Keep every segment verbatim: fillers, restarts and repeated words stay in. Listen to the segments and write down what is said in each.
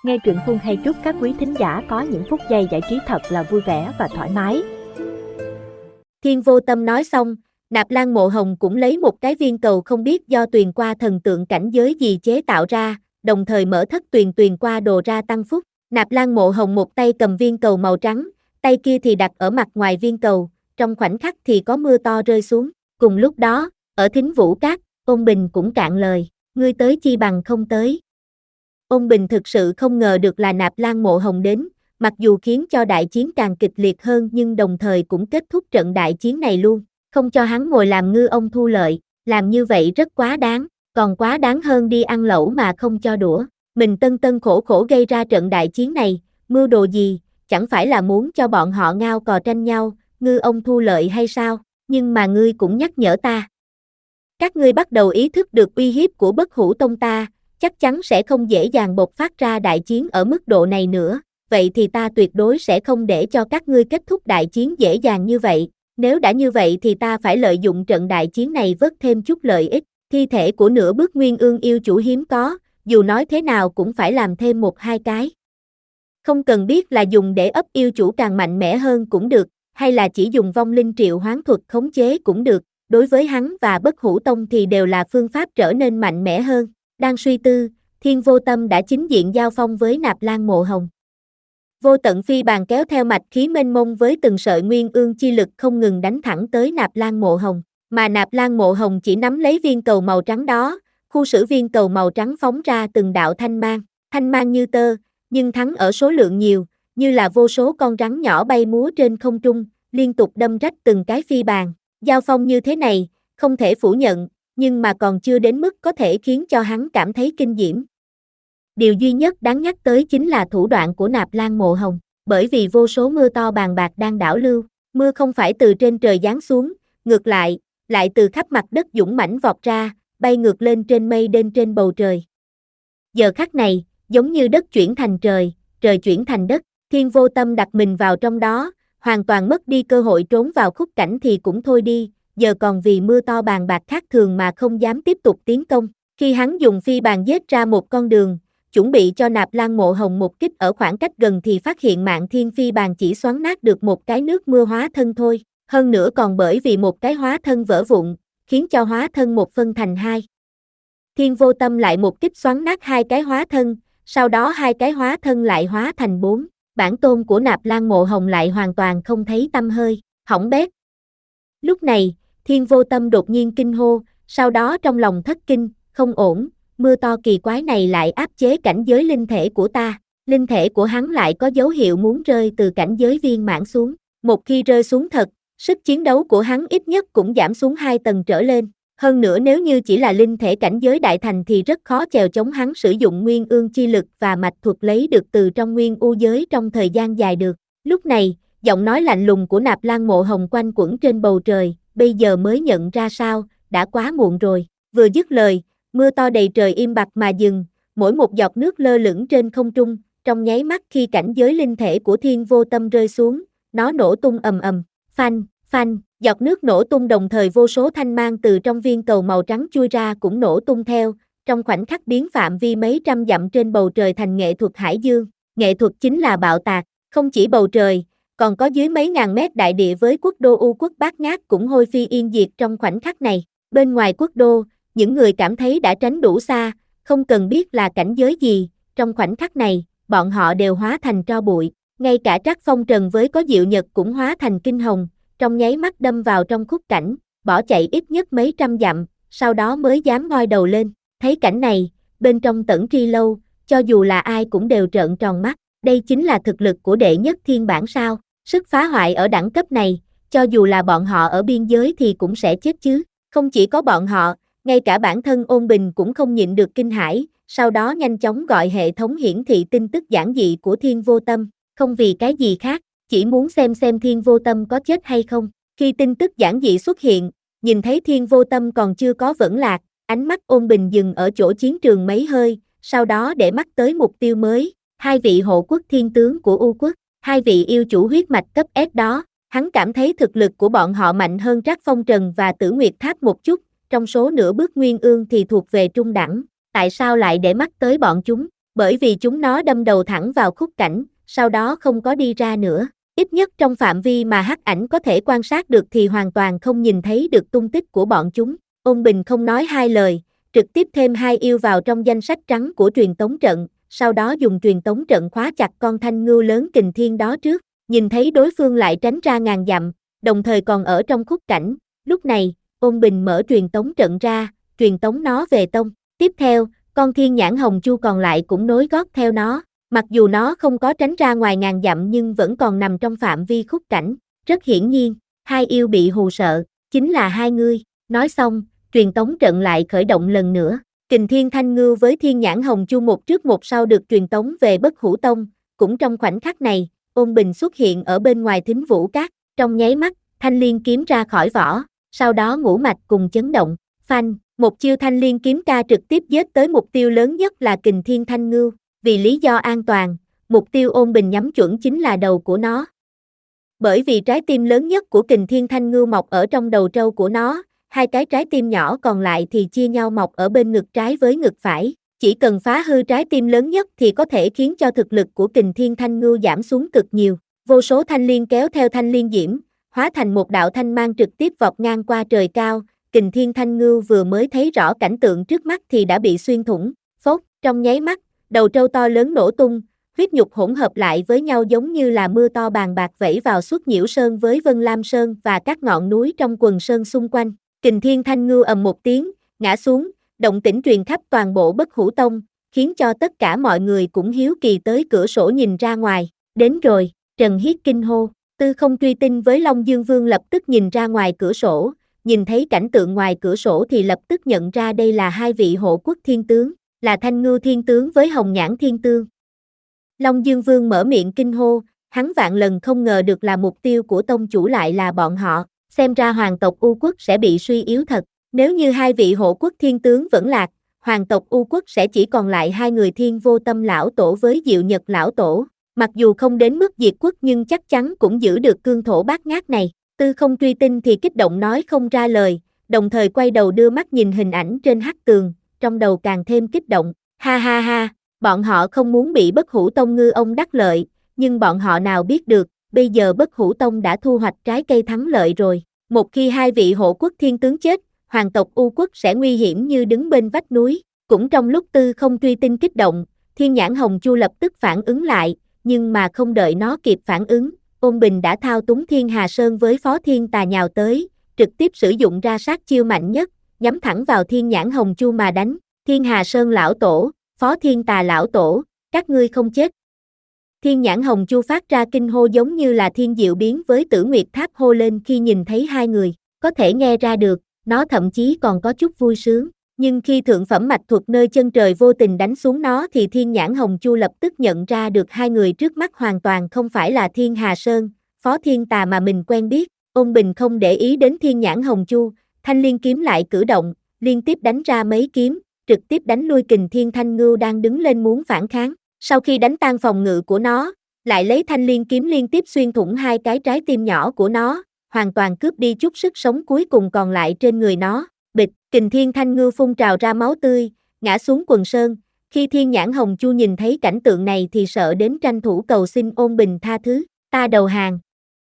Nghe truyện Phương hay chúc các quý thính giả có những phút giây giải trí thật là vui vẻ và thoải mái. Thiên Vô Tâm nói xong, Nạp Lan Mộ Hồng cũng lấy một cái viên cầu không biết do tuyền qua thần tượng cảnh giới gì chế tạo ra, đồng thời mở thất tuyền tuyền qua đồ ra tăng phúc. Nạp Lan Mộ Hồng một tay cầm viên cầu màu trắng, tay kia thì đặt ở mặt ngoài viên cầu, trong khoảnh khắc thì có mưa to rơi xuống. Cùng lúc đó, ở Thính Vũ Các, Ôn Bình cũng cạn lời, ngươi tới chi bằng không tới. Ôn Bình thực sự không ngờ được là Nạp Lan Mộ Hồng đến, mặc dù khiến cho đại chiến càng kịch liệt hơn nhưng đồng thời cũng kết thúc trận đại chiến này luôn, không cho hắn ngồi làm ngư ông thu lợi, làm như vậy rất quá đáng, còn quá đáng hơn đi ăn lẩu mà không cho đũa. Mình tân tân khổ khổ gây ra trận đại chiến này, mưu đồ gì, chẳng phải là muốn cho bọn họ ngao cò tranh nhau, ngư ông thu lợi hay sao, nhưng mà ngươi cũng nhắc nhở ta. Các ngươi bắt đầu ý thức được uy hiếp của Bất Hủ Tông ta, chắc chắn sẽ không dễ dàng bộc phát ra đại chiến ở mức độ này nữa, vậy thì ta tuyệt đối sẽ không để cho các ngươi kết thúc đại chiến dễ dàng như vậy, nếu đã như vậy thì ta phải lợi dụng trận đại chiến này vớt thêm chút lợi ích, thi thể của nửa bước nguyên ương yêu chủ hiếm có, dù nói thế nào cũng phải làm thêm một hai cái. Không cần biết là dùng để ấp yêu chủ càng mạnh mẽ hơn cũng được, hay là chỉ dùng vong linh triệu hoán thuật khống chế cũng được, đối với hắn và Bất Hủ Tông thì đều là phương pháp trở nên mạnh mẽ hơn. Đang suy tư, Thiên Vô Tâm đã chính diện giao phong với Nạp Lan Mộ Hồng. Vô tận phi bàn kéo theo mạch khí mênh mông với từng sợi nguyên ương chi lực không ngừng đánh thẳng tới Nạp Lan Mộ Hồng, mà Nạp Lan Mộ Hồng chỉ nắm lấy viên cầu màu trắng đó, khu xử viên cầu màu trắng phóng ra từng đạo thanh mang, thanh mang như tơ, nhưng thắng ở số lượng nhiều, như là vô số con rắn nhỏ bay múa trên không trung, liên tục đâm rách từng cái phi bàn. Giao phong như thế này, không thể phủ nhận, nhưng mà còn chưa đến mức có thể khiến cho hắn cảm thấy kinh diễm. Điều duy nhất đáng nhắc tới chính là thủ đoạn của Nạp Lan Mộ Hồng, bởi vì vô số mưa to bàn bạc đang đảo lưu, mưa không phải từ trên trời giáng xuống, ngược lại, lại từ khắp mặt đất dũng mãnh vọt ra, bay ngược lên trên mây đen trên bầu trời. Giờ khắc này, giống như đất chuyển thành trời, trời chuyển thành đất, Thiên Vô Tâm đặt mình vào trong đó, hoàn toàn mất đi cơ hội trốn vào khúc cảnh thì cũng thôi đi, giờ còn vì mưa to bàn bạc khác thường mà không dám tiếp tục tiến công. Khi hắn dùng phi bàn giết ra một con đường, chuẩn bị cho Nạp Lan Mộ Hồng một kích ở khoảng cách gần thì phát hiện Mạn Thiên phi bàn chỉ xoắn nát được một cái nước mưa hóa thân thôi, hơn nữa còn bởi vì một cái hóa thân vỡ vụn, khiến cho hóa thân một phân thành hai. Thiên Vô Tâm lại một kích xoắn nát hai cái hóa thân, sau đó hai cái hóa thân lại hóa thành bốn, bản tôn của Nạp Lan Mộ Hồng lại hoàn toàn không thấy tăm hơi, hỏng bét. Lúc này, Thiên Vô Tâm đột nhiên kinh hô, sau đó trong lòng thất kinh, không ổn, mưa to kỳ quái này lại áp chế cảnh giới linh thể của ta, linh thể của hắn lại có dấu hiệu muốn rơi từ cảnh giới viên mãn xuống, một khi rơi xuống thật, sức chiến đấu của hắn ít nhất cũng giảm xuống hai tầng trở lên, hơn nữa nếu như chỉ là linh thể cảnh giới đại thành thì rất khó chèo chống hắn sử dụng nguyên ương chi lực và mạch thuật lấy được từ trong nguyên u giới trong thời gian dài được. Lúc này, giọng nói lạnh lùng của Nạp Lan Mộ Hồng quanh quẩn trên bầu trời, bây giờ mới nhận ra sao, đã quá muộn rồi. Vừa dứt lời, mưa to đầy trời im bặt mà dừng, mỗi một giọt nước lơ lửng trên không trung, trong nháy mắt khi cảnh giới linh thể của Thiên Vô Tâm rơi xuống, nó nổ tung ầm ầm, phanh, phanh, giọt nước nổ tung đồng thời vô số thanh mang từ trong viên cầu màu trắng chui ra cũng nổ tung theo, trong khoảnh khắc biến phạm vi mấy trăm dặm trên bầu trời thành nghệ thuật hải dương. Nghệ thuật chính là bạo tạc, không chỉ bầu trời, còn có dưới mấy ngàn mét đại địa với quốc đô U quốc Bát Ngát cũng hôi phi yên diệt trong khoảnh khắc này. Bên ngoài quốc đô, những người cảm thấy đã tránh đủ xa, không cần biết là cảnh giới gì, trong khoảnh khắc này, bọn họ đều hóa thành tro bụi, ngay cả Trác Phong Trần với có Diệu Nhật cũng hóa thành kinh hồng, trong nháy mắt đâm vào trong khúc cảnh, bỏ chạy ít nhất mấy trăm dặm, sau đó mới dám ngoi đầu lên. Thấy cảnh này, bên trong Tẩn Tri Lâu, cho dù là ai cũng đều trợn tròn mắt, đây chính là thực lực của đệ nhất thiên bản sao, sức phá hoại ở đẳng cấp này, cho dù là bọn họ ở biên giới thì cũng sẽ chết chứ, không chỉ có bọn họ, ngay cả bản thân Ôn Bình cũng không nhịn được kinh hãi, sau đó nhanh chóng gọi hệ thống hiển thị tin tức giản dị của Thiên Vô Tâm, không vì cái gì khác, chỉ muốn xem xem Thiên Vô Tâm có chết hay không. Khi tin tức giản dị xuất hiện, nhìn thấy Thiên Vô Tâm còn chưa có vẫn lạc, ánh mắt Ôn Bình dừng ở chỗ chiến trường mấy hơi, sau đó để mắt tới mục tiêu mới, hai vị hộ quốc thiên tướng của U quốc, hai vị yêu chủ huyết mạch cấp S đó, hắn cảm thấy thực lực của bọn họ mạnh hơn Trác Phong Trần và Tử Nguyệt Tháp một chút, trong số nửa bước nguyên ương thì thuộc về trung đẳng, tại sao lại để mắt tới bọn chúng? bởi vì chúng nó đâm đầu thẳng vào khúc cảnh, sau đó không có đi ra nữa. Ít nhất trong phạm vi mà hắc ảnh có thể quan sát được thì hoàn toàn không nhìn thấy được tung tích của bọn chúng. Ôn Bình không nói hai lời, trực tiếp thêm hai yêu vào trong danh sách trắng của truyền tống trận, sau đó dùng truyền tống trận khóa chặt con thanh ngưu lớn kình thiên đó trước. Nhìn thấy đối phương lại tránh ra ngàn dặm, đồng thời còn ở trong khúc cảnh, lúc này, Ôn Bình mở truyền tống trận ra, truyền tống nó về tông. Tiếp theo, con thiên nhãn hồng chu còn lại cũng nối gót theo nó, mặc dù nó không có tránh ra ngoài ngàn dặm nhưng vẫn còn nằm trong phạm vi khúc cảnh. Rất hiển nhiên, hai yêu bị hù sợ, chính là hai ngươi. Nói xong, truyền tống trận lại khởi động lần nữa. Kình thiên thanh ngưu với thiên nhãn hồng chu một trước một sau được truyền tống về Bất Hủ Tông, cũng trong khoảnh khắc này, Ôn Bình xuất hiện ở bên ngoài Thính Vũ Các, trong nháy mắt, thanh liên kiếm ra khỏi vỏ, sau đó ngũ mạch cùng chấn động, phanh, một chiêu thanh liên kiếm ca trực tiếp giết tới mục tiêu lớn nhất là Kình Thiên Thanh Ngưu, vì lý do an toàn, mục tiêu Ôn Bình nhắm chuẩn chính là đầu của nó. Bởi vì trái tim lớn nhất của Kình Thiên Thanh Ngưu mọc ở trong đầu trâu của nó, hai cái trái tim nhỏ còn lại thì chia nhau mọc ở bên ngực trái với ngực phải. Chỉ cần phá hư trái tim lớn nhất thì có thể khiến cho thực lực của Kình Thiên Thanh Ngưu giảm xuống cực nhiều. Vô số thanh liên kéo theo thanh liên diễm, hóa thành một đạo thanh mang trực tiếp vọt ngang qua trời cao. Kình Thiên Thanh Ngưu vừa mới thấy rõ cảnh tượng trước mắt thì đã bị xuyên thủng, phốt, trong nháy mắt, đầu trâu to lớn nổ tung, huyết nhục hỗn hợp lại với nhau giống như là mưa to bàn bạc vẩy vào suốt Nhiễu Sơn với Vân Lam Sơn và các ngọn núi trong quần sơn xung quanh. Kình Thiên Thanh Ngưu ầm một tiếng, ngã xuống, động tĩnh truyền khắp toàn bộ Bất Hủ Tông, khiến cho tất cả mọi người cũng hiếu kỳ tới cửa sổ nhìn ra ngoài. Đến rồi, Trần Hiết kinh hô, Tư Không Truy Tinh với Long Dương Vương lập tức nhìn ra ngoài cửa sổ, nhìn thấy cảnh tượng ngoài cửa sổ thì lập tức nhận ra đây là hai vị hộ quốc thiên tướng, là Thanh Ngưu Thiên Tướng với Hồng Nhãn Thiên Tướng. Long Dương Vương mở miệng kinh hô, hắn vạn lần không ngờ được là mục tiêu của tông chủ lại là bọn họ, xem ra hoàng tộc U Quốc sẽ bị suy yếu thật. Nếu như hai vị hộ quốc thiên tướng vẫn lạc, hoàng tộc U Quốc sẽ chỉ còn lại hai người Thiên Vô Tâm lão tổ với Diệu Nhật lão tổ, mặc dù không đến mức diệt quốc nhưng chắc chắn cũng giữ được cương thổ bát ngát này. Tư Không Truy Tinh thì kích động nói không ra lời, đồng thời quay đầu đưa mắt nhìn hình ảnh trên hắc tường, trong đầu càng thêm kích động. Ha ha ha, bọn họ không muốn bị Bất Hủ Tông ngư ông đắc lợi, nhưng bọn họ nào biết được, bây giờ Bất Hủ Tông đã thu hoạch trái cây thắng lợi rồi. Một khi hai vị hộ quốc thiên tướng chết, hoàng tộc U Quốc sẽ nguy hiểm như đứng bên vách núi. Cũng trong lúc Tư Không Truy Tinh kích động, Thiên Nhãn Hồng Chu lập tức phản ứng lại, nhưng mà không đợi nó kịp phản ứng, Ôn Bình đã thao túng Thiên Hà Sơn với Phó Thiên Tà nhào tới, trực tiếp sử dụng ra sát chiêu mạnh nhất, nhắm thẳng vào Thiên Nhãn Hồng Chu mà đánh. Thiên Hà Sơn lão tổ, Phó Thiên Tà lão tổ, các ngươi không chết. Thiên Nhãn Hồng Chu phát ra kinh hô giống như là thiên diệu biến với Tử Nguyệt Tháp hô lên khi nhìn thấy hai người, có thể nghe ra được, nó thậm chí còn có chút vui sướng. Nhưng khi thượng phẩm mạch thuật nơi chân trời vô tình đánh xuống nó thì Thiên Nhãn Hồng Chu lập tức nhận ra được hai người trước mắt hoàn toàn không phải là Thiên Hà Sơn, Phó Thiên Tà mà mình quen biết. Ôn Bình không để ý đến Thiên Nhãn Hồng Chu, thanh liên kiếm lại cử động, liên tiếp đánh ra mấy kiếm, trực tiếp đánh lui Kình Thiên Thanh Ngưu đang đứng lên muốn phản kháng. Sau khi đánh tan phòng ngự của nó, lại lấy thanh liên kiếm liên tiếp xuyên thủng hai cái trái tim nhỏ của nó, hoàn toàn cướp đi chút sức sống cuối cùng còn lại trên người nó. Bịch, Kình Thiên Thanh Ngưu phun trào ra máu tươi, ngã xuống quần sơn. Khi Thiên Nhãn Hồng Chu nhìn thấy cảnh tượng này thì sợ đến tranh thủ cầu xin Ôn Bình tha thứ. Ta đầu hàng.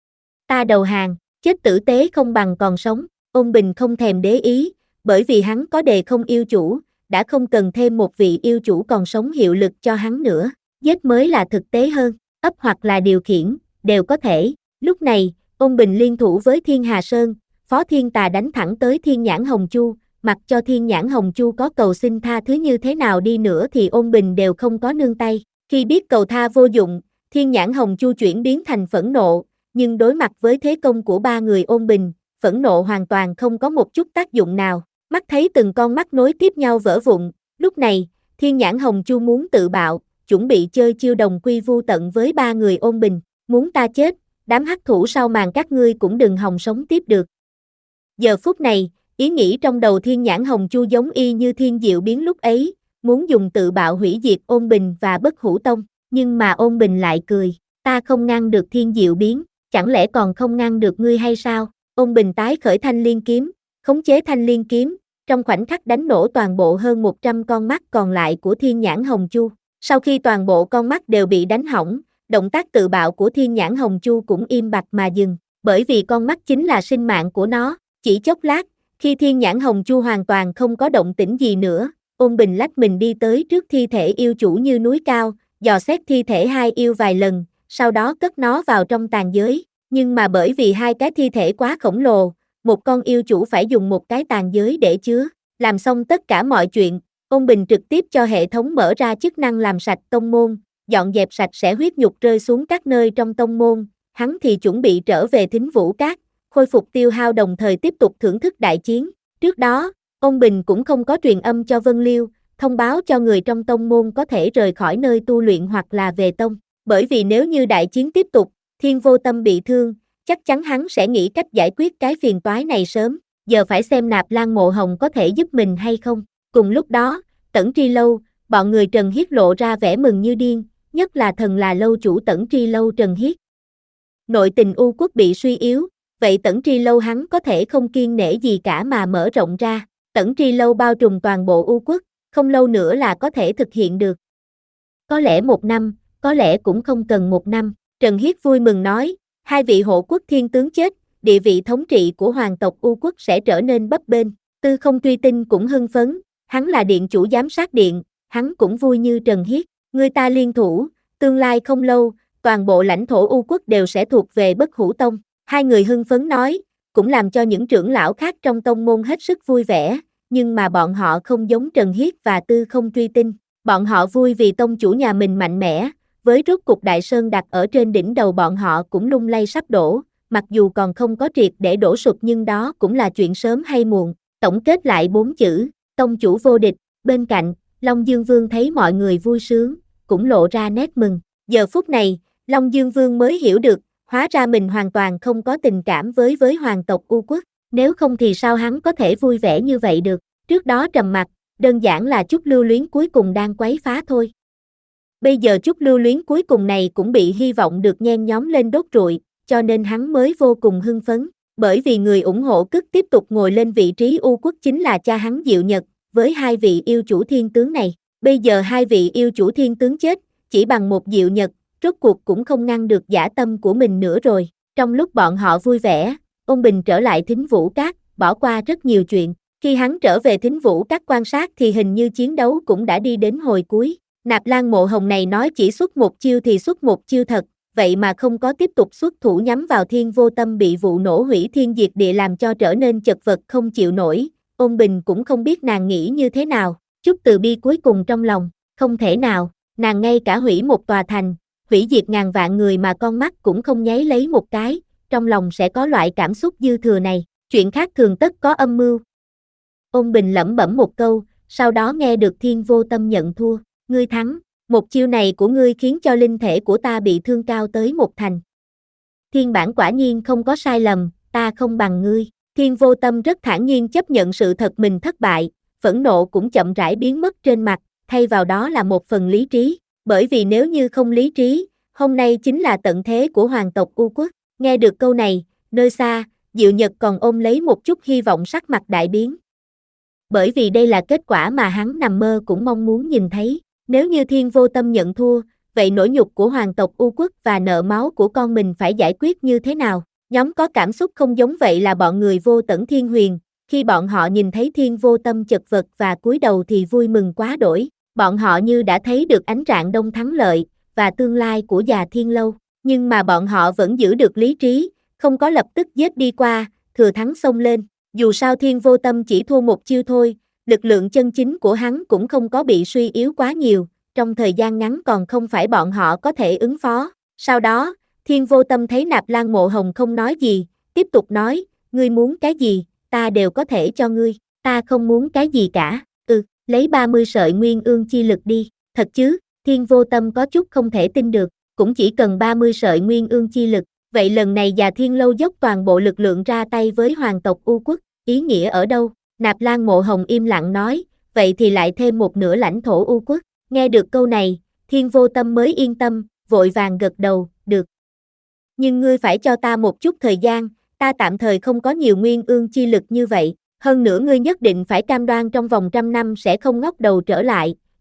Ta đầu hàng, chết tử tế không bằng còn sống. Ôn Bình không thèm để ý, bởi vì hắn có đề không yêu chủ, đã không cần thêm một vị yêu chủ còn sống hiệu lực cho hắn nữa. Giết mới là thực tế hơn, ấp hoặc là điều khiển, đều có thể. Lúc này, Ôn Bình liên thủ với Thiên Hà Sơn, Phó Thiên Tà đánh thẳng tới Thiên Nhãn Hồng Chu, mặc cho Thiên Nhãn Hồng Chu có cầu xin tha thứ như thế nào đi nữa thì Ôn Bình đều không có nương tay. Khi biết cầu tha vô dụng, Thiên Nhãn Hồng Chu chuyển biến thành phẫn nộ, nhưng đối mặt với thế công của ba người Ôn Bình, phẫn nộ hoàn toàn không có một chút tác dụng nào. Mắt thấy từng con mắt nối tiếp nhau vỡ vụn, lúc này, Thiên Nhãn Hồng Chu muốn tự bạo, chuẩn bị chơi chiêu đồng quy vu tận với ba người Ôn Bình, muốn ta chết, đám hắc thủ sau màn các ngươi cũng đừng hòng sống tiếp được. Giờ phút này, ý nghĩ trong đầu Thiên Nhãn Hồng Chu giống y như thiên diệu biến lúc ấy, muốn dùng tự bạo hủy diệt Ôn Bình và Bất Hủ Tông, nhưng mà Ôn Bình lại cười, ta không ngăn được thiên diệu biến, chẳng lẽ còn không ngăn được ngươi hay sao? Ôn Bình tái khởi thanh liên kiếm, khống chế thanh liên kiếm, trong khoảnh khắc đánh nổ toàn bộ hơn một trăm con mắt còn lại của Thiên Nhãn Hồng Chu. Sau khi toàn bộ con mắt đều bị đánh hỏng, động tác tự bạo của Thiên Nhãn Hồng Chu cũng im bặt mà dừng, bởi vì con mắt chính là sinh mạng của nó. Chỉ chốc lát, khi Thiên Nhãn Hồng Chu hoàn toàn không có động tĩnh gì nữa, Ôn Bình lách mình đi tới trước thi thể yêu chủ như núi cao, dò xét thi thể hai yêu vài lần, sau đó cất nó vào trong tàn giới. Nhưng mà bởi vì hai cái thi thể quá khổng lồ, một con yêu chủ phải dùng một cái tàn giới để chứa. Làm xong tất cả mọi chuyện, Ôn Bình trực tiếp cho hệ thống mở ra chức năng làm sạch tông môn, dọn dẹp sạch sẽ huyết nhục rơi xuống các nơi trong tông môn. Hắn thì chuẩn bị trở về Thính Vũ Các, khôi phục tiêu hao đồng thời tiếp tục thưởng thức đại chiến. Trước đó, Ôn Bình cũng không có truyền âm cho Vân Liêu, thông báo cho người trong tông môn có thể rời khỏi nơi tu luyện hoặc là về tông. Bởi vì nếu như đại chiến tiếp tục, Thiên Vô Tâm bị thương, chắc chắn hắn sẽ nghĩ cách giải quyết cái phiền toái này sớm. Giờ phải xem Nạp Lan Mộ Hồng có thể giúp mình hay không. Cùng lúc đó, Tẩn Tri Lâu, bọn người Trần Hiết lộ ra vẻ mừng như điên, nhất là thần là lâu chủ Tẩn Tri Lâu Trần Hiết. Nội tình U quốc bị suy yếu, vậy Tẩn Tri Lâu hắn có thể không kiêng nể gì cả mà mở rộng ra. Tẩn Tri Lâu bao trùm toàn bộ U quốc, không lâu nữa là có thể thực hiện được. Có lẽ một năm, có lẽ cũng không cần một năm. Trần Hiết vui mừng nói, hai vị hộ quốc thiên tướng chết, địa vị thống trị của hoàng tộc U quốc sẽ trở nên bấp bênh. Tư Không Truy Tinh cũng hưng phấn, hắn là điện chủ giám sát điện, hắn cũng vui như Trần Hiết. Người ta liên thủ, tương lai không lâu, toàn bộ lãnh thổ U quốc đều sẽ thuộc về Bất Hủ Tông. Hai người hưng phấn nói, cũng làm cho những trưởng lão khác trong tông môn hết sức vui vẻ, nhưng mà bọn họ không giống Trần Hiết và Tư Không Truy Tinh. Bọn họ vui vì tông chủ nhà mình mạnh mẽ, với rốt cục Đại Sơn đặt ở trên đỉnh đầu bọn họ cũng lung lay sắp đổ, mặc dù còn không có triệt để đổ sụp nhưng đó cũng là chuyện sớm hay muộn. Tổng kết lại bốn chữ, tông chủ vô địch. Bên cạnh, Long Dương Vương thấy mọi người vui sướng, cũng lộ ra nét mừng. Giờ phút này, Long Dương Vương mới hiểu được, hóa ra mình hoàn toàn không có tình cảm với với hoàng tộc U quốc, nếu không thì sao hắn có thể vui vẻ như vậy được. Trước đó trầm mặc, đơn giản là chút lưu luyến cuối cùng đang quấy phá thôi. Bây giờ chút lưu luyến cuối cùng này cũng bị hy vọng được nhen nhóm lên đốt trụi, cho nên hắn mới vô cùng hưng phấn. Bởi vì người ủng hộ Cức tiếp tục ngồi lên vị trí U quốc chính là cha hắn Diệu Nhật, với hai vị yêu chủ thiên tướng này. Bây giờ hai vị yêu chủ thiên tướng chết, chỉ bằng một Diệu Nhật, rốt cuộc cũng không ngăn được dã tâm của mình nữa rồi. Trong lúc bọn họ vui vẻ, Ôn Bình trở lại Thính Vũ Các, bỏ qua rất nhiều chuyện. Khi hắn trở về Thính Vũ Các quan sát thì hình như chiến đấu cũng đã đi đến hồi cuối. Nạp Lan Mộ Hồng này nói chỉ xuất một chiêu thì xuất một chiêu thật, vậy mà không có tiếp tục xuất thủ nhắm vào Thiên Vô Tâm bị vụ nổ hủy thiên diệt địa làm cho trở nên chật vật không chịu nổi. Ôn Bình cũng không biết nàng nghĩ như thế nào, chút từ bi cuối cùng trong lòng, không thể nào, nàng ngay cả hủy một tòa thành, hủy diệt ngàn vạn người mà con mắt cũng không nháy lấy một cái, trong lòng sẽ có loại cảm xúc dư thừa này, chuyện khác thường tất có âm mưu. Ôn Bình lẩm bẩm một câu, sau đó nghe được Thiên Vô Tâm nhận thua, ngươi thắng, một chiêu này của ngươi khiến cho linh thể của ta bị thương cao tới một thành. Thiên bản quả nhiên không có sai lầm, ta không bằng ngươi. Thiên Vô Tâm rất thản nhiên chấp nhận sự thật mình thất bại, phẫn nộ cũng chậm rãi biến mất trên mặt, thay vào đó là một phần lý trí, bởi vì nếu như không lý trí, hôm nay chính là tận thế của hoàng tộc U quốc. Nghe được câu này, nơi xa, Diệu Nhật còn ôm lấy một chút hy vọng sắc mặt đại biến. Bởi vì đây là kết quả mà hắn nằm mơ cũng mong muốn nhìn thấy, nếu như Thiên Vô Tâm nhận thua, vậy nỗi nhục của hoàng tộc U quốc và nợ máu của con mình phải giải quyết như thế nào? Nhóm có cảm xúc không giống vậy là bọn người Vô Tẩn Thiên Huyền, khi bọn họ nhìn thấy Thiên Vô Tâm chật vật và cúi đầu thì vui mừng quá đỗi, bọn họ như đã thấy được ánh rạng đông thắng lợi, và tương lai của già Thiên Lâu, nhưng mà bọn họ vẫn giữ được lý trí, không có lập tức giết đi qua, thừa thắng xông lên, dù sao Thiên Vô Tâm chỉ thua một chiêu thôi, lực lượng chân chính của hắn cũng không có bị suy yếu quá nhiều, trong thời gian ngắn còn không phải bọn họ có thể ứng phó. Sau đó, Thiên Vô Tâm thấy Nạp Lan Mộ Hồng không nói gì, tiếp tục nói, ngươi muốn cái gì, ta đều có thể cho ngươi, ta không muốn cái gì cả, ừ, lấy ba mươi sợi nguyên ương chi lực đi, thật chứ, Thiên Vô Tâm có chút không thể tin được, cũng chỉ cần ba mươi sợi nguyên ương chi lực, vậy lần này già Thiên Lâu dốc toàn bộ lực lượng ra tay với hoàng tộc U quốc, ý nghĩa ở đâu? Nạp Lan Mộ Hồng im lặng nói, vậy thì lại thêm một nửa lãnh thổ U quốc, nghe được câu này, Thiên Vô Tâm mới yên tâm, vội vàng gật đầu, được. Nhưng ngươi phải cho ta một chút thời gian, ta tạm thời không có nhiều nguyên ương chi lực như vậy, hơn nữa ngươi nhất định phải cam đoan trong vòng trăm năm sẽ không ngóc đầu trở lại,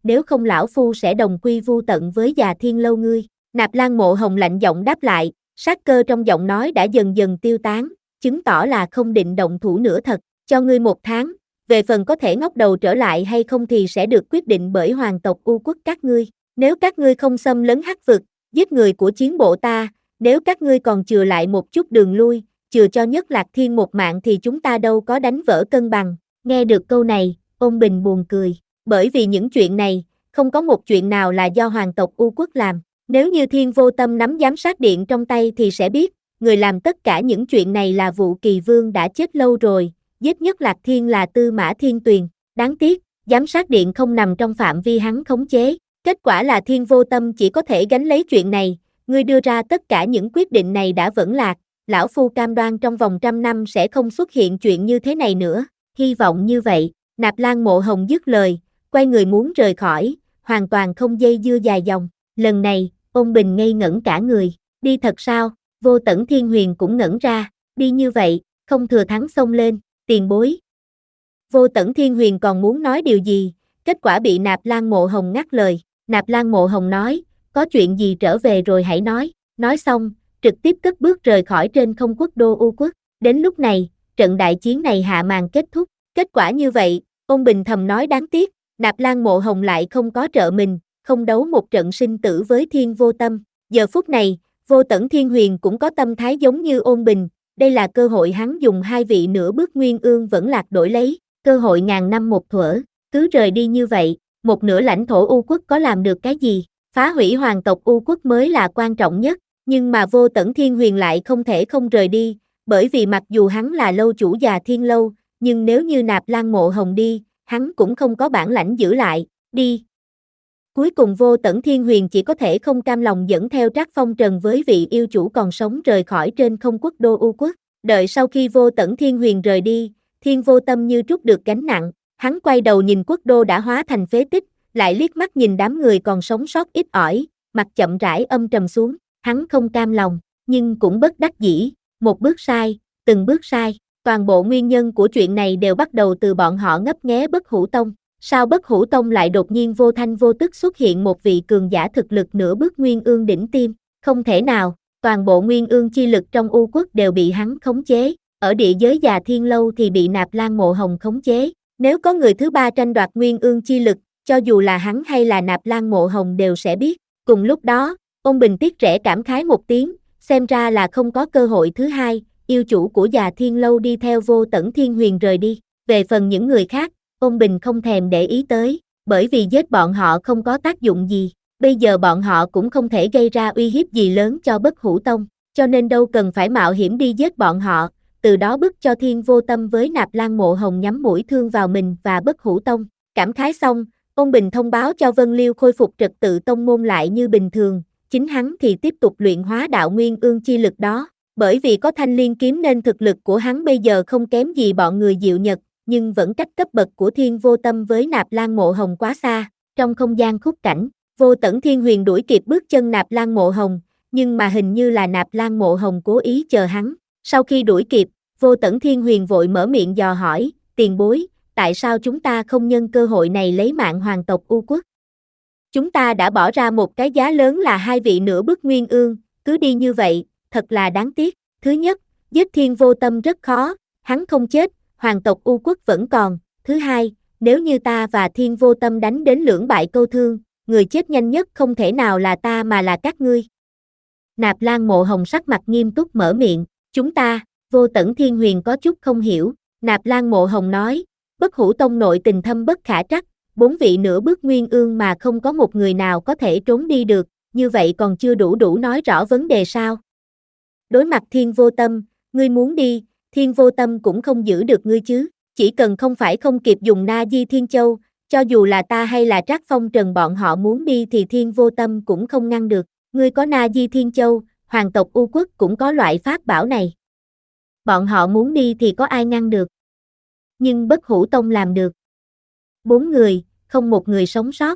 nếu không lão phu sẽ đồng quy vu tận với già thiên lâu ngươi. Nạp Lan Mộ Hồng lạnh giọng đáp lại, sát cơ trong giọng nói đã dần dần tiêu tán, chứng tỏ là không định động thủ nữa thật, cho ngươi một tháng, về phần có thể ngóc đầu trở lại hay không thì sẽ được quyết định bởi hoàng tộc U Quốc các ngươi, nếu các ngươi không xâm lấn Hắc vực, giết người của chiến bộ ta, nếu các ngươi còn chừa lại một chút đường lui, chừa cho Nhất Lạc Thiên một mạng thì chúng ta đâu có đánh vỡ cân bằng. Nghe được câu này, Ôn Bình buồn cười, bởi vì những chuyện này, không có một chuyện nào là do hoàng tộc U Quốc làm. Nếu như Thiên Vô Tâm nắm giám sát điện trong tay thì sẽ biết, người làm tất cả những chuyện này là Vũ Kỳ Vương đã chết lâu rồi, giết Nhất Lạc Thiên là Tư Mã Thiên Tuyền. Đáng tiếc, giám sát điện không nằm trong phạm vi hắn khống chế, kết quả là Thiên Vô Tâm chỉ có thể gánh lấy chuyện này, ngươi đưa ra tất cả những quyết định này đã vẫn lạc, lão phu cam đoan trong vòng trăm năm sẽ không xuất hiện chuyện như thế này nữa, hy vọng như vậy. Nạp Lan Mộ Hồng dứt lời, quay người muốn rời khỏi, hoàn toàn không dây dưa dài dòng. Lần này, Ôn Bình ngây ngẩn cả người, đi thật sao? Vô Tẩn Thiên Huyền cũng ngẩn ra, đi như vậy, không thừa thắng xông lên, tiền bối. Vô Tẩn Thiên Huyền còn muốn nói điều gì, kết quả bị Nạp Lan Mộ Hồng ngắt lời. Nạp Lan Mộ Hồng nói, có chuyện gì trở về rồi hãy nói, nói xong, trực tiếp cất bước rời khỏi trên không quốc đô U Quốc. Đến lúc này, trận đại chiến này hạ màn kết thúc, kết quả như vậy, Ôn Bình thầm nói đáng tiếc, Nạp Lan Mộ Hồng lại không có trợ mình, không đấu một trận sinh tử với Thiên Vô Tâm. Giờ phút này, Vô Tẩn Thiên Huyền cũng có tâm thái giống như Ôn Bình, đây là cơ hội hắn dùng hai vị nửa bước nguyên ương vẫn lạc đổi lấy, cơ hội ngàn năm một thuở, cứ rời đi như vậy, một nửa lãnh thổ U Quốc có làm được cái gì, phá hủy hoàng tộc U Quốc mới là quan trọng nhất, nhưng mà Vô Tẩn Thiên Huyền lại không thể không rời đi, bởi vì mặc dù hắn là lâu chủ già Thiên Lâu, nhưng nếu như Nạp Lan Mộ Hồng đi, hắn cũng không có bản lãnh giữ lại, đi. Cuối cùng Vô Tẩn Thiên Huyền chỉ có thể không cam lòng dẫn theo Trác Phong Trần với vị yêu chủ còn sống rời khỏi trên không quốc đô U Quốc. Đợi sau khi Vô Tẩn Thiên Huyền rời đi, Thiên Vô Tâm như trút được gánh nặng, hắn quay đầu nhìn quốc đô đã hóa thành phế tích, lại liếc mắt nhìn đám người còn sống sót ít ỏi, mặt chậm rãi âm trầm xuống, hắn không cam lòng, nhưng cũng bất đắc dĩ, một bước sai, từng bước sai, toàn bộ nguyên nhân của chuyện này đều bắt đầu từ bọn họ ngấp nghé Bất Hủ Tông. Sao Bất Hủ Tông lại đột nhiên vô thanh vô tức xuất hiện một vị cường giả thực lực nửa bước nguyên ương đỉnh tiêm? Không thể nào, toàn bộ nguyên ương chi lực trong U Quốc đều bị hắn khống chế, ở địa giới già Thiên Lâu thì bị Nạp Lan Mộ Hồng khống chế. Nếu có người thứ ba tranh đoạt nguyên ương chi lực, cho dù là hắn hay là Nạp Lan Mộ Hồng đều sẽ biết. Cùng lúc đó, Ôn Bình tiếc rẻ cảm khái một tiếng, xem ra là không có cơ hội thứ hai, yêu chủ của già Thiên Lâu đi theo Vô Tẩn Thiên Huyền rời đi. Về phần những người khác, Ôn Bình không thèm để ý tới, bởi vì giết bọn họ không có tác dụng gì, bây giờ bọn họ cũng không thể gây ra uy hiếp gì lớn cho Bất Hủ Tông, cho nên đâu cần phải mạo hiểm đi giết bọn họ, từ đó bức cho Thiên Vô Tâm với Nạp Lan Mộ Hồng nhắm mũi thương vào mình và Bất Hủ Tông. Cảm khái xong, Ôn Bình thông báo cho Vân Liêu khôi phục trật tự tông môn lại như bình thường, chính hắn thì tiếp tục luyện hóa đạo nguyên ương chi lực đó, bởi vì có Thanh Liên kiếm nên thực lực của hắn bây giờ không kém gì bọn người Diệu Nhật, nhưng vẫn cách cấp bậc của Thiên Vô Tâm với Nạp Lan Mộ Hồng quá xa. Trong không gian khúc cảnh, Vô Tẩn Thiên Huyền đuổi kịp bước chân Nạp Lan Mộ Hồng, nhưng mà hình như là Nạp Lan Mộ Hồng cố ý chờ hắn. Sau khi đuổi kịp, Vô Tẩn Thiên Huyền vội mở miệng dò hỏi, tiền bối, tại sao chúng ta không nhân cơ hội này lấy mạng hoàng tộc U Quốc? Chúng ta đã bỏ ra một cái giá lớn là hai vị nửa bước nguyên ương, cứ đi như vậy, thật là đáng tiếc. Thứ nhất, giết Thiên Vô Tâm rất khó, hắn không chết, hoàng tộc U Quốc vẫn còn. Thứ hai, nếu như ta và Thiên Vô Tâm đánh đến lưỡng bại câu thương, người chết nhanh nhất không thể nào là ta mà là các ngươi. Nạp Lan Mộ Hồng sắc mặt nghiêm túc mở miệng, chúng ta. Vô Tẩn Thiên Huyền có chút không hiểu, Nạp Lan Mộ Hồng nói, Bất Hủ Tông nội tình thâm bất khả trắc, bốn vị nửa bước nguyên ương mà không có một người nào có thể trốn đi được, như vậy còn chưa đủ đủ nói rõ vấn đề sao? Đối mặt Thiên Vô Tâm, ngươi muốn đi, Thiên Vô Tâm cũng không giữ được ngươi chứ, chỉ cần không phải không kịp dùng Na Di Thiên Châu, cho dù là ta hay là Trác Phong Trần bọn họ muốn đi thì Thiên Vô Tâm cũng không ngăn được, ngươi có Na Di Thiên Châu, hoàng tộc U Quốc cũng có loại pháp bảo này. Bọn họ muốn đi thì có ai ngăn được. Nhưng Bất Hủ Tông làm được. Bốn người, không một người sống sót.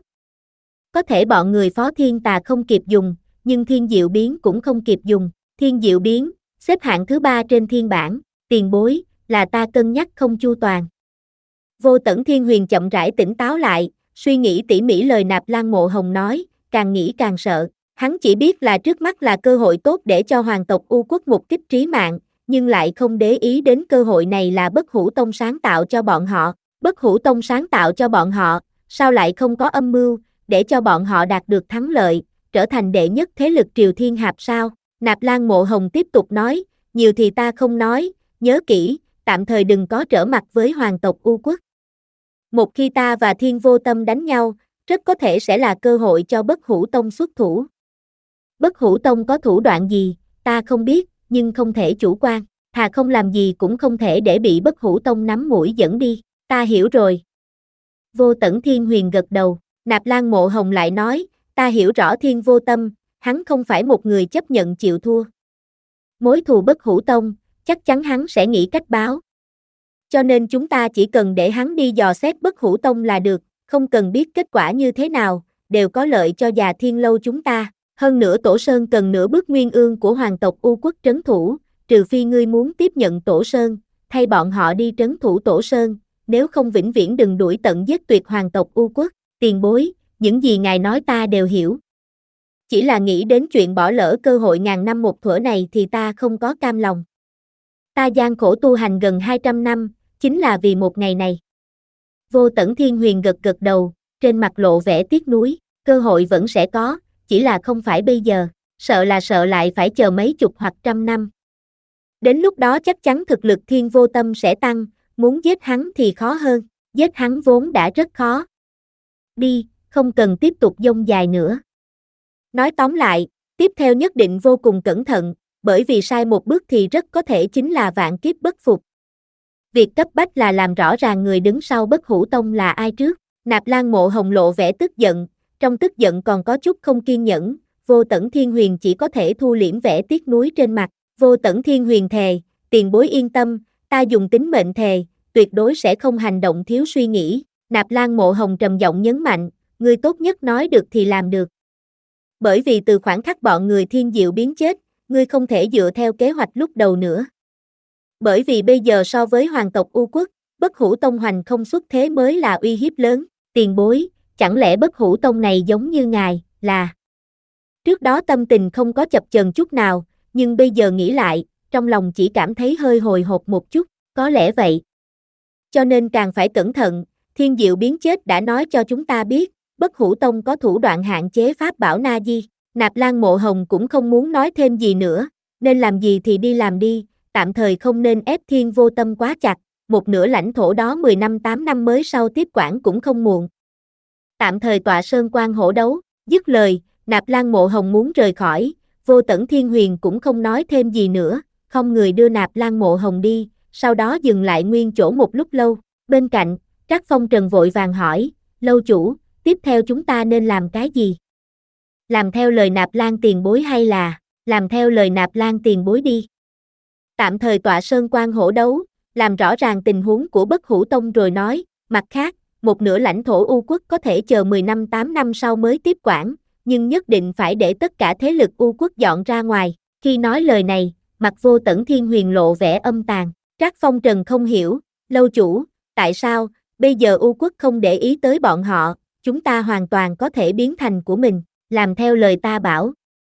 Có thể bọn người Phó Thiên Tà không kịp dùng, nhưng Thiên Diệu Biến cũng không kịp dùng. Thiên Diệu Biến, xếp hạng thứ ba trên thiên bảng, tiền bối, là ta cân nhắc không chu toàn. Vô Tẩn Thiên Huyền chậm rãi tỉnh táo lại, suy nghĩ tỉ mỉ lời Nạp Lan Mộ Hồng nói, càng nghĩ càng sợ. Hắn chỉ biết là trước mắt là cơ hội tốt để cho hoàng tộc U Quốc một kích trí mạng, nhưng lại không để ý đến cơ hội này là Bất Hủ Tông sáng tạo cho bọn họ. Bất Hủ Tông sáng tạo cho bọn họ, sao lại không có âm mưu, để cho bọn họ đạt được thắng lợi, trở thành đệ nhất thế lực Triều Thiên Hạp sao? Nạp Lan Mộ Hồng tiếp tục nói, nhiều thì ta không nói, nhớ kỹ, tạm thời đừng có trở mặt với hoàng tộc U Quốc. Một khi ta và Thiên Vô Tâm đánh nhau, rất có thể sẽ là cơ hội cho Bất Hủ Tông xuất thủ. Bất Hủ Tông có thủ đoạn gì, ta không biết, nhưng không thể chủ quan, thà không làm gì cũng không thể để bị Bất Hủ Tông nắm mũi dẫn đi, ta hiểu rồi. Vô Tẩn Thiên Huyền gật đầu, Nạp Lan Mộ Hồng lại nói, ta hiểu rõ Thiên Vô Tâm, hắn không phải một người chấp nhận chịu thua. Mối thù Bất Hủ Tông, chắc chắn hắn sẽ nghĩ cách báo. Cho nên chúng ta chỉ cần để hắn đi dò xét Bất Hủ Tông là được, không cần biết kết quả như thế nào, đều có lợi cho già Thiên Lâu chúng ta. Hơn nữa Tổ Sơn cần nửa bước nguyên ương của hoàng tộc U Quốc trấn thủ, trừ phi ngươi muốn tiếp nhận Tổ Sơn, thay bọn họ đi trấn thủ Tổ Sơn, nếu không vĩnh viễn đừng đuổi tận giết tuyệt hoàng tộc U Quốc. Tiền bối, những gì ngài nói ta đều hiểu. Chỉ là nghĩ đến chuyện bỏ lỡ cơ hội ngàn năm một thuở này thì ta không có cam lòng. Ta gian khổ tu hành gần hai trăm năm, chính là vì một ngày này. Vô Tẩn Thiên Huyền gật gật đầu, trên mặt lộ vẻ tiếc nuối, cơ hội vẫn sẽ có, chỉ là không phải bây giờ, sợ là sợ lại phải chờ mấy chục hoặc trăm năm. Đến lúc đó chắc chắn thực lực Thiên Vô Tâm sẽ tăng, muốn giết hắn thì khó hơn, giết hắn vốn đã rất khó. Đi, không cần tiếp tục dông dài nữa. Nói tóm lại, tiếp theo nhất định vô cùng cẩn thận, bởi vì sai một bước thì rất có thể chính là vạn kiếp bất phục. Việc cấp bách là làm rõ ràng người đứng sau Bất Hủ Tông là ai trước. Nạp Lan Mộ Hồng lộ vẻ tức giận, trong tức giận còn có chút không kiên nhẫn, Vô Tẩn Thiên Huyền chỉ có thể thu liễm vẻ tiếc nuối trên mặt. Vô Tẩn Thiên Huyền thề, tiền bối yên tâm, ta dùng tính mệnh thề, tuyệt đối sẽ không hành động thiếu suy nghĩ. Nạp Lan Mộ Hồng trầm giọng nhấn mạnh, ngươi tốt nhất nói được thì làm được. Bởi vì từ khoảnh khắc bọn người Thiên Diệu biến chết, ngươi không thể dựa theo kế hoạch lúc đầu nữa. Bởi vì bây giờ so với hoàng tộc U Quốc, Bất Hủ Tông hoành không xuất thế mới là uy hiếp lớn. Tiền bối, chẳng lẽ Bất Hủ Tông này giống như ngài, là... Trước đó tâm tình không có chập chờn chút nào, nhưng bây giờ nghĩ lại, trong lòng chỉ cảm thấy hơi hồi hộp một chút, có lẽ vậy. Cho nên càng phải cẩn thận, Thiên Diệu biến chết đã nói cho chúng ta biết, Bất Hủ Tông có thủ đoạn hạn chế pháp bảo Na Di. Nạp Lan Mộ Hồng cũng không muốn nói thêm gì nữa, nên làm gì thì đi làm đi, tạm thời không nên ép Thiên Vô Tâm quá chặt, một nửa lãnh thổ đó mười năm tám năm mới sau tiếp quản cũng không muộn. Tạm thời tọa sơn quan hổ đấu, dứt lời, Nạp Lan Mộ Hồng muốn rời khỏi, Vô Tẩn Thiên Huyền cũng không nói thêm gì nữa, không người đưa Nạp Lan Mộ Hồng đi, sau đó dừng lại nguyên chỗ một lúc lâu, bên cạnh, Trác Phong Trần vội vàng hỏi, lâu chủ, tiếp theo chúng ta nên làm cái gì? Làm theo lời Nạp Lan tiền bối hay là, làm theo lời Nạp Lan tiền bối đi. Tạm thời tọa sơn quan hổ đấu, làm rõ ràng tình huống của Bất Hủ Tông rồi nói, mặt khác, một nửa lãnh thổ U Quốc có thể chờ mười năm tám năm sau mới tiếp quản, nhưng nhất định phải để tất cả thế lực U Quốc dọn ra ngoài. Khi nói lời này, mặt Vô Tẩn Thiên Huyền lộ vẻ âm tàn. Trác Phong Trần không hiểu, lâu chủ, tại sao, bây giờ U Quốc không để ý tới bọn họ, chúng ta hoàn toàn có thể biến thành của mình, làm theo lời ta bảo.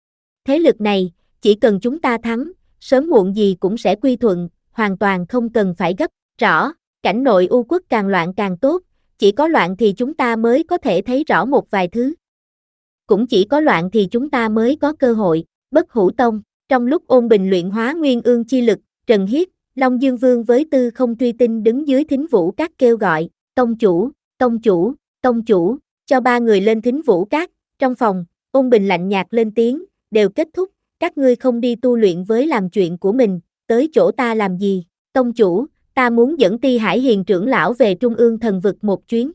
Thế lực này, chỉ cần chúng ta thắng, sớm muộn gì cũng sẽ quy thuận, hoàn toàn không cần phải gấp. Rõ, cảnh nội U Quốc càng loạn càng tốt, chỉ có loạn thì chúng ta mới có thể thấy rõ một vài thứ. Cũng chỉ có loạn thì chúng ta mới có cơ hội. Bất Hủ Tông, trong lúc ôn bình luyện hóa nguyên ương chi lực, Trần Hiết, Long Dương Vương với Tư Không Truy Tinh đứng dưới thính vũ các kêu gọi, tông chủ, tông chủ, tông chủ, cho ba người lên thính vũ các. Trong phòng, ôn bình lạnh nhạt lên tiếng, đều kết thúc, các ngươi không đi tu luyện với làm chuyện của mình, tới chỗ ta làm gì? Tông chủ, ta muốn dẫn Ti Hải Hiền trưởng lão về Trung ương thần vực một chuyến.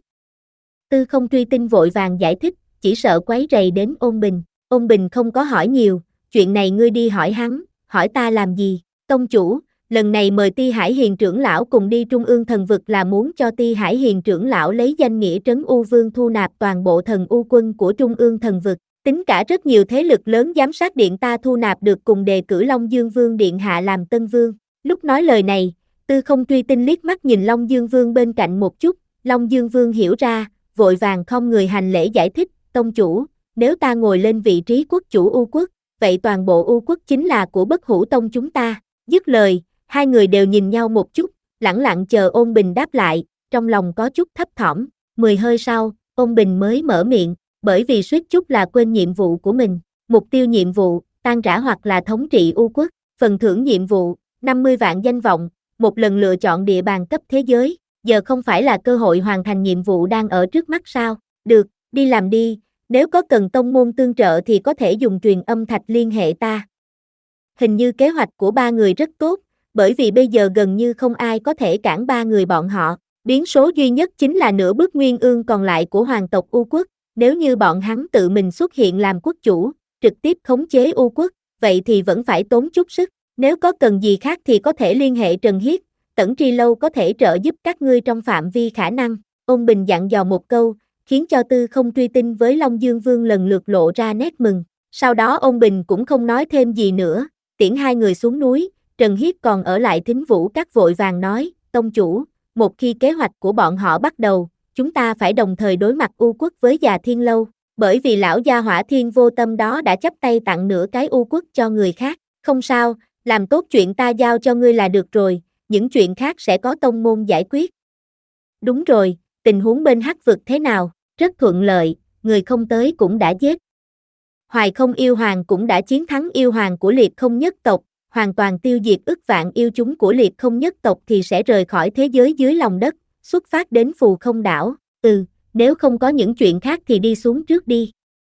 Tư Không Truy Tinh vội vàng giải thích, chỉ sợ quấy rầy đến ôn bình. Ôn bình không có hỏi nhiều, chuyện này ngươi đi hỏi hắn, hỏi ta làm gì? Tông chủ, lần này mời Ti Hải Hiền trưởng lão cùng đi Trung ương thần vực là muốn cho Ti Hải Hiền trưởng lão lấy danh nghĩa Trấn U Vương thu nạp toàn bộ thần U quân của Trung ương thần vực. Tính cả rất nhiều thế lực lớn giám sát điện ta thu nạp được cùng đề cử Long Dương Vương điện hạ làm Tân Vương. Lúc nói lời này, Tư Không Truy Tinh liếc mắt nhìn Long Dương Vương bên cạnh một chút, Long Dương Vương hiểu ra, vội vàng không người hành lễ giải thích, tông chủ, nếu ta ngồi lên vị trí quốc chủ U quốc, vậy toàn bộ U quốc chính là của Bất Hủ Tông chúng ta. Dứt lời, hai người đều nhìn nhau một chút, lẳng lặng chờ Ôn Bình đáp lại, trong lòng có chút thấp thỏm. Mười hơi sau, Ôn Bình mới mở miệng, bởi vì suýt chút là quên nhiệm vụ của mình. Mục tiêu nhiệm vụ, tan rã hoặc là thống trị U quốc. Phần thưởng nhiệm vụ, năm mươi vạn danh vọng, một lần lựa chọn địa bàn cấp thế giới. Giờ không phải là cơ hội hoàn thành nhiệm vụ đang ở trước mắt sao? Được, đi làm đi, nếu có cần tông môn tương trợ thì có thể dùng truyền âm thạch liên hệ ta. Hình như kế hoạch của ba người rất tốt, bởi vì bây giờ gần như không ai có thể cản ba người bọn họ. Biến số duy nhất chính là nửa bước nguyên ương còn lại của hoàng tộc U quốc. Nếu như bọn hắn tự mình xuất hiện làm quốc chủ, trực tiếp khống chế U quốc, vậy thì vẫn phải tốn chút sức. Nếu có cần gì khác thì có thể liên hệ Trần Hiết, Tẩn Tri Lâu có thể trợ giúp các ngươi trong phạm vi khả năng. Ôn Bình dặn dò một câu, khiến cho Tư Không Truy Tinh với Long Dương Vương lần lượt lộ ra nét mừng. Sau đó Ôn Bình cũng không nói thêm gì nữa, tiễn hai người xuống núi. Trần Hiết còn ở lại Thính Vũ Các vội vàng nói, tông chủ, một khi kế hoạch của bọn họ bắt đầu, chúng ta phải đồng thời đối mặt U quốc với Già Thiên Lâu, bởi vì lão gia hỏa Thiên Vô Tâm đó đã chấp tay tặng nửa cái U quốc cho người khác. Không sao, làm tốt chuyện ta giao cho ngươi là được rồi, những chuyện khác sẽ có tông môn giải quyết. Đúng rồi, tình huống bên Hắc vực thế nào? Rất thuận lợi, người không tới cũng đã giết. Hoài Không yêu hoàng cũng đã chiến thắng yêu hoàng của Liệt Không nhất tộc, hoàn toàn tiêu diệt ức vạn yêu chúng của Liệt Không nhất tộc thì sẽ rời khỏi thế giới dưới lòng đất, xuất phát đến Phù Không đảo. Ừ, nếu không có những chuyện khác thì đi xuống trước đi.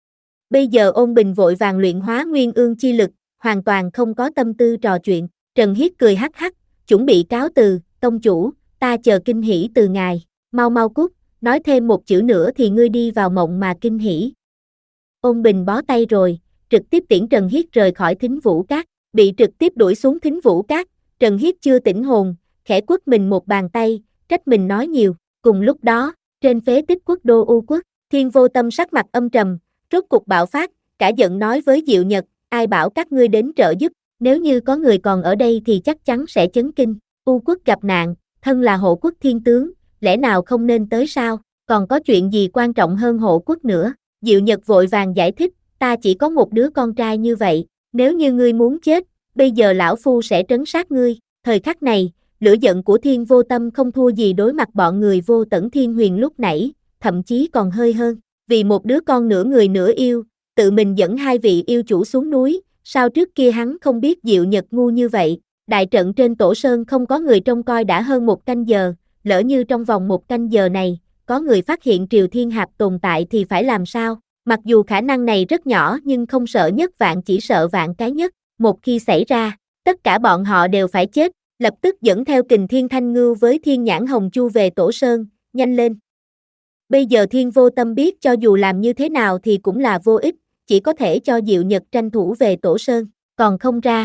Bây giờ Ôn Bình vội vàng luyện hóa nguyên ương chi lực, hoàn toàn không có tâm tư trò chuyện. Trần Hiết cười hắc hắc, chuẩn bị cáo từ, tông chủ, ta chờ kinh hỉ từ ngài, mau mau cút, nói thêm một chữ nữa thì ngươi đi vào mộng mà kinh hỉ. Ôn Bình bó tay rồi, trực tiếp tiễn Trần Hiết rời khỏi Thính Vũ Các, bị trực tiếp đuổi xuống Thính Vũ Các. Trần Hiết chưa tỉnh hồn, khẽ quất mình một bàn tay, trách mình nói nhiều. Cùng lúc đó, trên phế tích quốc đô U quốc, Thiên Vô Tâm sắc mặt âm trầm, rốt cục bạo phát, cả giận nói với Diệu Nhật, ai bảo các ngươi đến trợ giúp, nếu như có người còn ở đây thì chắc chắn sẽ chấn kinh. U quốc gặp nạn, thân là hộ quốc thiên tướng, lẽ nào không nên tới sao, còn có chuyện gì quan trọng hơn hộ quốc nữa. Diệu Nhật vội vàng giải thích, ta chỉ có một đứa con trai như vậy, nếu như ngươi muốn chết, bây giờ lão phu sẽ trấn sát ngươi. Thời khắc này, lửa giận của Thiên Vô Tâm không thua gì đối mặt bọn người Vô Tẩn Thiên Huyền lúc nãy, thậm chí còn hơi hơn, vì một đứa con nửa người nửa yêu, tự mình dẫn hai vị yêu chủ xuống núi, sao trước kia hắn không biết Diệu Nhật ngu như vậy. Đại trận trên Tổ Sơn không có người trông coi đã hơn một canh giờ, lỡ như trong vòng một canh giờ này, có người phát hiện Triều Thiên Hạp tồn tại thì phải làm sao? Mặc dù khả năng này rất nhỏ nhưng không sợ nhất vạn chỉ sợ vạn cái nhất, một khi xảy ra, tất cả bọn họ đều phải chết, lập tức dẫn theo Kình Thiên Thanh Ngưu với Thiên Nhãn Hồng Chu về Tổ Sơn, nhanh lên. Bây giờ Thiên Vô Tâm biết cho dù làm như thế nào thì cũng là vô ích, chỉ có thể cho Diệu Nhật tranh thủ về Tổ Sơn, còn không ra.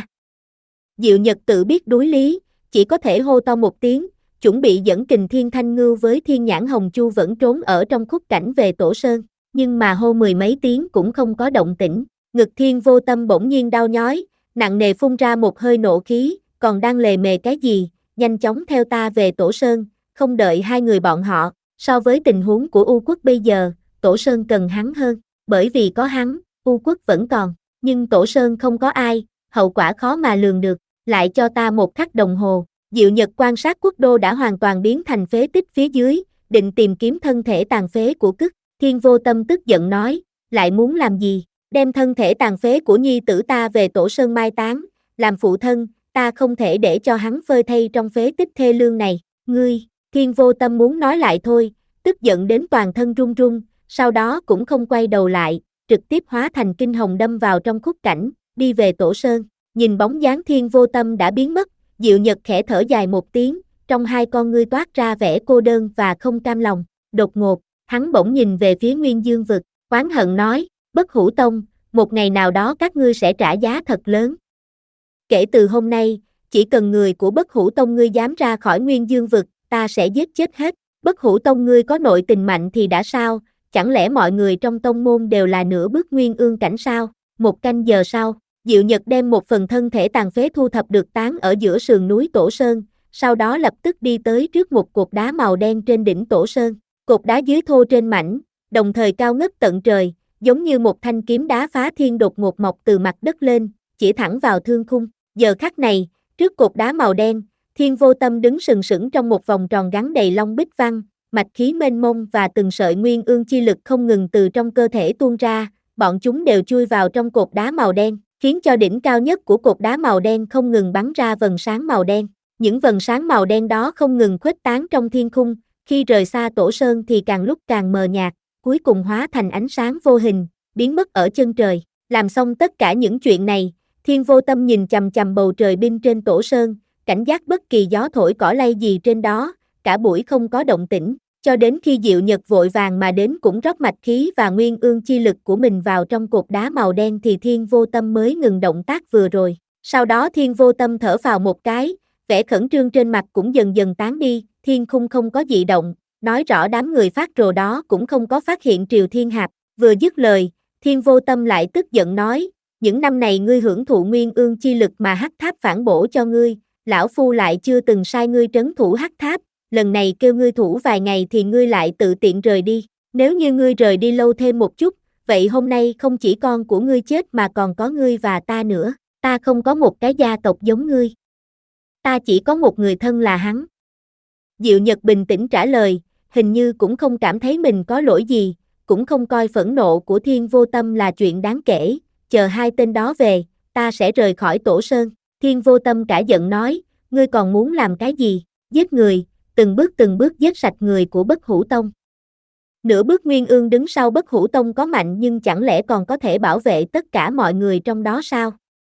Diệu Nhật tự biết đối lý, chỉ có thể hô to một tiếng, chuẩn bị dẫn Kình Thiên Thanh Ngưu với Thiên Nhãn Hồng Chu vẫn trốn ở trong khúc cảnh về Tổ Sơn, nhưng mà hô mười mấy tiếng cũng không có động tĩnh. Ngực Thiên Vô Tâm bỗng nhiên đau nhói, nặng nề phun ra một hơi nộ khí, còn đang lề mề cái gì, nhanh chóng theo ta về Tổ Sơn, không đợi hai người bọn họ. So với tình huống của U quốc bây giờ, Tổ Sơn cần hắn hơn, bởi vì có hắn, U quốc vẫn còn, nhưng Tổ Sơn không có ai, hậu quả khó mà lường được. Lại cho ta một khắc đồng hồ. Diệu Nhật quan sát quốc đô đã hoàn toàn biến thành phế tích phía dưới, định tìm kiếm thân thể tàn phế của Cức. Thiên Vô Tâm tức giận nói, lại muốn làm gì, đem thân thể tàn phế của nhi tử ta về Tổ Sơn mai táng, làm phụ thân, ta không thể để cho hắn phơi thây trong phế tích thê lương này. Ngươi, Thiên Vô Tâm muốn nói lại thôi, tức giận đến toàn thân run run, sau đó cũng không quay đầu lại, trực tiếp hóa thành kinh hồng đâm vào trong khúc cảnh, đi về Tổ Sơn. Nhìn bóng dáng Thiên Vô Tâm đã biến mất, Diệu Nhật khẽ thở dài một tiếng, trong hai con ngươi toát ra vẻ cô đơn và không cam lòng. Đột ngột, hắn bỗng nhìn về phía Nguyên Dương vực, oán hận nói, Bất Hủ Tông, một ngày nào đó các ngươi sẽ trả giá thật lớn. Kể từ hôm nay, chỉ cần người của Bất Hủ Tông ngươi dám ra khỏi Nguyên Dương vực, ta sẽ giết chết hết. Bất Hủ Tông ngươi có nội tình mạnh thì đã sao, chẳng lẽ mọi người trong tông môn đều là nửa bước nguyên ương cảnh sao? Một canh giờ sau, Diệu Nhật đem một phần thân thể tàn phế thu thập được tán ở giữa sườn núi Tổ Sơn, sau đó lập tức đi tới trước một cột đá màu đen trên đỉnh Tổ Sơn. Cột đá dưới thô trên mảnh, đồng thời cao ngất tận trời, giống như một thanh kiếm đá phá thiên đột ngột mọc từ mặt đất lên, chỉ thẳng vào thương khung. Giờ khắc này, trước cột đá màu đen, Thiên Vô Tâm đứng sừng sững trong một vòng tròn gắn đầy long bích văn, mạch khí mênh mông và từng sợi nguyên ương chi lực không ngừng từ trong cơ thể tuôn ra, bọn chúng đều chui vào trong cột đá màu đen, khiến cho đỉnh cao nhất của cột đá màu đen không ngừng bắn ra vầng sáng màu đen. Những vầng sáng màu đen đó không ngừng khuếch tán trong thiên khung, khi rời xa Tổ Sơn thì càng lúc càng mờ nhạt, cuối cùng hóa thành ánh sáng vô hình, biến mất ở chân trời. Làm xong tất cả những chuyện này, Thiên Vô Tâm nhìn chằm chằm bầu trời binh trên Tổ Sơn, cảnh giác bất kỳ gió thổi cỏ lay gì trên đó, cả buổi không có động tĩnh, cho đến khi Diệu Nhật vội vàng mà đến cũng rót mạch khí và nguyên ương chi lực của mình vào trong cột đá màu đen thì Thiên Vô Tâm mới ngừng động tác vừa rồi. Sau đó Thiên Vô Tâm thở phào một cái, vẻ khẩn trương trên mặt cũng dần dần tán đi, thiên khung không có dị động, nói rõ đám người phát rồ đó cũng không có phát hiện Triều Thiên Hạp. Vừa dứt lời, Thiên Vô Tâm lại tức giận nói, những năm này ngươi hưởng thụ nguyên ương chi lực mà Hắc Tháp phản bổ cho ngươi, lão phu lại chưa từng sai ngươi trấn thủ Hắc Tháp, lần này kêu ngươi thủ vài ngày thì ngươi lại tự tiện rời đi, nếu như ngươi rời đi lâu thêm một chút, vậy hôm nay không chỉ con của ngươi chết mà còn có ngươi và ta nữa, ta không có một cái gia tộc giống ngươi. Ta chỉ có một người thân là hắn. Diệu Nhật bình tĩnh trả lời, hình như cũng không cảm thấy mình có lỗi gì, cũng không coi phẫn nộ của Thiên Vô Tâm là chuyện đáng kể, chờ hai tên đó về, ta sẽ rời khỏi Tổ Sơn. Thiên Vô Tâm cả giận nói, ngươi còn muốn làm cái gì, giết người, từng bước từng bước giết sạch người của Bất Hủ Tông. Nửa bước Nguyên Ương đứng sau Bất Hủ Tông có mạnh nhưng chẳng lẽ còn có thể bảo vệ tất cả mọi người trong đó sao?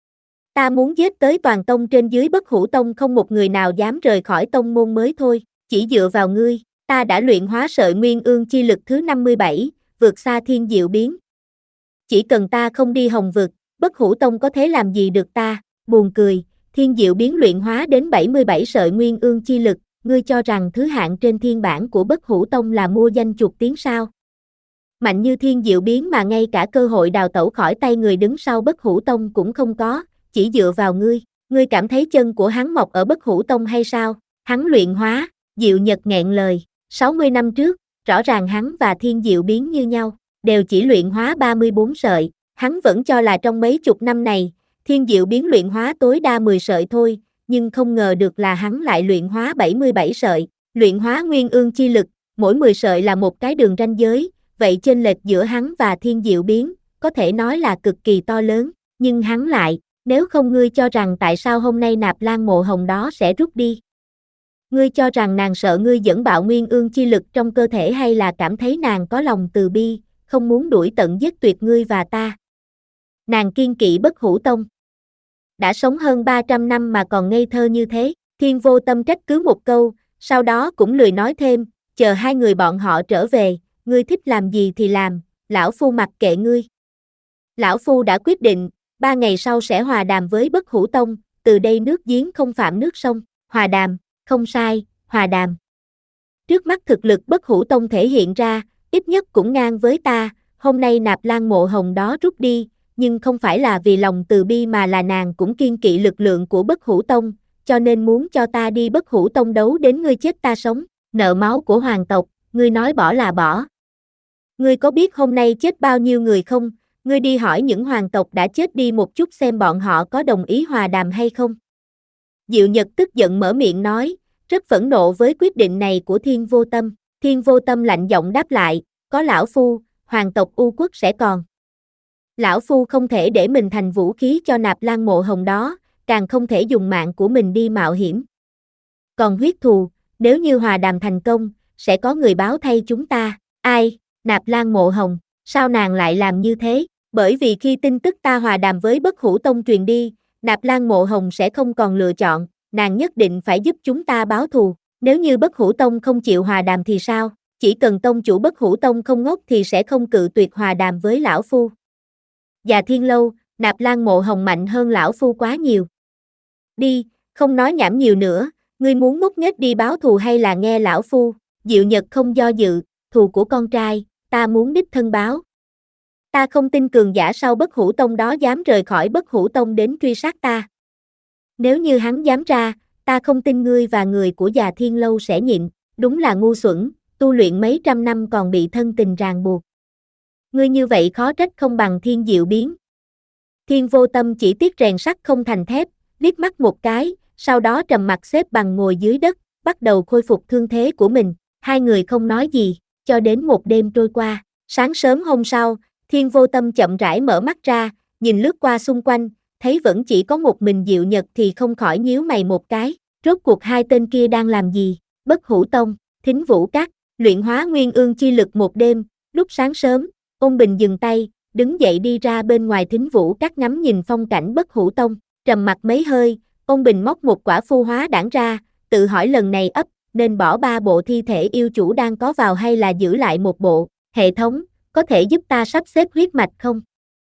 Ta muốn giết tới toàn tông trên dưới Bất Hủ Tông không một người nào dám rời khỏi tông môn mới thôi, chỉ dựa vào ngươi, ta đã luyện hóa sợi Nguyên Ương chi lực thứ năm mươi bảy, vượt xa thiên diệu biến. Chỉ cần ta không đi hồng vực, Bất Hủ Tông có thể làm gì được ta, buồn cười, thiên diệu biến luyện hóa đến bảy mươi bảy sợi Nguyên Ương chi lực, ngươi cho rằng thứ hạng trên thiên bản của Bất Hủ Tông là mua danh chục tiếng sao? Mạnh như thiên diệu biến mà ngay cả cơ hội đào tẩu khỏi tay người đứng sau Bất Hủ Tông cũng không có, chỉ dựa vào ngươi, ngươi cảm thấy chân của hắn mọc ở Bất Hủ Tông hay sao? Hắn luyện hóa, Diệu Nhật nghẹn lời, sáu mươi năm trước, rõ ràng hắn và thiên diệu biến như nhau, đều chỉ luyện hóa ba mươi bốn sợi, hắn vẫn cho là trong mấy chục năm này, thiên diệu biến luyện hóa tối đa mười sợi thôi, nhưng không ngờ được là hắn lại luyện hóa bảy mươi bảy sợi, luyện hóa nguyên ương chi lực, mỗi mười sợi là một cái đường ranh giới, vậy chênh lệch giữa hắn và thiên diệu biến, có thể nói là cực kỳ to lớn, nhưng hắn lại, nếu không ngươi cho rằng tại sao hôm nay Nạp Lan Mộ Hồng đó sẽ rút đi? Ngươi cho rằng nàng sợ ngươi dẫn bạo nguyên ương chi lực trong cơ thể hay là cảm thấy nàng có lòng từ bi, không muốn đuổi tận giết tuyệt ngươi và ta? Nàng kiên kỵ Bất Hủ Tông. Đã sống hơn ba trăm năm mà còn ngây thơ như thế, Thiên Vô Tâm trách cứ một câu, sau đó cũng lười nói thêm, chờ hai người bọn họ trở về, ngươi thích làm gì thì làm, lão phu mặc kệ ngươi. Lão phu đã quyết định, ba ngày sau sẽ hòa đàm với Bất Hủ Tông, từ đây nước giếng không phạm nước sông, hòa đàm, không sai, hòa đàm. Trước mắt thực lực Bất Hủ Tông thể hiện ra, ít nhất cũng ngang với ta, hôm nay Nạp Lan Mộ Hồng đó rút đi, nhưng không phải là vì lòng từ bi mà là nàng cũng kiên kỵ lực lượng của Bất Hủ Tông, cho nên muốn cho ta đi Bất Hủ Tông đấu đến ngươi chết ta sống, nợ máu của hoàng tộc, ngươi nói bỏ là bỏ. Ngươi có biết hôm nay chết bao nhiêu người không? Ngươi đi hỏi những hoàng tộc đã chết đi một chút xem bọn họ có đồng ý hòa đàm hay không. Diệu Nhật tức giận mở miệng nói, rất phẫn nộ với quyết định này của Thiên Vô Tâm. Thiên Vô Tâm lạnh giọng đáp lại, có lão phu, hoàng tộc U Quốc sẽ còn. Lão phu không thể để mình thành vũ khí cho Nạp Lan Mộ Hồng đó, càng không thể dùng mạng của mình đi mạo hiểm. Còn huyết thù, nếu như hòa đàm thành công, sẽ có người báo thay chúng ta. Ai? Nạp Lan Mộ Hồng, sao nàng lại làm như thế? Bởi vì khi tin tức ta hòa đàm với Bất Hủ Tông truyền đi, Nạp Lan Mộ Hồng sẽ không còn lựa chọn, nàng nhất định phải giúp chúng ta báo thù. Nếu như Bất Hủ Tông không chịu hòa đàm thì sao? Chỉ cần tông chủ Bất Hủ Tông không ngốc thì sẽ không cự tuyệt hòa đàm với lão phu. Già Thiên Lâu, Nạp Lan Mộ Hồng mạnh hơn lão phu quá nhiều. Đi, không nói nhảm nhiều nữa, ngươi muốn ngốc nghếch đi báo thù hay là nghe lão phu? Diệu Nhật không do dự, thù của con trai, ta muốn đích thân báo. Ta không tin cường giả sau Bất Hủ Tông đó dám rời khỏi Bất Hủ Tông đến truy sát ta. Nếu như hắn dám ra, ta không tin ngươi và người của Già Thiên Lâu sẽ nhịn, đúng là ngu xuẩn, tu luyện mấy trăm năm còn bị thân tình ràng buộc. Ngươi như vậy khó trách không bằng Thiên Diệu Biến. Thiên Vô Tâm chỉ tiếc rèn sắt không thành thép, liếc mắt một cái, sau đó trầm mặt xếp bằng ngồi dưới đất, bắt đầu khôi phục thương thế của mình. Hai người không nói gì, cho đến một đêm trôi qua. Sáng sớm hôm sau, Thiên Vô Tâm chậm rãi mở mắt ra, nhìn lướt qua xung quanh, thấy vẫn chỉ có một mình Diệu Nhật thì không khỏi nhíu mày một cái. Rốt cuộc hai tên kia đang làm gì? Bất Hủ Tông, Thính Vũ Các, luyện hóa nguyên ương chi lực một đêm. Lúc sáng sớm, Ôn Bình dừng tay, đứng dậy đi ra bên ngoài Thính Vũ Các ngắm nhìn phong cảnh Bất Hủ Tông. Trầm mặt mấy hơi, Ôn Bình móc một quả phu hóa đản ra, tự hỏi lần này ấp nên bỏ ba bộ thi thể yêu chủ đang có vào hay là giữ lại một bộ. Hệ thống, có thể giúp ta sắp xếp huyết mạch không?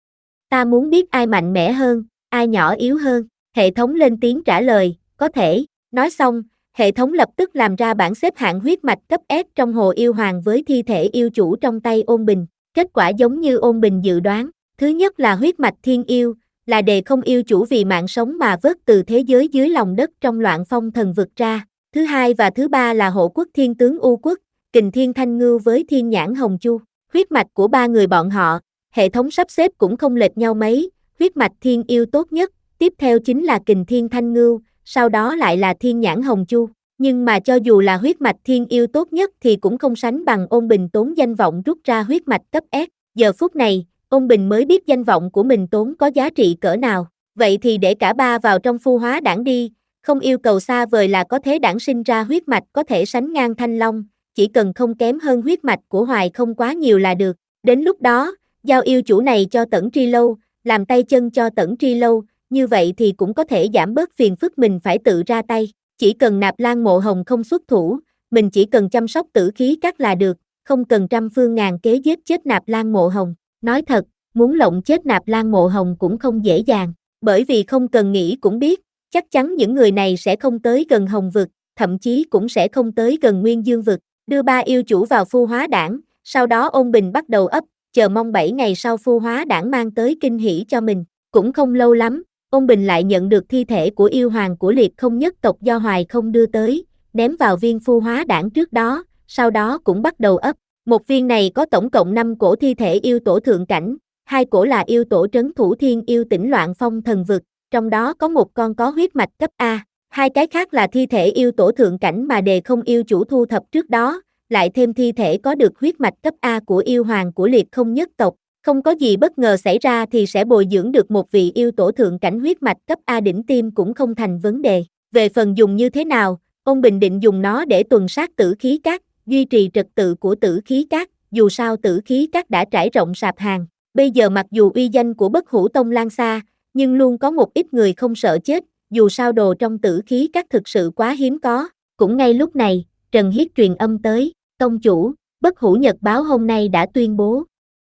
Ta muốn biết ai mạnh mẽ hơn, ai nhỏ yếu hơn. Hệ thống lên tiếng trả lời, có thể. Nói xong, hệ thống lập tức làm ra bảng xếp hạng huyết mạch cấp S trong hồ yêu hoàng với thi thể yêu chủ trong tay Ôn Bình. Kết quả giống như Ôn Bình dự đoán. Thứ nhất là huyết mạch thiên yêu, là đề không yêu chủ vì mạng sống mà vớt từ thế giới dưới lòng đất trong loạn phong thần vực ra. Thứ hai và thứ ba là hộ quốc thiên tướng U quốc, Kình Thiên Thanh Ngưu với Thiên Nhãn Hồng Chu. Huyết mạch của ba người bọn họ, hệ thống sắp xếp cũng không lệch nhau mấy, huyết mạch thiên yêu tốt nhất, tiếp theo chính là Kình Thiên Thanh Ngưu, sau đó lại là Thiên Nhãn Hồng Chu. Nhưng mà cho dù là huyết mạch thiên yêu tốt nhất thì cũng không sánh bằng Ôn Bình tốn danh vọng rút ra huyết mạch cấp S. Giờ phút này, Ôn Bình mới biết danh vọng của mình tốn có giá trị cỡ nào. Vậy thì để cả ba vào trong phu hóa đảng đi, không yêu cầu xa vời là có thể đản sinh ra huyết mạch có thể sánh ngang Thanh Long, chỉ cần không kém hơn huyết mạch của Hoài không quá nhiều là được. Đến lúc đó, giao yêu chủ này cho Tẩn Tri Lâu, làm tay chân cho Tẩn Tri Lâu, như vậy thì cũng có thể giảm bớt phiền phức mình phải tự ra tay. Chỉ cần Nạp Lan Mộ Hồng không xuất thủ, mình chỉ cần chăm sóc tử khí các là được, không cần trăm phương ngàn kế giết chết Nạp Lan Mộ Hồng. Nói thật, muốn lộng chết Nạp Lan Mộ Hồng cũng không dễ dàng, bởi vì không cần nghĩ cũng biết, chắc chắn những người này sẽ không tới gần Hồng vực, thậm chí cũng sẽ không tới gần Nguyên Dương vực. Đưa ba yêu chủ vào phu hóa đảng, sau đó Ôn Bình bắt đầu ấp, chờ mong bảy ngày sau phu hóa đảng mang tới kinh hỉ cho mình. Cũng không lâu lắm, Ôn Bình lại nhận được thi thể của yêu hoàng của Liệt Không nhất tộc do Hoài không đưa tới, ném vào viên phu hóa đảng trước đó, sau đó cũng bắt đầu ấp. Một viên này có tổng cộng năm cổ thi thể yêu tổ thượng cảnh, hai cổ là yêu tổ trấn thủ thiên yêu tỉnh loạn phong thần vực, trong đó có một con có huyết mạch cấp A, hai cái khác là thi thể yêu tổ thượng cảnh mà đề không yêu chủ thu thập trước đó, lại thêm thi thể có được huyết mạch cấp A của yêu hoàng của Liệt Không nhất tộc. Không có gì bất ngờ xảy ra thì sẽ bồi dưỡng được một vị yêu tổ thượng cảnh huyết mạch cấp A đỉnh tiêm cũng không thành vấn đề. Về phần dùng như thế nào, Ôn Bình định dùng nó để tuần sát tử khí các, duy trì trật tự của tử khí các, dù sao tử khí các đã trải rộng sạp hàng. Bây giờ mặc dù uy danh của Bất Hủ Tông lan xa, nhưng luôn có một ít người không sợ chết, dù sao đồ trong tử khí các thực sự quá hiếm có. Cũng ngay lúc này, Trần Hiết truyền âm tới, tông chủ, Bất Hủ Nhật báo hôm nay đã tuyên bố.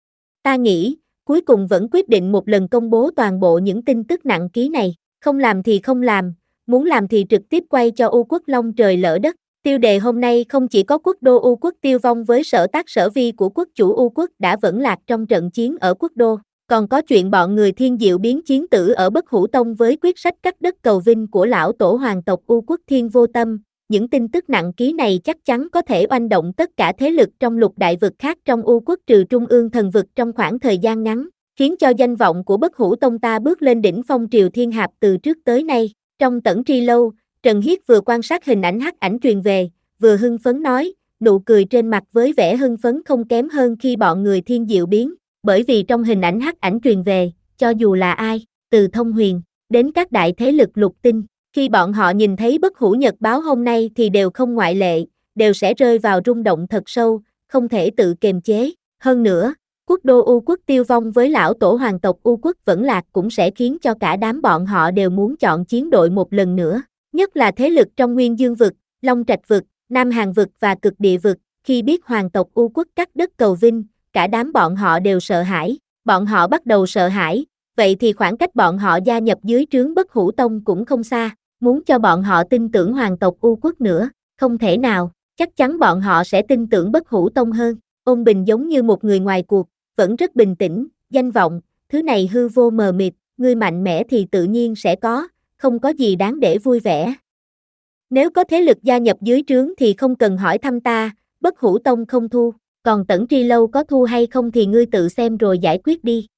Ta nghĩ, cuối cùng vẫn quyết định một lần công bố toàn bộ những tin tức nặng ký này, không làm thì không làm, muốn làm thì trực tiếp quay cho U quốc long trời lỡ đất. Tiêu đề hôm nay không chỉ có quốc đô U quốc tiêu vong với sở tác sở vi của quốc chủ U quốc đã vẫn lạc trong trận chiến ở quốc đô, còn có chuyện bọn người Thiên Diệu biến chiến tử ở Bất Hủ Tông với quyết sách cắt đất cầu vinh của lão tổ hoàng tộc U quốc Thiên Vô Tâm. Những tin tức nặng ký này chắc chắn có thể oanh động tất cả thế lực trong lục đại vực khác trong U quốc trừ Trung ương thần vực trong khoảng thời gian ngắn, khiến cho danh vọng của Bất Hủ Tông ta bước lên đỉnh phong triều thiên hạp từ trước tới nay. Trong Tẩn Tri Lâu, Trần Hiết vừa quan sát hình ảnh hắc ảnh truyền về, vừa hưng phấn nói, nụ cười trên mặt với vẻ hưng phấn không kém hơn khi bọn người Thiên Diệu biến, bởi vì trong hình ảnh hắc ảnh truyền về, cho dù là ai, từ Thông Huyền đến các đại thế lực lục tinh, khi bọn họ nhìn thấy Bất Hủ Nhật báo hôm nay thì đều không ngoại lệ, đều sẽ rơi vào rung động thật sâu, không thể tự kiềm chế. Hơn nữa, quốc đô U quốc tiêu vong với lão tổ hoàng tộc U quốc vẫn lạc cũng sẽ khiến cho cả đám bọn họ đều muốn chọn chiến đội một lần nữa. Nhất là thế lực trong Nguyên Dương vực, Long Trạch vực, Nam Hàn vực và Cực Địa vực, khi biết hoàng tộc U quốc cắt đất cầu vinh, cả đám bọn họ đều sợ hãi. Bọn họ bắt đầu sợ hãi, vậy thì khoảng cách bọn họ gia nhập dưới trướng Bất Hủ Tông cũng không xa. Muốn cho bọn họ tin tưởng hoàng tộc U quốc nữa, không thể nào, chắc chắn bọn họ sẽ tin tưởng Bất Hủ Tông hơn. Ôn Bình giống như một người ngoài cuộc, vẫn rất bình tĩnh, danh vọng, thứ này hư vô mờ mịt, ngươi mạnh mẽ thì tự nhiên sẽ có, không có gì đáng để vui vẻ. Nếu có thế lực gia nhập dưới trướng thì không cần hỏi thăm ta, Bất Hủ Tông không thu, còn Tẩn Tri Lâu có thu hay không thì ngươi tự xem rồi giải quyết đi.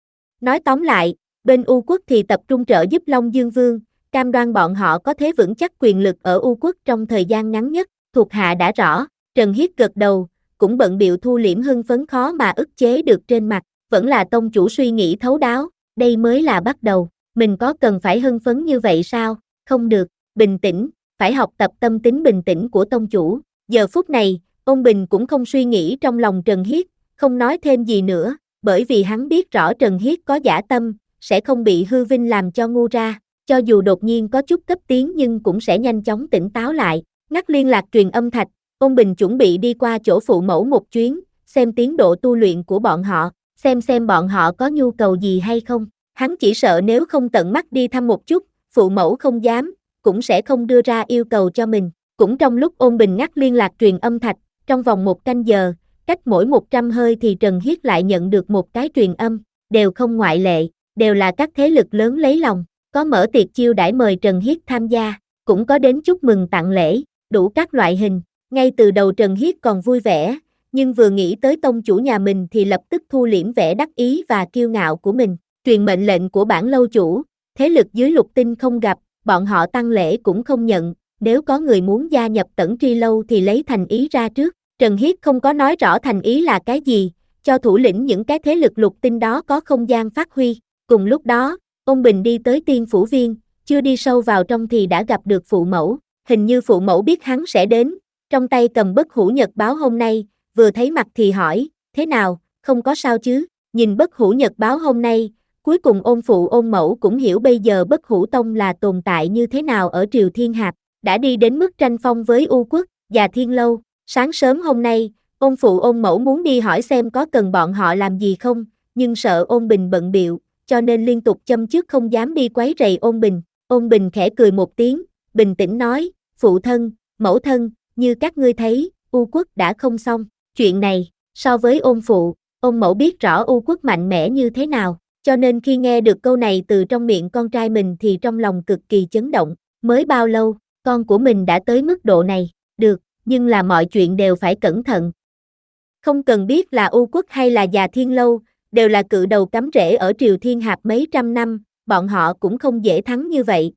Nói tóm lại, bên U quốc thì tập trung trợ giúp Long Dương Vương, cam đoan bọn họ có thế vững chắc quyền lực ở U quốc trong thời gian ngắn nhất, thuộc hạ đã rõ. Trần Hiết gật đầu, cũng bận bịu thu liễm hưng phấn khó mà ức chế được trên mặt, vẫn là tông chủ suy nghĩ thấu đáo, đây mới là bắt đầu, mình có cần phải hưng phấn như vậy sao? Không được, bình tĩnh, phải học tập tâm tính bình tĩnh của tông chủ. Giờ phút này, Ôn Bình cũng không suy nghĩ trong lòng Trần Hiết, không nói thêm gì nữa, bởi vì hắn biết rõ Trần Hiết có dã tâm, sẽ không bị hư vinh làm cho ngu ra, cho dù đột nhiên có chút cấp tiến nhưng cũng sẽ nhanh chóng tỉnh táo lại. Ngắt liên lạc truyền âm thạch, Ôn Bình chuẩn bị đi qua chỗ phụ mẫu một chuyến, xem tiến độ tu luyện của bọn họ, xem xem bọn họ có nhu cầu gì hay không. Hắn chỉ sợ nếu không tận mắt đi thăm một chút, phụ mẫu không dám, cũng sẽ không đưa ra yêu cầu cho mình. Cũng trong lúc Ôn Bình ngắt liên lạc truyền âm thạch, trong vòng một canh giờ, cách mỗi một trăm hơi thì Trần Hiết lại nhận được một cái truyền âm, đều không ngoại lệ, đều là các thế lực lớn lấy lòng, có mở tiệc chiêu đãi mời Trần Hiết tham gia, cũng có đến chúc mừng tặng lễ, đủ các loại hình. Ngay từ đầu Trần Hiết còn vui vẻ, nhưng vừa nghĩ tới tông chủ nhà mình thì lập tức thu liễm vẻ đắc ý và kiêu ngạo của mình. Truyền mệnh lệnh của bản lâu chủ, thế lực dưới lục tinh không gặp, bọn họ tăng lễ cũng không nhận, nếu có người muốn gia nhập Tẩn Tri Lâu thì lấy thành ý ra trước. Trần Hiết không có nói rõ thành ý là cái gì, cho thủ lĩnh những cái thế lực lục tinh đó có không gian phát huy. Cùng lúc đó, Ôn Bình đi tới Tiên Phủ Viên, chưa đi sâu vào trong thì đã gặp được phụ mẫu, hình như phụ mẫu biết hắn sẽ đến, trong tay cầm Bất Hủ Nhật báo hôm nay, vừa thấy mặt thì hỏi, thế nào, không có sao chứ? Nhìn Bất Hủ Nhật báo hôm nay, cuối cùng Ôn phụ Ôn mẫu cũng hiểu bây giờ Bất Hủ Tông là tồn tại như thế nào ở Triều Thiên Hạp, đã đi đến mức tranh phong với U quốc và Thiên Lâu. Sáng sớm hôm nay, Ôn phụ Ôn mẫu muốn đi hỏi xem có cần bọn họ làm gì không, nhưng sợ Ôn Bình bận bịu, cho nên liên tục châm chước không dám đi quấy rầy Ôn Bình. Ôn Bình khẽ cười một tiếng, bình tĩnh nói, phụ thân, mẫu thân, như các ngươi thấy, U quốc đã không xong. Chuyện này, so với Ôn phụ, Ôn mẫu biết rõ U quốc mạnh mẽ như thế nào, cho nên khi nghe được câu này từ trong miệng con trai mình thì trong lòng cực kỳ chấn động. Mới bao lâu, con của mình đã tới mức độ này, được, nhưng là mọi chuyện đều phải cẩn thận. Không cần biết là U quốc hay là Già Thiên Lâu, đều là cự đầu cắm rễ ở Triều Thiên Hạp mấy trăm năm, bọn họ cũng không dễ thắng như vậy.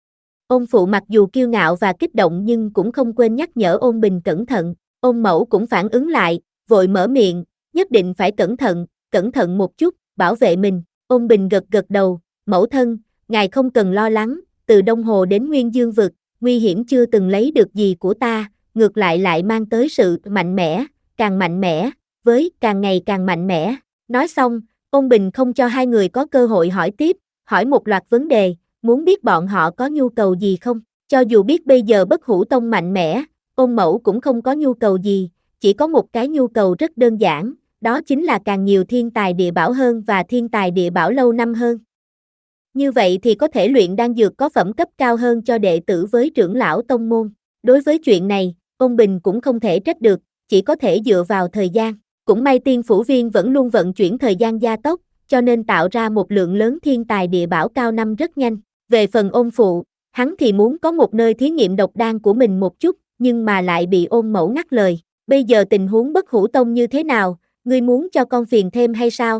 Ôn phụ mặc dù kiêu ngạo và kích động nhưng cũng không quên nhắc nhở Ôn Bình cẩn thận. Ôn mẫu cũng phản ứng lại, vội mở miệng, nhất định phải cẩn thận, cẩn thận một chút, bảo vệ mình. Ôn Bình gật gật đầu, mẫu thân, ngài không cần lo lắng, từ Đông Hồ đến Nguyên Dương vực, nguy hiểm chưa từng lấy được gì của ta, ngược lại lại mang tới sự mạnh mẽ, càng mạnh mẽ, với càng ngày càng mạnh mẽ. Nói xong, Ôn Bình không cho hai người có cơ hội hỏi tiếp, hỏi một loạt vấn đề, muốn biết bọn họ có nhu cầu gì không. Cho dù biết bây giờ Bất Hủ Tông mạnh mẽ, Ôn mẫu cũng không có nhu cầu gì, chỉ có một cái nhu cầu rất đơn giản, đó chính là càng nhiều thiên tài địa bảo hơn và thiên tài địa bảo lâu năm hơn. Như vậy thì có thể luyện đan dược có phẩm cấp cao hơn cho đệ tử với trưởng lão tông môn. Đối với chuyện này, Ôn Bình cũng không thể trách được, chỉ có thể dựa vào thời gian. Cũng may Tiên Phủ Viên vẫn luôn vận chuyển thời gian gia tốc, cho nên tạo ra một lượng lớn thiên tài địa bảo cao năm rất nhanh. Về phần Ôn phụ, hắn thì muốn có một nơi thí nghiệm độc đan của mình một chút, nhưng mà lại bị Ôn mẫu ngắt lời. Bây giờ tình huống Bất Hủ Tông như thế nào, ngươi muốn cho con phiền thêm hay sao?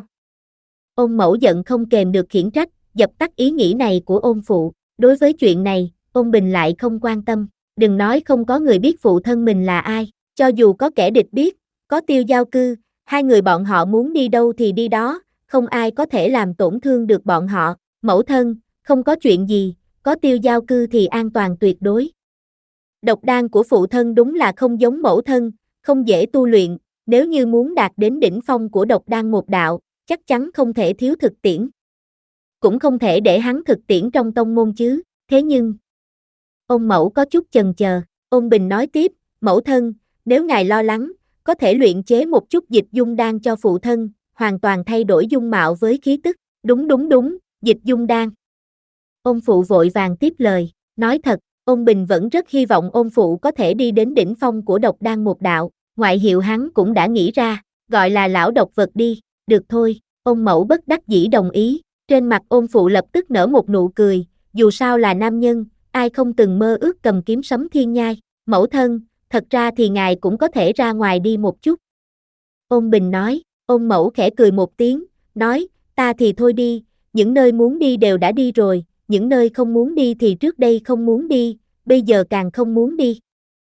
Ôn mẫu giận không kềm được khiển trách, dập tắt ý nghĩ này của Ôn phụ. Đối với chuyện này, Ôn Bình lại không quan tâm. Đừng nói không có người biết phụ thân mình là ai, cho dù có kẻ địch biết, có Tiêu Giao Cư, hai người bọn họ muốn đi đâu thì đi đó, không ai có thể làm tổn thương được bọn họ. Mẫu thân, không có chuyện gì, có Tiêu Giao Cư thì an toàn tuyệt đối. Độc đan của phụ thân đúng là không giống mẫu thân, không dễ tu luyện, nếu như muốn đạt đến đỉnh phong của độc đan một đạo, chắc chắn không thể thiếu thực tiễn. Cũng không thể để hắn thực tiễn trong tông môn chứ, thế nhưng... Ôn mẫu có chút chần chờ, Ôn Bình nói tiếp, mẫu thân, nếu ngài lo lắng, có thể luyện chế một chút dịch dung đan cho phụ thân, hoàn toàn thay đổi dung mạo với khí tức. Đúng đúng đúng, dịch dung đan. Ôn phụ vội vàng tiếp lời, nói thật, Ôn Bình vẫn rất hy vọng ôn phụ có thể đi đến đỉnh phong của độc đan một đạo, ngoại hiệu hắn cũng đã nghĩ ra, gọi là lão độc vật đi, được thôi, ôn mẫu bất đắc dĩ đồng ý, trên mặt ôn phụ lập tức nở một nụ cười, dù sao là nam nhân, ai không từng mơ ước cầm kiếm sấm thiên nhai, mẫu thân, thật ra thì ngài cũng có thể ra ngoài đi một chút. Ôn Bình nói, Ôn Mẫu khẽ cười một tiếng, nói, ta thì thôi đi, những nơi muốn đi đều đã đi rồi, những nơi không muốn đi thì trước đây không muốn đi, bây giờ càng không muốn đi.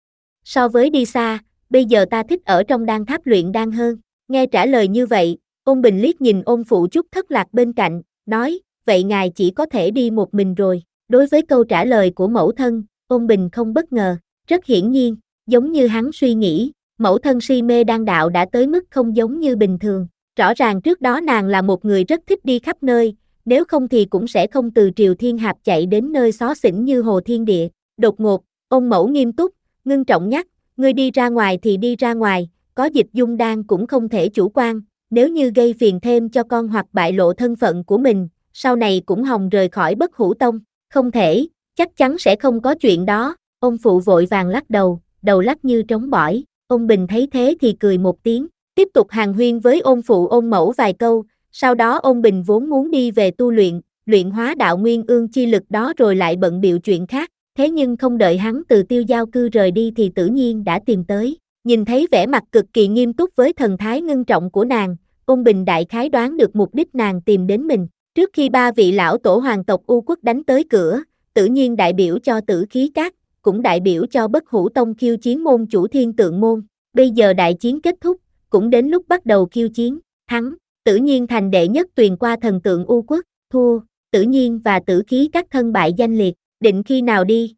So với đi xa, bây giờ ta thích ở trong đan tháp luyện đan hơn. Nghe trả lời như vậy, Ôn Bình liếc nhìn Ôn Phụ Trúc thất lạc bên cạnh, nói, vậy ngài chỉ có thể đi một mình rồi. Đối với câu trả lời của mẫu thân, Ôn Bình không bất ngờ, rất hiển nhiên, giống như hắn suy nghĩ, mẫu thân si mê đan đạo đã tới mức không giống như bình thường. Rõ ràng trước đó nàng là một người rất thích đi khắp nơi, nếu không thì cũng sẽ không từ Triều Thiên Hạp chạy đến nơi xó xỉnh như Hồ Thiên Địa. Đột ngột, Ôn Mẫu nghiêm túc, ngưng trọng nhắc, ngươi đi ra ngoài thì đi ra ngoài, có Dịch Dung đan cũng không thể chủ quan, nếu như gây phiền thêm cho con hoặc bại lộ thân phận của mình, sau này cũng hòng rời khỏi Bất Hủ Tông, không thể, chắc chắn sẽ không có chuyện đó. Ôn Phụ vội vàng lắc đầu, đầu lắc như trống bỏi. Ôn Bình thấy thế thì cười một tiếng, tiếp tục hàn huyên với Ôn Phụ Ôn Mẫu vài câu, sau đó Ôn Bình vốn muốn đi về tu luyện, luyện hóa đạo nguyên ương chi lực đó rồi lại bận bịu chuyện khác, thế nhưng không đợi hắn từ Tiêu Giao Cư rời đi thì Tử Nhiên đã tìm tới, nhìn thấy vẻ mặt cực kỳ nghiêm túc với thần thái ngưng trọng của nàng, Ôn Bình đại khái đoán được mục đích nàng tìm đến mình. Trước khi ba vị lão tổ hoàng tộc U Quốc đánh tới cửa, Tử Nhiên đại biểu cho Tử Khí Các, cũng đại biểu cho Bất Hủ Tông khiêu chiến môn chủ Thiên Tượng môn. Bây giờ đại chiến kết thúc, cũng đến lúc bắt đầu khiêu chiến. Thắng, Tử Nhiên thành đệ nhất Tuyền Qua thần tượng U Quốc. Thua, Tử Nhiên và Tử Khí Các thân bại danh liệt. Định khi nào đi?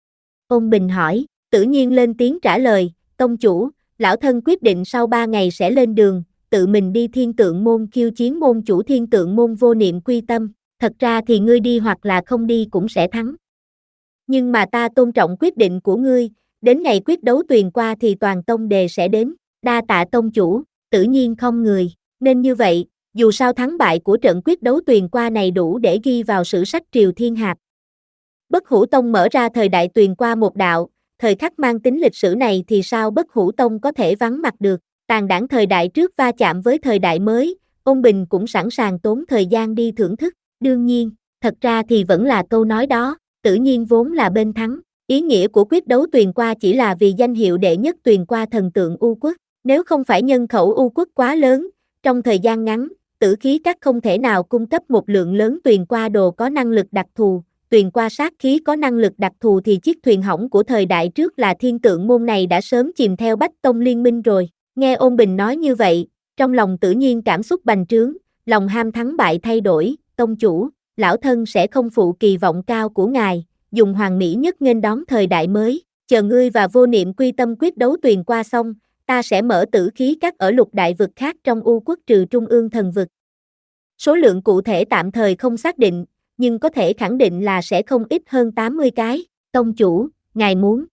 Ôn Bình hỏi. Tử Nhiên lên tiếng trả lời, tông chủ, lão thân quyết định sau ba ngày sẽ lên đường, tự mình đi Thiên Tượng môn khiêu chiến môn chủ Thiên Tượng môn Vô Niệm Quy Tâm. Thật ra thì ngươi đi hoặc là không đi cũng sẽ thắng. Nhưng mà ta tôn trọng quyết định của ngươi, đến ngày quyết đấu Tuyền Qua thì toàn tông đề sẽ đến. Đa tạ tông chủ. Tử Nhiên không người, nên như vậy, dù sao thắng bại của trận quyết đấu Tuyền Qua này đủ để ghi vào sử sách Triều Thiên Hạp. Bất Hủ Tông mở ra thời đại Tuyền Qua một đạo, thời khắc mang tính lịch sử này thì sao Bất Hủ Tông có thể vắng mặt được. Tàn đãng thời đại trước va chạm với thời đại mới, Ôn Bình cũng sẵn sàng tốn thời gian đi thưởng thức. Đương nhiên, thật ra thì vẫn là câu nói đó, Tử Nhiên vốn là bên thắng. Ý nghĩa của quyết đấu Tuyền Qua chỉ là vì danh hiệu đệ nhất Tuyền Qua thần tượng U Quốc. Nếu không phải nhân khẩu U Quốc quá lớn, trong thời gian ngắn, Tử Khí Các không thể nào cung cấp một lượng lớn Tuyền Qua đồ có năng lực đặc thù. Tuyền Qua sát khí có năng lực đặc thù thì chiếc thuyền hỏng của thời đại trước là Thiên Tượng môn này đã sớm chìm theo Bách Tông liên minh rồi. Nghe Ôn Bình nói như vậy, trong lòng Tử Nhiên cảm xúc bành trướng, lòng ham thắng bại thay đổi. Tông chủ, lão thân sẽ không phụ kỳ vọng cao của ngài, dùng hoàn mỹ nhất nghênh đón thời đại mới. Chờ ngươi và Vô Niệm Quy Tâm quyết đấu Tuyền Qua xong, ta sẽ mở Tử Khí Các ở lục đại vực khác trong U Quốc trừ Trung ương thần vực. Số lượng cụ thể tạm thời không xác định, nhưng có thể khẳng định là sẽ không ít hơn tám mươi cái. Tông chủ, ngài muốn.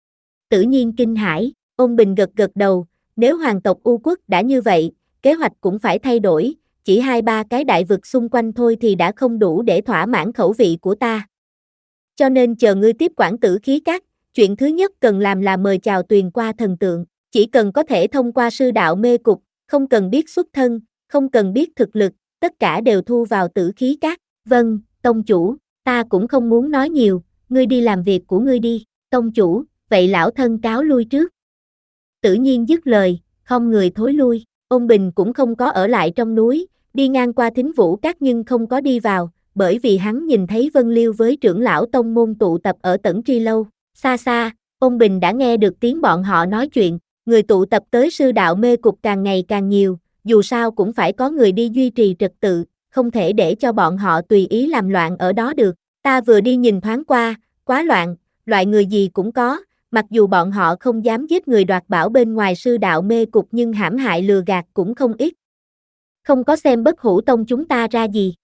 Tử Nhiên kinh hãi, Ôn Bình gật gật đầu, nếu hoàng tộc U Quốc đã như vậy, kế hoạch cũng phải thay đổi, chỉ hai ba cái đại vực xung quanh thôi thì đã không đủ để thỏa mãn khẩu vị của ta. Cho nên chờ ngươi tiếp quản Tử Khí Các, chuyện thứ nhất cần làm là mời chào Tuyền Qua thần tượng, chỉ cần có thể thông qua sư đạo mê cục, không cần biết xuất thân, không cần biết thực lực, tất cả đều thu vào Tử Khí Các. Vâng, tông chủ, ta cũng không muốn nói nhiều, ngươi đi làm việc của ngươi đi. Tông chủ, vậy lão thân cáo lui trước. Tử Nhiên dứt lời, không người thối lui. Ôn Bình cũng không có ở lại trong núi, đi ngang qua Thính Vũ Các nhưng không có đi vào, bởi vì hắn nhìn thấy Vân Liêu với trưởng lão tông môn tụ tập ở Tẩn Tri Lâu. Xa xa, Ôn Bình đã nghe được tiếng bọn họ nói chuyện, người tụ tập tới sư đạo mê cục càng ngày càng nhiều, dù sao cũng phải có người đi duy trì trật tự, không thể để cho bọn họ tùy ý làm loạn ở đó được. Ta vừa đi nhìn thoáng qua, quá loạn, loại người gì cũng có, mặc dù bọn họ không dám giết người đoạt bảo bên ngoài sư đạo mê cục nhưng hãm hại lừa gạt cũng không ít. Không có xem Bất Hủ Tông chúng ta ra gì.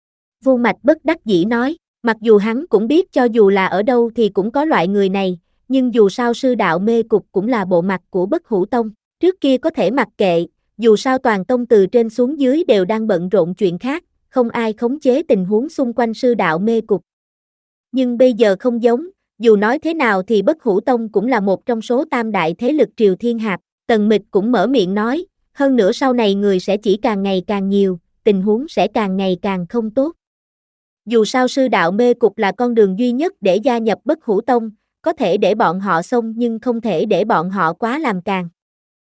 Vô Mạch bất đắc dĩ nói, mặc dù hắn cũng biết cho dù là ở đâu thì cũng có loại người này, nhưng dù sao sư đạo mê cục cũng là bộ mặt của Bất Hủ Tông, trước kia có thể mặc kệ, dù sao toàn tông từ trên xuống dưới đều đang bận rộn chuyện khác, không ai khống chế tình huống xung quanh sư đạo mê cục. Nhưng bây giờ không giống, dù nói thế nào thì Bất Hủ Tông cũng là một trong số tam đại thế lực Triều Thiên Hạp. Tần Mịch cũng mở miệng nói, hơn nữa sau này người sẽ chỉ càng ngày càng nhiều, tình huống sẽ càng ngày càng không tốt. Dù sao sư đạo mê cục là con đường duy nhất để gia nhập Bất Hủ Tông, có thể để bọn họ xông nhưng không thể để bọn họ quá làm càn.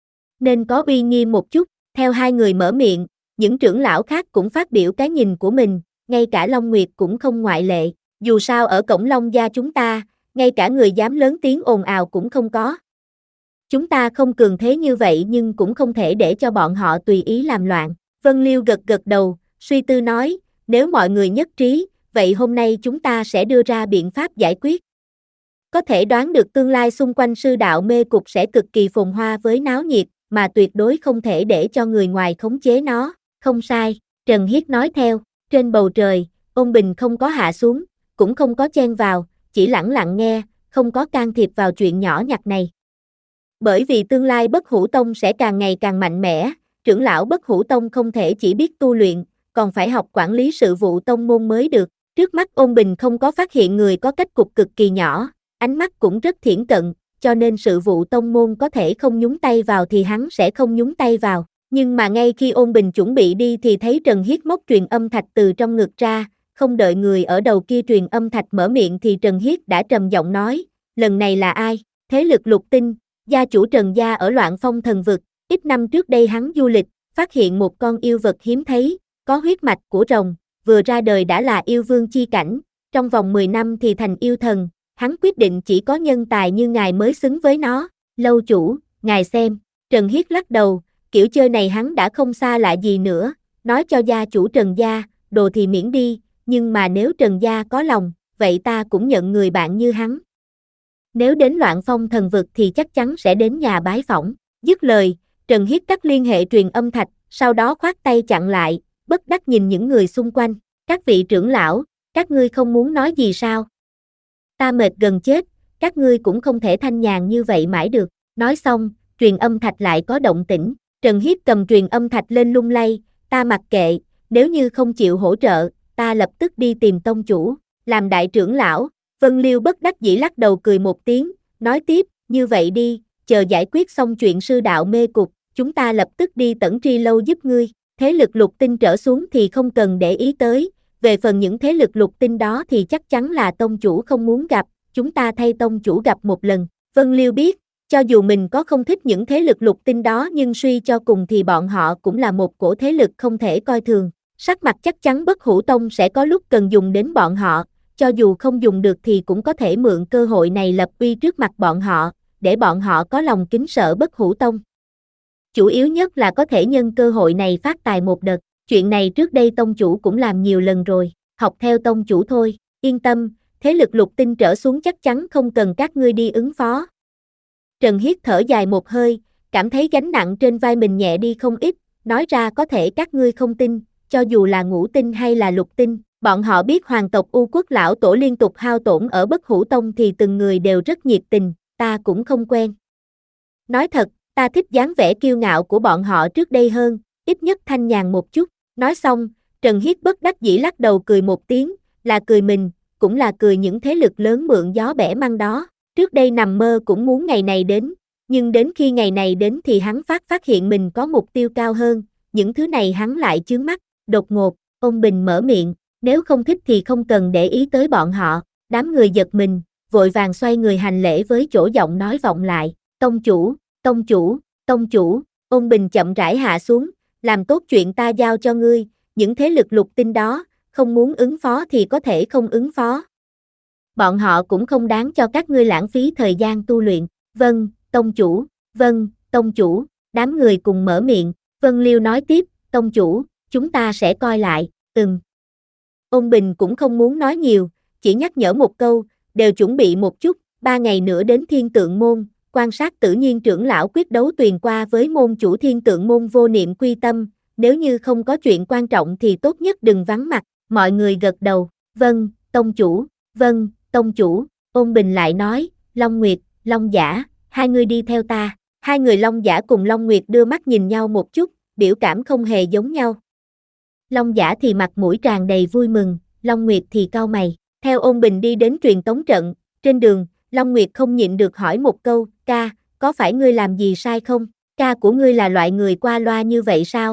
Nên có uy nghiêm một chút, theo hai người mở miệng, những trưởng lão khác cũng phát biểu cái nhìn của mình, ngay cả Long Nguyệt cũng không ngoại lệ, dù sao ở cổng Long gia chúng ta, ngay cả người dám lớn tiếng ồn ào cũng không có. Chúng ta không cường thế như vậy nhưng cũng không thể để cho bọn họ tùy ý làm loạn. Vân Liêu gật gật đầu, suy tư nói, nếu mọi người nhất trí, vậy hôm nay chúng ta sẽ đưa ra biện pháp giải quyết. Có thể đoán được tương lai xung quanh sư đạo mê cục sẽ cực kỳ phồn hoa với náo nhiệt, mà tuyệt đối không thể để cho người ngoài khống chế nó. Không sai, Trần Hiết nói theo, trên bầu trời, ôn bình không có hạ xuống, cũng không có chen vào, chỉ lẳng lặng nghe, không có can thiệp vào chuyện nhỏ nhặt này. Bởi vì tương lai Bất Hủ Tông sẽ càng ngày càng mạnh mẽ, trưởng lão Bất Hủ Tông không thể chỉ biết tu luyện, còn phải học quản lý sự vụ tông môn mới được. Trước mắt ôn bình không có phát hiện người có cách cục cực kỳ nhỏ, ánh mắt cũng rất thiển cận, cho nên sự vụ tông môn có thể không nhúng tay vào thì hắn sẽ không nhúng tay vào. Nhưng mà ngay khi ôn bình chuẩn bị đi thì thấy Trần Hiết móc truyền âm thạch từ trong ngực ra, không đợi người ở đầu kia truyền âm thạch mở miệng thì Trần Hiết đã trầm giọng nói, lần này là ai? Thế lực lục tinh, gia chủ Trần gia ở Loạn Phong Thần Vực, ít năm trước đây hắn du lịch, phát hiện một con yêu vật hiếm thấy, có huyết mạch của rồng, vừa ra đời đã là yêu vương chi cảnh, trong vòng mười năm thì thành yêu thần, hắn quyết định chỉ có nhân tài như ngài mới xứng với nó. Lâu chủ, ngài xem. Trần Hiết lắc đầu, kiểu chơi này hắn đã không xa lạ gì nữa, nói cho gia chủ Trần gia, đồ thì miễn đi, nhưng mà nếu Trần gia có lòng, vậy ta cũng nhận người bạn như hắn. Nếu đến Loạn Phong Thần Vực thì chắc chắn sẽ đến nhà bái phỏng. Dứt lời, Trần Hiết cắt liên hệ truyền âm thạch, sau đó khoát tay chặn lại, bất đắc nhìn những người xung quanh. Các vị trưởng lão, các ngươi không muốn nói gì sao? Ta mệt gần chết, các ngươi cũng không thể thanh nhàn như vậy mãi được. Nói xong, truyền âm thạch lại có động tĩnh. Trần Hiết cầm truyền âm thạch lên lung lay, ta mặc kệ, nếu như không chịu hỗ trợ, ta lập tức đi tìm tông chủ. Làm đại trưởng lão, Vân Liêu bất đắc dĩ lắc đầu cười một tiếng, nói tiếp, như vậy đi, chờ giải quyết xong chuyện sư đạo mê cục, chúng ta lập tức đi Tẩn Tri Lâu giúp ngươi. Thế lực lục tinh trở xuống thì không cần để ý tới, về phần những thế lực lục tinh đó thì chắc chắn là tông chủ không muốn gặp, chúng ta thay tông chủ gặp một lần. Vân Liêu biết, cho dù mình có không thích những thế lực lục tinh đó nhưng suy cho cùng thì bọn họ cũng là một cổ thế lực không thể coi thường. Sắc mặt chắc chắn Bất Hủ Tông sẽ có lúc cần dùng đến bọn họ, cho dù không dùng được thì cũng có thể mượn cơ hội này lập uy trước mặt bọn họ, để bọn họ có lòng kính sợ Bất Hủ Tông. Chủ yếu nhất là có thể nhân cơ hội này phát tài một đợt, chuyện này trước đây tông chủ cũng làm nhiều lần rồi, học theo tông chủ thôi, yên tâm, thế lực lục tinh trở xuống chắc chắn không cần các ngươi đi ứng phó. Trần Hiết thở dài một hơi, cảm thấy gánh nặng trên vai mình nhẹ đi không ít, nói ra có thể các ngươi không tin, cho dù là ngũ tinh hay là lục tinh, bọn họ biết hoàng tộc U Quốc lão tổ liên tục hao tổn ở Bất Hủ Tông thì từng người đều rất nhiệt tình, ta cũng không quen. Nói thật, ta thích dáng vẻ kiêu ngạo của bọn họ trước đây hơn, ít nhất thanh nhàn một chút. Nói xong, Trần Hiết bất đắc dĩ lắc đầu cười một tiếng, là cười mình, cũng là cười những thế lực lớn mượn gió bẻ măng đó. Trước đây nằm mơ cũng muốn ngày này đến, nhưng đến khi ngày này đến thì hắn phát phát hiện mình có mục tiêu cao hơn, những thứ này hắn lại chướng mắt. Đột ngột, ông Bình mở miệng, nếu không thích thì không cần để ý tới bọn họ. Đám người giật mình, vội vàng xoay người hành lễ với chỗ giọng nói vọng lại, tông chủ, tông chủ, tông chủ. Ông Bình chậm rãi hạ xuống, làm tốt chuyện ta giao cho ngươi, những thế lực lục tinh đó, không muốn ứng phó thì có thể không ứng phó. Bọn họ cũng không đáng cho các ngươi lãng phí thời gian tu luyện. Vâng, tông chủ, vâng, tông chủ. Đám người cùng mở miệng. Vân Liêu nói tiếp, tông chủ, chúng ta sẽ coi lại. Ừm. Ông Bình cũng không muốn nói nhiều, chỉ nhắc nhở một câu, đều chuẩn bị một chút, ba ngày nữa đến Thiên Tượng Môn, quan sát Tử Nhiên trưởng lão quyết đấu tuyền qua với môn chủ Thiên Tượng Môn Vô Niệm Quy Tâm, nếu như không có chuyện quan trọng thì tốt nhất đừng vắng mặt. Mọi người gật đầu, vâng, tông chủ, vâng, tông chủ. Ôn Bình lại nói, Long Nguyệt, Long Giả, hai người đi theo ta. Hai người Long Giả cùng Long Nguyệt đưa mắt nhìn nhau một chút, biểu cảm không hề giống nhau. Long Giả thì mặt mũi tràn đầy vui mừng, Long Nguyệt thì cau mày. Theo Ôn Bình đi đến truyền tống trận, trên đường, Long Nguyệt không nhịn được hỏi một câu, ca, có phải ngươi làm gì sai không? Ca của ngươi là loại người qua loa như vậy sao?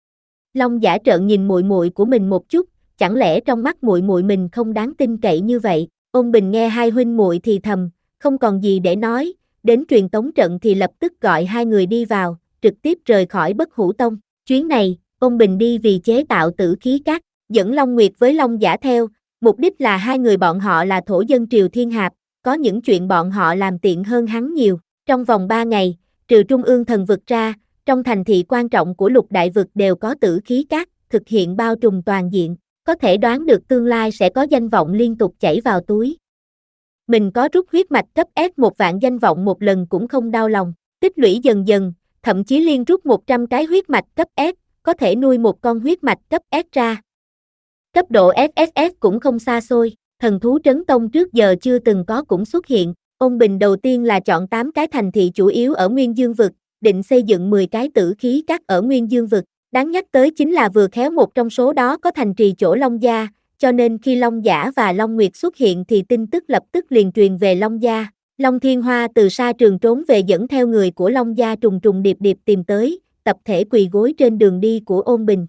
Long Giả trợn nhìn muội muội của mình một chút, chẳng lẽ trong mắt muội muội mình không đáng tin cậy như vậy? Ôn Bình nghe hai huynh muội thì thầm, không còn gì để nói, đến truyền tống trận thì lập tức gọi hai người đi vào, trực tiếp rời khỏi Bất Hủ Tông. Chuyến này, Ôn Bình đi vì chế tạo tử khí cát, dẫn Long Nguyệt với Long Giả theo, mục đích là hai người bọn họ là thổ dân Triều Thiên Hạp, có những chuyện bọn họ làm tiện hơn hắn nhiều. Trong vòng ba ngày, trừ Trung ương thần vực ra, trong thành thị quan trọng của lục đại vực đều có tử khí cát, thực hiện bao trùm toàn diện, có thể đoán được tương lai sẽ có danh vọng liên tục chảy vào túi. Mình có rút huyết mạch cấp S một vạn danh vọng một lần cũng không đau lòng, tích lũy dần dần, thậm chí liên rút một trăm cái huyết mạch cấp S, có thể nuôi một con huyết mạch cấp S ra. Cấp độ ét ét ét cũng không xa xôi, thần thú trấn tông trước giờ chưa từng có cũng xuất hiện. Ôn Bình đầu tiên là chọn tám cái thành thị chủ yếu ở Nguyên Dương vực, định xây dựng mười cái tử khí cát ở Nguyên Dương vực. Đáng nhắc tới chính là vừa khéo một trong số đó có thành trì chỗ Long Gia, cho nên khi Long Giả và Long Nguyệt xuất hiện thì tin tức lập tức liền truyền về Long Gia. Long Thiên Hoa từ xa trường trốn về dẫn theo người của Long Gia trùng trùng điệp điệp tìm tới, tập thể quỳ gối trên đường đi của Ôn Bình.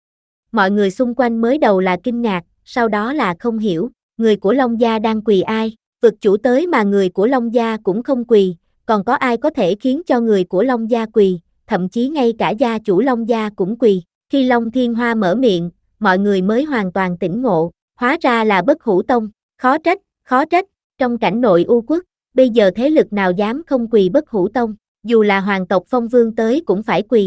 Mọi người xung quanh mới đầu là kinh ngạc, sau đó là không hiểu, người của Long Gia đang quỳ ai, vực chủ tới mà người của Long Gia cũng không quỳ, còn có ai có thể khiến cho người của Long Gia quỳ, thậm chí ngay cả gia chủ Long Gia cũng quỳ. Khi Long Thiên Hoa mở miệng, mọi người mới hoàn toàn tỉnh ngộ, hóa ra là Bất Hủ Tông, khó trách, khó trách, trong cảnh nội U quốc, bây giờ thế lực nào dám không quỳ Bất Hủ Tông, dù là hoàng tộc Phong Vương tới cũng phải quỳ.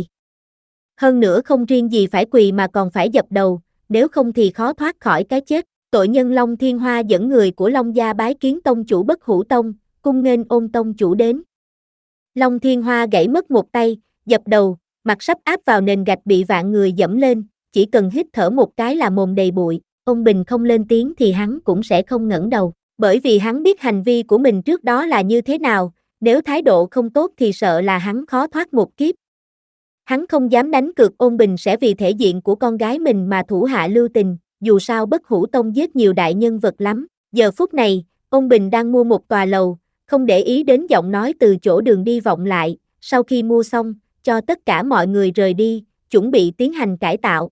Hơn nữa không riêng gì phải quỳ mà còn phải dập đầu, nếu không thì khó thoát khỏi cái chết. Tội nhân Long Thiên Hoa dẫn người của Long Gia bái kiến tông chủ Bất Hủ Tông, cung nghênh Ôn tông chủ đến. Long Thiên Hoa gãy mất một tay, dập đầu, mặt sắp áp vào nền gạch bị vạn người dẫm lên, chỉ cần hít thở một cái là mồm đầy bụi. Ôn Bình không lên tiếng thì hắn cũng sẽ không ngẩng đầu, bởi vì hắn biết hành vi của mình trước đó là như thế nào, nếu thái độ không tốt thì sợ là hắn khó thoát một kiếp. Hắn không dám đánh cược Ôn Bình sẽ vì thể diện của con gái mình mà thủ hạ lưu tình, dù sao Bất Hủ Tông giết nhiều đại nhân vật lắm. Giờ phút này, Ôn Bình đang mua một tòa lầu, không để ý đến giọng nói từ chỗ đường đi vọng lại, sau khi mua xong, cho tất cả mọi người rời đi, chuẩn bị tiến hành cải tạo.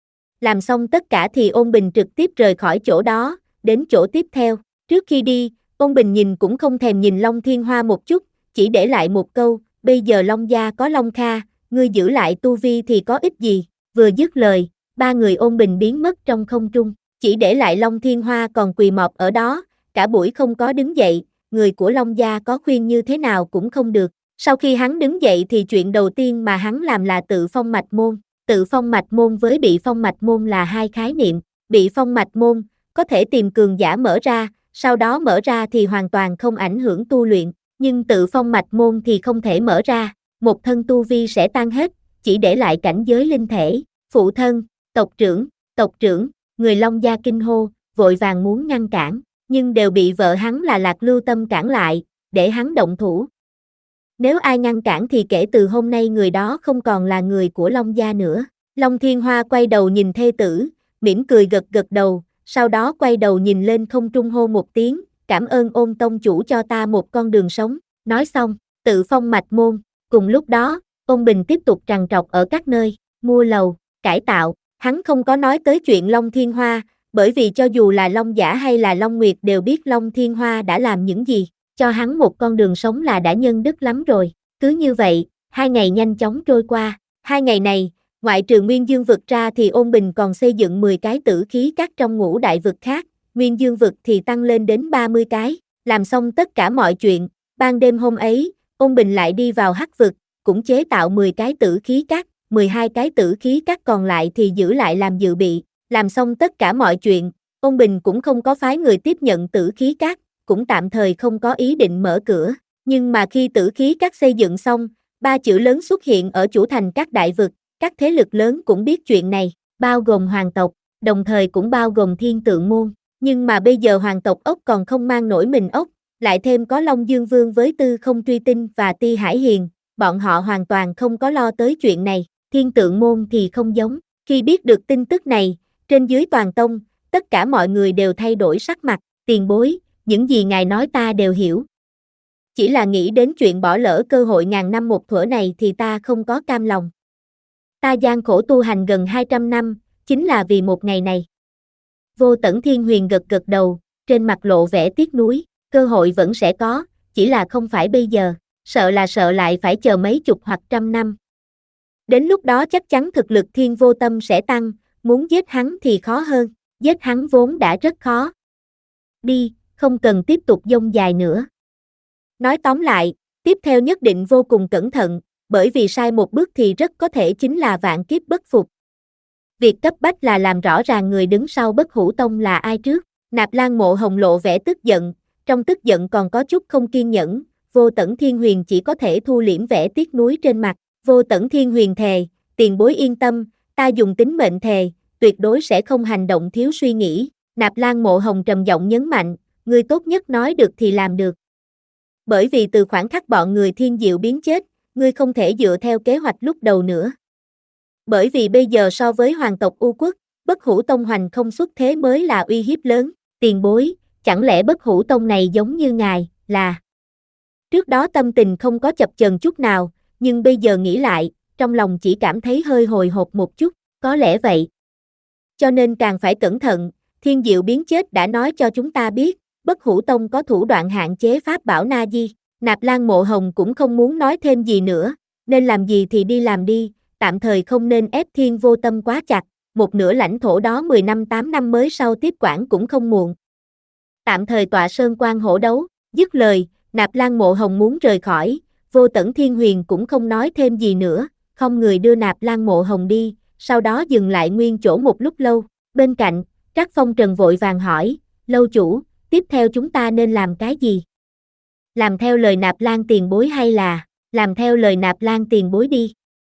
Làm xong tất cả thì Ôn Bình trực tiếp rời khỏi chỗ đó, đến chỗ tiếp theo. Trước khi đi, Ôn Bình nhìn cũng không thèm nhìn Long Thiên Hoa một chút, chỉ để lại một câu, bây giờ Long Gia có Long Kha, ngươi giữ lại tu vi thì có ích gì. Vừa dứt lời, ba người Ôn Bình biến mất trong không trung, chỉ để lại Long Thiên Hoa còn quỳ mọp ở đó, cả buổi không có đứng dậy, người của Long Gia có khuyên như thế nào cũng không được. Sau khi hắn đứng dậy thì chuyện đầu tiên mà hắn làm là tự phong mạch môn. Tự phong mạch môn với bị phong mạch môn là hai khái niệm. Bị phong mạch môn, có thể tìm cường giả mở ra, sau đó mở ra thì hoàn toàn không ảnh hưởng tu luyện, nhưng tự phong mạch môn thì không thể mở ra, một thân tu vi sẽ tan hết, chỉ để lại cảnh giới linh thể. Phụ thân, tộc trưởng, tộc trưởng, người Long Gia kinh hô, vội vàng muốn ngăn cản, nhưng đều bị vợ hắn là Lạc Lưu Tâm cản lại, để hắn động thủ. Nếu ai ngăn cản thì kể từ hôm nay người đó không còn là người của Long Gia nữa. Long Thiên Hoa quay đầu nhìn thê tử, mỉm cười gật gật đầu, sau đó quay đầu nhìn lên không trung hô một tiếng, cảm ơn Ôn tông chủ cho ta một con đường sống. Nói xong, tự phong mạch môn. Cùng lúc đó, Ôn Bình tiếp tục trằn trọc ở các nơi, mua lầu, cải tạo. Hắn không có nói tới chuyện Long Thiên Hoa, bởi vì cho dù là Long Giả hay là Long Nguyệt đều biết Long Thiên Hoa đã làm những gì, cho hắn một con đường sống là đã nhân đức lắm rồi. Cứ như vậy, hai ngày nhanh chóng trôi qua. Hai ngày này, ngoại trừ Nguyên Dương vực ra thì Ôn Bình còn xây dựng mười cái tử khí cát trong ngũ đại vực khác, Nguyên Dương vực thì tăng lên đến ba mươi cái. Làm xong tất cả mọi chuyện, ban đêm hôm ấy, Ôn Bình lại đi vào Hắc vực, cũng chế tạo mười cái tử khí cát, mười hai cái tử khí cát còn lại thì giữ lại làm dự bị. Làm xong tất cả mọi chuyện, Ôn Bình cũng không có phái người tiếp nhận tử khí cát, cũng tạm thời không có ý định mở cửa. Nhưng mà khi tử khí cát xây dựng xong, ba chữ lớn xuất hiện ở chủ thành các đại vực, các thế lực lớn cũng biết chuyện này, bao gồm hoàng tộc, đồng thời cũng bao gồm Thiên Tượng môn. Nhưng mà bây giờ hoàng tộc ốc còn không mang nổi mình ốc, lại thêm có Long Dương Vương với Tư Không Truy Tinh và Ti Hải Hiền, bọn họ hoàn toàn không có lo tới chuyện này. Thiên Tượng môn thì không giống, khi biết được tin tức này, trên dưới toàn tông, tất cả mọi người đều thay đổi sắc mặt. Tiền bối, những gì ngài nói ta đều hiểu. Chỉ là nghĩ đến chuyện bỏ lỡ cơ hội ngàn năm một thuở này thì ta không có cam lòng. Ta gian khổ tu hành gần hai trăm năm, chính là vì một ngày này. Vô Tẩn Thiên Huyền gật gật đầu, trên mặt lộ vẻ tiếc nuối, cơ hội vẫn sẽ có, chỉ là không phải bây giờ, sợ là sợ lại phải chờ mấy chục hoặc trăm năm. Đến lúc đó chắc chắn thực lực Thiên Vô Tâm sẽ tăng, muốn giết hắn thì khó hơn, giết hắn vốn đã rất khó. Đi, không cần tiếp tục dông dài nữa. Nói tóm lại, tiếp theo nhất định vô cùng cẩn thận, bởi vì sai một bước thì rất có thể chính là vạn kiếp bất phục. Việc cấp bách là làm rõ ràng người đứng sau Bất Hủ Tông là ai trước. Nạp Lan Mộ Hồng lộ vẻ tức giận, trong tức giận còn có chút không kiên nhẫn, Vô Tẩn Thiên Huyền chỉ có thể thu liễm vẻ tiếc nuối trên mặt. Vô Tẩn Thiên Huyền thề, tiền bối yên tâm, ta dùng tính mệnh thề, tuyệt đối sẽ không hành động thiếu suy nghĩ. Nạp Lan Mộ Hồng trầm giọng nhấn mạnh, ngươi tốt nhất nói được thì làm được. Bởi vì từ khoảnh khắc bọn người Thiên Diệu biến chết, ngươi không thể dựa theo kế hoạch lúc đầu nữa. Bởi vì bây giờ so với hoàng tộc U Quốc, Bất Hủ Tông hoành không xuất thế mới là uy hiếp lớn. Tiền bối, chẳng lẽ Bất Hủ Tông này giống như ngài, là... Trước đó tâm tình không có chập chờn chút nào, nhưng bây giờ nghĩ lại, trong lòng chỉ cảm thấy hơi hồi hộp một chút, có lẽ vậy. Cho nên càng phải cẩn thận, Thiên Diệu biến chết đã nói cho chúng ta biết, Bất Hủ Tông có thủ đoạn hạn chế pháp bảo Na Di. Nạp Lan Mộ Hồng cũng không muốn nói thêm gì nữa, nên làm gì thì đi làm đi, tạm thời không nên ép Thiên Vô Tâm quá chặt, một nửa lãnh thổ đó mười năm tám năm mới sau tiếp quản cũng không muộn. Tạm thời tọa sơn quan hổ đấu, dứt lời, Nạp Lan Mộ Hồng muốn rời khỏi, Vô Tẩn Thiên Huyền cũng không nói thêm gì nữa, không người đưa Nạp Lan Mộ Hồng đi, sau đó dừng lại nguyên chỗ một lúc lâu, bên cạnh, Trác Phong Trần vội vàng hỏi, lâu chủ, tiếp theo chúng ta nên làm cái gì? Làm theo lời Nạp Lan tiền bối hay là, làm theo lời Nạp Lan tiền bối đi.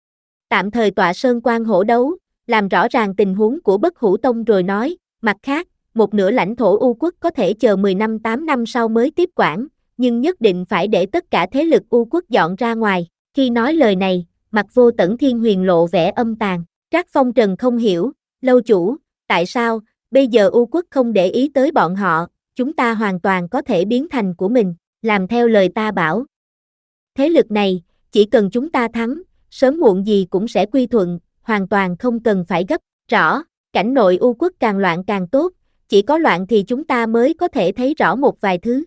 Tạm thời tọa sơn quan hổ đấu, làm rõ ràng tình huống của Bất Hủ Tông rồi nói, mặt khác, một nửa lãnh thổ U Quốc có thể chờ mười năm tám năm sau mới tiếp quản, nhưng nhất định phải để tất cả thế lực U Quốc dọn ra ngoài. Khi nói lời này, mặt Vô Tẩn Thiên Huyền lộ vẻ âm tàn, Trác Phong Trần không hiểu, lâu chủ, tại sao, bây giờ U Quốc không để ý tới bọn họ, chúng ta hoàn toàn có thể biến thành của mình, làm theo lời ta bảo. Thế lực này, chỉ cần chúng ta thắng, sớm muộn gì cũng sẽ quy thuận, hoàn toàn không cần phải gấp. Rõ, cảnh nội U Quốc càng loạn càng tốt, chỉ có loạn thì chúng ta mới có thể thấy rõ một vài thứ.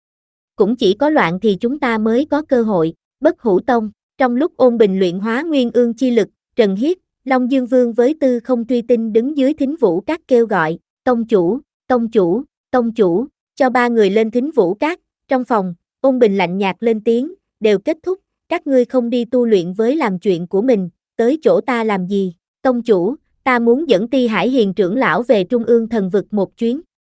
Cũng chỉ có loạn thì chúng ta mới có cơ hội. Bất Hủ Tông, trong lúc ôn bình luyện hóa nguyên ương chi lực, Trần Hiết, Long Dương Vương với Tư Không Truy Tinh đứng dưới thính vũ các kêu gọi, tông chủ, tông chủ, tông chủ, cho ba người lên thính vũ các. Trong phòng, ôn bình lạnh nhạt lên tiếng, đều kết thúc, các ngươi không đi tu luyện với làm chuyện của mình, tới chỗ ta làm gì? Tông chủ, ta muốn dẫn Ti Hải Hiền trưởng lão về Trung ương thần vực một chuyến.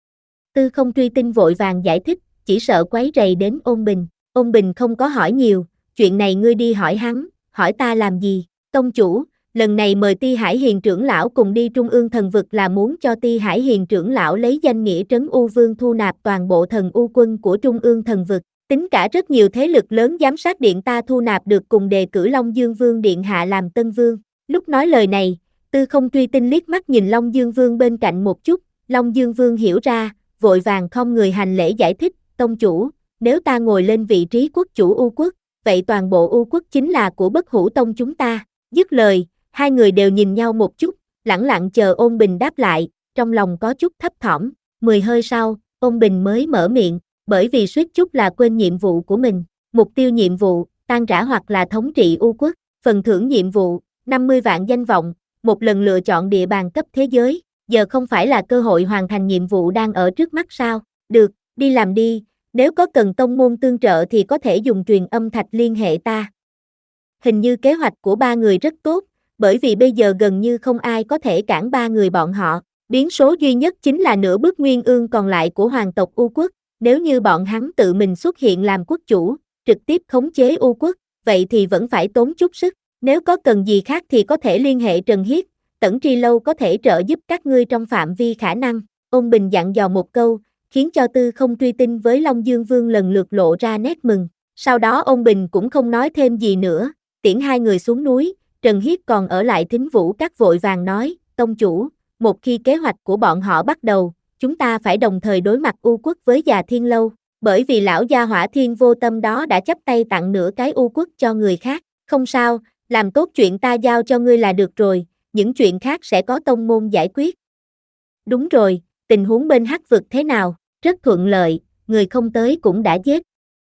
Tư Không Truy Tinh vội vàng giải thích, chỉ sợ quấy rầy đến ôn bình. Ôn bình không có hỏi nhiều, chuyện này ngươi đi hỏi hắn, hỏi ta làm gì? Tông chủ, lần này mời Ti Hải Hiền trưởng lão cùng đi Trung ương thần vực là muốn cho Ti Hải Hiền trưởng lão lấy danh nghĩa Trấn U Vương thu nạp toàn bộ thần U quân của Trung ương thần vực. Tính cả rất nhiều thế lực lớn giám sát điện ta thu nạp được cùng đề cử Long Dương Vương điện hạ làm Tân Vương. Lúc nói lời này, Tư Không Truy Tinh liếc mắt nhìn Long Dương Vương bên cạnh một chút, Long Dương Vương hiểu ra, vội vàng không người hành lễ giải thích, tông chủ, nếu ta ngồi lên vị trí quốc chủ U Quốc, vậy toàn bộ U Quốc chính là của Bất Hủ Tông chúng ta. Dứt lời, hai người đều nhìn nhau một chút, lẳng lặng chờ ôn bình đáp lại, trong lòng có chút thấp thỏm. Mười hơi sau, ôn bình mới mở miệng, bởi vì suýt chút là quên nhiệm vụ của mình. Mục tiêu nhiệm vụ, tan rã hoặc là thống trị U Quốc. Phần thưởng nhiệm vụ, năm mươi vạn danh vọng, một lần lựa chọn địa bàn cấp thế giới. Giờ không phải là cơ hội hoàn thành nhiệm vụ đang ở trước mắt sao? Được, đi làm đi, nếu có cần tông môn tương trợ thì có thể dùng truyền âm thạch liên hệ ta. Hình như kế hoạch của ba người rất tốt, bởi vì bây giờ gần như không ai có thể cản ba người bọn họ. Biến số duy nhất chính là nửa bước nguyên ương còn lại của hoàng tộc U Quốc. Nếu như bọn hắn tự mình xuất hiện làm quốc chủ, trực tiếp khống chế U Quốc, vậy thì vẫn phải tốn chút sức. Nếu có cần gì khác thì có thể liên hệ Trần Hiết, Tẩn Tri Lâu có thể trợ giúp các ngươi trong phạm vi khả năng. Ôn bình dặn dò một câu, khiến cho Tư Không Truy Tinh với Long Dương Vương lần lượt lộ ra nét mừng. Sau đó ôn bình cũng không nói thêm gì nữa, tiễn hai người xuống núi. Trần Hiết còn ở lại thính vũ các vội vàng nói, tông chủ, một khi kế hoạch của bọn họ bắt đầu, chúng ta phải đồng thời đối mặt U Quốc với Già Thiên Lâu, bởi vì lão gia hỏa Thiên Vô Tâm đó đã chấp tay tặng nửa cái U Quốc cho người khác. Không sao, làm tốt chuyện ta giao cho ngươi là được rồi, những chuyện khác sẽ có tông môn giải quyết. Đúng rồi, tình huống bên Hắc vực thế nào? Rất thuận lợi, người không tới cũng đã giết.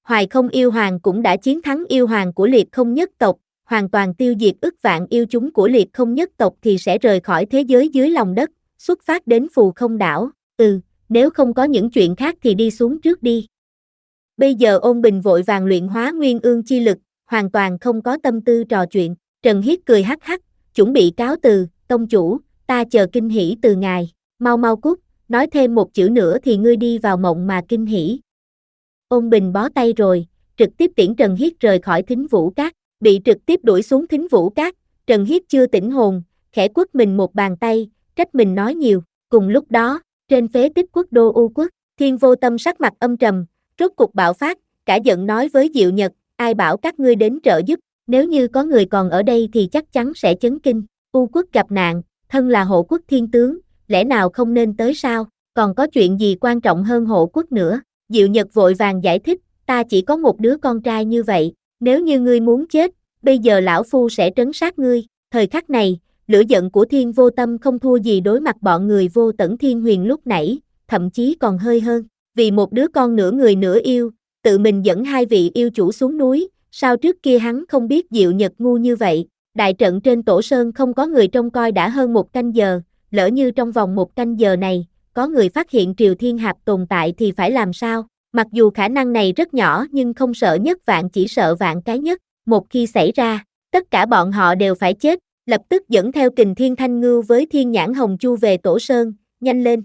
Hoài Không yêu hoàng cũng đã chiến thắng yêu hoàng của Liệt Không nhất tộc, hoàn toàn tiêu diệt ức vạn yêu chúng của Liệt Không nhất tộc thì sẽ rời khỏi thế giới dưới lòng đất, xuất phát đến Phù Không đảo. Ừ, nếu không có những chuyện khác thì đi xuống trước đi. Bây giờ Ôn Bình vội vàng luyện hóa nguyên ương chi lực, hoàn toàn không có tâm tư trò chuyện. Trần Hiết cười hắc hắc, chuẩn bị cáo từ, tông chủ, ta chờ kinh hỉ từ ngài, mau mau cút, nói thêm một chữ nữa thì ngươi đi vào mộng mà kinh hỉ. Ôn Bình bó tay rồi, trực tiếp tiễn Trần Hiết rời khỏi Thính Vũ Cát, bị trực tiếp đuổi xuống Thính Vũ Cát, Trần Hiết chưa tỉnh hồn, khẽ quất mình một bàn tay, trách mình nói nhiều. Cùng lúc đó, trên phế tích quốc đô U Quốc, Thiên Vô Tâm sắc mặt âm trầm, rốt cục bạo phát, cả giận nói với Diệu Nhật, ai bảo các ngươi đến trợ giúp, nếu như có người còn ở đây thì chắc chắn sẽ chấn kinh. U Quốc gặp nạn, thân là hộ quốc thiên tướng, lẽ nào không nên tới sao, còn có chuyện gì quan trọng hơn hộ quốc nữa. Diệu Nhật vội vàng giải thích, ta chỉ có một đứa con trai như vậy, nếu như ngươi muốn chết, bây giờ lão phu sẽ trấn sát ngươi. Thời khắc này, lửa giận của Thiên Vô Tâm không thua gì đối mặt bọn người Vô Tẩn Thiên Huyền lúc nãy, thậm chí còn hơi hơn, vì một đứa con nửa người nửa yêu, tự mình dẫn hai vị yêu chủ xuống núi, sao trước kia hắn không biết Diệu Nhật ngu như vậy. Đại trận trên Tổ Sơn không có người trông coi đã hơn một canh giờ, lỡ như trong vòng một canh giờ này, có người phát hiện Triều Thiên Hạp tồn tại thì phải làm sao? Mặc dù khả năng này rất nhỏ nhưng không sợ nhất vạn chỉ sợ vạn cái nhất, một khi xảy ra, tất cả bọn họ đều phải chết, lập tức dẫn theo Kình Thiên Thanh Ngưu với Thiên Nhãn Hồng Chu về Tổ Sơn, nhanh lên.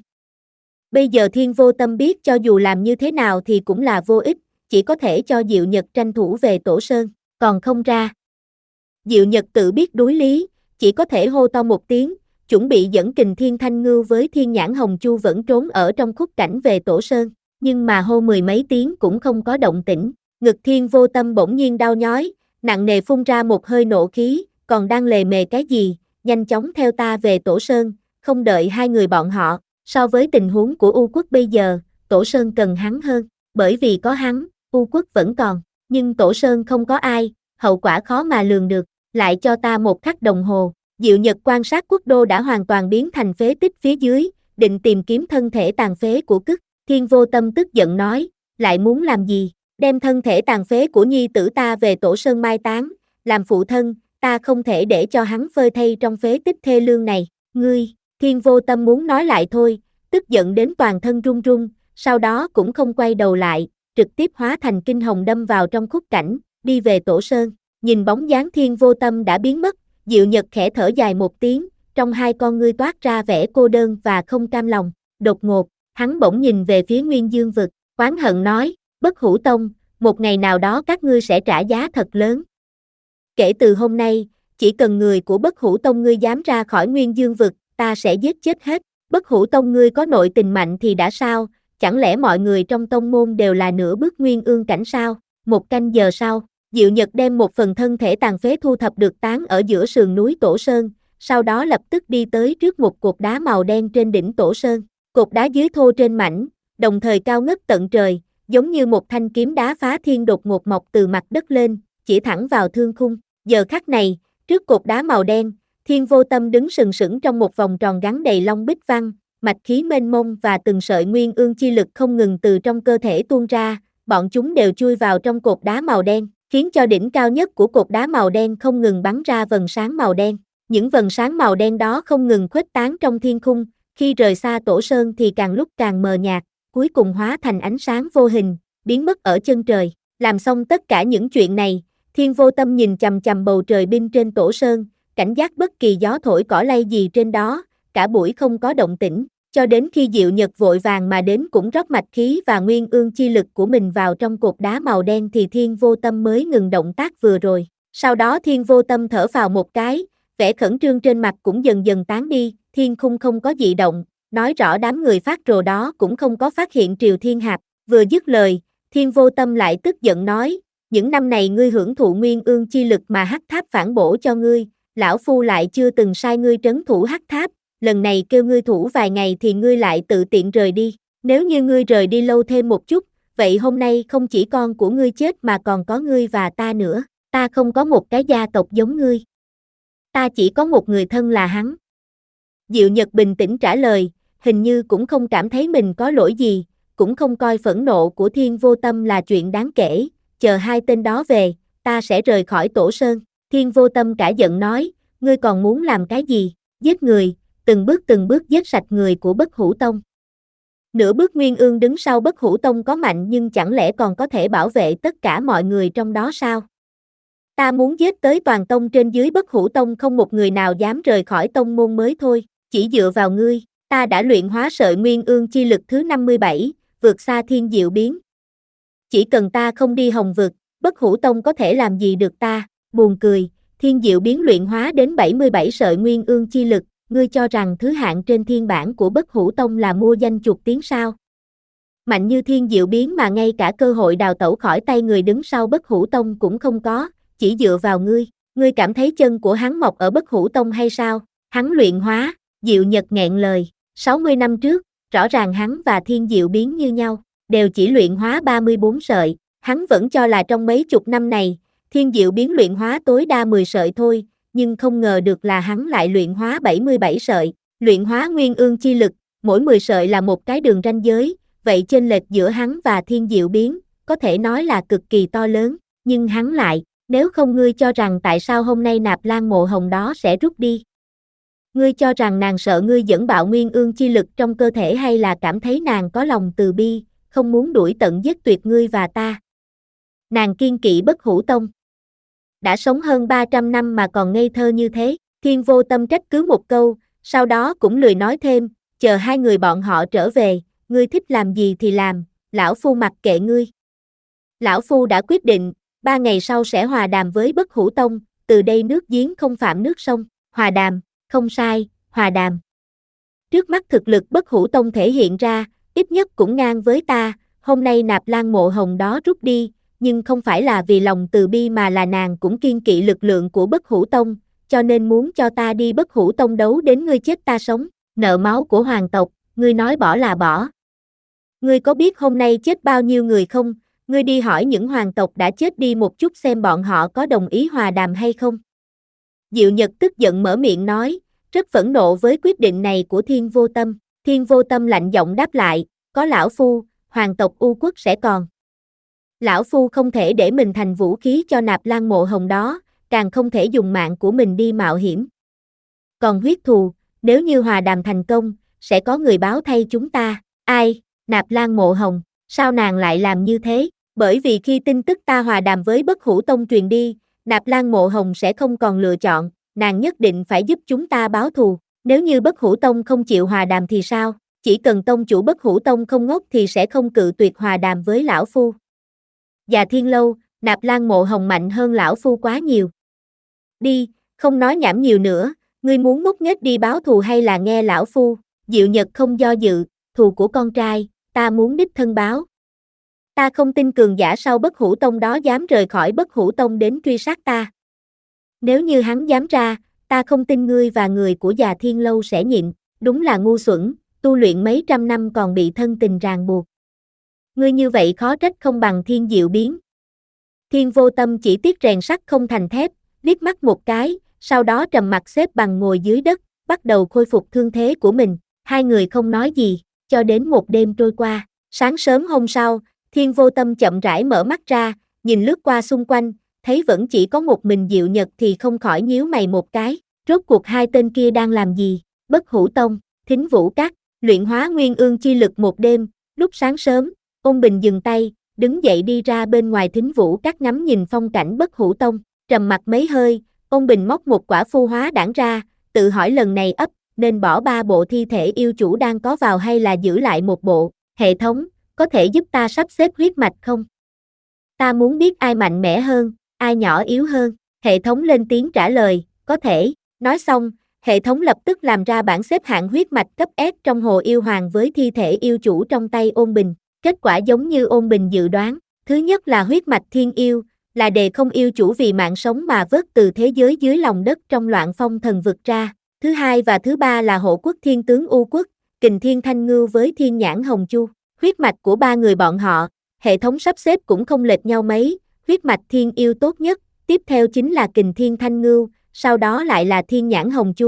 Bây giờ Thiên Vô Tâm biết cho dù làm như thế nào thì cũng là vô ích, chỉ có thể cho Diệu Nhật tranh thủ về Tổ Sơn, còn không ra. Diệu Nhật tự biết đối lý, chỉ có thể hô to một tiếng, chuẩn bị dẫn Kình Thiên Thanh Ngưu với Thiên Nhãn Hồng Chu vẫn trốn ở trong khúc cảnh về Tổ Sơn, nhưng mà hô mười mấy tiếng cũng không có động tĩnh. Ngực Thiên Vô Tâm bỗng nhiên đau nhói, nặng nề phun ra một hơi nộ khí, còn đang lề mề cái gì, nhanh chóng theo ta về Tổ Sơn, không đợi hai người bọn họ. So với tình huống của U Quốc bây giờ, Tổ Sơn cần hắn hơn, bởi vì có hắn, U Quốc vẫn còn, nhưng Tổ Sơn không có ai, hậu quả khó mà lường được. Lại cho ta một khắc đồng hồ. Diệu Nhật quan sát quốc đô đã hoàn toàn biến thành phế tích phía dưới, định tìm kiếm thân thể tàn phế của Cức. Thiên Vô Tâm tức giận nói, lại muốn làm gì, đem thân thể tàn phế của nhi tử ta về Tổ Sơn mai táng, làm phụ thân, ta không thể để cho hắn phơi thây trong phế tích thê lương này. Ngươi, Thiên Vô Tâm muốn nói lại thôi, tức giận đến toàn thân run run, sau đó cũng không quay đầu lại, trực tiếp hóa thành kinh hồng đâm vào trong khúc cảnh, đi về Tổ Sơn. Nhìn bóng dáng Thiên Vô Tâm đã biến mất, Diệu Nhật khẽ thở dài một tiếng, trong hai con ngươi toát ra vẻ cô đơn và không cam lòng. Đột ngột, hắn bỗng nhìn về phía Nguyên Dương vực, oán hận nói, Bất Hủ Tông, một ngày nào đó các ngươi sẽ trả giá thật lớn. Kể từ hôm nay, chỉ cần người của Bất Hủ Tông ngươi dám ra khỏi Nguyên Dương vực, ta sẽ giết chết hết. Bất Hủ Tông ngươi có nội tình mạnh thì đã sao, chẳng lẽ mọi người trong tông môn đều là nửa bước Nguyên Ương cảnh sao? Một canh giờ sau, Diệu Nhật đem một phần thân thể tàn phế thu thập được tán ở giữa sườn núi Tổ Sơn, sau đó lập tức đi tới trước một cột đá màu đen trên đỉnh Tổ Sơn. Cột đá dưới thô trên mảnh, đồng thời cao ngất tận trời, giống như một thanh kiếm đá phá thiên đột ngột mọc từ mặt đất lên, chỉ thẳng vào thương khung. Giờ khắc này, trước cột đá màu đen, Thiên Vô Tâm đứng sừng sững trong một vòng tròn gắn đầy long bích văn, mạch khí mênh mông và từng sợi nguyên ương chi lực không ngừng từ trong cơ thể tuôn ra, bọn chúng đều chui vào trong cột đá màu đen, khiến cho đỉnh cao nhất của cột đá màu đen không ngừng bắn ra vầng sáng màu đen. Những vầng sáng màu đen đó không ngừng khuếch tán trong thiên khung, khi rời xa Tổ Sơn thì càng lúc càng mờ nhạt, cuối cùng hóa thành ánh sáng vô hình, biến mất ở chân trời. Làm xong tất cả những chuyện này, Thiên Vô Tâm nhìn chằm chằm bầu trời binh trên Tổ Sơn, cảnh giác bất kỳ gió thổi cỏ lay gì trên đó, cả buổi không có động tĩnh, cho đến khi Diệu Nhật vội vàng mà đến cũng rót mạch khí và nguyên ương chi lực của mình vào trong cột đá màu đen thì Thiên Vô Tâm mới ngừng động tác vừa rồi. Sau đó Thiên Vô Tâm thở phào một cái, vẻ khẩn trương trên mặt cũng dần dần tán đi, thiên khung không có dị động, nói rõ đám người phát rồ đó cũng không có phát hiện Triều Thiên Hạp. Vừa dứt lời, Thiên Vô Tâm lại tức giận nói, những năm này ngươi hưởng thụ nguyên ương chi lực mà Hắc Tháp phản bổ cho ngươi, lão phu lại chưa từng sai ngươi trấn thủ Hắc Tháp, lần này kêu ngươi thủ vài ngày thì ngươi lại tự tiện rời đi, nếu như ngươi rời đi lâu thêm một chút, vậy hôm nay không chỉ con của ngươi chết mà còn có ngươi và ta nữa, ta không có một cái gia tộc giống ngươi. Ta chỉ có một người thân là hắn. Diệu Nhật bình tĩnh trả lời, hình như cũng không cảm thấy mình có lỗi gì, cũng không coi phẫn nộ của Thiên Vô Tâm là chuyện đáng kể, chờ hai tên đó về, ta sẽ rời khỏi Tổ Sơn. Thiên Vô Tâm cả giận nói, ngươi còn muốn làm cái gì? Giết người, từng bước từng bước giết sạch người của Bất Hủ Tông. Nửa bước Nguyên Ương đứng sau Bất Hủ Tông có mạnh nhưng chẳng lẽ còn có thể bảo vệ tất cả mọi người trong đó sao? Ta muốn giết tới toàn tông trên dưới Bất Hủ Tông không một người nào dám rời khỏi tông môn mới thôi, chỉ dựa vào ngươi, ta đã luyện hóa sợi Nguyên Ương chi lực thứ năm mươi bảy, vượt xa thiên diệu biến. Chỉ cần ta không đi hồng vực, Bất Hủ Tông có thể làm gì được ta? Buồn cười, thiên diệu biến luyện hóa đến bảy mươi bảy sợi Nguyên Ương chi lực, ngươi cho rằng thứ hạng trên thiên bản của Bất Hủ Tông là mua danh chục tiếng sao? Mạnh như thiên diệu biến mà ngay cả cơ hội đào tẩu khỏi tay người đứng sau Bất Hủ Tông cũng không có, chỉ dựa vào ngươi, ngươi cảm thấy chân của hắn mọc ở Bất Hủ Tông hay sao? Hắn luyện hóa, Diệu Nhật nghẹn lời, sáu mươi năm trước, rõ ràng hắn và thiên diệu biến như nhau, đều chỉ luyện hóa ba mươi bốn sợi, hắn vẫn cho là trong mấy chục năm này, thiên diệu biến luyện hóa tối đa mười sợi thôi, nhưng không ngờ được là hắn lại luyện hóa bảy mươi bảy sợi, luyện hóa Nguyên Ương chi lực, mỗi mười sợi là một cái đường ranh giới, vậy chênh lệch giữa hắn và thiên diệu biến, có thể nói là cực kỳ to lớn, nhưng hắn lại, nếu không ngươi cho rằng tại sao hôm nay Nạp Lan Mộ Hồng đó sẽ rút đi? Ngươi cho rằng nàng sợ ngươi dẫn bạo Nguyên Ương chi lực trong cơ thể hay là cảm thấy nàng có lòng từ bi, không muốn đuổi tận giết tuyệt ngươi và ta? Nàng kiên kỵ Bất Hủ Tông. Đã sống hơn ba trăm năm mà còn ngây thơ như thế, Thiên Vô Tâm trách cứ một câu, sau đó cũng lười nói thêm, chờ hai người bọn họ trở về, ngươi thích làm gì thì làm, lão phu mặc kệ ngươi. Lão phu đã quyết định, ba ngày sau sẽ hòa đàm với Bất Hủ Tông, từ đây nước giếng không phạm nước sông, hòa đàm, không sai, hòa đàm. Trước mắt thực lực Bất Hủ Tông thể hiện ra, ít nhất cũng ngang với ta, hôm nay Nạp Lan Mộ Hồng đó rút đi, nhưng không phải là vì lòng từ bi mà là nàng cũng kiên kỵ lực lượng của Bất Hủ Tông, cho nên muốn cho ta đi Bất Hủ Tông đấu đến ngươi chết ta sống, nợ máu của hoàng tộc, ngươi nói bỏ là bỏ. Ngươi có biết hôm nay chết bao nhiêu người không? Ngươi đi hỏi những hoàng tộc đã chết đi một chút xem bọn họ có đồng ý hòa đàm hay không. Diệu Nhật tức giận mở miệng nói, rất phẫn nộ với quyết định này của Thiên Vô Tâm. Thiên Vô Tâm lạnh giọng đáp lại, có lão phu, hoàng tộc U Quốc sẽ còn. Lão phu không thể để mình thành vũ khí cho Nạp Lan Mộ Hồng đó, càng không thể dùng mạng của mình đi mạo hiểm. Còn huyết thù, nếu như hòa đàm thành công, sẽ có người báo thay chúng ta. Ai? Nạp Lan Mộ Hồng, sao nàng lại làm như thế? Bởi vì khi tin tức ta hòa đàm với Bất Hủ Tông truyền đi, Nạp Lan Mộ Hồng sẽ không còn lựa chọn, nàng nhất định phải giúp chúng ta báo thù. Nếu như Bất Hủ Tông không chịu hòa đàm thì sao? Chỉ cần tông chủ Bất Hủ Tông không ngốc thì sẽ không cự tuyệt hòa đàm với lão phu. Già Thiên Lâu, Nạp Lan Mộ Hồng mạnh hơn lão phu quá nhiều. Đi, không nói nhảm nhiều nữa, ngươi muốn ngốc nghếch đi báo thù hay là nghe lão phu? Diệu Nhật không do dự, thù của con trai, ta muốn đích thân báo. Ta không tin cường giả sau Bất Hủ Tông đó dám rời khỏi Bất Hủ Tông đến truy sát ta. Nếu như hắn dám ra, ta không tin ngươi và người của Già Thiên Lâu sẽ nhịn, đúng là ngu xuẩn, tu luyện mấy trăm năm còn bị thân tình ràng buộc. Ngươi như vậy khó trách không bằng thiên diệu biến. Thiên Vô Tâm chỉ tiếc rèn sắt không thành thép, liếc mắt một cái, sau đó trầm mặt xếp bằng ngồi dưới đất, bắt đầu khôi phục thương thế của mình. Hai người không nói gì, cho đến một đêm trôi qua. Sáng sớm hôm sau, Thiên Vô Tâm chậm rãi mở mắt ra, nhìn lướt qua xung quanh, thấy vẫn chỉ có một mình Diệu Nhật thì không khỏi nhíu mày một cái. Rốt cuộc hai tên kia đang làm gì? Bất Hủ Tông, Thính Vũ Các, luyện hóa Nguyên Ương chi lực một đêm. Lúc sáng sớm, Ôn Bình dừng tay, đứng dậy đi ra bên ngoài Thính Vũ Các ngắm nhìn phong cảnh Bất Hủ Tông. Trầm mặc mấy hơi, Ôn Bình móc một quả phu hóa đản ra, tự hỏi lần này ấp nên bỏ ba bộ thi thể yêu chủ đang có vào hay là giữ lại một bộ. Hệ thống, có thể giúp ta sắp xếp huyết mạch không? Ta muốn biết ai mạnh mẽ hơn, ai nhỏ yếu hơn. Hệ thống lên tiếng trả lời, có thể. Nói xong, hệ thống lập tức làm ra bảng xếp hạng huyết mạch cấp S trong hồ yêu hoàng với thi thể yêu chủ trong tay Ôn Bình. Kết quả giống như Ôn Bình dự đoán. Thứ nhất là huyết mạch thiên yêu, là đề không yêu chủ vì mạng sống mà vớt từ thế giới dưới lòng đất trong Loạn Phong thần vực ra. Thứ hai và thứ ba là hộ quốc thiên tướng U Quốc, Kình Thiên Thanh Ngưu với Thiên Nhãn Hồng Chu. Huyết mạch của ba người bọn họ, hệ thống sắp xếp cũng không lệch nhau mấy, huyết mạch thiên yêu tốt nhất, tiếp theo chính là Kình Thiên Thanh Ngưu, sau đó lại là Thiên Nhãn Hồng Chu.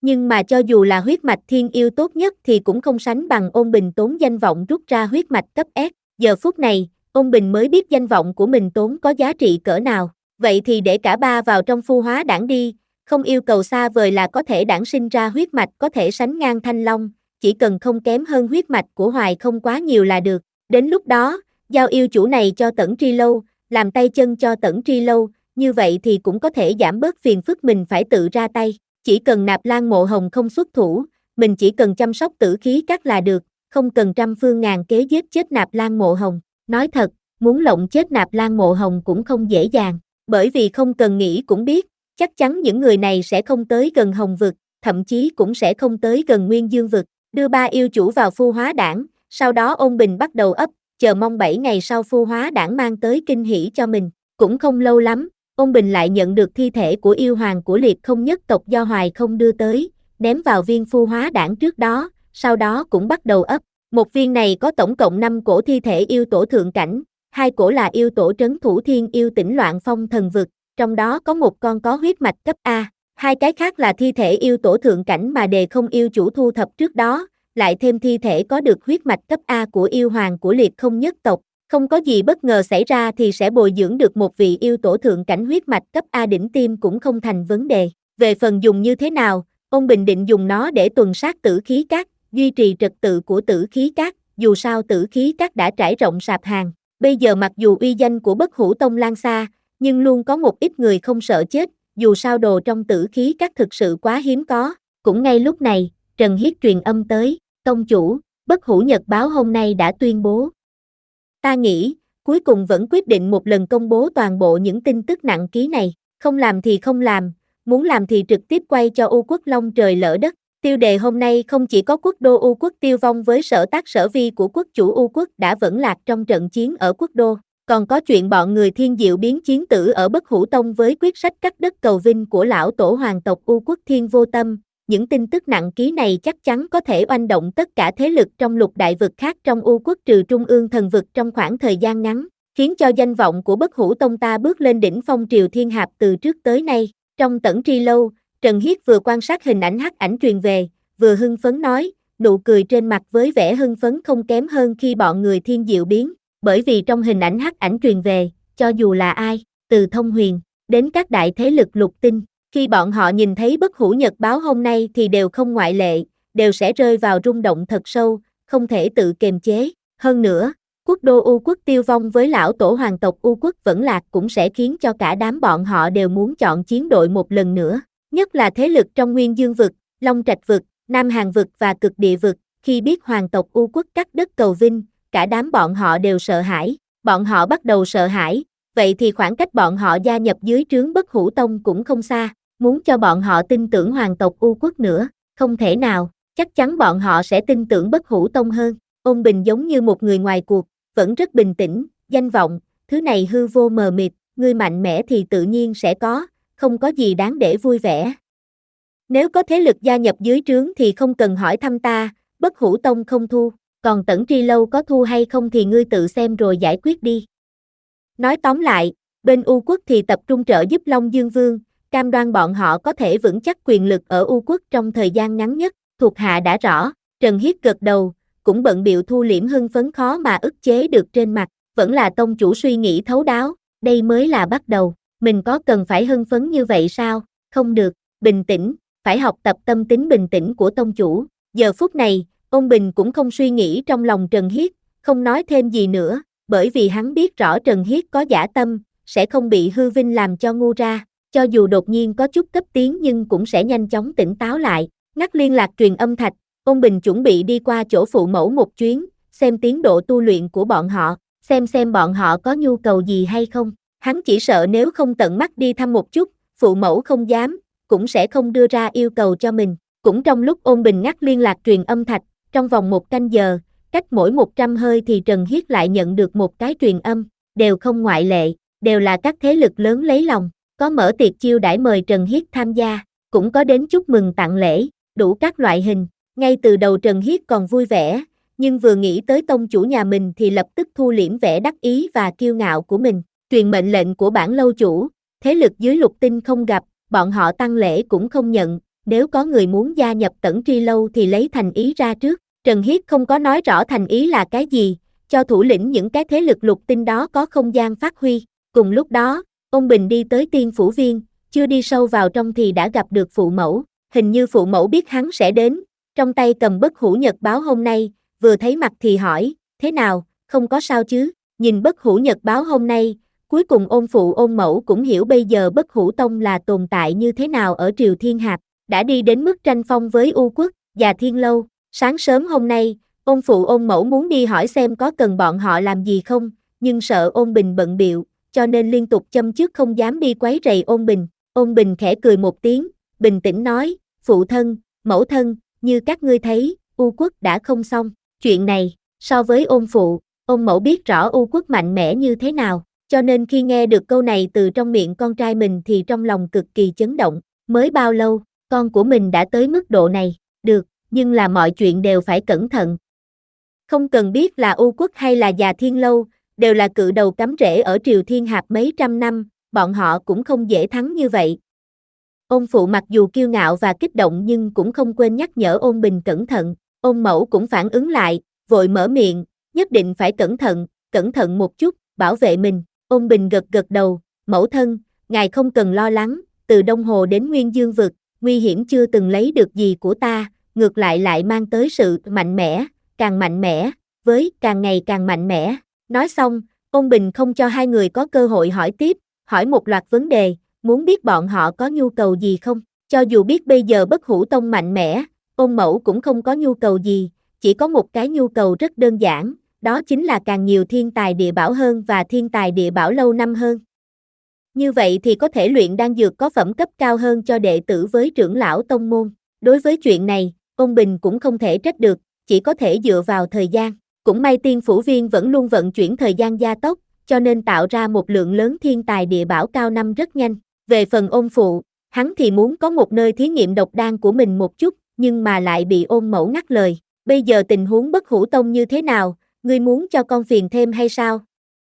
Nhưng mà cho dù là huyết mạch thiên yêu tốt nhất thì cũng không sánh bằng Ôn Bình tốn danh vọng rút ra huyết mạch cấp S. Giờ phút này, Ôn Bình mới biết danh vọng của mình tốn có giá trị cỡ nào. Vậy thì để cả ba vào trong phu hóa đảng đi, không yêu cầu xa vời là có thể đản sinh ra huyết mạch có thể sánh ngang Thanh Long, chỉ cần không kém hơn huyết mạch của Hoài Không quá nhiều là được. Đến lúc đó, giao yêu chủ này cho Tẩn Tri Lâu, làm tay chân cho Tẩn Tri Lâu, như vậy thì cũng có thể giảm bớt phiền phức mình phải tự ra tay. Chỉ cần Nạp Lan Mộ Hồng không xuất thủ, mình chỉ cần chăm sóc tử khí các là được, không cần trăm phương ngàn kế giết chết Nạp Lan Mộ Hồng. Nói thật, muốn lộng chết Nạp Lan Mộ Hồng cũng không dễ dàng, bởi vì không cần nghĩ cũng biết, chắc chắn những người này sẽ không tới gần Hồng Vực, thậm chí cũng sẽ không tới gần Nguyên Dương Vực. Đưa ba yêu chủ vào phu hóa đảng, sau đó Ôn Bình bắt đầu ấp, chờ mong bảy ngày sau phu hóa đảng mang tới kinh hỉ cho mình. Cũng không lâu lắm, Ôn Bình lại nhận được thi thể của yêu hoàng của Liệt Không nhất tộc do Hoài Không đưa tới, ném vào viên phu hóa đảng trước đó, sau đó cũng bắt đầu ấp. Một viên này có tổng cộng năm cổ thi thể yêu tổ thượng cảnh, hai cổ là yêu tổ trấn thủ thiên yêu tỉnh Loạn Phong Thần Vực, trong đó có một con có huyết mạch cấp A, hai cái khác là thi thể yêu tổ thượng cảnh mà Đề Không yêu chủ thu thập trước đó, lại thêm thi thể có được huyết mạch cấp A của yêu hoàng của Liệt Không nhất tộc. Không có gì bất ngờ xảy ra thì sẽ bồi dưỡng được một vị yêu tổ thượng cảnh huyết mạch cấp A đỉnh tiêm cũng không thành vấn đề. Về phần dùng như thế nào, Ôn Bình định dùng nó để tuần sát tử khí các, duy trì trật tự của tử khí các, dù sao tử khí các đã trải rộng sạp hàng. Bây giờ mặc dù uy danh của Bất Hủ Tông lan xa, nhưng luôn có một ít người không sợ chết, dù sao đồ trong tử khí các thực sự quá hiếm có. Cũng ngay lúc này, Trần Hiết truyền âm tới, tông chủ, Bất Hủ Nhật báo hôm nay đã tuyên bố. Ta nghĩ, cuối cùng vẫn quyết định một lần công bố toàn bộ những tin tức nặng ký này, không làm thì không làm, muốn làm thì trực tiếp quay cho U Quốc long trời lỡ đất. Tiêu đề hôm nay không chỉ có quốc đô U Quốc tiêu vong với sở tác sở vi của quốc chủ U Quốc đã vẫn lạc trong trận chiến ở quốc đô, còn có chuyện bọn người Thiên Diệu biến chiến tử ở Bất Hủ Tông với quyết sách cắt đất cầu vinh của lão tổ hoàng tộc U Quốc Thiên Vô Tâm. Những tin tức nặng ký này chắc chắn có thể oanh động tất cả thế lực trong lục đại vực khác trong U Quốc trừ Trung ương Thần Vực trong khoảng thời gian ngắn, khiến cho danh vọng của Bất Hủ Tông ta bước lên đỉnh phong triều thiên hạp từ trước tới nay. Trong Tẩn Tri Lâu, Trần Hiết vừa quan sát hình ảnh hắc ảnh truyền về, vừa hưng phấn nói, nụ cười trên mặt với vẻ hưng phấn không kém hơn khi bọn người Thiên Diệu biến, bởi vì trong hình ảnh hắc ảnh truyền về, cho dù là ai, từ Thông Huyền đến các đại thế lực lục tinh, khi bọn họ nhìn thấy Bất Hủ Nhật báo hôm nay thì đều không ngoại lệ, đều sẽ rơi vào rung động thật sâu, không thể tự kiềm chế. Hơn nữa, quốc đô U Quốc tiêu vong với lão tổ hoàng tộc U Quốc vẫn lạc cũng sẽ khiến cho cả đám bọn họ đều muốn chọn chiến đội một lần nữa. Nhất là thế lực trong Nguyên Dương Vực, Long Trạch Vực, Nam Hàn Vực và Cực Địa Vực, khi biết hoàng tộc U Quốc cắt đất cầu vinh, cả đám bọn họ đều sợ hãi. Bọn họ bắt đầu sợ hãi, vậy thì khoảng cách bọn họ gia nhập dưới trướng Bất Hủ Tông cũng không xa. Muốn cho bọn họ tin tưởng hoàng tộc U Quốc nữa, không thể nào, chắc chắn bọn họ sẽ tin tưởng Bất Hủ Tông hơn. Ôn Bình giống như một người ngoài cuộc, vẫn rất bình tĩnh, danh vọng, thứ này hư vô mờ mịt, ngươi mạnh mẽ thì tự nhiên sẽ có, không có gì đáng để vui vẻ. Nếu có thế lực gia nhập dưới trướng thì không cần hỏi thăm ta, Bất Hủ Tông không thu, còn Tẩn Tri Lâu có thu hay không thì ngươi tự xem rồi giải quyết đi. Nói tóm lại, bên U Quốc thì tập trung trợ giúp Long Dương Vương, cam đoan bọn họ có thể vững chắc quyền lực ở U Quốc trong thời gian ngắn nhất, thuộc hạ đã rõ. Trần Hiết gật đầu, cũng bận bịu thu liễm hưng phấn khó mà ức chế được trên mặt, vẫn là tông chủ suy nghĩ thấu đáo, đây mới là bắt đầu, mình có cần phải hưng phấn như vậy sao? Không được, bình tĩnh, phải học tập tâm tính bình tĩnh của tông chủ. Giờ phút này, Ôn Bình cũng không suy nghĩ trong lòng Trần Hiết, không nói thêm gì nữa, bởi vì hắn biết rõ Trần Hiết có dã tâm, sẽ không bị hư vinh làm cho ngu ra. Cho dù đột nhiên có chút cấp tiến nhưng cũng sẽ nhanh chóng tỉnh táo lại. Ngắt liên lạc truyền âm thạch, Ôn Bình chuẩn bị đi qua chỗ phụ mẫu một chuyến, xem tiến độ tu luyện của bọn họ, xem xem bọn họ có nhu cầu gì hay không. Hắn chỉ sợ nếu không tận mắt đi thăm một chút, phụ mẫu không dám, cũng sẽ không đưa ra yêu cầu cho mình. Cũng trong lúc Ôn Bình ngắt liên lạc truyền âm thạch, trong vòng một canh giờ, cách mỗi một trăm hơi thì Trần Hiết lại nhận được một cái truyền âm, đều không ngoại lệ, đều là các thế lực lớn lấy lòng. Có mở tiệc chiêu đãi mời Trần Hiết tham gia, cũng có đến chúc mừng tặng lễ, đủ các loại hình. Ngay từ đầu Trần Hiết còn vui vẻ, nhưng vừa nghĩ tới tông chủ nhà mình thì lập tức thu liễm vẻ đắc ý và kiêu ngạo của mình. Truyền mệnh lệnh của bản lâu chủ, thế lực dưới lục tinh không gặp, bọn họ tăng lễ cũng không nhận, nếu có người muốn gia nhập Tẩn Tri Lâu thì lấy thành ý ra trước. Trần Hiết không có nói rõ thành ý là cái gì, cho thủ lĩnh những cái thế lực lục tinh đó có không gian phát huy. Cùng lúc đó, ông Bình đi tới Tiên Phủ Viên, chưa đi sâu vào trong thì đã gặp được phụ mẫu. Hình như phụ mẫu biết hắn sẽ đến, trong tay cầm Bất Hủ Nhật báo hôm nay, vừa thấy mặt thì hỏi, thế nào, không có sao chứ? Nhìn Bất Hủ Nhật báo hôm nay, cuối cùng ôn phụ ôn mẫu cũng hiểu bây giờ Bất Hủ Tông là tồn tại như thế nào ở Triều Thiên Hạp, đã đi đến mức tranh phong với U Quốc và Thiên Lâu. Sáng sớm hôm nay, ôn phụ ôn mẫu muốn đi hỏi xem có cần bọn họ làm gì không, nhưng sợ ôn Bình bận bịu, cho nên liên tục châm chước không dám đi quấy rầy ôn Bình. Ôn Bình khẽ cười một tiếng, bình tĩnh nói, phụ thân, mẫu thân, như các ngươi thấy, U Quốc đã không xong. Chuyện này, so với ôn phụ, ôn mẫu biết rõ U Quốc mạnh mẽ như thế nào, cho nên khi nghe được câu này từ trong miệng con trai mình thì trong lòng cực kỳ chấn động. Mới bao lâu, con của mình đã tới mức độ này, được, nhưng là mọi chuyện đều phải cẩn thận. Không cần biết là U Quốc hay là Già Thiên Lâu, đều là cự đầu cắm rễ ở Triều Thiên Hạp mấy trăm năm, bọn họ cũng không dễ thắng như vậy. Ôn phụ mặc dù kiêu ngạo và kích động nhưng cũng không quên nhắc nhở ôn Bình cẩn thận. Ôn mẫu cũng phản ứng lại, vội mở miệng, nhất định phải cẩn thận, cẩn thận một chút, bảo vệ mình. Ôn Bình gật gật đầu, mẫu thân, ngài không cần lo lắng, từ Đông Hồ đến Nguyên Dương Vực, nguy hiểm chưa từng lấy được gì của ta, ngược lại lại mang tới sự mạnh mẽ, càng mạnh mẽ, với càng ngày càng mạnh mẽ. Nói xong, ôn Bình không cho hai người có cơ hội hỏi tiếp, hỏi một loạt vấn đề, muốn biết bọn họ có nhu cầu gì không. Cho dù biết bây giờ Bất Hủ Tông mạnh mẽ, ôn mẫu cũng không có nhu cầu gì, chỉ có một cái nhu cầu rất đơn giản, đó chính là càng nhiều thiên tài địa bảo hơn và thiên tài địa bảo lâu năm hơn. Như vậy thì có thể luyện đan dược có phẩm cấp cao hơn cho đệ tử với trưởng lão tông môn. Đối với chuyện này, ôn Bình cũng không thể trách được, chỉ có thể dựa vào thời gian. Cũng may Tiên Phủ Viên vẫn luôn vận chuyển thời gian gia tốc, cho nên tạo ra một lượng lớn thiên tài địa bảo cao năm rất nhanh. Về phần ôn phụ, hắn thì muốn có một nơi thí nghiệm độc đan của mình một chút, nhưng mà lại bị ôn mẫu ngắt lời. Bây giờ tình huống Bất Hủ Tông như thế nào, ngươi muốn cho con phiền thêm hay sao?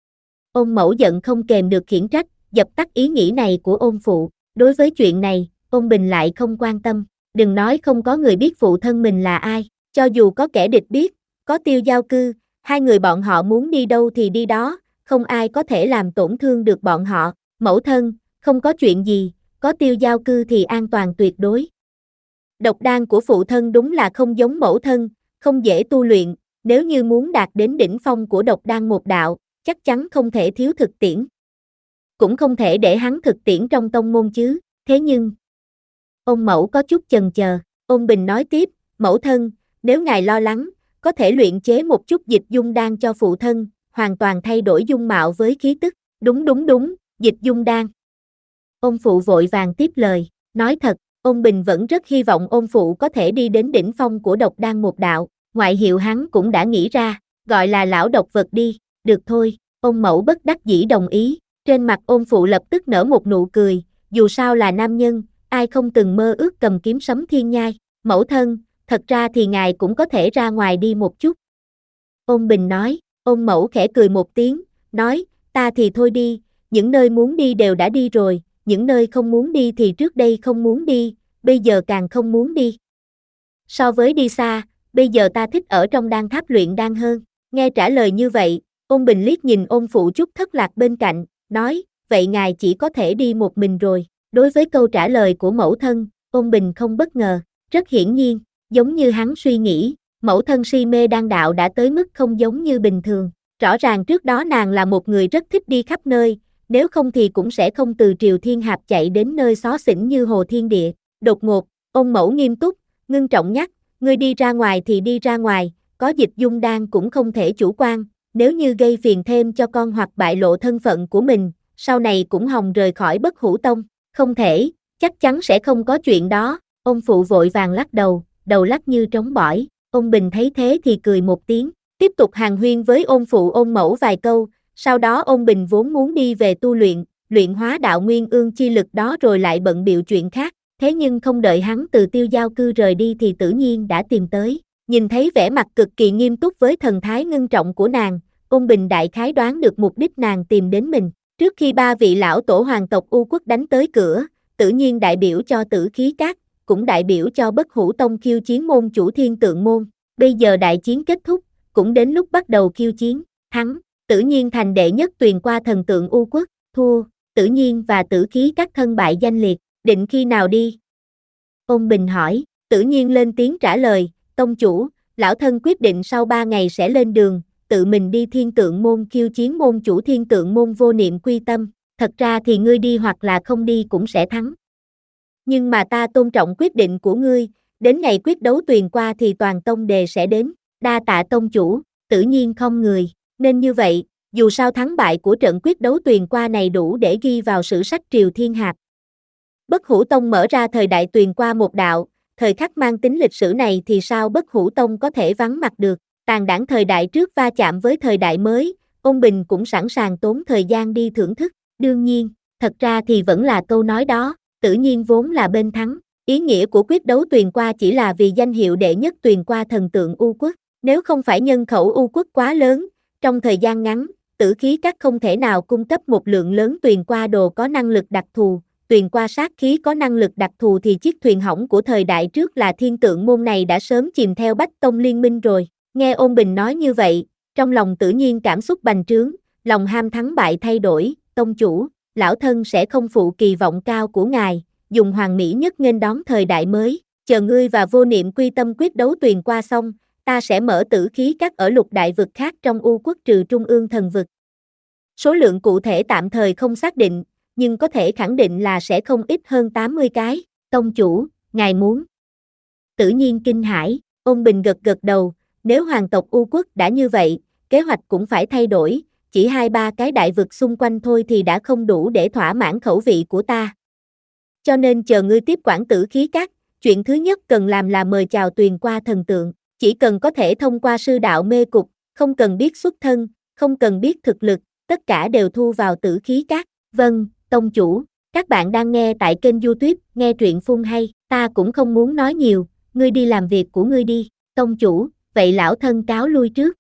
Ôn mẫu giận không kềm được khiển trách, dập tắt ý nghĩ này của ôn phụ. Đối với chuyện này, ôn Bình lại không quan tâm. Đừng nói không có người biết phụ thân mình là ai, cho dù có kẻ địch biết, có Tiêu Giao Cư, hai người bọn họ muốn đi đâu thì đi đó, không ai có thể làm tổn thương được bọn họ. Mẫu thân, không có chuyện gì, có Tiêu Giao Cư thì an toàn tuyệt đối. Độc đan của phụ thân đúng là không giống mẫu thân, không dễ tu luyện, nếu như muốn đạt đến đỉnh phong của độc đan một đạo, chắc chắn không thể thiếu thực tiễn. Cũng không thể để hắn thực tiễn trong tông môn chứ, thế nhưng... Ôn mẫu có chút chần chờ, ôn Bình nói tiếp, mẫu thân, nếu ngài lo lắng, có thể luyện chế một chút dịch dung đan cho phụ thân, hoàn toàn thay đổi dung mạo với khí tức. Đúng đúng đúng, dịch dung đan. Ôn phụ vội vàng tiếp lời, nói thật, ôn Bình vẫn rất hy vọng ôn phụ có thể đi đến đỉnh phong của độc đan một đạo, ngoại hiệu hắn cũng đã nghĩ ra, gọi là lão độc vật đi, được thôi, ôn mẫu bất đắc dĩ đồng ý, trên mặt ôn phụ lập tức nở một nụ cười, dù sao là nam nhân, ai không từng mơ ước cầm kiếm sấm thiên nhai. Mẫu thân, thật ra thì ngài cũng có thể ra ngoài đi một chút. Ôn Bình nói, ôn mẫu khẽ cười một tiếng, nói, ta thì thôi đi, những nơi muốn đi đều đã đi rồi, những nơi không muốn đi thì trước đây không muốn đi, bây giờ càng không muốn đi. So với đi xa, bây giờ ta thích ở trong đan tháp luyện đan hơn. Nghe trả lời như vậy, ôn Bình liếc nhìn ôn phụ chút thất lạc bên cạnh, nói, vậy ngài chỉ có thể đi một mình rồi. Đối với câu trả lời của mẫu thân, ôn Bình không bất ngờ, rất hiển nhiên, giống như hắn suy nghĩ, mẫu thân si mê đan đạo đã tới mức không giống như bình thường. Rõ ràng trước đó nàng là một người rất thích đi khắp nơi, nếu không thì cũng sẽ không từ Triều Thiên Hạp chạy đến nơi xó xỉnh như Hồ Thiên Địa. Đột ngột, ôn mẫu nghiêm túc, ngưng trọng nhắc, ngươi đi ra ngoài thì đi ra ngoài, có dịch dung đan cũng không thể chủ quan, nếu như gây phiền thêm cho con hoặc bại lộ thân phận của mình, sau này cũng hòng rời khỏi Bất Hủ Tông. Không thể, chắc chắn sẽ không có chuyện đó. Ông phụ vội vàng lắc đầu, đầu lắc như trống bỏi. Ông Bình thấy thế thì cười một tiếng, tiếp tục hàn huyên với ôn phụ ôn mẫu vài câu, sau đó ông Bình vốn muốn đi về tu luyện, luyện hóa đạo nguyên ương chi lực đó rồi lại bận bịu chuyện khác, thế nhưng không đợi hắn từ Tiêu Giao Cư rời đi thì tự nhiên đã tìm tới. Nhìn thấy vẻ mặt cực kỳ nghiêm túc với thần thái ngưng trọng của nàng, ôn Bình đại khái đoán được mục đích nàng tìm đến mình. Trước khi ba vị lão tổ hoàng tộc U Quốc đánh tới cửa, tự nhiên đại biểu cho Tử Khí Các, cũng đại biểu cho Bất Hủ Tông khiêu chiến môn chủ Thiên Tượng môn. Bây giờ đại chiến kết thúc, cũng đến lúc bắt đầu khiêu chiến. Thắng, Tử Nhiên thành đệ nhất tuyền qua thần tượng U quốc, thua, Tử Nhiên và Tử Khí các thân bại danh liệt, định khi nào đi? Ôn Bình hỏi, Tử Nhiên lên tiếng trả lời, tông chủ, lão thân quyết định sau ba ngày sẽ lên đường, tự mình đi Thiên Tượng môn khiêu chiến môn chủ Thiên Tượng môn Vô Niệm Quy Tâm, thật ra thì ngươi đi hoặc là không đi cũng sẽ thắng. Nhưng mà ta tôn trọng quyết định của ngươi, đến ngày quyết đấu tuyền qua thì toàn tông đề sẽ đến, đa tạ tông chủ, Tử Nhiên không người, nên như vậy, dù sao thắng bại của trận quyết đấu tuyền qua này đủ để ghi vào sử sách Triều Thiên Hạp. Bất Hủ Tông mở ra thời đại tuyền qua một đạo, thời khắc mang tính lịch sử này thì sao Bất Hủ Tông có thể vắng mặt được, tàn đãng thời đại trước va chạm với thời đại mới, Ôn Bình cũng sẵn sàng tốn thời gian đi thưởng thức, đương nhiên, thật ra thì vẫn là câu nói đó, Tử Nhiên vốn là bên thắng, ý nghĩa của quyết đấu tuyền qua chỉ là vì danh hiệu đệ nhất tuyền qua thần tượng U quốc, nếu không phải nhân khẩu U quốc quá lớn, trong thời gian ngắn, Tử Khí các không thể nào cung cấp một lượng lớn tuyền qua đồ có năng lực đặc thù, tuyền qua sát khí có năng lực đặc thù thì chiếc thuyền hỏng của thời đại trước là Thiên Tượng môn này đã sớm chìm theo Bách Tông liên minh rồi. Nghe Ôn Bình nói như vậy, trong lòng Tử Nhiên cảm xúc bành trướng, lòng ham thắng bại thay đổi, tông chủ, lão thân sẽ không phụ kỳ vọng cao của ngài, dùng hoàn mỹ nhất nghênh đón thời đại mới, chờ ngươi và Vô Niệm Quy Tâm quyết đấu tuyền qua xong, ta sẽ mở Tử Khí các ở lục đại vực khác trong U quốc trừ Trung ương thần vực. Số lượng cụ thể tạm thời không xác định, nhưng có thể khẳng định là sẽ không ít hơn tám mươi cái, tông chủ, ngài muốn. Tử Nhiên kinh hãi, Ôn Bình gật gật đầu, nếu hoàng tộc U quốc đã như vậy, kế hoạch cũng phải thay đổi, chỉ hai ba cái đại vực xung quanh thôi thì đã không đủ để thỏa mãn khẩu vị của ta. Cho nên chờ ngươi tiếp quản Tử Khí các, chuyện thứ nhất cần làm là mời chào tuyền qua thần tượng, chỉ cần có thể thông qua sư đạo mê cục, không cần biết xuất thân, không cần biết thực lực, tất cả đều thu vào Tử Khí các. Vâng, tông chủ, các bạn đang nghe tại kênh YouTube, nghe truyện phun hay, ta cũng không muốn nói nhiều, ngươi đi làm việc của ngươi đi, tông chủ, vậy lão thân cáo lui trước.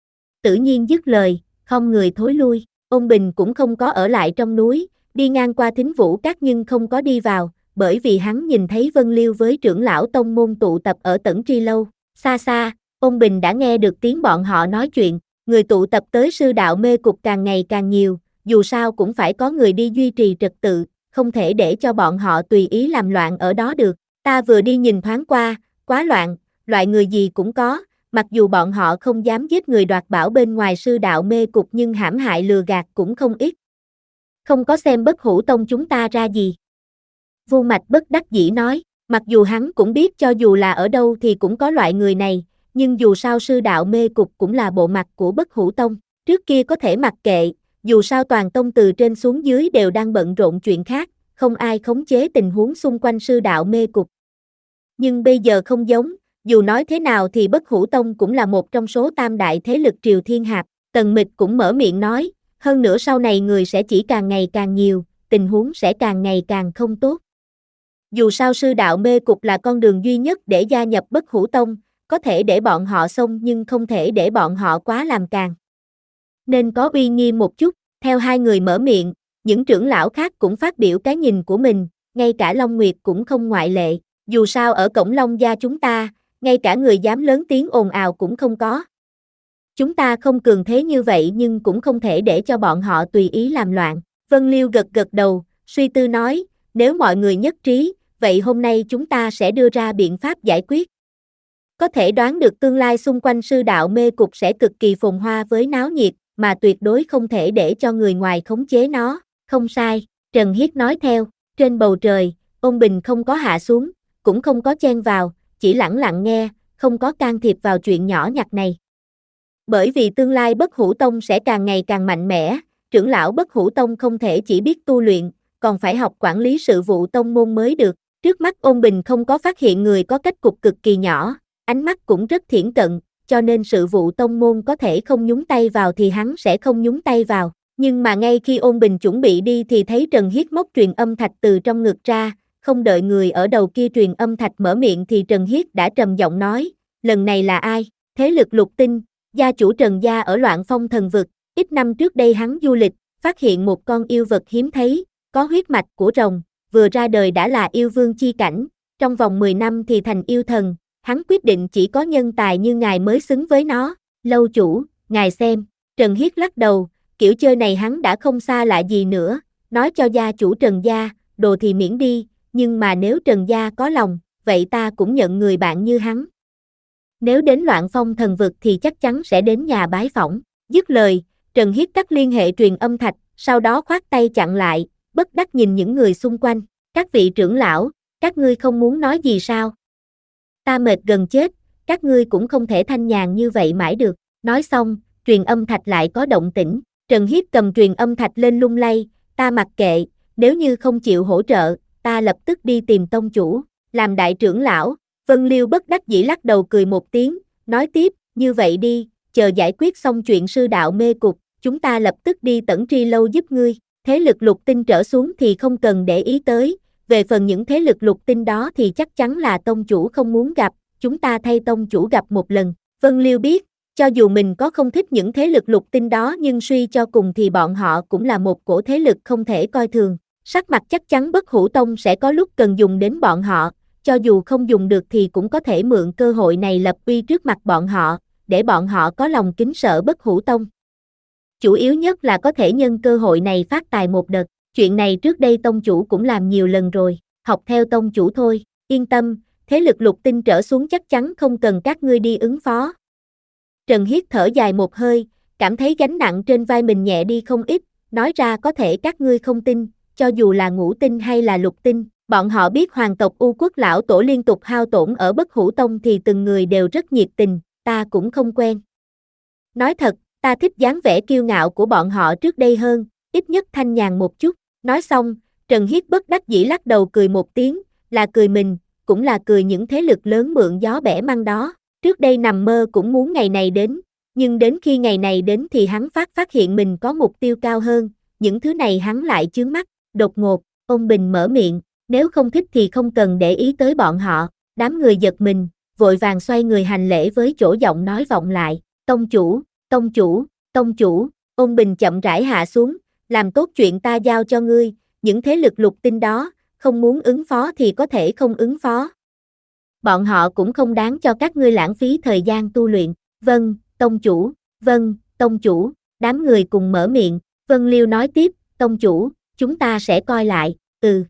Tử Nhiên dứt lời, không người thối lui, Ôn Bình cũng không có ở lại trong núi, đi ngang qua Thính Vũ các nhưng không có đi vào, bởi vì hắn nhìn thấy Vân Liêu với trưởng lão tông môn tụ tập ở Tẩn Tri Lâu, xa xa, Ôn Bình đã nghe được tiếng bọn họ nói chuyện, người tụ tập tới sư đạo mê cục càng ngày càng nhiều, dù sao cũng phải có người đi duy trì trật tự, không thể để cho bọn họ tùy ý làm loạn ở đó được, ta vừa đi nhìn thoáng qua, quá loạn, loại người gì cũng có, mặc dù bọn họ không dám giết người đoạt bảo bên ngoài sư đạo mê cục nhưng hãm hại lừa gạt cũng không ít. Không có xem Bất Hủ Tông chúng ta ra gì. Vô Mạch bất đắc dĩ nói, mặc dù hắn cũng biết cho dù là ở đâu thì cũng có loại người này, nhưng dù sao sư đạo mê cục cũng là bộ mặt của Bất Hủ Tông, trước kia có thể mặc kệ, dù sao toàn tông từ trên xuống dưới đều đang bận rộn chuyện khác, không ai khống chế tình huống xung quanh sư đạo mê cục. Nhưng bây giờ không giống, dù nói thế nào thì Bất Hủ Tông cũng là một trong số tam đại thế lực Triều Thiên Hạp, Tần Mịch cũng mở miệng nói, hơn nữa sau này người sẽ chỉ càng ngày càng nhiều, tình huống sẽ càng ngày càng không tốt. Dù sao sư đạo mê cục là con đường duy nhất để gia nhập Bất Hủ Tông, có thể để bọn họ xông nhưng không thể để bọn họ quá làm càng. Nên có uy nghiêm một chút, theo hai người mở miệng, những trưởng lão khác cũng phát biểu cái nhìn của mình, ngay cả Long Nguyệt cũng không ngoại lệ, dù sao ở cổng Long gia chúng ta, ngay cả người dám lớn tiếng ồn ào cũng không có. Chúng ta không cường thế như vậy nhưng cũng không thể để cho bọn họ tùy ý làm loạn. Vân Liêu gật gật đầu, suy tư nói, nếu mọi người nhất trí, vậy hôm nay chúng ta sẽ đưa ra biện pháp giải quyết. Có thể đoán được tương lai xung quanh sư đạo mê cục sẽ cực kỳ phồn hoa với náo nhiệt, mà tuyệt đối không thể để cho người ngoài khống chế nó. Không sai, Trần Hiết nói theo, trên bầu trời, Ôn Bình không có hạ xuống, cũng không có chen vào, chỉ lẳng lặng nghe, không có can thiệp vào chuyện nhỏ nhặt này. Bởi vì tương lai Bất Hủ Tông sẽ càng ngày càng mạnh mẽ, trưởng lão Bất Hủ Tông không thể chỉ biết tu luyện, còn phải học quản lý sự vụ tông môn mới được. Trước mắt Ôn Bình không có phát hiện người có cách cục cực kỳ nhỏ, ánh mắt cũng rất thiển cận, cho nên sự vụ tông môn có thể không nhúng tay vào thì hắn sẽ không nhúng tay vào. Nhưng mà ngay khi Ôn Bình chuẩn bị đi thì thấy Trần Hiết móc truyền âm thạch từ trong ngực ra, không đợi người ở đầu kia truyền âm thạch mở miệng thì Trần Hiết đã trầm giọng nói, lần này là ai? Thế lực lục tinh, gia chủ Trần gia ở Loạn Phong thần vực, ít năm trước đây hắn du lịch, phát hiện một con yêu vật hiếm thấy, có huyết mạch của rồng, vừa ra đời đã là yêu vương chi cảnh, trong vòng mười năm thì thành yêu thần, hắn quyết định chỉ có nhân tài như ngài mới xứng với nó. Lâu chủ, ngài xem, Trần Hiết lắc đầu, kiểu chơi này hắn đã không xa lạ gì nữa, nói cho gia chủ Trần gia, đồ thì miễn đi, nhưng mà nếu Trần gia có lòng, vậy ta cũng nhận người bạn như hắn. Nếu đến Loạn Phong thần vực thì chắc chắn sẽ đến nhà bái phỏng. Dứt lời, Trần Hiết tắt liên hệ truyền âm thạch, sau đó khoát tay chặn lại, bất đắc nhìn những người xung quanh. Các vị trưởng lão, các ngươi không muốn nói gì sao? Ta mệt gần chết, các ngươi cũng không thể thanh nhàn như vậy mãi được. Nói xong, truyền âm thạch lại có động tĩnh. Trần Hiết cầm truyền âm thạch lên lung lay, ta mặc kệ, nếu như không chịu hỗ trợ, ta lập tức đi tìm tông chủ. Làm đại trưởng lão, Vân Liêu bất đắc dĩ lắc đầu cười một tiếng, nói tiếp, như vậy đi, chờ giải quyết xong chuyện sư đạo mê cục, chúng ta lập tức đi Tẩn Tri Lâu giúp ngươi. Thế lực lục tinh trở xuống thì không cần để ý tới, về phần những thế lực lục tinh đó thì chắc chắn là tông chủ không muốn gặp, chúng ta thay tông chủ gặp một lần. Vân Liêu biết, cho dù mình có không thích những thế lực lục tinh đó nhưng suy cho cùng thì bọn họ cũng là một cổ thế lực không thể coi thường. Sắc mặt chắc chắn Bất Hủ Tông sẽ có lúc cần dùng đến bọn họ, cho dù không dùng được thì cũng có thể mượn cơ hội này lập uy trước mặt bọn họ, để bọn họ có lòng kính sợ Bất Hủ Tông. Chủ yếu nhất là có thể nhân cơ hội này phát tài một đợt, chuyện này trước đây tông chủ cũng làm nhiều lần rồi, học theo tông chủ thôi, yên tâm, thế lực lục tinh trở xuống chắc chắn không cần các ngươi đi ứng phó. Trần Hiết thở dài một hơi, cảm thấy gánh nặng trên vai mình nhẹ đi không ít, nói ra có thể các ngươi không tin, cho dù là ngũ tinh hay là lục tinh, bọn họ biết hoàng tộc U Quốc lão tổ liên tục hao tổn ở Bất Hủ Tông thì từng người đều rất nhiệt tình, ta cũng không quen. Nói thật, ta thích dáng vẻ kiêu ngạo của bọn họ trước đây hơn, ít nhất thanh nhàn một chút. Nói xong, Trần Hiết bất đắc dĩ lắc đầu cười một tiếng, là cười mình, cũng là cười những thế lực lớn mượn gió bẻ măng đó. Trước đây nằm mơ cũng muốn ngày này đến, nhưng đến khi ngày này đến thì hắn phát phát hiện mình có mục tiêu cao hơn, những thứ này hắn lại chướng mắt. Đột ngột, ông Bình mở miệng, nếu không thích thì không cần để ý tới bọn họ. Đám người giật mình, vội vàng xoay người hành lễ với chỗ giọng nói vọng lại, tông chủ, tông chủ, tông chủ. Ông Bình chậm rãi hạ xuống, làm tốt chuyện ta giao cho ngươi, những thế lực lục tinh đó, không muốn ứng phó thì có thể không ứng phó. Bọn họ cũng không đáng cho các ngươi lãng phí thời gian tu luyện. Vâng, tông chủ, vâng, tông chủ. Đám người cùng mở miệng, Vân Liêu nói tiếp, tông chủ, chúng ta sẽ coi lại, ừ.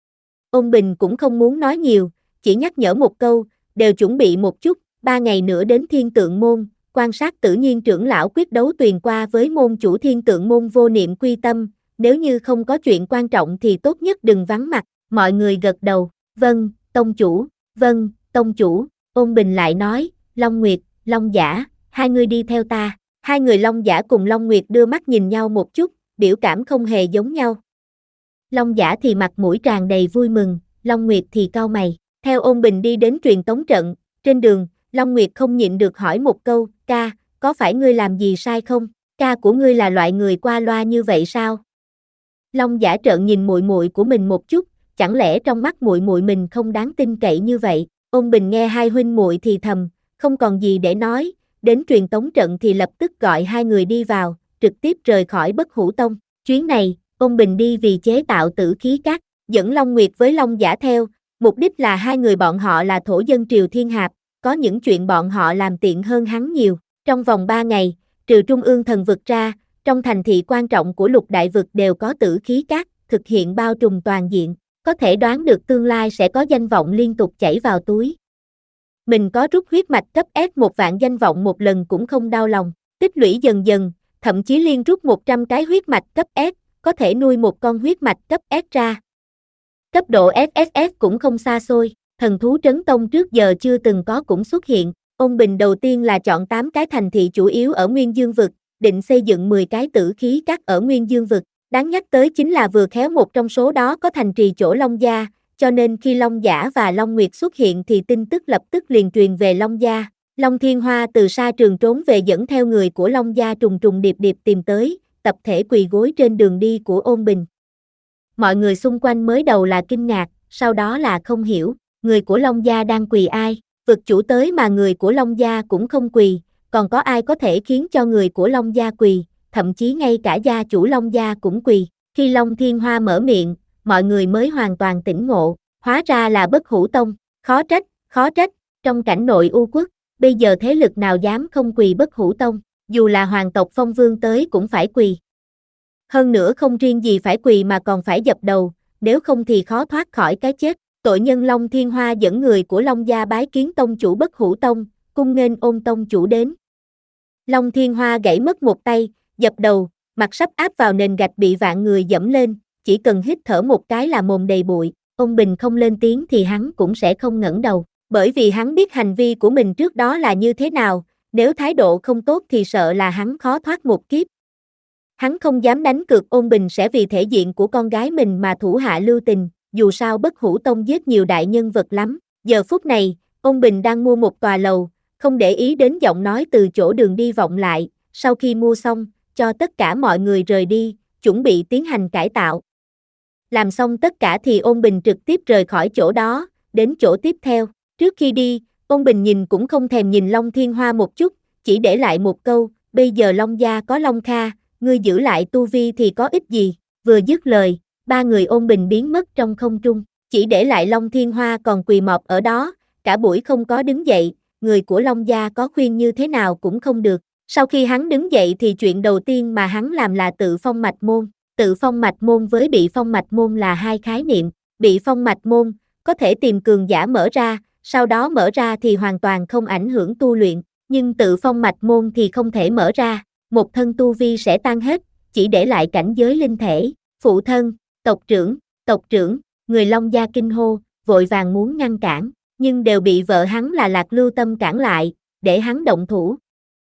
Ông Bình cũng không muốn nói nhiều, chỉ nhắc nhở một câu, đều chuẩn bị một chút, ba ngày nữa đến Thiên Tượng Môn, quan sát Tử Nhiên trưởng lão quyết đấu tuyền qua với môn chủ Thiên Tượng Môn Vô Niệm Quy Tâm, nếu như không có chuyện quan trọng thì tốt nhất đừng vắng mặt. Mọi người gật đầu, vâng, tông chủ, vâng, tông chủ. Ôn Bình lại nói, Long Nguyệt, Long Giả, hai người đi theo ta. Hai người Long Giả cùng Long Nguyệt đưa mắt nhìn nhau một chút, biểu cảm không hề giống nhau. Long Giả thì mặt mũi tràn đầy vui mừng, Long Nguyệt thì cau mày. Theo Ôn Bình đi đến truyền tống trận, trên đường, Long Nguyệt không nhịn được hỏi một câu, ca, có phải ngươi làm gì sai không? Ca của ngươi là loại người qua loa như vậy sao? Long Giả trợn nhìn muội muội của mình một chút, chẳng lẽ trong mắt muội muội mình không đáng tin cậy như vậy? Ôn Bình nghe hai huynh muội thì thầm, không còn gì để nói, đến truyền tống trận thì lập tức gọi hai người đi vào, trực tiếp rời khỏi Bất Hủ Tông. Chuyến này, Ôn Bình đi vì chế tạo tử khí cát, dẫn Long Nguyệt với Long Giả theo, mục đích là hai người bọn họ là thổ dân Triều Thiên Hạp, có những chuyện bọn họ làm tiện hơn hắn nhiều. Trong vòng ba ngày, trừ Trung ương thần vực ra, trong thành thị quan trọng của lục đại vực đều có tử khí cát, thực hiện bao trùm toàn diện, có thể đoán được tương lai sẽ có danh vọng liên tục chảy vào túi. Mình có rút huyết mạch cấp S một vạn danh vọng một lần cũng không đau lòng, tích lũy dần dần, thậm chí liên rút một trăm cái huyết mạch cấp S, có thể nuôi một con huyết mạch cấp S ra. Cấp độ ét ét ét cũng không xa xôi, thần thú trấn tông trước giờ chưa từng có cũng xuất hiện. Ôn Bình đầu tiên là chọn tám cái thành thị chủ yếu ở Nguyên Dương vực, định xây dựng mười cái tử khí cát ở Nguyên Dương vực. Đáng nhắc tới chính là vừa khéo một trong số đó có thành trì chỗ Long Gia, cho nên khi Long Giả và Long Nguyệt xuất hiện thì tin tức lập tức liền truyền về Long Gia. Long Thiên Hoa từ xa trường trốn về dẫn theo người của Long Gia trùng trùng điệp điệp tìm tới, tập thể quỳ gối trên đường đi của Ôn Bình. Mọi người xung quanh mới đầu là kinh ngạc, sau đó là không hiểu, người của Long Gia đang quỳ ai, vực chủ tới mà người của Long Gia cũng không quỳ, còn có ai có thể khiến cho người của Long Gia quỳ, thậm chí ngay cả gia chủ Long Gia cũng quỳ. Khi Long Thiên Hoa mở miệng, mọi người mới hoàn toàn tỉnh ngộ, hóa ra là Bất Hủ Tông. Khó trách, khó trách, trong cảnh nội U quốc, bây giờ thế lực nào dám không quỳ Bất Hủ Tông, dù là hoàng tộc Phong Vương tới cũng phải quỳ. Hơn nữa không riêng gì phải quỳ mà còn phải dập đầu, nếu không thì khó thoát khỏi cái chết. Tội nhân Long Thiên Hoa dẫn người của Long gia bái kiến tông chủ Bất Hủ Tông, cung nghênh Ôn tông chủ đến. Long Thiên Hoa gãy mất một tay, dập đầu, mặt sắp áp vào nền gạch bị vạn người dẫm lên, chỉ cần hít thở một cái là mồm đầy bụi. Ông Bình không lên tiếng thì hắn cũng sẽ không ngẩng đầu, bởi vì hắn biết hành vi của mình trước đó là như thế nào, nếu thái độ không tốt thì sợ là hắn khó thoát một kiếp. Hắn không dám đánh cược Ôn Bình sẽ vì thể diện của con gái mình mà thủ hạ lưu tình, dù sao Bất Hủ Tông giết nhiều đại nhân vật lắm. Giờ phút này, Ôn Bình đang mua một tòa lầu, không để ý đến giọng nói từ chỗ đường đi vọng lại, sau khi mua xong, cho tất cả mọi người rời đi, chuẩn bị tiến hành cải tạo. Làm xong tất cả thì Ôn Bình trực tiếp rời khỏi chỗ đó, đến chỗ tiếp theo. Trước khi đi, Ôn Bình nhìn cũng không thèm nhìn Long Thiên Hoa một chút, chỉ để lại một câu, bây giờ Long gia có Long Kha, ngươi giữ lại tu vi thì có ích gì. Vừa dứt lời, ba người Ôn Bình biến mất trong không trung, chỉ để lại Long Thiên Hoa còn quỳ mọp ở đó, cả buổi không có đứng dậy, người của Long gia có khuyên như thế nào cũng không được. Sau khi hắn đứng dậy thì chuyện đầu tiên mà hắn làm là tự phong mạch môn. Tự phong mạch môn với bị phong mạch môn là hai khái niệm. Bị phong mạch môn, có thể tìm cường giả mở ra, sau đó mở ra thì hoàn toàn không ảnh hưởng tu luyện, nhưng tự phong mạch môn thì không thể mở ra, một thân tu vi sẽ tan hết, chỉ để lại cảnh giới linh thể. Phụ thân, tộc trưởng, tộc trưởng, người Long gia kinh hô, vội vàng muốn ngăn cản, nhưng đều bị vợ hắn là Lạc Lưu Tâm cản lại, để hắn động thủ.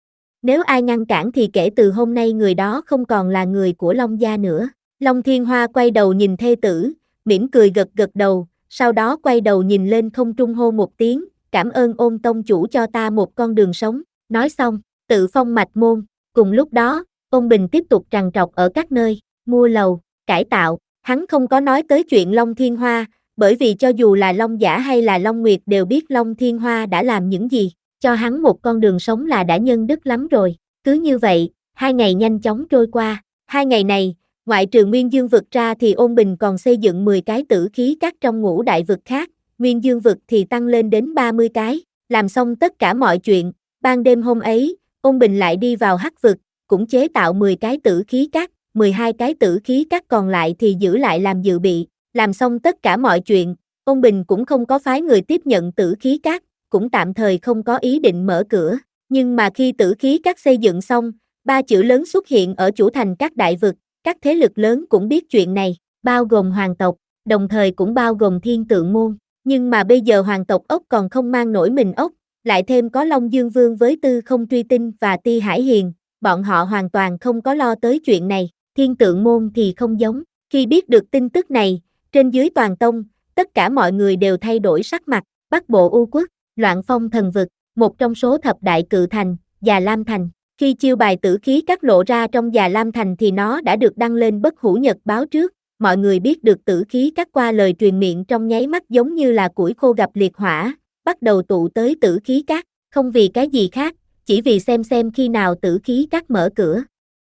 Nếu ai ngăn cản thì kể từ hôm nay người đó không còn là người của Long gia nữa. Long Thiên Hoa quay đầu nhìn thê tử, mỉm cười gật gật đầu, sau đó quay đầu nhìn lên không trung hô một tiếng, cảm ơn Ôn tông chủ cho ta một con đường sống. Nói xong, tự phong mạch môn. Cùng lúc đó, Ôn Bình tiếp tục trằn trọc ở các nơi, mua lầu, cải tạo. Hắn không có nói tới chuyện Long Thiên Hoa, bởi vì cho dù là Long Giả hay là Long Nguyệt đều biết Long Thiên Hoa đã làm những gì. Cho hắn một con đường sống là đã nhân đức lắm rồi. Cứ như vậy, hai ngày nhanh chóng trôi qua. Hai ngày này, ngoại trừ Nguyên Dương vực ra thì Ôn Bình còn xây dựng mười cái tử khí các trong ngũ đại vực khác. Nguyên Dương vực thì tăng lên đến ba mươi cái. Làm xong tất cả mọi chuyện, ban đêm hôm ấy, Ôn Bình lại đi vào hắc vực, cũng chế tạo mười cái tử khí các, mười hai cái tử khí các còn lại thì giữ lại làm dự bị. Làm xong tất cả mọi chuyện, Ôn Bình cũng không có phái người tiếp nhận tử khí các, cũng tạm thời không có ý định mở cửa. Nhưng mà khi tử khí các xây dựng xong, ba chữ lớn xuất hiện ở chủ thành các đại vực, các thế lực lớn cũng biết chuyện này, bao gồm hoàng tộc, đồng thời cũng bao gồm Thiên Tượng môn. Nhưng mà bây giờ hoàng tộc ốc còn không mang nổi mình ốc, lại thêm có Long Dương Vương với Tư Không Truy Tinh và Ti Hải Hiền, bọn họ hoàn toàn không có lo tới chuyện này. Thiên Tượng môn thì không giống, khi biết được tin tức này, trên dưới toàn tông, tất cả mọi người đều thay đổi sắc mặt. Bắc Bộ U quốc, Loạn Phong thần vực, một trong số thập đại cự thành, Già Lam thành. Khi chiêu bài tử khí các lộ ra trong Già Lam thành thì nó đã được đăng lên Bất Hủ Nhật báo trước. Mọi người biết được tử khí các qua lời truyền miệng trong nháy mắt giống như là củi khô gặp liệt hỏa, bắt đầu tụ tới tử khí các, không vì cái gì khác, chỉ vì xem xem khi nào tử khí các mở cửa.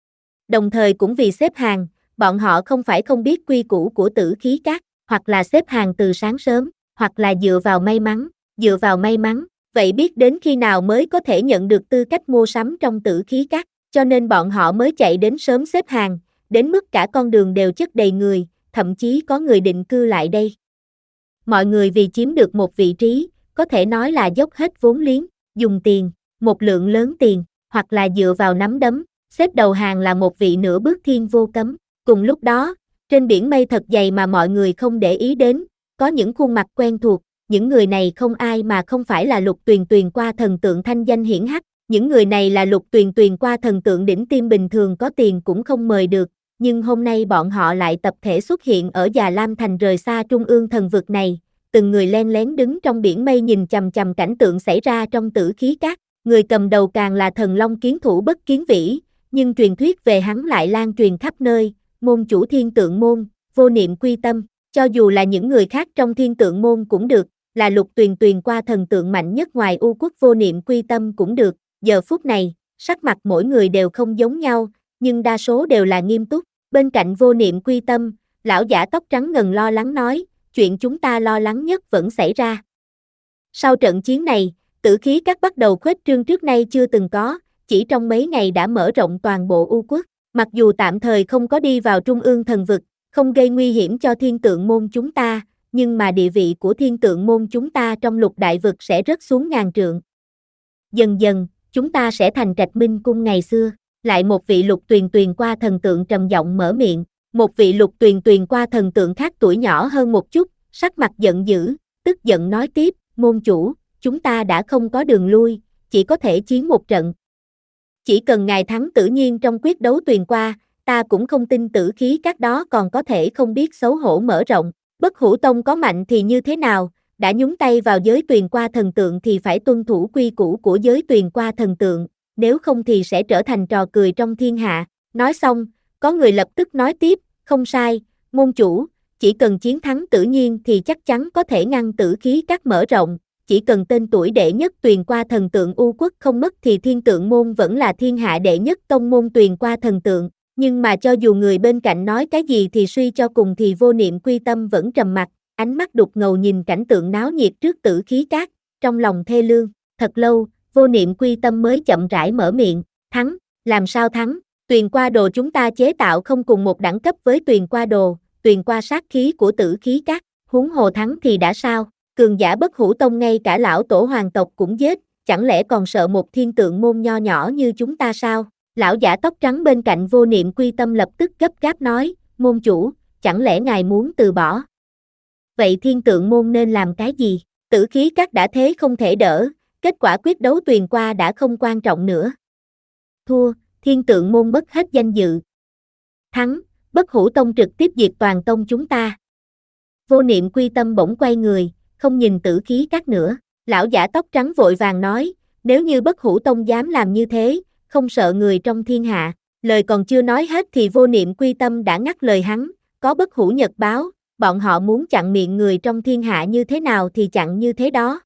Đồng thời cũng vì xếp hàng, bọn họ không phải không biết quy củ của tử khí các, hoặc là xếp hàng từ sáng sớm, hoặc là dựa vào may mắn, dựa vào may mắn, vậy biết đến khi nào mới có thể nhận được tư cách mua sắm trong tử khí các, cho nên bọn họ mới chạy đến sớm xếp hàng, đến mức cả con đường đều chất đầy người, thậm chí có người định cư lại đây. Mọi người vì chiếm được một vị trí, có thể nói là dốc hết vốn liếng, dùng tiền, một lượng lớn tiền, hoặc là dựa vào nắm đấm, xếp đầu hàng là một vị nửa bước thiên vô cấm. Cùng lúc đó, trên biển mây thật dày mà mọi người không để ý đến, có những khuôn mặt quen thuộc, những người này không ai mà không phải là Lục Tuyền Tuyền qua thần tượng thanh danh hiển hách, những người này là Lục Tuyền Tuyền qua thần tượng đỉnh tim bình thường có tiền cũng không mời được, nhưng hôm nay bọn họ lại tập thể xuất hiện ở Già Lam thành rời xa trung ương thần vực này, từng người len lén đứng trong biển mây nhìn chằm chằm cảnh tượng xảy ra trong tử khí các, người cầm đầu càng là thần long kiến thủ Bất Kiến Vĩ, nhưng truyền thuyết về hắn lại lan truyền khắp nơi, môn chủ Thiên Tượng môn, Vô Niệm Quy Tâm, cho dù là những người khác trong Thiên Tượng môn cũng được, là Lục Tuyền Tuyền qua thần tượng mạnh nhất ngoài U quốc Vô Niệm Quy Tâm cũng được, giờ phút này, sắc mặt mỗi người đều không giống nhau, nhưng đa số đều là nghiêm túc, bên cạnh Vô Niệm Quy Tâm, lão giả tóc trắng ngần lo lắng nói, chuyện chúng ta lo lắng nhất vẫn xảy ra. Sau trận chiến này, tử khí các bắt đầu khuếch trương trước nay chưa từng có, chỉ trong mấy ngày đã mở rộng toàn bộ U quốc. Mặc dù tạm thời không có đi vào trung ương thần vực, không gây nguy hiểm cho thiên tượng môn chúng ta, nhưng mà địa vị của thiên tượng môn chúng ta trong lục đại vực sẽ rớt xuống ngàn trượng. Dần dần, chúng ta sẽ thành Trạch Minh cung ngày xưa. Lại một vị lục tuyền tuyền qua thần tượng trầm giọng mở miệng, một vị lục tuyền tuyền qua thần tượng khác tuổi nhỏ hơn một chút, sắc mặt giận dữ, tức giận nói tiếp, môn chủ, chúng ta đã không có đường lui, chỉ có thể chiến một trận. Chỉ cần ngài thắng Tử Nhiên trong quyết đấu tuyền qua, ta cũng không tin tử khí các đó còn có thể không biết xấu hổ mở rộng. Bất Hủ Tông có mạnh thì như thế nào, đã nhúng tay vào giới tuyền qua thần tượng thì phải tuân thủ quy củ của giới tuyền qua thần tượng, nếu không thì sẽ trở thành trò cười trong thiên hạ. Nói xong, có người lập tức nói tiếp, không sai, môn chủ, chỉ cần chiến thắng Tử Nhiên thì chắc chắn có thể ngăn tử khí các mở rộng, chỉ cần tên tuổi đệ nhất tuyền qua thần tượng U quốc không mất thì thiên tượng môn vẫn là thiên hạ đệ nhất tông môn tuyền qua thần tượng. Nhưng mà cho dù người bên cạnh nói cái gì thì suy cho cùng thì Vô Niệm Quy Tâm vẫn trầm mặc, ánh mắt đục ngầu nhìn cảnh tượng náo nhiệt trước tử khí cát, trong lòng thê lương. Thật lâu, Vô Niệm Quy Tâm mới chậm rãi mở miệng, thắng, làm sao thắng, tuyền qua đồ chúng ta chế tạo không cùng một đẳng cấp với tuyền qua đồ, tuyền qua sát khí của tử khí cát, huống hồ thắng thì đã sao, cường giả Bất Hủ Tông ngay cả lão tổ hoàng tộc cũng giết, chẳng lẽ còn sợ một thiên tượng môn nho nhỏ như chúng ta sao? Lão giả tóc trắng bên cạnh Vô Niệm Quy Tâm lập tức gấp gáp nói, môn chủ, chẳng lẽ ngài muốn từ bỏ? Vậy thiên tượng môn nên làm cái gì? Tử khí các đã thế không thể đỡ, kết quả quyết đấu tuyền qua đã không quan trọng nữa. Thua, thiên tượng môn mất hết danh dự. Thắng, Bất Hủ Tông trực tiếp diệt toàn tông chúng ta. Vô Niệm Quy Tâm bỗng quay người, không nhìn tử khí các nữa. Lão giả tóc trắng vội vàng nói, nếu như Bất Hủ Tông dám làm như thế, không sợ người trong thiên hạ. Lời còn chưa nói hết thì Vô Niệm Quy Tâm đã ngắt lời hắn, có Bất Hủ Nhật báo, bọn họ muốn chặn miệng người trong thiên hạ như thế nào thì chặn như thế đó.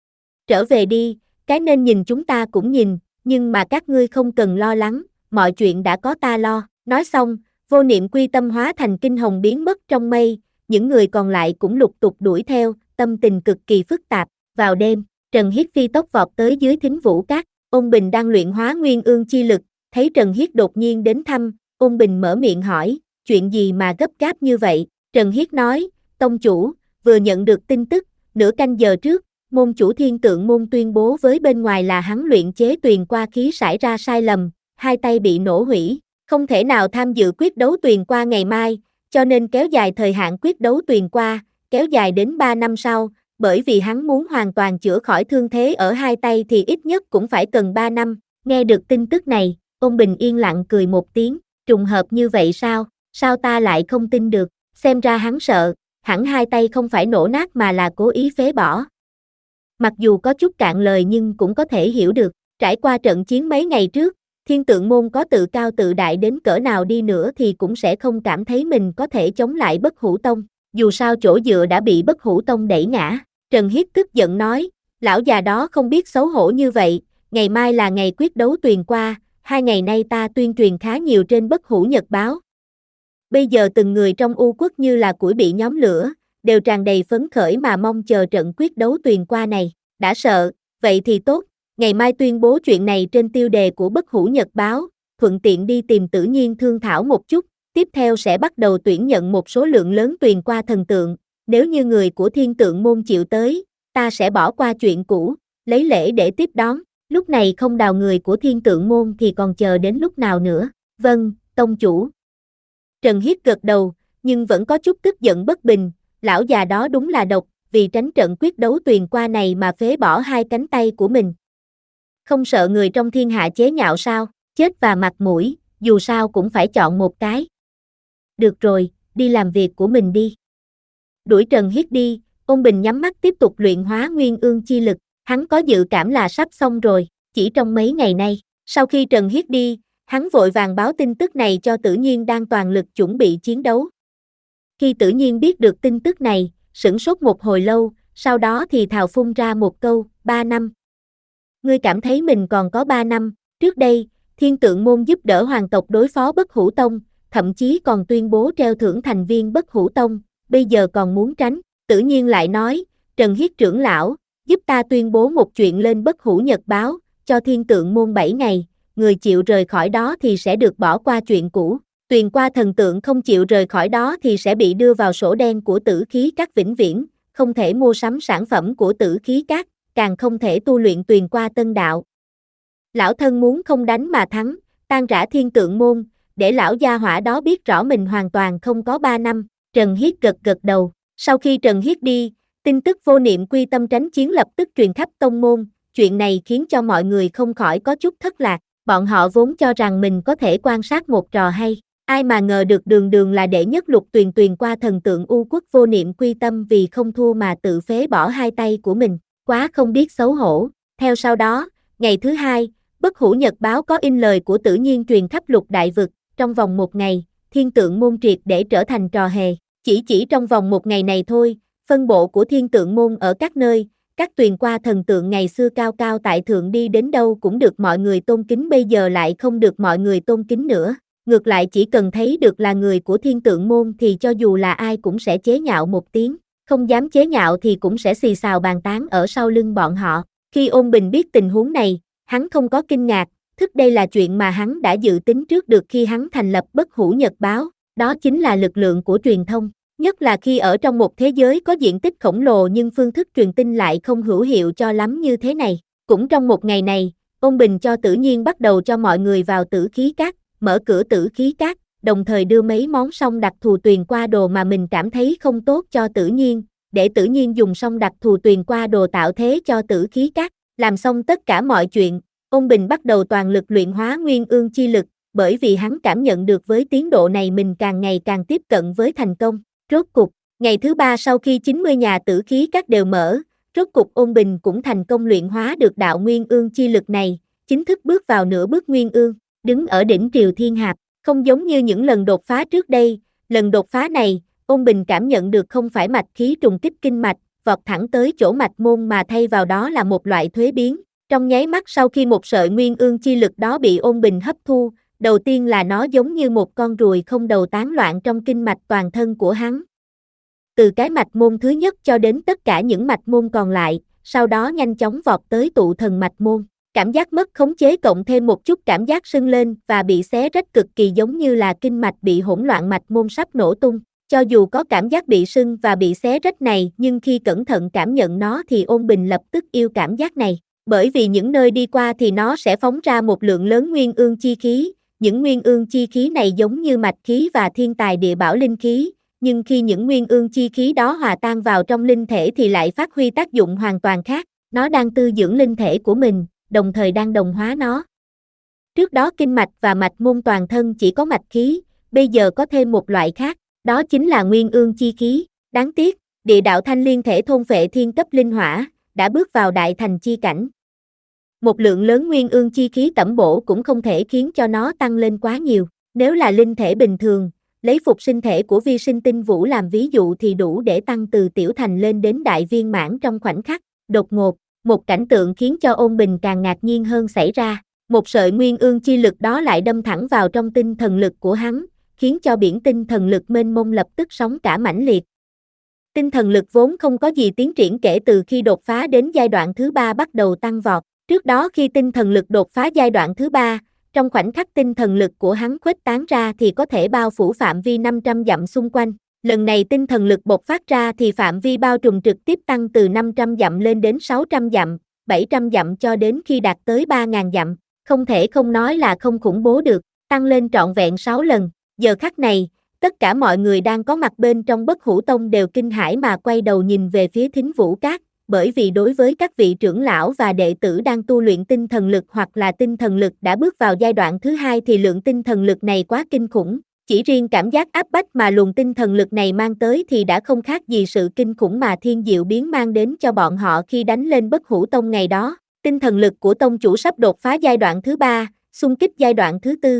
Trở về đi, cái nên nhìn chúng ta cũng nhìn, nhưng mà các ngươi không cần lo lắng, mọi chuyện đã có ta lo. Nói xong, Vô Niệm Quy Tâm hóa thành kinh hồng biến mất trong mây, những người còn lại cũng lục tục đuổi theo, tâm tình cực kỳ phức tạp. Vào đêm, Trần Hiết phi tốc vọt tới dưới Thính Vũ Các, Ôn Bình đang luyện hóa nguyên ương chi lực, thấy Trần Hiết đột nhiên đến thăm, Ôn Bình mở miệng hỏi, chuyện gì mà gấp gáp như vậy? Trần Hiết nói, tông chủ, vừa nhận được tin tức, nửa canh giờ trước, môn chủ thiên tượng môn tuyên bố với bên ngoài là hắn luyện chế tuyền qua khí xảy ra sai lầm, hai tay bị nổ hủy, không thể nào tham dự quyết đấu tuyền qua ngày mai, cho nên kéo dài thời hạn quyết đấu tuyền qua, kéo dài đến ba năm sau, bởi vì hắn muốn hoàn toàn chữa khỏi thương thế ở hai tay thì ít nhất cũng phải cần ba năm. Nghe được tin tức này, Ôn Bình yên lặng cười một tiếng, trùng hợp như vậy sao, sao ta lại không tin được, xem ra hắn sợ, hẳn hai tay không phải nổ nát mà là cố ý phế bỏ. Mặc dù có chút cạn lời nhưng cũng có thể hiểu được, trải qua trận chiến mấy ngày trước, thiên tượng môn có tự cao tự đại đến cỡ nào đi nữa thì cũng sẽ không cảm thấy mình có thể chống lại Bất Hủ Tông, dù sao chỗ dựa đã bị Bất Hủ Tông đẩy ngã. Trần Hiết tức giận nói, lão già đó không biết xấu hổ như vậy, ngày mai là ngày quyết đấu tuyền qua, hai ngày nay ta tuyên truyền khá nhiều trên Bất Hủ Nhật báo. Bây giờ từng người trong U quốc như là củi bị nhóm lửa, đều tràn đầy phấn khởi mà mong chờ trận quyết đấu tuyền qua này. Đã sợ, vậy thì tốt, ngày mai tuyên bố chuyện này trên tiêu đề của Bất Hủ Nhật báo, thuận tiện đi tìm Tử Nhiên thương thảo một chút, tiếp theo sẽ bắt đầu tuyển nhận một số lượng lớn tuyền qua thần tượng, nếu như người của thiên tượng môn chịu tới, ta sẽ bỏ qua chuyện cũ, lấy lễ để tiếp đón, lúc này không đào người của thiên tượng môn thì còn chờ đến lúc nào nữa. Vâng, tông chủ. Trần Hiết gật đầu, nhưng vẫn có chút tức giận bất bình, lão già đó đúng là độc, vì tránh trận quyết đấu tuyền qua này mà phế bỏ hai cánh tay của mình. Không sợ người trong thiên hạ chế nhạo sao, chết và mặt mũi, dù sao cũng phải chọn một cái. Được rồi, đi làm việc của mình đi. Đuổi Trần Hiết đi, Ôn Bình nhắm mắt tiếp tục luyện hóa nguyên ương chi lực, hắn có dự cảm là sắp xong rồi, chỉ trong mấy ngày nay. Sau khi Trần Hiết đi, hắn vội vàng báo tin tức này cho Tử Nhiên đang toàn lực chuẩn bị chiến đấu. Khi Tử Nhiên biết được tin tức này, sửng sốt một hồi lâu, sau đó thì thào phun ra một câu, ba năm. Ngươi cảm thấy mình còn có ba năm, trước đây, thiên tượng môn giúp đỡ hoàng tộc đối phó Bất Hủ Tông, thậm chí còn tuyên bố treo thưởng thành viên Bất Hủ Tông, bây giờ còn muốn tránh. Tử Nhiên lại nói, Trần Hiết trưởng lão, giúp ta tuyên bố một chuyện lên Bất Hủ Nhật báo, cho Thiên Tượng môn bảy ngày, người chịu rời khỏi đó thì sẽ được bỏ qua chuyện cũ. Tuyền qua thần tượng không chịu rời khỏi đó thì sẽ bị đưa vào sổ đen của Tử Khí Các vĩnh viễn, không thể mua sắm sản phẩm của Tử Khí Các, càng không thể tu luyện Tuyền qua tân đạo. Lão thân muốn không đánh mà thắng, tan rã Thiên Tượng môn, để lão gia hỏa đó biết rõ mình hoàn toàn không có ba năm. Trần Hiết gật gật đầu. Sau khi Trần Hiết đi, tin tức vô niệm quy tâm tránh chiến lập tức truyền khắp tông môn. Chuyện này khiến cho mọi người không khỏi có chút thất lạc. Bọn họ vốn cho rằng mình có thể quan sát một trò hay. Ai mà ngờ được đường đường là đệ nhất Lục Tuyền Tuyền qua thần tượng U Quốc vô niệm quy tâm vì không thua mà tự phế bỏ hai tay của mình. Quá không biết xấu hổ. Theo sau đó, ngày thứ hai, Bất Hủ Nhật báo có in lời của Tử Nhiên truyền khắp lục đại vực. Trong vòng một ngày, Thiên Tượng môn triệt để trở thành trò hề. Chỉ chỉ trong vòng một ngày này thôi, phân bộ của Thiên Tượng môn ở các nơi, các tuyền qua thần tượng ngày xưa cao cao tại thượng đi đến đâu cũng được mọi người tôn kính bây giờ lại không được mọi người tôn kính nữa. Ngược lại chỉ cần thấy được là người của Thiên Tượng môn thì cho dù là ai cũng sẽ chế nhạo một tiếng, không dám chế nhạo thì cũng sẽ xì xào bàn tán ở sau lưng bọn họ. Khi Ôn Bình biết tình huống này, hắn không có kinh ngạc, thức đây là chuyện mà hắn đã dự tính trước được khi hắn thành lập Bất Hủ Nhật báo, đó chính là lực lượng của truyền thông. Nhất là khi ở trong một thế giới có diện tích khổng lồ nhưng phương thức truyền tin lại không hữu hiệu cho lắm như thế này. Cũng trong một ngày này, Ôn Bình cho Tử Nhiên bắt đầu cho mọi người vào Tử Khí Các, mở cửa Tử Khí Các, đồng thời đưa mấy món song đặc thù tuyền qua đồ mà mình cảm thấy không tốt cho Tử Nhiên, để Tử Nhiên dùng song đặc thù tuyền qua đồ tạo thế cho Tử Khí Các. Làm xong tất cả mọi chuyện, Ôn Bình bắt đầu toàn lực luyện hóa nguyên ương chi lực, bởi vì hắn cảm nhận được với tiến độ này mình càng ngày càng tiếp cận với thành công. Rốt cục, ngày thứ ba sau khi chín mươi nhà Tử Khí Các đều mở, rốt cục Ôn Bình cũng thành công luyện hóa được đạo nguyên ương chi lực này, chính thức bước vào nửa bước nguyên ương, đứng ở đỉnh Triều Thiên Hạp, không giống như những lần đột phá trước đây, lần đột phá này, Ôn Bình cảm nhận được không phải mạch khí trùng kích kinh mạch, vọt thẳng tới chỗ mạch môn mà thay vào đó là một loại thuế biến. Trong nháy mắt sau khi một sợi nguyên ương chi lực đó bị Ôn Bình hấp thu, đầu tiên là nó giống như một con ruồi không đầu tán loạn trong kinh mạch toàn thân của hắn. Từ cái mạch môn thứ nhất cho đến tất cả những mạch môn còn lại, sau đó nhanh chóng vọt tới tụ thần mạch môn. Cảm giác mất khống chế cộng thêm một chút cảm giác sưng lên và bị xé rách cực kỳ giống như là kinh mạch bị hỗn loạn mạch môn sắp nổ tung. Cho dù có cảm giác bị sưng và bị xé rách này nhưng khi cẩn thận cảm nhận nó thì Ôn Bình lập tức yêu cảm giác này. Bởi vì những nơi đi qua thì nó sẽ phóng ra một lượng lớn nguyên ương chi khí, những nguyên ương chi khí này giống như mạch khí và thiên tài địa bảo linh khí, nhưng khi những nguyên ương chi khí đó hòa tan vào trong linh thể thì lại phát huy tác dụng hoàn toàn khác, nó đang tư dưỡng linh thể của mình, đồng thời đang đồng hóa nó. Trước đó kinh mạch và mạch môn toàn thân chỉ có mạch khí, bây giờ có thêm một loại khác, đó chính là nguyên ương chi khí. Đáng tiếc, địa đạo thanh liên thể thôn phệ thiên cấp linh hỏa, đã bước vào đại thành chi cảnh. Một lượng lớn nguyên ương chi khí tẩm bổ cũng không thể khiến cho nó tăng lên quá nhiều. Nếu là linh thể bình thường, lấy phục sinh thể của vi sinh tinh vũ làm ví dụ thì đủ để tăng từ tiểu thành lên đến đại viên mãn trong khoảnh khắc. Đột ngột, một cảnh tượng khiến cho Ôn Bình càng ngạc nhiên hơn xảy ra. Một sợi nguyên ương chi lực đó lại đâm thẳng vào trong tinh thần lực của hắn, khiến cho biển tinh thần lực mênh mông lập tức sóng cả mãnh liệt. Tinh thần lực vốn không có gì tiến triển kể từ khi đột phá đến giai đoạn thứ ba bắt đầu tăng vọt. Trước đó khi tinh thần lực đột phá giai đoạn thứ ba, trong khoảnh khắc tinh thần lực của hắn khuếch tán ra thì có thể bao phủ phạm vi năm trăm dặm xung quanh. Lần này tinh thần lực bộc phát ra thì phạm vi bao trùm trực tiếp tăng từ năm trăm dặm lên đến sáu trăm dặm, bảy trăm dặm cho đến khi đạt tới ba nghìn dặm. Không thể không nói là không khủng bố được, tăng lên trọn vẹn sáu lần. Giờ khắc này, tất cả mọi người đang có mặt bên trong Bất Hủ Tông đều kinh hãi mà quay đầu nhìn về phía Thính Vũ Các, bởi vì đối với các vị trưởng lão và đệ tử đang tu luyện tinh thần lực hoặc là tinh thần lực đã bước vào giai đoạn thứ hai thì lượng tinh thần lực này quá kinh khủng. Chỉ riêng cảm giác áp bách mà luồng tinh thần lực này mang tới thì đã không khác gì sự kinh khủng mà thiên diệu biến mang đến cho bọn họ khi đánh lên Bất Hủ Tông ngày đó. Tinh thần lực của tông chủ sắp đột phá giai đoạn thứ ba, xung kích giai đoạn thứ tư.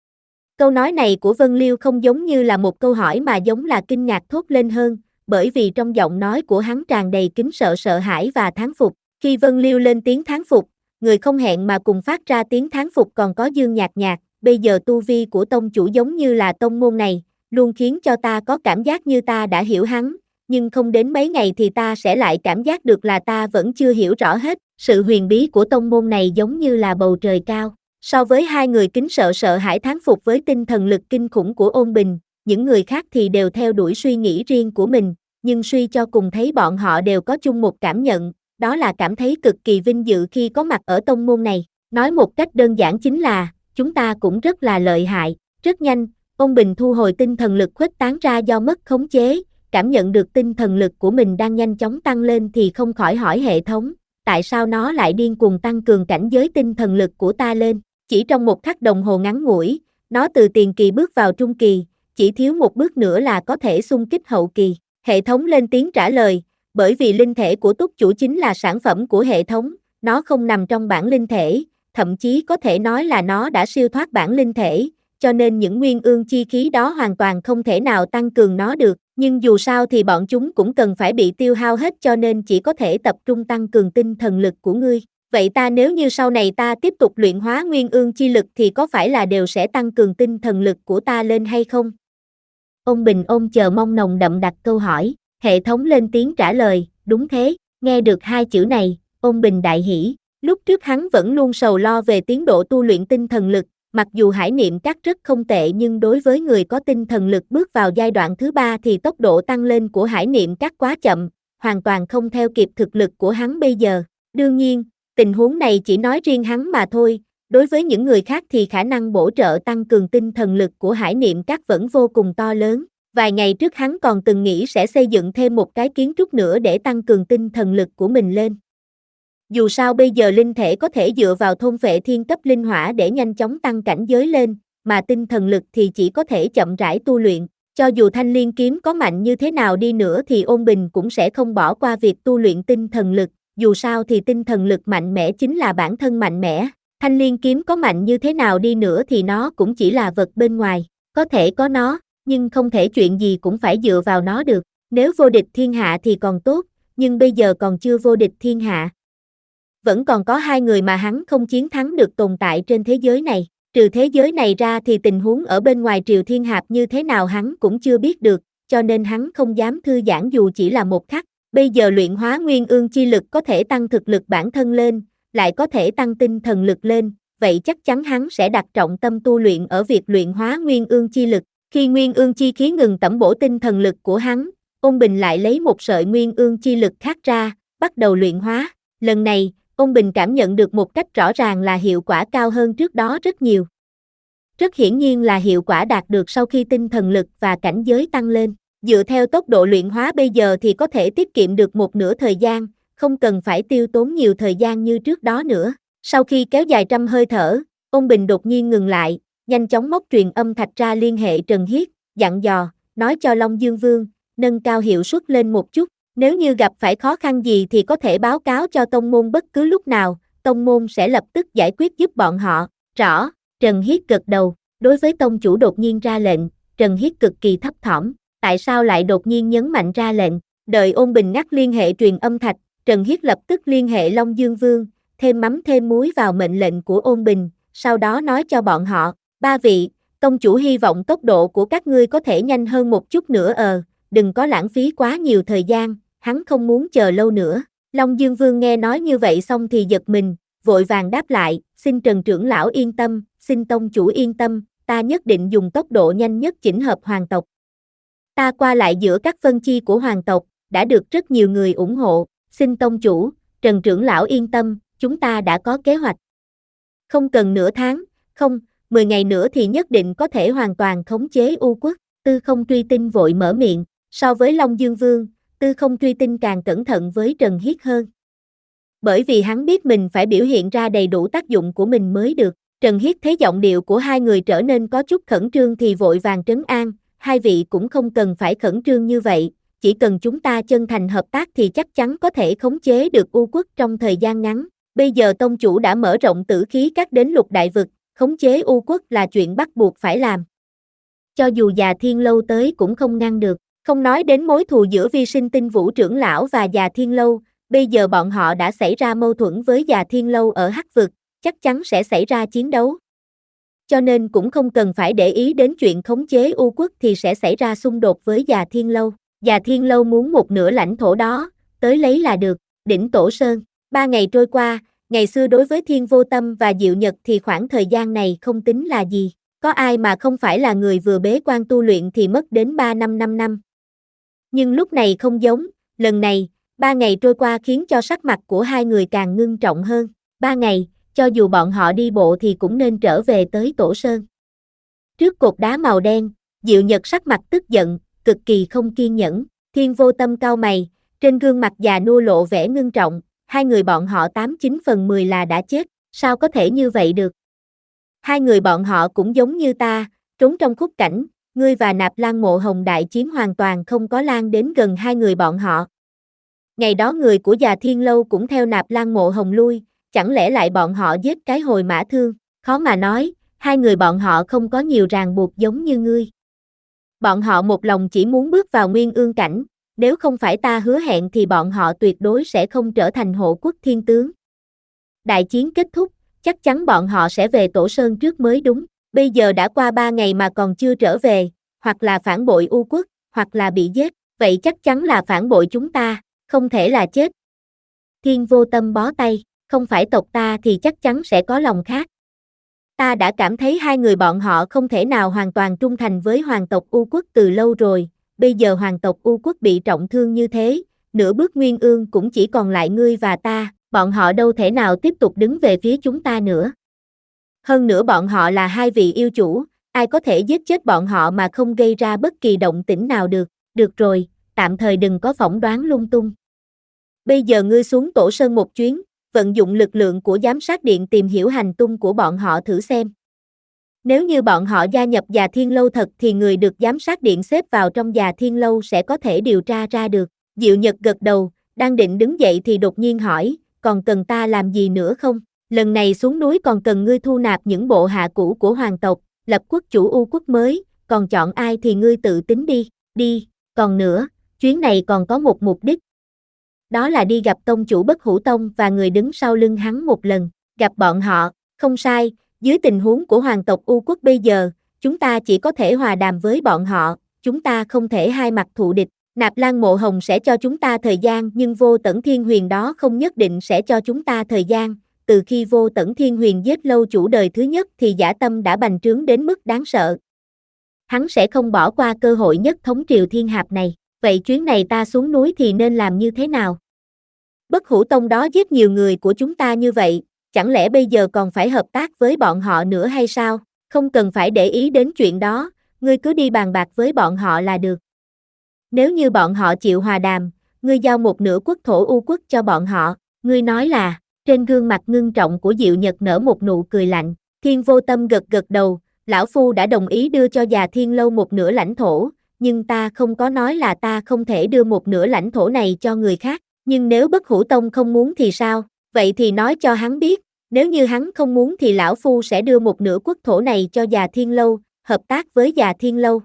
Câu nói này của Vân Liêu không giống như là một câu hỏi mà giống là kinh ngạc thốt lên hơn, bởi vì trong giọng nói của hắn tràn đầy kính sợ sợ hãi và thán phục. Khi Vân Liêu lên tiếng thán phục, người không hẹn mà cùng phát ra tiếng thán phục còn có Dương Nhạc Nhạc. Bây giờ tu vi của tông chủ giống như là tông môn này, luôn khiến cho ta có cảm giác như ta đã hiểu hắn, nhưng không đến mấy ngày thì ta sẽ lại cảm giác được là ta vẫn chưa hiểu rõ hết, sự huyền bí của tông môn này giống như là bầu trời cao. So với hai người kính sợ sợ hãi thán phục với tinh thần lực kinh khủng của Ôn Bình, những người khác thì đều theo đuổi suy nghĩ riêng của mình, nhưng suy cho cùng thấy bọn họ đều có chung một cảm nhận, đó là cảm thấy cực kỳ vinh dự khi có mặt ở tông môn này. Nói một cách đơn giản chính là, chúng ta cũng rất là lợi hại. Rất nhanh, Ôn Bình thu hồi tinh thần lực khuếch tán ra do mất khống chế, cảm nhận được tinh thần lực của mình đang nhanh chóng tăng lên thì không khỏi hỏi hệ thống, tại sao nó lại điên cuồng tăng cường cảnh giới tinh thần lực của ta lên. Chỉ trong một khắc đồng hồ ngắn ngủi, nó từ tiền kỳ bước vào trung kỳ, chỉ thiếu một bước nữa là có thể xung kích hậu kỳ. Hệ thống lên tiếng trả lời, bởi vì linh thể của túc chủ chính là sản phẩm của hệ thống, nó không nằm trong bản linh thể, thậm chí có thể nói là nó đã siêu thoát bản linh thể, cho nên những nguyên ương chi khí đó hoàn toàn không thể nào tăng cường nó được, nhưng dù sao thì bọn chúng cũng cần phải bị tiêu hao hết cho nên chỉ có thể tập trung tăng cường tinh thần lực của ngươi. Vậy ta nếu như sau này ta tiếp tục luyện hóa nguyên ương chi lực thì có phải là đều sẽ tăng cường tinh thần lực của ta lên hay không? Ông Bình ôm chờ mong nồng đậm đặt câu hỏi, hệ thống lên tiếng trả lời, đúng thế. Nghe được hai chữ này, ông Bình đại hỉ, lúc trước hắn vẫn luôn sầu lo về tiến độ tu luyện tinh thần lực, mặc dù hải niệm các rất không tệ nhưng đối với người có tinh thần lực bước vào giai đoạn thứ ba thì tốc độ tăng lên của hải niệm các quá chậm, hoàn toàn không theo kịp thực lực của hắn bây giờ. Đương nhiên, tình huống này chỉ nói riêng hắn mà thôi, đối với những người khác thì khả năng bổ trợ tăng cường tinh thần lực của hải niệm các vẫn vô cùng to lớn. Vài ngày trước hắn còn từng nghĩ sẽ xây dựng thêm một cái kiến trúc nữa để tăng cường tinh thần lực của mình lên. Dù sao bây giờ linh thể có thể dựa vào thôn phệ thiên cấp linh hỏa để nhanh chóng tăng cảnh giới lên, mà tinh thần lực thì chỉ có thể chậm rãi tu luyện. Cho dù thanh liên kiếm có mạnh như thế nào đi nữa thì Ôn Bình cũng sẽ không bỏ qua việc tu luyện tinh thần lực, dù sao thì tinh thần lực mạnh mẽ chính là bản thân mạnh mẽ. Thanh liên kiếm có mạnh như thế nào đi nữa thì nó cũng chỉ là vật bên ngoài, có thể có nó, nhưng không thể chuyện gì cũng phải dựa vào nó được. Nếu vô địch thiên hạ thì còn tốt, nhưng bây giờ còn chưa vô địch thiên hạ. Vẫn còn có hai người mà hắn không chiến thắng được tồn tại trên thế giới này. Trừ thế giới này ra thì tình huống ở bên ngoài Triều Thiên Hạp như thế nào hắn cũng chưa biết được, cho nên hắn không dám thư giãn dù chỉ là một khắc. Bây giờ luyện hóa nguyên ương chi lực có thể tăng thực lực bản thân lên, lại có thể tăng tinh thần lực lên, vậy chắc chắn hắn sẽ đặt trọng tâm tu luyện ở việc luyện hóa nguyên ương chi lực. Khi nguyên ương chi khí ngừng tẩm bổ tinh thần lực của hắn, Ôn Bình lại lấy một sợi nguyên ương chi lực khác ra, bắt đầu luyện hóa. Lần này, Ôn Bình cảm nhận được một cách rõ ràng là hiệu quả cao hơn trước đó rất nhiều. Rất hiển nhiên là hiệu quả đạt được sau khi tinh thần lực và cảnh giới tăng lên. Dựa theo tốc độ luyện hóa bây giờ thì có thể tiết kiệm được một nửa thời gian, không cần phải tiêu tốn nhiều thời gian như trước đó nữa. Sau khi kéo dài trăm hơi thở, Ôn Bình đột nhiên ngừng lại, nhanh chóng móc truyền âm thạch ra liên hệ Trần Hiết, dặn dò, nói cho Long Dương Vương, nâng cao hiệu suất lên một chút. Nếu như gặp phải khó khăn gì thì có thể báo cáo cho tông môn bất cứ lúc nào, tông môn sẽ lập tức giải quyết giúp bọn họ. Rõ, Trần Hiết gật đầu, đối với tông chủ đột nhiên ra lệnh, Trần Hiết cực kỳ thấp thỏm, tại sao lại đột nhiên nhấn mạnh ra lệnh, đợi Ôn Bình ngắt liên hệ truyền âm thạch, Trần Hiết lập tức liên hệ Long Dương Vương, thêm mắm thêm muối vào mệnh lệnh của Ôn Bình, sau đó nói cho bọn họ, ba vị, tông chủ hy vọng tốc độ của các ngươi có thể nhanh hơn một chút nữa ờ, đừng có lãng phí quá nhiều thời gian. Hắn không muốn chờ lâu nữa. Long Dương Vương nghe nói như vậy xong thì giật mình, vội vàng đáp lại, xin Trần trưởng lão yên tâm, xin tông chủ yên tâm, ta nhất định dùng tốc độ nhanh nhất chỉnh hợp hoàng tộc. Ta qua lại giữa các phân chi của hoàng tộc, đã được rất nhiều người ủng hộ, xin tông chủ, Trần trưởng lão yên tâm, chúng ta đã có kế hoạch. Không cần nửa tháng, không, mười ngày nữa thì nhất định có thể hoàn toàn khống chế U Quốc. Tư Không Truy Tinh vội mở miệng, so với Long Dương Vương, Tư Không Truy Tinh càng cẩn thận với Trần Hiết hơn. Bởi vì hắn biết mình phải biểu hiện ra đầy đủ tác dụng của mình mới được. Trần Hiết thấy giọng điệu của hai người trở nên có chút khẩn trương thì vội vàng trấn an, hai vị cũng không cần phải khẩn trương như vậy, chỉ cần chúng ta chân thành hợp tác thì chắc chắn có thể khống chế được U Quốc trong thời gian ngắn. Bây giờ tông chủ đã mở rộng tử khí các đến lục đại vực, khống chế U Quốc là chuyện bắt buộc phải làm. Cho dù già Thiên Lâu tới cũng không ngăn được. Không nói đến mối thù giữa Vi Sinh Tinh Vũ trưởng lão và già Thiên Lâu, bây giờ bọn họ đã xảy ra mâu thuẫn với già Thiên Lâu ở Hắc Vực, chắc chắn sẽ xảy ra chiến đấu. Cho nên cũng không cần phải để ý đến chuyện khống chế U Quốc thì sẽ xảy ra xung đột với già Thiên Lâu. Già Thiên Lâu muốn một nửa lãnh thổ đó, tới lấy là được. Đỉnh Tổ Sơn. Ba ngày trôi qua, ngày xưa đối với Thiên Vô Tâm và Diệu Nhật thì khoảng thời gian này không tính là gì. Có ai mà không phải là người vừa bế quan tu luyện thì mất đến ba năm năm năm. Nhưng lúc này không giống, lần này, ba ngày trôi qua khiến cho sắc mặt của hai người càng ngưng trọng hơn. Ba ngày, cho dù bọn họ đi bộ thì cũng nên trở về tới Tổ Sơn. Trước cột đá màu đen, Diệu Nhật sắc mặt tức giận, cực kỳ không kiên nhẫn. Thiên Vô Tâm cau mày, trên gương mặt già nua lộ vẻ ngưng trọng, hai người bọn họ tám chín phần mười là đã chết, sao có thể như vậy được? Hai người bọn họ cũng giống như ta, trốn trong khúc cảnh, ngươi và Nạp Lan Mộ Hồng đại chiến hoàn toàn không có lan đến gần hai người bọn họ. Ngày đó người của Già Thiên Lâu cũng theo Nạp Lan Mộ Hồng lui, chẳng lẽ lại bọn họ giết cái hồi mã thương? Khó mà nói, hai người bọn họ không có nhiều ràng buộc giống như ngươi. Bọn họ một lòng chỉ muốn bước vào Nguyên Ương cảnh, nếu không phải ta hứa hẹn thì bọn họ tuyệt đối sẽ không trở thành hộ quốc thiên tướng. Đại chiến kết thúc, chắc chắn bọn họ sẽ về Tổ Sơn trước mới đúng. Bây giờ đã qua ba ngày mà còn chưa trở về, hoặc là phản bội U Quốc, hoặc là bị giết, vậy chắc chắn là phản bội chúng ta, không thể là chết. Thiên Vô Tâm bó tay, không phải tộc ta thì chắc chắn sẽ có lòng khác. Ta đã cảm thấy hai người bọn họ không thể nào hoàn toàn trung thành với hoàng tộc U Quốc từ lâu rồi, bây giờ hoàng tộc U Quốc bị trọng thương như thế, nửa bước Nguyên Ương cũng chỉ còn lại ngươi và ta, bọn họ đâu thể nào tiếp tục đứng về phía chúng ta nữa. Hơn nữa bọn họ là hai vị yêu chủ, ai có thể giết chết bọn họ mà không gây ra bất kỳ động tĩnh nào được, được rồi, tạm thời đừng có phỏng đoán lung tung. Bây giờ ngươi xuống Tổ Sơn một chuyến, vận dụng lực lượng của giám sát điện tìm hiểu hành tung của bọn họ thử xem. Nếu như bọn họ gia nhập Già Thiên Lâu thật thì người được giám sát điện xếp vào trong Già Thiên Lâu sẽ có thể điều tra ra được. Diệu Nhật gật đầu, đang định đứng dậy thì đột nhiên hỏi, còn cần ta làm gì nữa không? Lần này xuống núi còn cần ngươi thu nạp những bộ hạ cũ của hoàng tộc, lập quốc chủ U Quốc mới, còn chọn ai thì ngươi tự tính đi, đi, còn nữa, chuyến này còn có một mục đích. Đó là đi gặp tông chủ Bất Hủ Tông và người đứng sau lưng hắn một lần, gặp bọn họ, không sai, dưới tình huống của hoàng tộc U Quốc bây giờ, chúng ta chỉ có thể hòa đàm với bọn họ, chúng ta không thể hai mặt thù địch. Nạp Lan Mộ Hồng sẽ cho chúng ta thời gian nhưng Vô Tẩn Thiên Huyền đó không nhất định sẽ cho chúng ta thời gian. Từ khi Vô Tẩn Thiên Huyền giết lâu chủ đời thứ nhất thì dã tâm đã bành trướng đến mức đáng sợ. Hắn sẽ không bỏ qua cơ hội nhất thống triều thiên hạp này. Vậy chuyến này ta xuống núi thì nên làm như thế nào? Bất Hủ Tông đó giết nhiều người của chúng ta như vậy, chẳng lẽ bây giờ còn phải hợp tác với bọn họ nữa hay sao? Không cần phải để ý đến chuyện đó, ngươi cứ đi bàn bạc với bọn họ là được. Nếu như bọn họ chịu hòa đàm, ngươi giao một nửa quốc thổ U Quốc cho bọn họ, ngươi nói là, trên gương mặt ngưng trọng của Diệu Nhật nở một nụ cười lạnh. Thiên Vô Tâm gật gật đầu, lão phu đã đồng ý đưa cho Già Thiên Lâu một nửa lãnh thổ, nhưng ta không có nói là ta không thể đưa một nửa lãnh thổ này cho người khác, nhưng nếu Bất Hủ Tông không muốn thì sao? Vậy thì nói cho hắn biết, nếu như hắn không muốn thì lão phu sẽ đưa một nửa quốc thổ này cho Già Thiên Lâu, hợp tác với Già Thiên Lâu.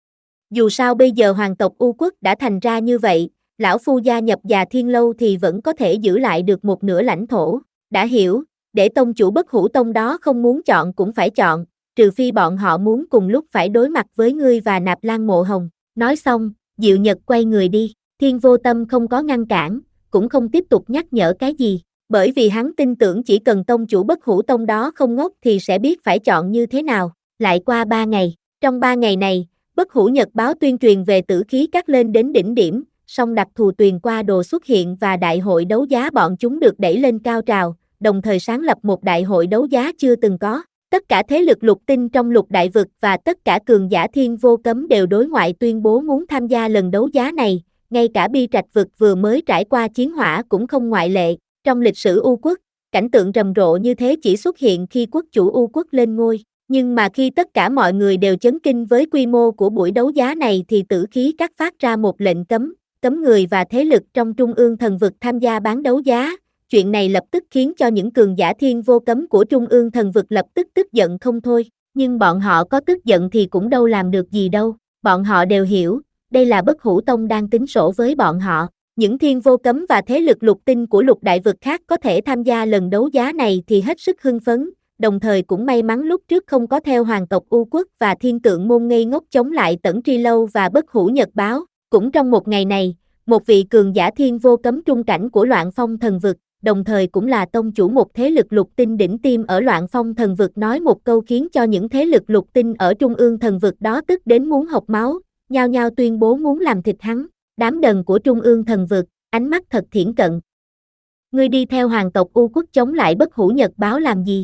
Dù sao bây giờ hoàng tộc U Quốc đã thành ra như vậy, lão phu gia nhập Già Thiên Lâu thì vẫn có thể giữ lại được một nửa lãnh thổ, đã hiểu, để tông chủ Bất Hủ Tông đó không muốn chọn cũng phải chọn, trừ phi bọn họ muốn cùng lúc phải đối mặt với ngươi và Nạp Lan Mộ Hồng. Nói xong, Diệu Nhật quay người đi, Thiên Vô Tâm không có ngăn cản, cũng không tiếp tục nhắc nhở cái gì, bởi vì hắn tin tưởng chỉ cần tông chủ Bất Hủ Tông đó không ngốc thì sẽ biết phải chọn như thế nào. Lại qua ba ngày, trong ba ngày này, Bất Hủ Nhật báo tuyên truyền về tử khí cắt lên đến đỉnh điểm, song đặc thù tuyền qua đồ xuất hiện và đại hội đấu giá bọn chúng được đẩy lên cao trào, đồng thời sáng lập một đại hội đấu giá chưa từng có. Tất cả thế lực lục tinh trong lục đại vực và tất cả cường giả thiên vô cấm đều đối ngoại tuyên bố muốn tham gia lần đấu giá này, ngay cả Bi Trạch vực vừa mới trải qua chiến hỏa cũng không ngoại lệ. Trong lịch sử U Quốc, cảnh tượng rầm rộ như thế chỉ xuất hiện khi quốc chủ U Quốc lên ngôi. Nhưng mà khi tất cả mọi người đều chấn kinh với quy mô của buổi đấu giá này thì tử khí cắt phát ra một lệnh cấm, cấm người và thế lực trong Trung ương thần vực tham gia bán đấu giá. Chuyện này lập tức khiến cho những cường giả thiên vô cấm của Trung ương thần vực lập tức tức giận không thôi. Nhưng bọn họ có tức giận thì cũng đâu làm được gì đâu. Bọn họ đều hiểu, đây là Bất Hủ Tông đang tính sổ với bọn họ. Những thiên vô cấm và thế lực lục tinh của lục đại vực khác có thể tham gia lần đấu giá này thì hết sức hưng phấn. Đồng thời cũng may mắn lúc trước không có theo hoàng tộc U Quốc và thiên tượng môn ngây ngốc chống lại Tẩn Tri Lâu và Bất Hủ Nhật báo. Cũng trong một ngày này, một vị cường giả thiên vô cấm trung cảnh của Loạn Phong Thần Vực, đồng thời cũng là tông chủ một thế lực lục tinh đỉnh tiêm ở Loạn Phong Thần Vực nói một câu khiến cho những thế lực lục tinh ở Trung ương Thần Vực đó tức đến muốn hộc máu, nhao nhao tuyên bố muốn làm thịt hắn. Đám đần của Trung ương Thần Vực, ánh mắt thật thiển cận. Ngươi đi theo hoàng tộc U Quốc chống lại Bất Hủ Nhật Báo làm gì?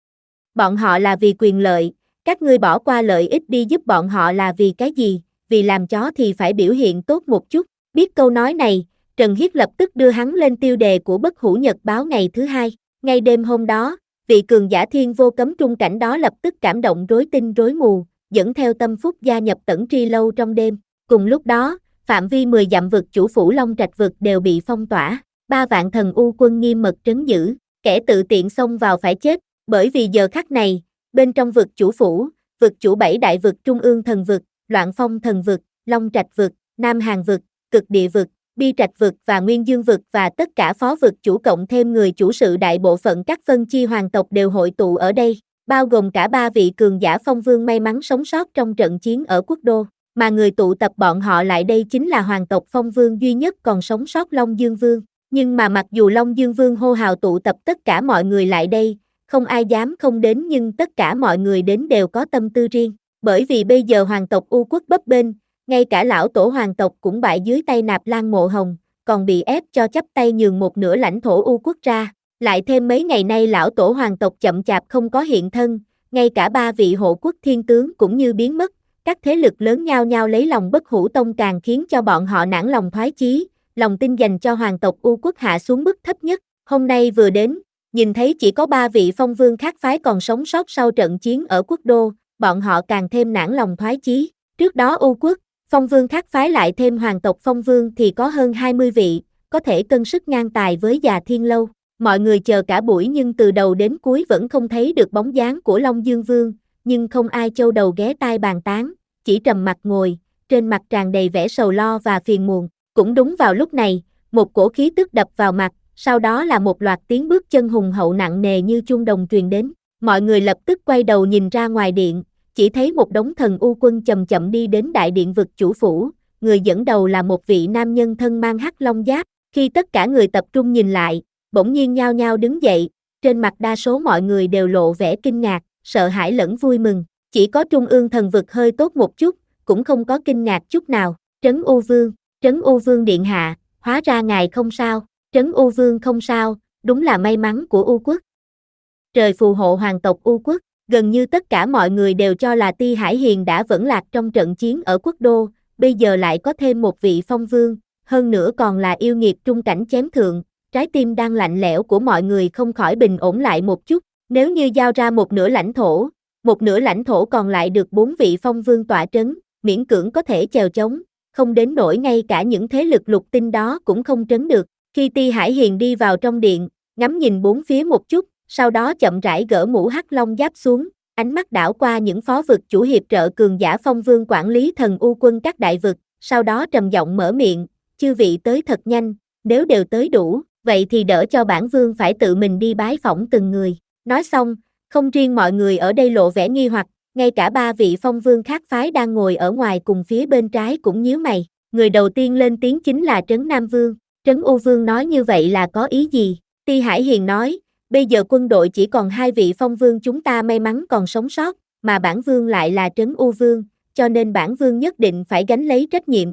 Bọn họ là vì quyền lợi, các ngươi bỏ qua lợi ích đi giúp bọn họ là vì cái gì? Vì làm chó thì phải biểu hiện tốt một chút. Biết câu nói này, Trần Hiết lập tức đưa hắn lên tiêu đề của Bất Hủ Nhật Báo ngày thứ hai. Ngay đêm hôm đó, vị cường giả thiên vô cấm trung cảnh đó lập tức cảm động rối tinh rối mù, dẫn theo Tâm Phúc gia nhập Tẩn Tri Lâu trong đêm. Cùng lúc đó, phạm vi mười dặm vực chủ phủ Long Trạch vực đều bị phong tỏa. Ba vạn thần u quân nghiêm mật trấn giữ, kẻ tự tiện xông vào phải chết, bởi vì giờ khắc này, bên trong vực chủ phủ, vực chủ bảy đại vực Trung ương Thần Vực, Loạn Phong Thần Vực, Long Trạch vực, Nam Hàn vực, Cực Địa vực, Bi Trạch vực và Nguyên Dương vực và tất cả phó vực chủ cộng thêm người chủ sự đại bộ phận các phân chi hoàng tộc đều hội tụ ở đây, bao gồm cả ba vị cường giả phong vương may mắn sống sót trong trận chiến ở quốc đô, mà người tụ tập bọn họ lại đây chính là hoàng tộc phong vương duy nhất còn sống sót Long Dương Vương. Nhưng mà mặc dù Long Dương Vương hô hào tụ tập tất cả mọi người lại đây, không ai dám không đến nhưng tất cả mọi người đến đều có tâm tư riêng, bởi vì bây giờ hoàng tộc U Quốc bấp bênh, ngay cả lão tổ hoàng tộc cũng bại dưới tay Nạp Lan Mộ Hồng, còn bị ép cho chấp tay nhường một nửa lãnh thổ U Quốc ra, lại thêm mấy ngày nay lão tổ hoàng tộc chậm chạp không có hiện thân, ngay cả ba vị hộ quốc thiên tướng cũng như biến mất, các thế lực lớn nhao nhao lấy lòng Bất Hủ Tông càng khiến cho bọn họ nản lòng thoái chí. Lòng tin dành cho hoàng tộc U Quốc hạ xuống mức thấp nhất, hôm nay vừa đến, nhìn thấy chỉ có ba vị phong vương khác phái còn sống sót sau trận chiến ở quốc đô, bọn họ càng thêm nản lòng thoái chí. Trước đó U Quốc, phong vương khác phái lại thêm hoàng tộc phong vương thì có hơn hai mươi vị, có thể cân sức ngang tài với Già Thiên Lâu. Mọi người chờ cả buổi nhưng từ đầu đến cuối vẫn không thấy được bóng dáng của Long Dương Vương, nhưng không ai châu đầu ghé tai bàn tán, chỉ trầm mặt ngồi, trên mặt tràn đầy vẻ sầu lo và phiền muộn. Cũng đúng vào lúc này, một cổ khí tức đập vào mặt, sau đó là một loạt tiếng bước chân hùng hậu nặng nề như chuông đồng truyền đến. Mọi người lập tức quay đầu nhìn ra ngoài điện, chỉ thấy một đống thần u quân chậm chậm đi đến đại điện vực chủ phủ, người dẫn đầu là một vị nam nhân thân mang hắc long giáp. Khi tất cả người tập trung nhìn lại, bỗng nhiên nhao nhao đứng dậy, trên mặt đa số mọi người đều lộ vẻ kinh ngạc, sợ hãi lẫn vui mừng, chỉ có Trung ương Thần Vực hơi tốt một chút, cũng không có kinh ngạc chút nào. Trấn U Vương, Trấn U Vương điện hạ, hóa ra ngài không sao. Trấn U Vương không sao, đúng là may mắn của U Quốc. Trời phù hộ hoàng tộc U Quốc, gần như tất cả mọi người đều cho là Ti Hải Hiền đã vẫn lạc trong trận chiến ở quốc đô, bây giờ lại có thêm một vị phong vương, hơn nữa còn là yêu nghiệt trung cảnh chém thượng, trái tim đang lạnh lẽo của mọi người không khỏi bình ổn lại một chút. Nếu như giao ra một nửa lãnh thổ, một nửa lãnh thổ còn lại được bốn vị phong vương tọa trấn, miễn cưỡng có thể chèo chống, không đến nỗi ngay cả những thế lực lục tinh đó cũng không trấn được. Khi Ti Hải Hiền đi vào trong điện, ngắm nhìn bốn phía một chút, sau đó chậm rãi gỡ mũ hắc long giáp xuống, ánh mắt đảo qua những phó vực chủ hiệp trợ cường giả phong vương quản lý thần u quân các đại vực, sau đó trầm giọng mở miệng, chư vị tới thật nhanh, nếu đều tới đủ, vậy thì đỡ cho bản vương phải tự mình đi bái phỏng từng người. Nói xong, không riêng mọi người ở đây lộ vẻ nghi hoặc, ngay cả ba vị phong vương khác phái đang ngồi ở ngoài cùng phía bên trái cũng nhíu mày. Người đầu tiên lên tiếng chính là Trấn Nam Vương. Trấn U Vương nói như vậy là có ý gì? Ti Hải Hiền nói, bây giờ quân đội chỉ còn hai vị phong vương chúng ta may mắn còn sống sót, mà bản vương lại là Trấn U Vương, cho nên bản vương nhất định phải gánh lấy trách nhiệm.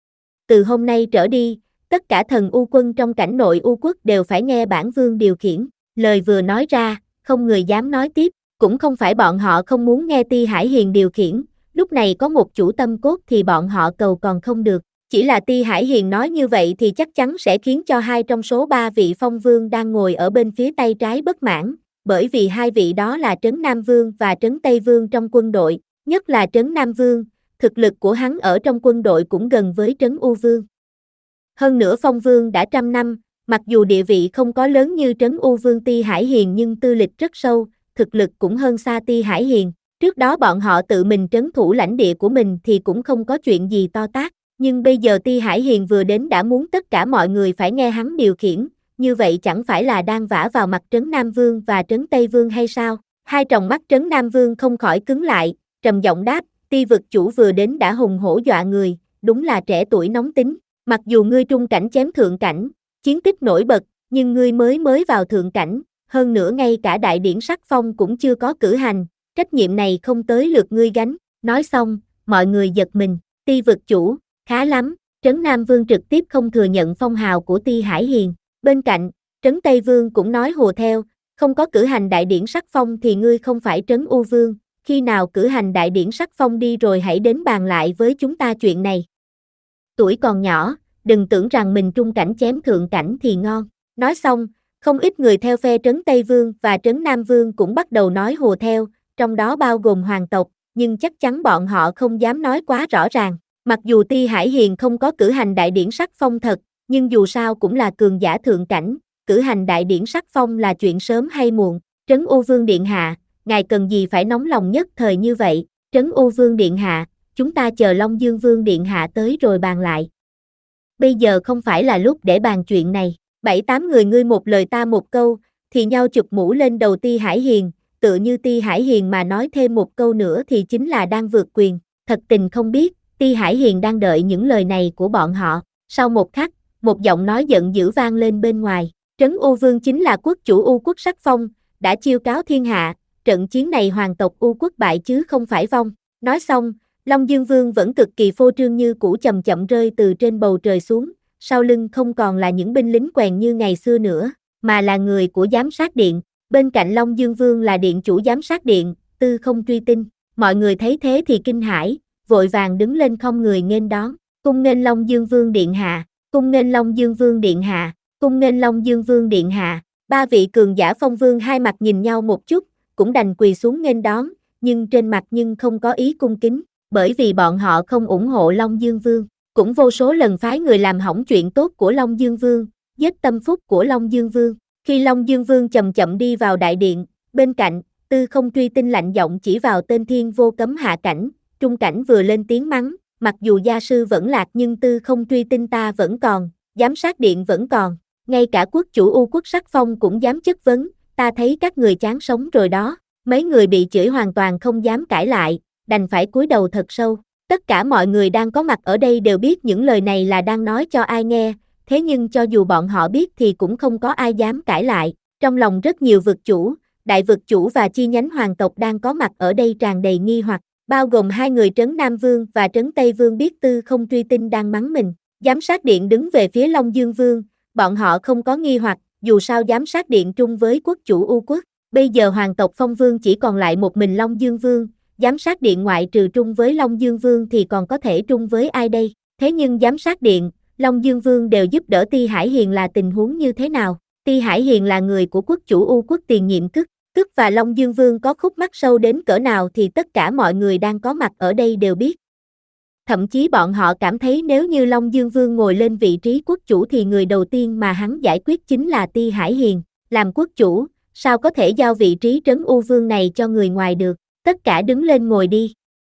Từ hôm nay trở đi, tất cả thần U quân trong cảnh nội U Quốc đều phải nghe bản vương điều khiển. Lời vừa nói ra, không người dám nói tiếp, cũng không phải bọn họ không muốn nghe Ti Hải Hiền điều khiển, lúc này có một chủ tâm cốt thì bọn họ cầu còn không được. Chỉ là Ti Hải Hiền nói như vậy thì chắc chắn sẽ khiến cho hai trong số ba vị phong vương đang ngồi ở bên phía tay trái bất mãn, bởi vì hai vị đó là Trấn Nam Vương và Trấn Tây Vương trong quân đội, nhất là Trấn Nam Vương, thực lực của hắn ở trong quân đội cũng gần với Trấn U Vương. Hơn nữa phong vương đã trăm năm, mặc dù địa vị không có lớn như Trấn U Vương Ti Hải Hiền nhưng tư lịch rất sâu, thực lực cũng hơn xa Ti Hải Hiền. Trước đó bọn họ tự mình trấn thủ lãnh địa của mình thì cũng không có chuyện gì to tát. Nhưng bây giờ Ti Hải Hiền vừa đến đã muốn tất cả mọi người phải nghe hắn điều khiển, như vậy chẳng phải là đang vả vào mặt Trấn Nam Vương và Trấn Tây Vương hay sao? Hai tròng mắt Trấn Nam Vương không khỏi cứng lại, trầm giọng đáp, Ti vực chủ vừa đến đã hùng hổ dọa người, đúng là trẻ tuổi nóng tính, mặc dù ngươi trung cảnh chém thượng cảnh, chiến tích nổi bật, nhưng ngươi mới mới vào thượng cảnh, hơn nữa ngay cả đại điển sắc phong cũng chưa có cử hành, trách nhiệm này không tới lượt ngươi gánh, nói xong, mọi người giật mình, Ti vực chủ, khá lắm, Trấn Nam Vương trực tiếp không thừa nhận phong hào của Ti Hải Hiền, bên cạnh, Trấn Tây Vương cũng nói hùa theo, không có cử hành đại điển sắc phong thì ngươi không phải Trấn U Vương, khi nào cử hành đại điển sắc phong đi rồi hãy đến bàn lại với chúng ta chuyện này. Tuổi còn nhỏ, đừng tưởng rằng mình trung cảnh chém thượng cảnh thì ngon, nói xong, không ít người theo phe Trấn Tây Vương và Trấn Nam Vương cũng bắt đầu nói hùa theo, trong đó bao gồm hoàng tộc, nhưng chắc chắn bọn họ không dám nói quá rõ ràng. Mặc dù Ti Hải Hiền không có cử hành đại điển sắc phong thật, nhưng dù sao cũng là cường giả thượng cảnh, cử hành đại điển sắc phong là chuyện sớm hay muộn. Trấn U Vương Điện Hạ, ngài cần gì phải nóng lòng nhất thời như vậy? Trấn U Vương Điện Hạ, chúng ta chờ Long Dương Vương Điện Hạ tới rồi bàn lại. Bây giờ không phải là lúc để bàn chuyện này. Bảy tám người ngươi một lời ta một câu, thì nhau chụp mũ lên đầu Ti Hải Hiền, tựa như Ti Hải Hiền mà nói thêm một câu nữa thì chính là đang vượt quyền. Thật tình không biết, Ti Hải Hiền đang đợi những lời này của bọn họ. Sau một khắc, một giọng nói giận dữ vang lên bên ngoài. Trấn U Vương chính là quốc chủ U quốc sắc phong, đã chiêu cáo thiên hạ, trận chiến này hoàng tộc U quốc bại chứ không phải vong. Nói xong, Long Dương Vương vẫn cực kỳ phô trương như cũ chậm chậm rơi từ trên bầu trời xuống, sau lưng không còn là những binh lính quèn như ngày xưa nữa, mà là người của giám sát điện. Bên cạnh Long Dương Vương là điện chủ giám sát điện, Tư Không Truy Tinh. Mọi người thấy thế thì kinh hãi, vội vàng đứng lên không người nghênh đón. Cung nghênh Long Dương Vương Điện Hạ, cung nghênh Long Dương Vương Điện Hạ, cung nghênh Long Dương Vương Điện Hạ. Ba vị cường giả phong vương hai mặt nhìn nhau một chút, cũng đành quỳ xuống nghênh đón, nhưng trên mặt nhưng không có ý cung kính, bởi vì bọn họ không ủng hộ Long Dương Vương, cũng vô số lần phái người làm hỏng chuyện tốt của Long Dương Vương, giết tâm phúc của Long Dương Vương. Khi Long Dương Vương chậm chậm đi vào đại điện, bên cạnh, Tư Không Truy Tinh lạnh giọng chỉ vào tên Thiên Vô Cấm hạ cảnh, trung cảnh vừa lên tiếng mắng, mặc dù gia sư vẫn lạc nhưng Tư Không Truy Tinh ta vẫn còn, giám sát điện vẫn còn, ngay cả quốc chủ U quốc sắc phong cũng dám chất vấn, ta thấy các người chán sống rồi đó. Mấy người bị chửi hoàn toàn không dám cãi lại, đành phải cúi đầu thật sâu. Tất cả mọi người đang có mặt ở đây đều biết những lời này là đang nói cho ai nghe, thế nhưng cho dù bọn họ biết thì cũng không có ai dám cãi lại. Trong lòng rất nhiều vực chủ, đại vực chủ và chi nhánh hoàng tộc đang có mặt ở đây tràn đầy nghi hoặc, bao gồm hai người Trấn Nam Vương và Trấn Tây Vương biết Tư Không Truy Tinh đang mắng mình. Giám sát điện đứng về phía Long Dương Vương, bọn họ không có nghi hoặc, dù sao giám sát điện trung với quốc chủ U quốc. Bây giờ hoàng tộc Phong Vương chỉ còn lại một mình Long Dương Vương, giám sát điện ngoại trừ trung với Long Dương Vương thì còn có thể trung với ai đây? Thế nhưng giám sát điện, Long Dương Vương đều giúp đỡ Ti Hải Hiền là tình huống như thế nào? Ti Hải Hiền là người của quốc chủ U quốc tiền nhiệm Cức, Cức và Long Dương Vương có khúc mắc sâu đến cỡ nào thì tất cả mọi người đang có mặt ở đây đều biết. Thậm chí bọn họ cảm thấy nếu như Long Dương Vương ngồi lên vị trí quốc chủ thì người đầu tiên mà hắn giải quyết chính là Ti Hải Hiền, làm quốc chủ. Sao có thể giao vị trí Trấn U Vương này cho người ngoài được, tất cả đứng lên ngồi đi.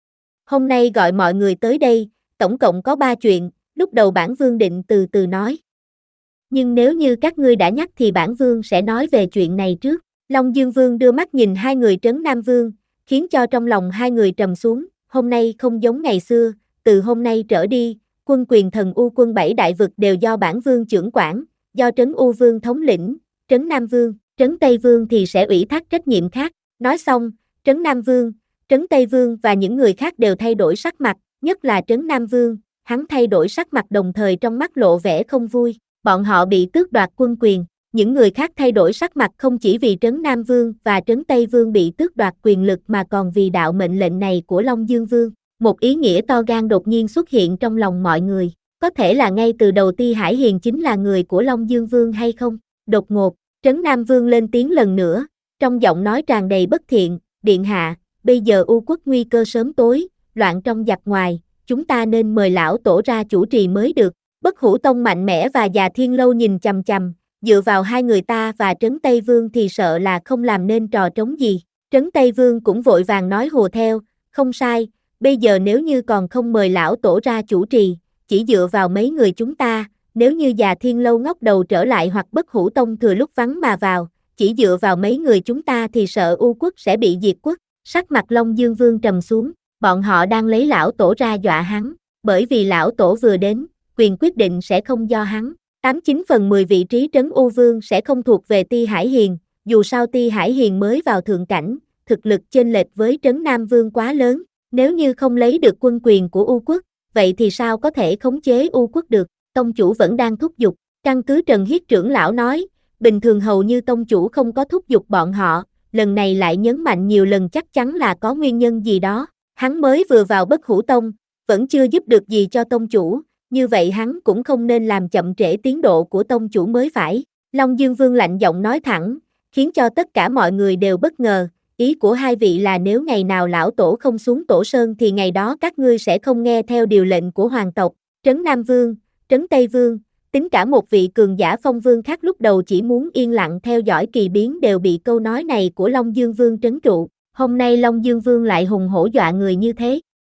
Hôm nay gọi mọi người tới đây, tổng cộng có ba chuyện, lúc đầu bản vương định từ từ nói. Nhưng nếu như các ngươi đã nhắc thì bản vương sẽ nói về chuyện này trước. Long Dương Vương đưa mắt nhìn hai người Trấn Nam Vương, khiến cho trong lòng hai người trầm xuống, hôm nay không giống ngày xưa, từ hôm nay trở đi, quân quyền thần U quân bảy đại vực đều do bản vương trưởng quản, do Trấn U Vương thống lĩnh, Trấn Nam Vương. Trấn Tây Vương thì sẽ ủy thác trách nhiệm khác. Nói xong, Trấn Nam Vương, Trấn Tây Vương và những người khác đều thay đổi sắc mặt, nhất là Trấn Nam Vương, hắn thay đổi sắc mặt đồng thời trong mắt lộ vẻ không vui, bọn họ bị tước đoạt quân quyền, những người khác thay đổi sắc mặt không chỉ vì Trấn Nam Vương và Trấn Tây Vương bị tước đoạt quyền lực mà còn vì đạo mệnh lệnh này của Long Dương Vương. Một ý nghĩa to gan đột nhiên xuất hiện trong lòng mọi người, có thể là ngay từ đầu Ti Hải Hiền chính là người của Long Dương Vương hay không? Đột ngột, Trấn Nam Vương lên tiếng lần nữa, trong giọng nói tràn đầy bất thiện, điện hạ, bây giờ U quốc nguy cơ sớm tối, loạn trong giặc ngoài, chúng ta nên mời lão tổ ra chủ trì mới được. Bất Hủ Tông mạnh mẽ và Già Thiên Lâu nhìn chằm chằm, dựa vào hai người ta và Trấn Tây Vương thì sợ là không làm nên trò trống gì. Trấn Tây Vương cũng vội vàng nói hùa theo, không sai, bây giờ nếu như còn không mời lão tổ ra chủ trì, chỉ dựa vào mấy người chúng ta, nếu như Già Thiên Lâu ngóc đầu trở lại hoặc Bất Hủ Tông thừa lúc vắng mà vào, chỉ dựa vào mấy người chúng ta thì sợ U quốc sẽ bị diệt quốc. Sắc mặt Long Dương Vương trầm xuống, bọn họ đang lấy lão tổ ra dọa hắn, bởi vì lão tổ vừa đến, quyền quyết định sẽ không do hắn. Tám chín phần mười vị trí trấn U Vương sẽ không thuộc về Ti Hải Hiền, dù sao Ti Hải Hiền mới vào thượng cảnh, thực lực chênh lệch với trấn Nam Vương quá lớn, nếu như không lấy được quân quyền của U quốc, vậy thì sao có thể khống chế U quốc được, tông chủ vẫn đang thúc giục, căn cứ Trần Hiết trưởng lão nói, bình thường hầu như tông chủ không có thúc giục bọn họ, lần này lại nhấn mạnh nhiều lần chắc chắn là có nguyên nhân gì đó, hắn mới vừa vào Bất Hủ Tông, vẫn chưa giúp được gì cho tông chủ, như vậy hắn cũng không nên làm chậm trễ tiến độ của tông chủ mới phải. Long Dương Vương lạnh giọng nói thẳng, khiến cho tất cả mọi người đều bất ngờ, ý của hai vị là nếu ngày nào lão tổ không xuống tổ sơn thì ngày đó các ngươi sẽ không nghe theo điều lệnh của hoàng tộc. Trấn Nam Vương, Trấn Tây Vương, tính cả một vị cường giả phong vương khác lúc đầu chỉ muốn yên lặng theo dõi kỳ biến đều bị câu nói này của Long Dương Vương trấn trụ, hôm nay Long Dương Vương lại hùng hổ dọa người như thế.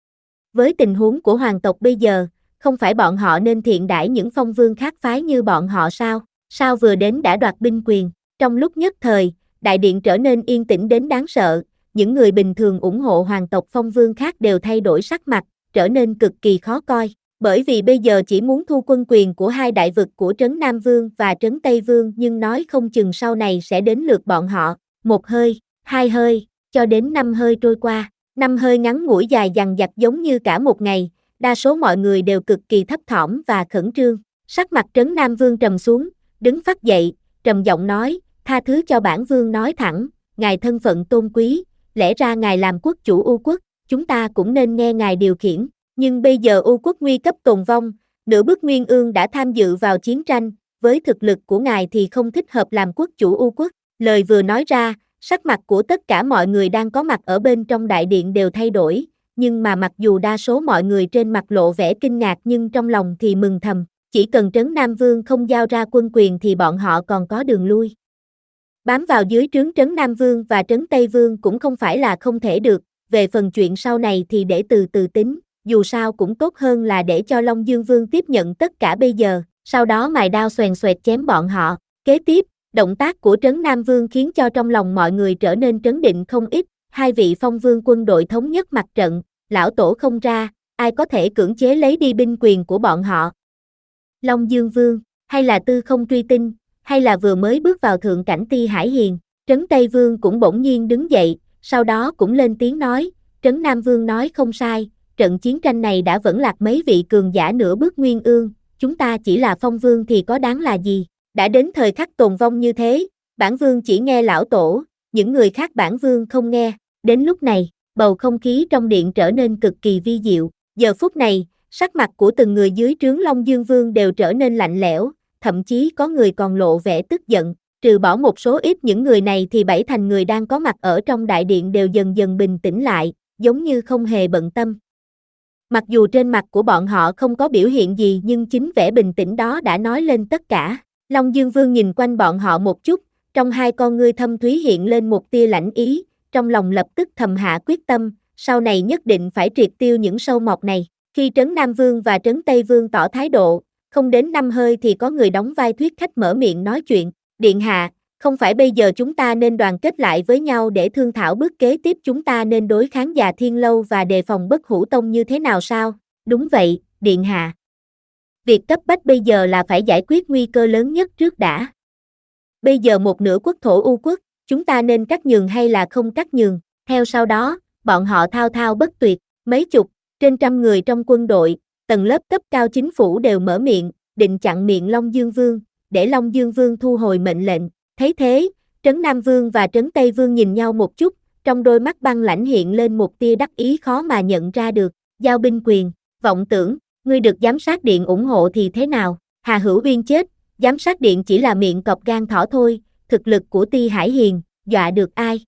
Với tình huống của hoàng tộc bây giờ, không phải bọn họ nên thiện đãi những phong vương khác phái như bọn họ sao, sao vừa đến đã đoạt binh quyền, trong lúc nhất thời, đại điện trở nên yên tĩnh đến đáng sợ, những người bình thường ủng hộ hoàng tộc phong vương khác đều thay đổi sắc mặt, trở nên cực kỳ khó coi, bởi vì bây giờ chỉ muốn thu quân quyền của hai đại vực của Trấn Nam Vương và Trấn Tây Vương nhưng nói không chừng sau này sẽ đến lượt bọn họ, một hơi, hai hơi, cho đến năm hơi trôi qua, năm hơi ngắn ngủi dài dằng dặc giống như cả một ngày, đa số mọi người đều cực kỳ thấp thỏm và khẩn trương, sắc mặt Trấn Nam Vương trầm xuống, đứng phắt dậy, trầm giọng nói, tha thứ cho bản vương nói thẳng, ngài thân phận tôn quý, lẽ ra ngài làm quốc chủ U quốc, chúng ta cũng nên nghe ngài điều khiển, nhưng bây giờ U quốc nguy cấp tồn vong, nửa bước Nguyên Ương đã tham dự vào chiến tranh, với thực lực của ngài thì không thích hợp làm quốc chủ U quốc, lời vừa nói ra, sắc mặt của tất cả mọi người đang có mặt ở bên trong đại điện đều thay đổi, nhưng mà mặc dù đa số mọi người trên mặt lộ vẻ kinh ngạc nhưng trong lòng thì mừng thầm, chỉ cần Trấn Nam Vương không giao ra quân quyền thì bọn họ còn có đường lui. Bám vào dưới trướng Trấn Nam Vương và Trấn Tây Vương cũng không phải là không thể được, về phần chuyện sau này thì để từ từ tính, dù sao cũng tốt hơn là để cho Long Dương Vương tiếp nhận tất cả bây giờ, sau đó mài đao xoèn xoẹt chém bọn họ. Kế tiếp, động tác của Trấn Nam Vương khiến cho trong lòng mọi người trở nên trấn định không ít, hai vị phong vương quân đội thống nhất mặt trận, lão tổ không ra, ai có thể cưỡng chế lấy đi binh quyền của bọn họ. Long Dương Vương, hay là tư không truy tinh, hay là vừa mới bước vào thượng cảnh Ti Hải Hiền, Trấn Tây Vương cũng bỗng nhiên đứng dậy, sau đó cũng lên tiếng nói, Trấn Nam Vương nói không sai, trận chiến tranh này đã vẫn lạc mấy vị cường giả nửa bước Nguyên Ương, chúng ta chỉ là phong vương thì có đáng là gì, đã đến thời khắc tồn vong như thế, bản vương chỉ nghe lão tổ, những người khác bản vương không nghe, đến lúc này, bầu không khí trong điện trở nên cực kỳ vi diệu, giờ phút này, sắc mặt của từng người dưới trướng Long Dương Vương đều trở nên lạnh lẽo, thậm chí có người còn lộ vẻ tức giận, trừ bỏ một số ít những người này thì bảy thành người đang có mặt ở trong đại điện đều dần dần bình tĩnh lại, giống như không hề bận tâm. Mặc dù trên mặt của bọn họ không có biểu hiện gì nhưng chính vẻ bình tĩnh đó đã nói lên tất cả. Long Dương Vương nhìn quanh bọn họ một chút, trong hai con ngươi thâm thúy hiện lên một tia lãnh ý, trong lòng lập tức thầm hạ quyết tâm, sau này nhất định phải triệt tiêu những sâu mọt này. Khi Trấn Nam Vương và Trấn Tây Vương tỏ thái độ, không đến năm hơi thì có người đóng vai thuyết khách mở miệng nói chuyện, điện hạ, không phải bây giờ chúng ta nên đoàn kết lại với nhau để thương thảo bước kế tiếp chúng ta nên đối kháng già Thiên Lâu và đề phòng Bất Hủ Tông như thế nào sao? Đúng vậy, điện hạ. Việc cấp bách bây giờ là phải giải quyết nguy cơ lớn nhất trước đã. Bây giờ một nửa quốc thổ U quốc, chúng ta nên cắt nhường hay là không cắt nhường, theo sau đó, bọn họ thao thao bất tuyệt, mấy chục, trên trăm người trong quân đội, tầng lớp cấp cao chính phủ đều mở miệng, định chặn miệng Long Dương Vương, để Long Dương Vương thu hồi mệnh lệnh. Thấy thế, Trấn Nam Vương và Trấn Tây Vương nhìn nhau một chút, trong đôi mắt băng lãnh hiện lên một tia đắc ý khó mà nhận ra được, giao binh quyền, vọng tưởng, ngươi được giám sát điện ủng hộ thì thế nào, Hà Hữu Uyên chết, giám sát điện chỉ là miệng cọp gan thỏ thôi, thực lực của Ti Hải Hiền, dọa được ai?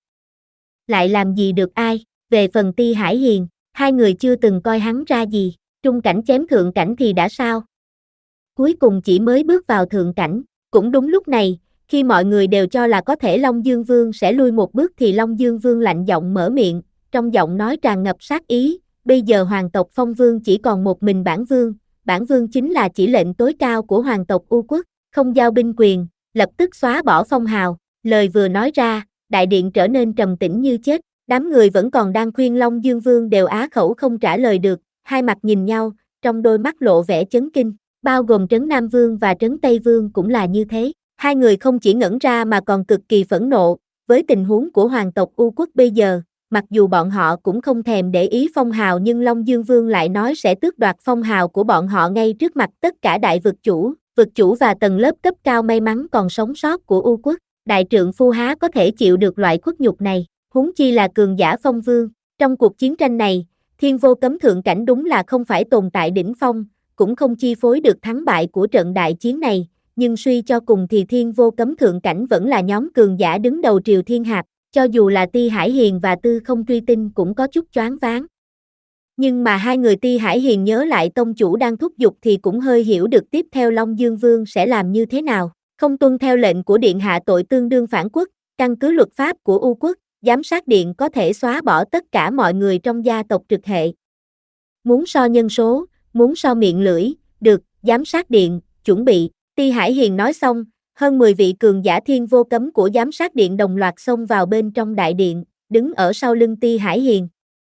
Lại làm gì được ai, về phần Ti Hải Hiền, hai người chưa từng coi hắn ra gì, trung cảnh chém thượng cảnh thì đã sao? Cuối cùng chỉ mới bước vào thượng cảnh, cũng đúng lúc này, khi mọi người đều cho là có thể Long Dương Vương sẽ lui một bước thì Long Dương Vương lạnh giọng mở miệng, trong giọng nói tràn ngập sát ý, bây giờ hoàng tộc Phong Vương chỉ còn một mình bản vương, bản vương chính là chỉ lệnh tối cao của hoàng tộc U quốc, không giao binh quyền, lập tức xóa bỏ phong hào, lời vừa nói ra, đại điện trở nên trầm tĩnh như chết, đám người vẫn còn đang khuyên Long Dương Vương đều á khẩu không trả lời được, hai mặt nhìn nhau, trong đôi mắt lộ vẻ chấn kinh, bao gồm Trấn Nam Vương và Trấn Tây Vương cũng là như thế. Hai người không chỉ ngẩn ra mà còn cực kỳ phẫn nộ, với tình huống của hoàng tộc U Quốc bây giờ, mặc dù bọn họ cũng không thèm để ý phong hào nhưng Long Dương Vương lại nói sẽ tước đoạt phong hào của bọn họ ngay trước mặt tất cả đại vực chủ, vực chủ và tầng lớp cấp cao may mắn còn sống sót của U Quốc. Đại trượng phu há có thể chịu được loại khuất nhục này, huống chi là cường giả phong vương. Trong cuộc chiến tranh này, Thiên Vô Cấm thượng cảnh đúng là không phải tồn tại đỉnh phong, cũng không chi phối được thắng bại của trận đại chiến này, nhưng suy cho cùng thì Thiên Vô Cấm thượng cảnh vẫn là nhóm cường giả đứng đầu Triều Thiên Hạp, cho dù là Ti Hải Hiền và Tư Không Truy Tinh cũng có chút choáng váng. Nhưng mà hai người Ti Hải Hiền nhớ lại tông chủ đang thúc giục thì cũng hơi hiểu được tiếp theo Long Dương Vương sẽ làm như thế nào. Không tuân theo lệnh của Điện Hạ tội tương đương phản quốc, căn cứ luật pháp của U Quốc, giám sát điện có thể xóa bỏ tất cả mọi người trong gia tộc trực hệ. Muốn so nhân số, muốn so miệng lưỡi, được, giám sát điện, chuẩn bị. Ti Hải Hiền nói xong, hơn mười vị cường giả Thiên Vô Cấm của giám sát điện đồng loạt xông vào bên trong đại điện, đứng ở sau lưng Ti Hải Hiền.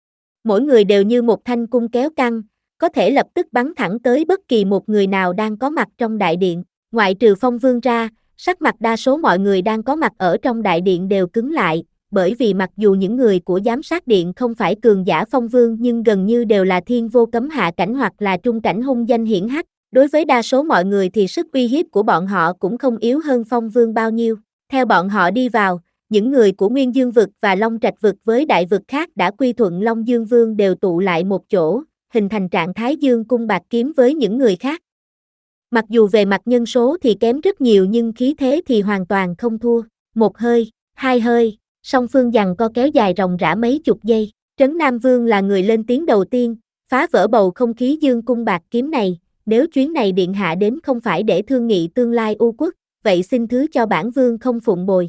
Mỗi người đều như một thanh cung kéo căng, có thể lập tức bắn thẳng tới bất kỳ một người nào đang có mặt trong đại điện. Ngoại trừ Phong Vương ra, sắc mặt đa số mọi người đang có mặt ở trong đại điện đều cứng lại, bởi vì mặc dù những người của giám sát điện không phải cường giả Phong Vương nhưng gần như đều là Thiên Vô Cấm hạ cảnh hoặc là trung cảnh hung danh hiển hách. Đối với đa số mọi người thì sức uy hiếp của bọn họ cũng không yếu hơn Phong Vương bao nhiêu. Theo bọn họ đi vào, những người của Nguyên Dương Vực và Long Trạch Vực với đại vực khác đã quy thuận Long Dương Vương đều tụ lại một chỗ, hình thành trạng thái dương cung bạc kiếm với những người khác. Mặc dù về mặt nhân số thì kém rất nhiều nhưng khí thế thì hoàn toàn không thua. Một hơi, hai hơi, song phương giằng co kéo dài ròng rã mấy chục giây. Trấn Nam Vương là người lên tiếng đầu tiên, phá vỡ bầu không khí dương cung bạc kiếm này. Nếu chuyến này điện hạ đến không phải để thương nghị tương lai U Quốc, vậy xin thứ cho bản vương không phụng bồi.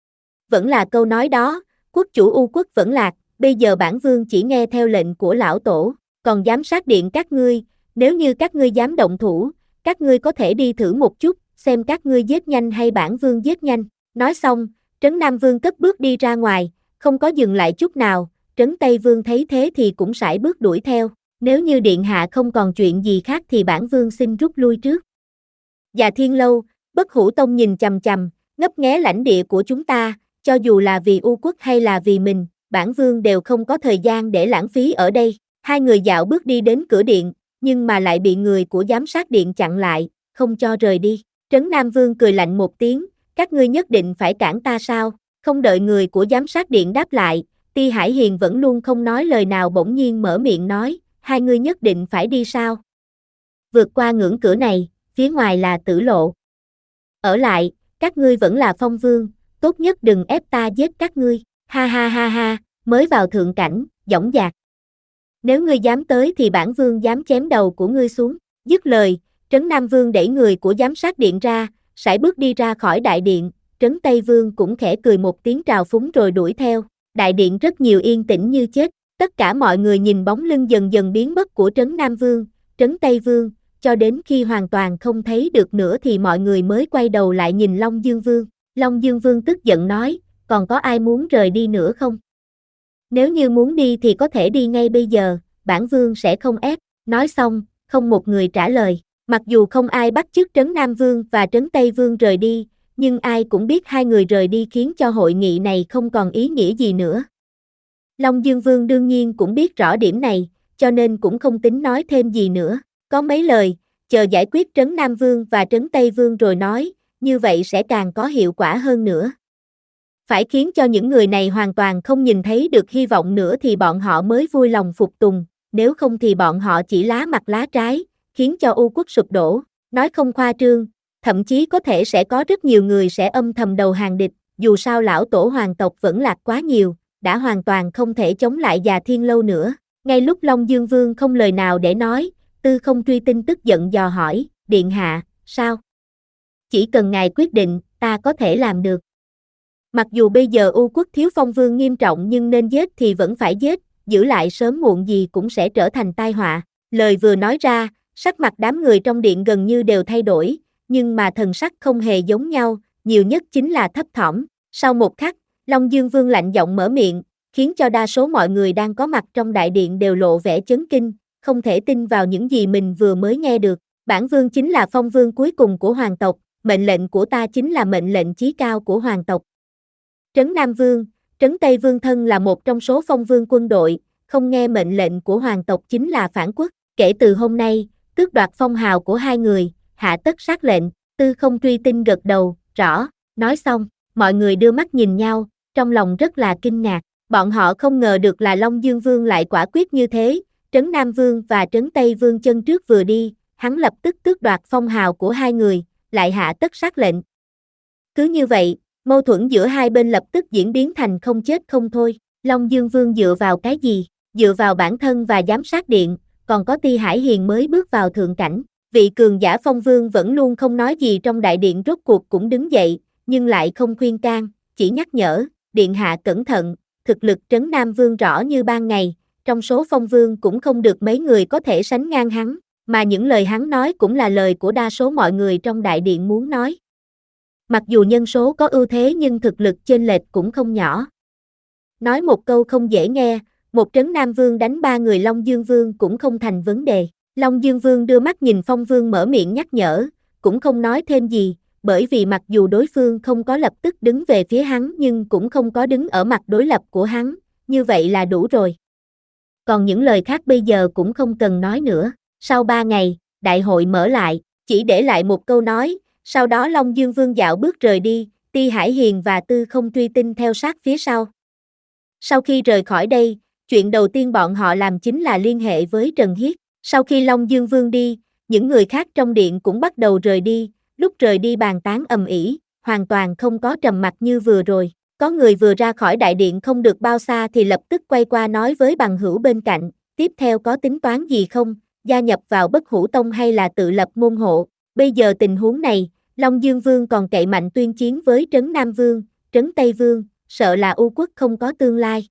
Vẫn là câu nói đó, quốc chủ U Quốc vẫn lạc, bây giờ bản vương chỉ nghe theo lệnh của lão tổ, còn giám sát điện các ngươi, nếu như các ngươi dám động thủ, các ngươi có thể đi thử một chút, xem các ngươi giết nhanh hay bản vương giết nhanh. Nói xong, Trấn Nam Vương cất bước đi ra ngoài, không có dừng lại chút nào, Trấn Tây Vương thấy thế thì cũng sải bước đuổi theo. Nếu như điện hạ không còn chuyện gì khác thì bản vương xin rút lui trước. Dạ Thiên Lâu, Bất Hủ Tông nhìn chằm chằm, ngấp nghé lãnh địa của chúng ta, cho dù là vì U Quốc hay là vì mình, bản vương đều không có thời gian để lãng phí ở đây. Hai người dạo bước đi đến cửa điện, nhưng mà lại bị người của giám sát điện chặn lại, không cho rời đi. Trấn Nam Vương cười lạnh một tiếng, các ngươi nhất định phải cản ta sao? Không đợi người của giám sát điện đáp lại, Ti Hải Hiền vẫn luôn không nói lời nào bỗng nhiên mở miệng nói, hai ngươi nhất định phải đi sao? Vượt qua ngưỡng cửa này, phía ngoài là tử lộ. Ở lại, các ngươi vẫn là Phong Vương, tốt nhất đừng ép ta giết các ngươi. Ha ha ha ha, mới vào thượng cảnh, dõng dạc. Nếu ngươi dám tới thì bản vương dám chém đầu của ngươi xuống. Dứt lời, Trấn Nam Vương đẩy người của giám sát điện ra, sải bước đi ra khỏi đại điện. Trấn Tây Vương cũng khẽ cười một tiếng trào phúng rồi đuổi theo. Đại điện rất nhiều yên tĩnh như chết. Tất cả mọi người nhìn bóng lưng dần dần biến mất của Trấn Nam Vương, Trấn Tây Vương, cho đến khi hoàn toàn không thấy được nữa thì mọi người mới quay đầu lại nhìn Long Dương Vương. Long Dương Vương tức giận nói, còn có ai muốn rời đi nữa không? Nếu như muốn đi thì có thể đi ngay bây giờ, bản vương sẽ không ép. Nói xong, không một người trả lời. Mặc dù không ai bắt chước Trấn Nam Vương và Trấn Tây Vương rời đi, nhưng ai cũng biết hai người rời đi khiến cho hội nghị này không còn ý nghĩa gì nữa. Long Dương Vương đương nhiên cũng biết rõ điểm này, cho nên cũng không tính nói thêm gì nữa. Có mấy lời, chờ giải quyết Trấn Nam Vương và Trấn Tây Vương rồi nói, như vậy sẽ càng có hiệu quả hơn nữa. Phải khiến cho những người này hoàn toàn không nhìn thấy được hy vọng nữa thì bọn họ mới vui lòng phục tùng, nếu không thì bọn họ chỉ lá mặt lá trái, khiến cho U Quốc sụp đổ. Nói không khoa trương, thậm chí có thể sẽ có rất nhiều người sẽ âm thầm đầu hàng địch, dù sao lão tổ hoàng tộc vẫn lạc quá nhiều, đã hoàn toàn không thể chống lại Già Thiên Lâu nữa. Ngay lúc Long Dương Vương không lời nào để nói, Tư Không Truy Tinh tức giận dò hỏi, điện hạ, sao? Chỉ cần ngài quyết định, ta có thể làm được. Mặc dù bây giờ U Quốc thiếu Phong Vương nghiêm trọng nhưng nên giết thì vẫn phải giết, giữ lại sớm muộn gì cũng sẽ trở thành tai họa. Lời vừa nói ra, sắc mặt đám người trong điện gần như đều thay đổi, nhưng mà thần sắc không hề giống nhau, nhiều nhất chính là thấp thỏm. Sau một khắc, Long Dương Vương lạnh giọng mở miệng, khiến cho đa số mọi người đang có mặt trong đại điện đều lộ vẻ chấn kinh, không thể tin vào những gì mình vừa mới nghe được. Bản vương chính là phong vương cuối cùng của hoàng tộc, mệnh lệnh của ta chính là mệnh lệnh chí cao của hoàng tộc. Trấn Nam Vương, Trấn Tây Vương thân là một trong số phong vương quân đội, không nghe mệnh lệnh của hoàng tộc chính là phản quốc. Kể từ hôm nay, tước đoạt phong hào của hai người, hạ tất sát lệnh. Tư Không Truy Tinh gật đầu, rõ. Nói xong, mọi người đưa mắt nhìn nhau, trong lòng rất là kinh ngạc. Bọn họ không ngờ được là Long Dương Vương lại quả quyết như thế. Trấn Nam Vương và Trấn Tây Vương chân trước vừa đi, hắn lập tức tước đoạt phong hào của hai người, lại hạ tất sát lệnh. Cứ như vậy, mâu thuẫn giữa hai bên lập tức diễn biến thành không chết không thôi. Long Dương Vương dựa vào cái gì? Dựa vào bản thân và giám sát điện, còn có Ti Hải Hiền mới bước vào thượng cảnh. Vị cường giả phong vương vẫn luôn không nói gì trong đại điện, rốt cuộc cũng đứng dậy, nhưng lại không khuyên can, chỉ nhắc nhở, điện hạ cẩn thận, thực lực Trấn Nam Vương rõ như ban ngày, trong số phong vương cũng không được mấy người có thể sánh ngang hắn, mà những lời hắn nói cũng là lời của đa số mọi người trong đại điện muốn nói. Mặc dù nhân số có ưu thế nhưng thực lực chênh lệch cũng không nhỏ. Nói một câu không dễ nghe, một Trấn Nam Vương đánh ba người Long Dương Vương cũng không thành vấn đề. Long Dương Vương đưa mắt nhìn Phong Vương mở miệng nhắc nhở, cũng không nói thêm gì, bởi vì mặc dù đối phương không có lập tức đứng về phía hắn nhưng cũng không có đứng ở mặt đối lập của hắn, như vậy là đủ rồi. Còn những lời khác bây giờ cũng không cần nói nữa. Sau ba ngày, đại hội mở lại, chỉ để lại một câu nói, sau đó Long Dương Vương dạo bước rời đi, Ti Hải Hiền và Tư Không Truy Tinh theo sát phía sau. Sau khi rời khỏi đây, chuyện đầu tiên bọn họ làm chính là liên hệ với Trần Hiết. Sau khi Long Dương Vương đi, những người khác trong điện cũng bắt đầu rời đi, lúc rời đi bàn tán ầm ĩ, hoàn toàn không có trầm mặc như vừa rồi. Có người vừa ra khỏi đại điện không được bao xa thì lập tức quay qua nói với bằng hữu bên cạnh, tiếp theo có tính toán gì không, gia nhập vào Bất Hủ Tông hay là tự lập môn hộ. Bây giờ tình huống này, Long Dương Vương còn cậy mạnh tuyên chiến với Trấn Nam Vương, Trấn Tây Vương, sợ là U Quốc không có tương lai.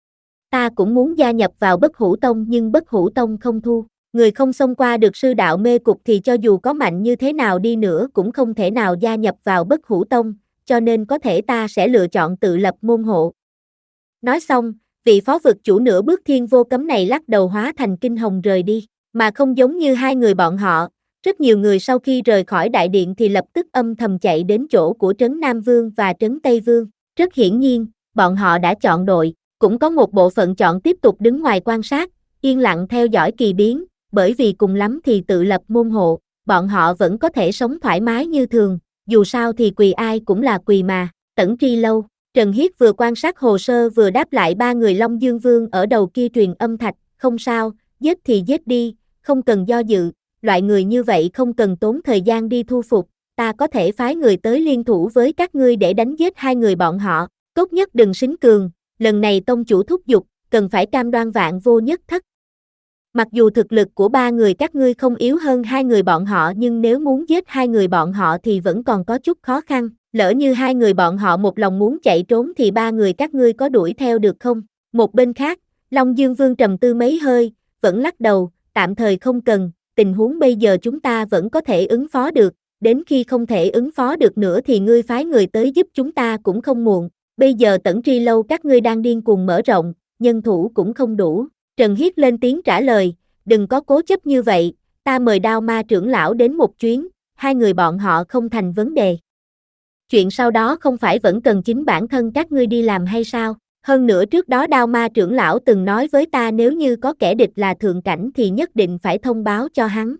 Ta cũng muốn gia nhập vào Bất Hủ Tông nhưng Bất Hủ Tông không thu. Người không xông qua được sư đạo mê cục thì cho dù có mạnh như thế nào đi nữa cũng không thể nào gia nhập vào Bất Hủ Tông, cho nên có thể ta sẽ lựa chọn tự lập môn hộ. Nói xong, vị phó vực chủ nửa bước thiên vô cấm này lắc đầu hóa thành kinh hồng rời đi, mà không giống như hai người bọn họ, rất nhiều người sau khi rời khỏi đại điện thì lập tức âm thầm chạy đến chỗ của Trấn Nam Vương và Trấn Tây Vương, rất hiển nhiên, bọn họ đã chọn đội, cũng có một bộ phận chọn tiếp tục đứng ngoài quan sát, yên lặng theo dõi kỳ biến. Bởi vì cùng lắm thì tự lập môn hộ, bọn họ vẫn có thể sống thoải mái như thường, dù sao thì quỳ ai cũng là quỳ mà. Tẩn Tri Lâu, Trần Hiết vừa quan sát hồ sơ vừa đáp lại ba người Long Dương Vương ở đầu kia truyền âm thạch, không sao, giết thì giết đi, không cần do dự, loại người như vậy không cần tốn thời gian đi thu phục, ta có thể phái người tới liên thủ với các ngươi để đánh giết hai người bọn họ, tốt nhất đừng xính cường, lần này tông chủ thúc giục, cần phải cam đoan vạn vô nhất thất. Mặc dù thực lực của ba người các ngươi không yếu hơn hai người bọn họ nhưng nếu muốn giết hai người bọn họ thì vẫn còn có chút khó khăn, lỡ như hai người bọn họ một lòng muốn chạy trốn thì ba người các ngươi có đuổi theo được không? Một bên khác, Long Dương Vương trầm tư mấy hơi, vẫn lắc đầu, tạm thời không cần, tình huống bây giờ chúng ta vẫn có thể ứng phó được, đến khi không thể ứng phó được nữa thì ngươi phái người tới giúp chúng ta cũng không muộn, bây giờ Tẩn Tri Lâu các ngươi đang điên cuồng mở rộng, nhân thủ cũng không đủ. Trần Hiết lên tiếng trả lời, đừng có cố chấp như vậy, ta mời Đao Ma trưởng lão đến một chuyến, hai người bọn họ không thành vấn đề. Chuyện sau đó không phải vẫn cần chính bản thân các ngươi đi làm hay sao? Hơn nữa trước đó Đao Ma trưởng lão từng nói với ta nếu như có kẻ địch là thượng cảnh thì nhất định phải thông báo cho hắn.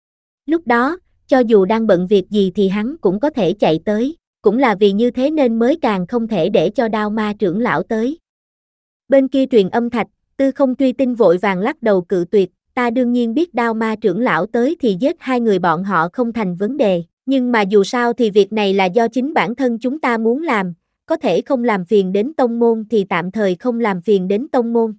Lúc đó, cho dù đang bận việc gì thì hắn cũng có thể chạy tới, cũng là vì như thế nên mới càng không thể để cho Đao Ma trưởng lão tới. Bên kia truyền âm thạch, Tư Không Truy Tinh vội vàng lắc đầu cự tuyệt, ta đương nhiên biết Đao Ma trưởng lão tới thì giết hai người bọn họ không thành vấn đề, nhưng mà dù sao thì việc này là do chính bản thân chúng ta muốn làm, có thể không làm phiền đến tông môn thì tạm thời không làm phiền đến tông môn.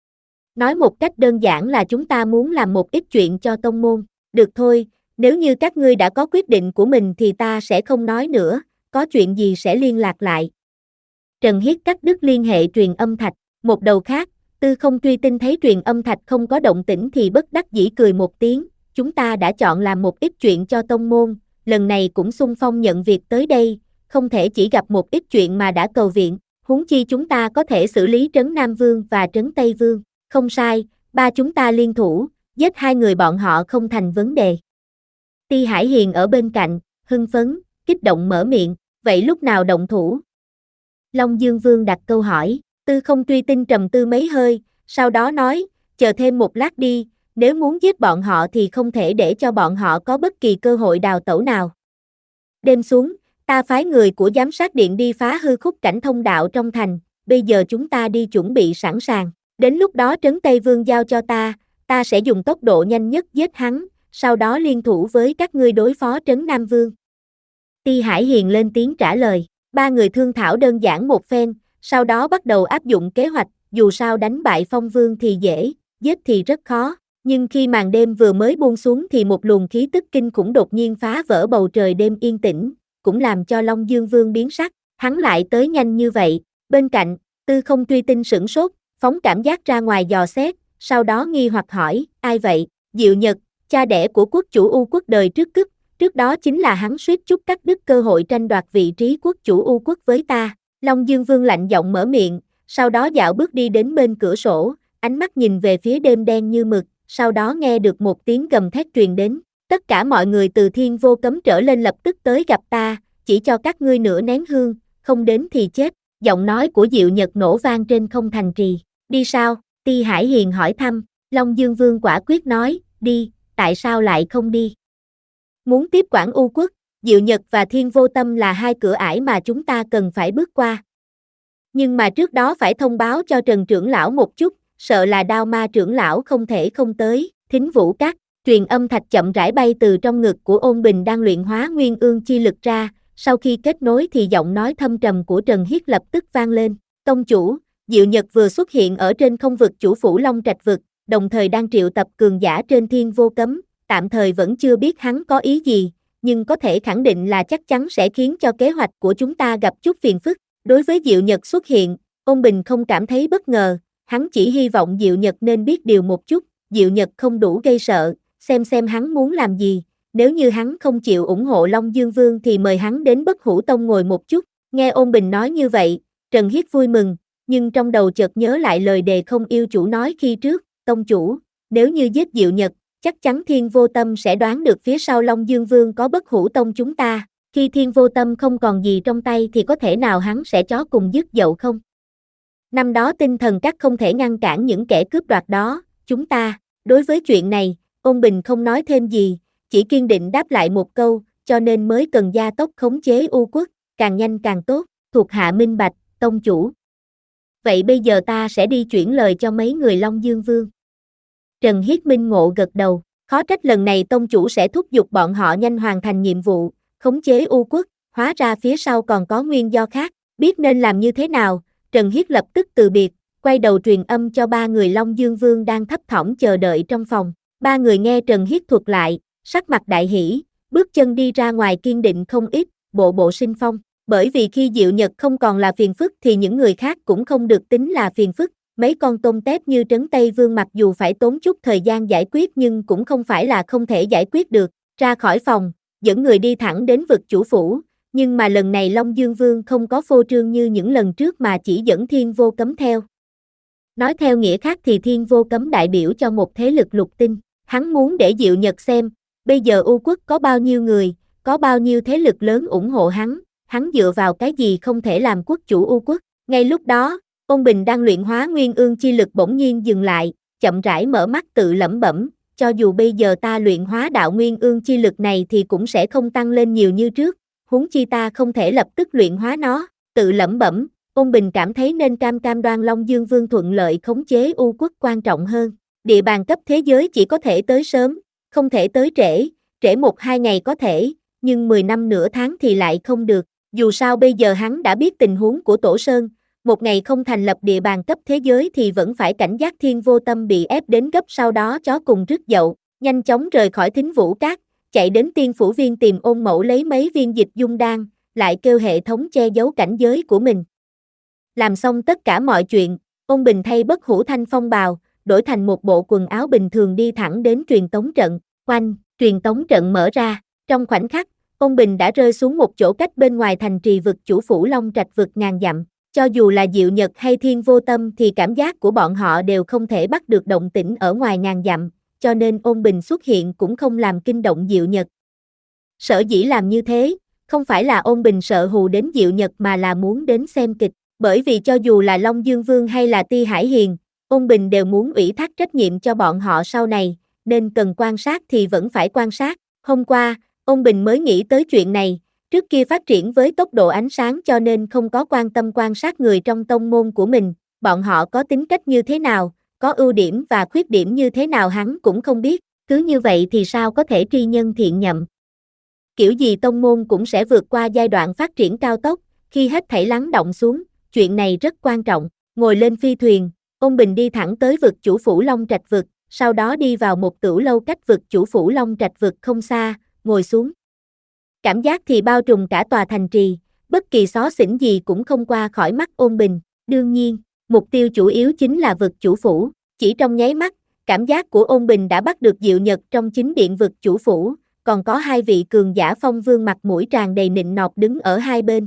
Nói một cách đơn giản là chúng ta muốn làm một ít chuyện cho tông môn, được thôi, nếu như các ngươi đã có quyết định của mình thì ta sẽ không nói nữa, có chuyện gì sẽ liên lạc lại. Trần Hiết cắt đứt liên hệ truyền âm thạch, một đầu khác, Tư Không Truy Tinh thấy truyền âm thạch không có động tĩnh thì bất đắc dĩ cười một tiếng, chúng ta đã chọn làm một ít chuyện cho tông môn, lần này cũng xung phong nhận việc tới đây, không thể chỉ gặp một ít chuyện mà đã cầu viện, huống chi chúng ta có thể xử lý Trấn Nam Vương và Trấn Tây Vương, không sai, ba chúng ta liên thủ, giết hai người bọn họ không thành vấn đề. Ti Hải Hiền ở bên cạnh, hưng phấn, kích động mở miệng, vậy lúc nào động thủ? Long Dương Vương đặt câu hỏi, Tư Không Truy Tinh trầm tư mấy hơi, sau đó nói, chờ thêm một lát đi, nếu muốn giết bọn họ thì không thể để cho bọn họ có bất kỳ cơ hội đào tẩu nào. Đêm xuống, ta phái người của giám sát điện đi phá hư khúc cảnh thông đạo trong thành, bây giờ chúng ta đi chuẩn bị sẵn sàng, đến lúc đó Trấn Tây Vương giao cho ta, ta sẽ dùng tốc độ nhanh nhất giết hắn, sau đó liên thủ với các ngươi đối phó Trấn Nam Vương. Ti Hải Hiền lên tiếng trả lời, ba người thương thảo đơn giản một phen, sau đó bắt đầu áp dụng kế hoạch, dù sao đánh bại Phong Vương thì dễ, giết thì rất khó, nhưng khi màn đêm vừa mới buông xuống thì một luồng khí tức kinh khủng đột nhiên phá vỡ bầu trời đêm yên tĩnh, cũng làm cho Long Dương Vương biến sắc, hắn lại tới nhanh như vậy, bên cạnh, Tư Không Truy Tinh sửng sốt, phóng cảm giác ra ngoài dò xét, sau đó nghi hoặc hỏi, ai vậy, Diệu Nhật, cha đẻ của quốc chủ U quốc đời trước cức, trước đó chính là hắn suýt chút cắt đứt cơ hội tranh đoạt vị trí quốc chủ U quốc với ta, Long Dương Vương lạnh giọng mở miệng, sau đó dạo bước đi đến bên cửa sổ, ánh mắt nhìn về phía đêm đen như mực, sau đó nghe được một tiếng gầm thét truyền đến, tất cả mọi người từ Thiên Vô Cấm trở lên lập tức tới gặp ta, chỉ cho các ngươi nửa nén hương, không đến thì chết, giọng nói của Diệu Nhật nổ vang trên không thành trì, đi sao, Ti Hải Hiền hỏi thăm, Long Dương Vương quả quyết nói, đi, tại sao lại không đi? Muốn tiếp quản U quốc, Diệu Nhật và Thiên Vô Tâm là hai cửa ải mà chúng ta cần phải bước qua. Nhưng mà trước đó phải thông báo cho Trần trưởng lão một chút, sợ là Đao Ma trưởng lão không thể không tới, Thính Vũ Các, truyền âm thạch chậm rãi bay từ trong ngực của Ôn Bình đang luyện hóa nguyên ương chi lực ra, sau khi kết nối thì giọng nói thâm trầm của Trần Hiết lập tức vang lên, tông chủ, Diệu Nhật vừa xuất hiện ở trên không vực chủ phủ Long Trạch vực, đồng thời đang triệu tập cường giả trên Thiên Vô Cấm, tạm thời vẫn chưa biết hắn có ý gì, nhưng có thể khẳng định là chắc chắn sẽ khiến cho kế hoạch của chúng ta gặp chút phiền phức. Đối với Diệu Nhật xuất hiện, Ôn Bình không cảm thấy bất ngờ, hắn chỉ hy vọng Diệu Nhật nên biết điều một chút, Diệu Nhật không đủ gây sợ, xem xem hắn muốn làm gì, nếu như hắn không chịu ủng hộ Long Dương Vương thì mời hắn đến Bất Hủ Tông ngồi một chút, nghe Ôn Bình nói như vậy, Trần Hiết vui mừng, nhưng trong đầu chợt nhớ lại lời đề không yêu chủ nói khi trước, tông chủ, nếu như giết Diệu Nhật, chắc chắn Thiên Vô Tâm sẽ đoán được phía sau Long Dương Vương có Bất Hủ Tông chúng ta, khi Thiên Vô Tâm không còn gì trong tay thì có thể nào hắn sẽ chó cùng dứt dậu không? Năm đó tinh thần các không thể ngăn cản những kẻ cướp đoạt đó, chúng ta, đối với chuyện này, Ôn Bình không nói thêm gì, chỉ kiên định đáp lại một câu, cho nên mới cần gia tốc khống chế U quốc, càng nhanh càng tốt, thuộc hạ minh bạch, tông chủ. Vậy bây giờ ta sẽ đi chuyển lời cho mấy người Long Dương Vương. Trần Hiết minh ngộ gật đầu, khó trách lần này tông chủ sẽ thúc giục bọn họ nhanh hoàn thành nhiệm vụ, khống chế U quốc, hóa ra phía sau còn có nguyên do khác, biết nên làm như thế nào, Trần Hiết lập tức từ biệt, quay đầu truyền âm cho ba người Long Dương Vương đang thấp thỏm chờ đợi trong phòng, ba người nghe Trần Hiết thuật lại, sắc mặt đại hỷ, bước chân đi ra ngoài kiên định không ít, bộ bộ sinh phong, bởi vì khi Diệu Nhật không còn là phiền phức thì những người khác cũng không được tính là phiền phức, mấy con tôm tép như Trấn Tây Vương mặc dù phải tốn chút thời gian giải quyết nhưng cũng không phải là không thể giải quyết được, ra khỏi phòng, dẫn người đi thẳng đến vực chủ phủ, nhưng mà lần này Long Dương Vương không có phô trương như những lần trước mà chỉ dẫn Thiên Vô Cấm theo. Nói theo nghĩa khác thì Thiên Vô Cấm đại biểu cho một thế lực lục tinh, hắn muốn để Diệu Nhật xem, bây giờ U quốc có bao nhiêu người, có bao nhiêu thế lực lớn ủng hộ hắn, hắn dựa vào cái gì không thể làm quốc chủ U quốc. Ngay lúc đó, Ôn Bình đang luyện hóa nguyên ương chi lực bỗng nhiên dừng lại, chậm rãi mở mắt tự lẩm bẩm, cho dù bây giờ ta luyện hóa đạo nguyên ương chi lực này thì cũng sẽ không tăng lên nhiều như trước, huống chi ta không thể lập tức luyện hóa nó, tự lẩm bẩm, Ôn Bình cảm thấy nên cam cam đoan Long Dương Vương thuận lợi khống chế U quốc quan trọng hơn, địa bàn cấp thế giới chỉ có thể tới sớm, không thể tới trễ, trễ một hai ngày có thể, nhưng mười năm nửa tháng thì lại không được, dù sao bây giờ hắn đã biết tình huống của Tổ Sơn, một ngày không thành lập địa bàn cấp thế giới thì vẫn phải cảnh giác Thiên Vô Tâm bị ép đến gấp sau đó chó cùng rứt dậu, nhanh chóng rời khỏi Thính Vũ Các, chạy đến Tiên Phủ Viên tìm Ôn Mẫu lấy mấy viên dịch dung đan, lại kêu hệ thống che giấu cảnh giới của mình. Làm xong tất cả mọi chuyện, Ôn Bình thay Bất Hủ Thanh phong bào, đổi thành một bộ quần áo bình thường đi thẳng đến truyền tống trận, oanh, truyền tống trận mở ra, trong khoảnh khắc, Ôn Bình đã rơi xuống một chỗ cách bên ngoài thành trì vực chủ phủ Long Trạch vực ngàn dặm, cho dù là Diệu Nhật hay Thiên Vô Tâm thì cảm giác của bọn họ đều không thể bắt được động tĩnh ở ngoài ngàn dặm, cho nên ôn bình xuất hiện cũng không làm kinh động Diệu Nhật. Sở dĩ làm như thế, không phải là ôn bình sợ hù đến Diệu Nhật mà là muốn đến xem kịch, bởi vì cho dù là Long Dương Vương hay là Ti Hải Hiền, ôn bình đều muốn ủy thác trách nhiệm cho bọn họ sau này, nên cần quan sát thì vẫn phải quan sát. Hôm qua, ôn bình mới nghĩ tới chuyện này, trước kia phát triển với tốc độ ánh sáng cho nên không có quan tâm quan sát người trong tông môn của mình, bọn họ có tính cách như thế nào, có ưu điểm và khuyết điểm như thế nào hắn cũng không biết, cứ như vậy thì sao có thể tri nhân thiện nhậm. Kiểu gì tông môn cũng sẽ vượt qua giai đoạn phát triển cao tốc, khi hết thảy lắng động xuống, chuyện này rất quan trọng. Ngồi lên phi thuyền, ôn bình đi thẳng tới vực chủ phủ Long Trạch vực, sau đó đi vào một tửu lâu cách vực chủ phủ Long Trạch vực không xa, ngồi xuống. Cảm giác thì bao trùm cả tòa thành trì, bất kỳ xó xỉnh gì cũng không qua khỏi mắt ôn bình. Đương nhiên, mục tiêu chủ yếu chính là vực chủ phủ. Chỉ trong nháy mắt, cảm giác của ôn bình đã bắt được Diệu Nhật trong chính điện vực chủ phủ, còn có hai vị cường giả phong vương mặt mũi tràn đầy nịnh nọt đứng ở hai bên.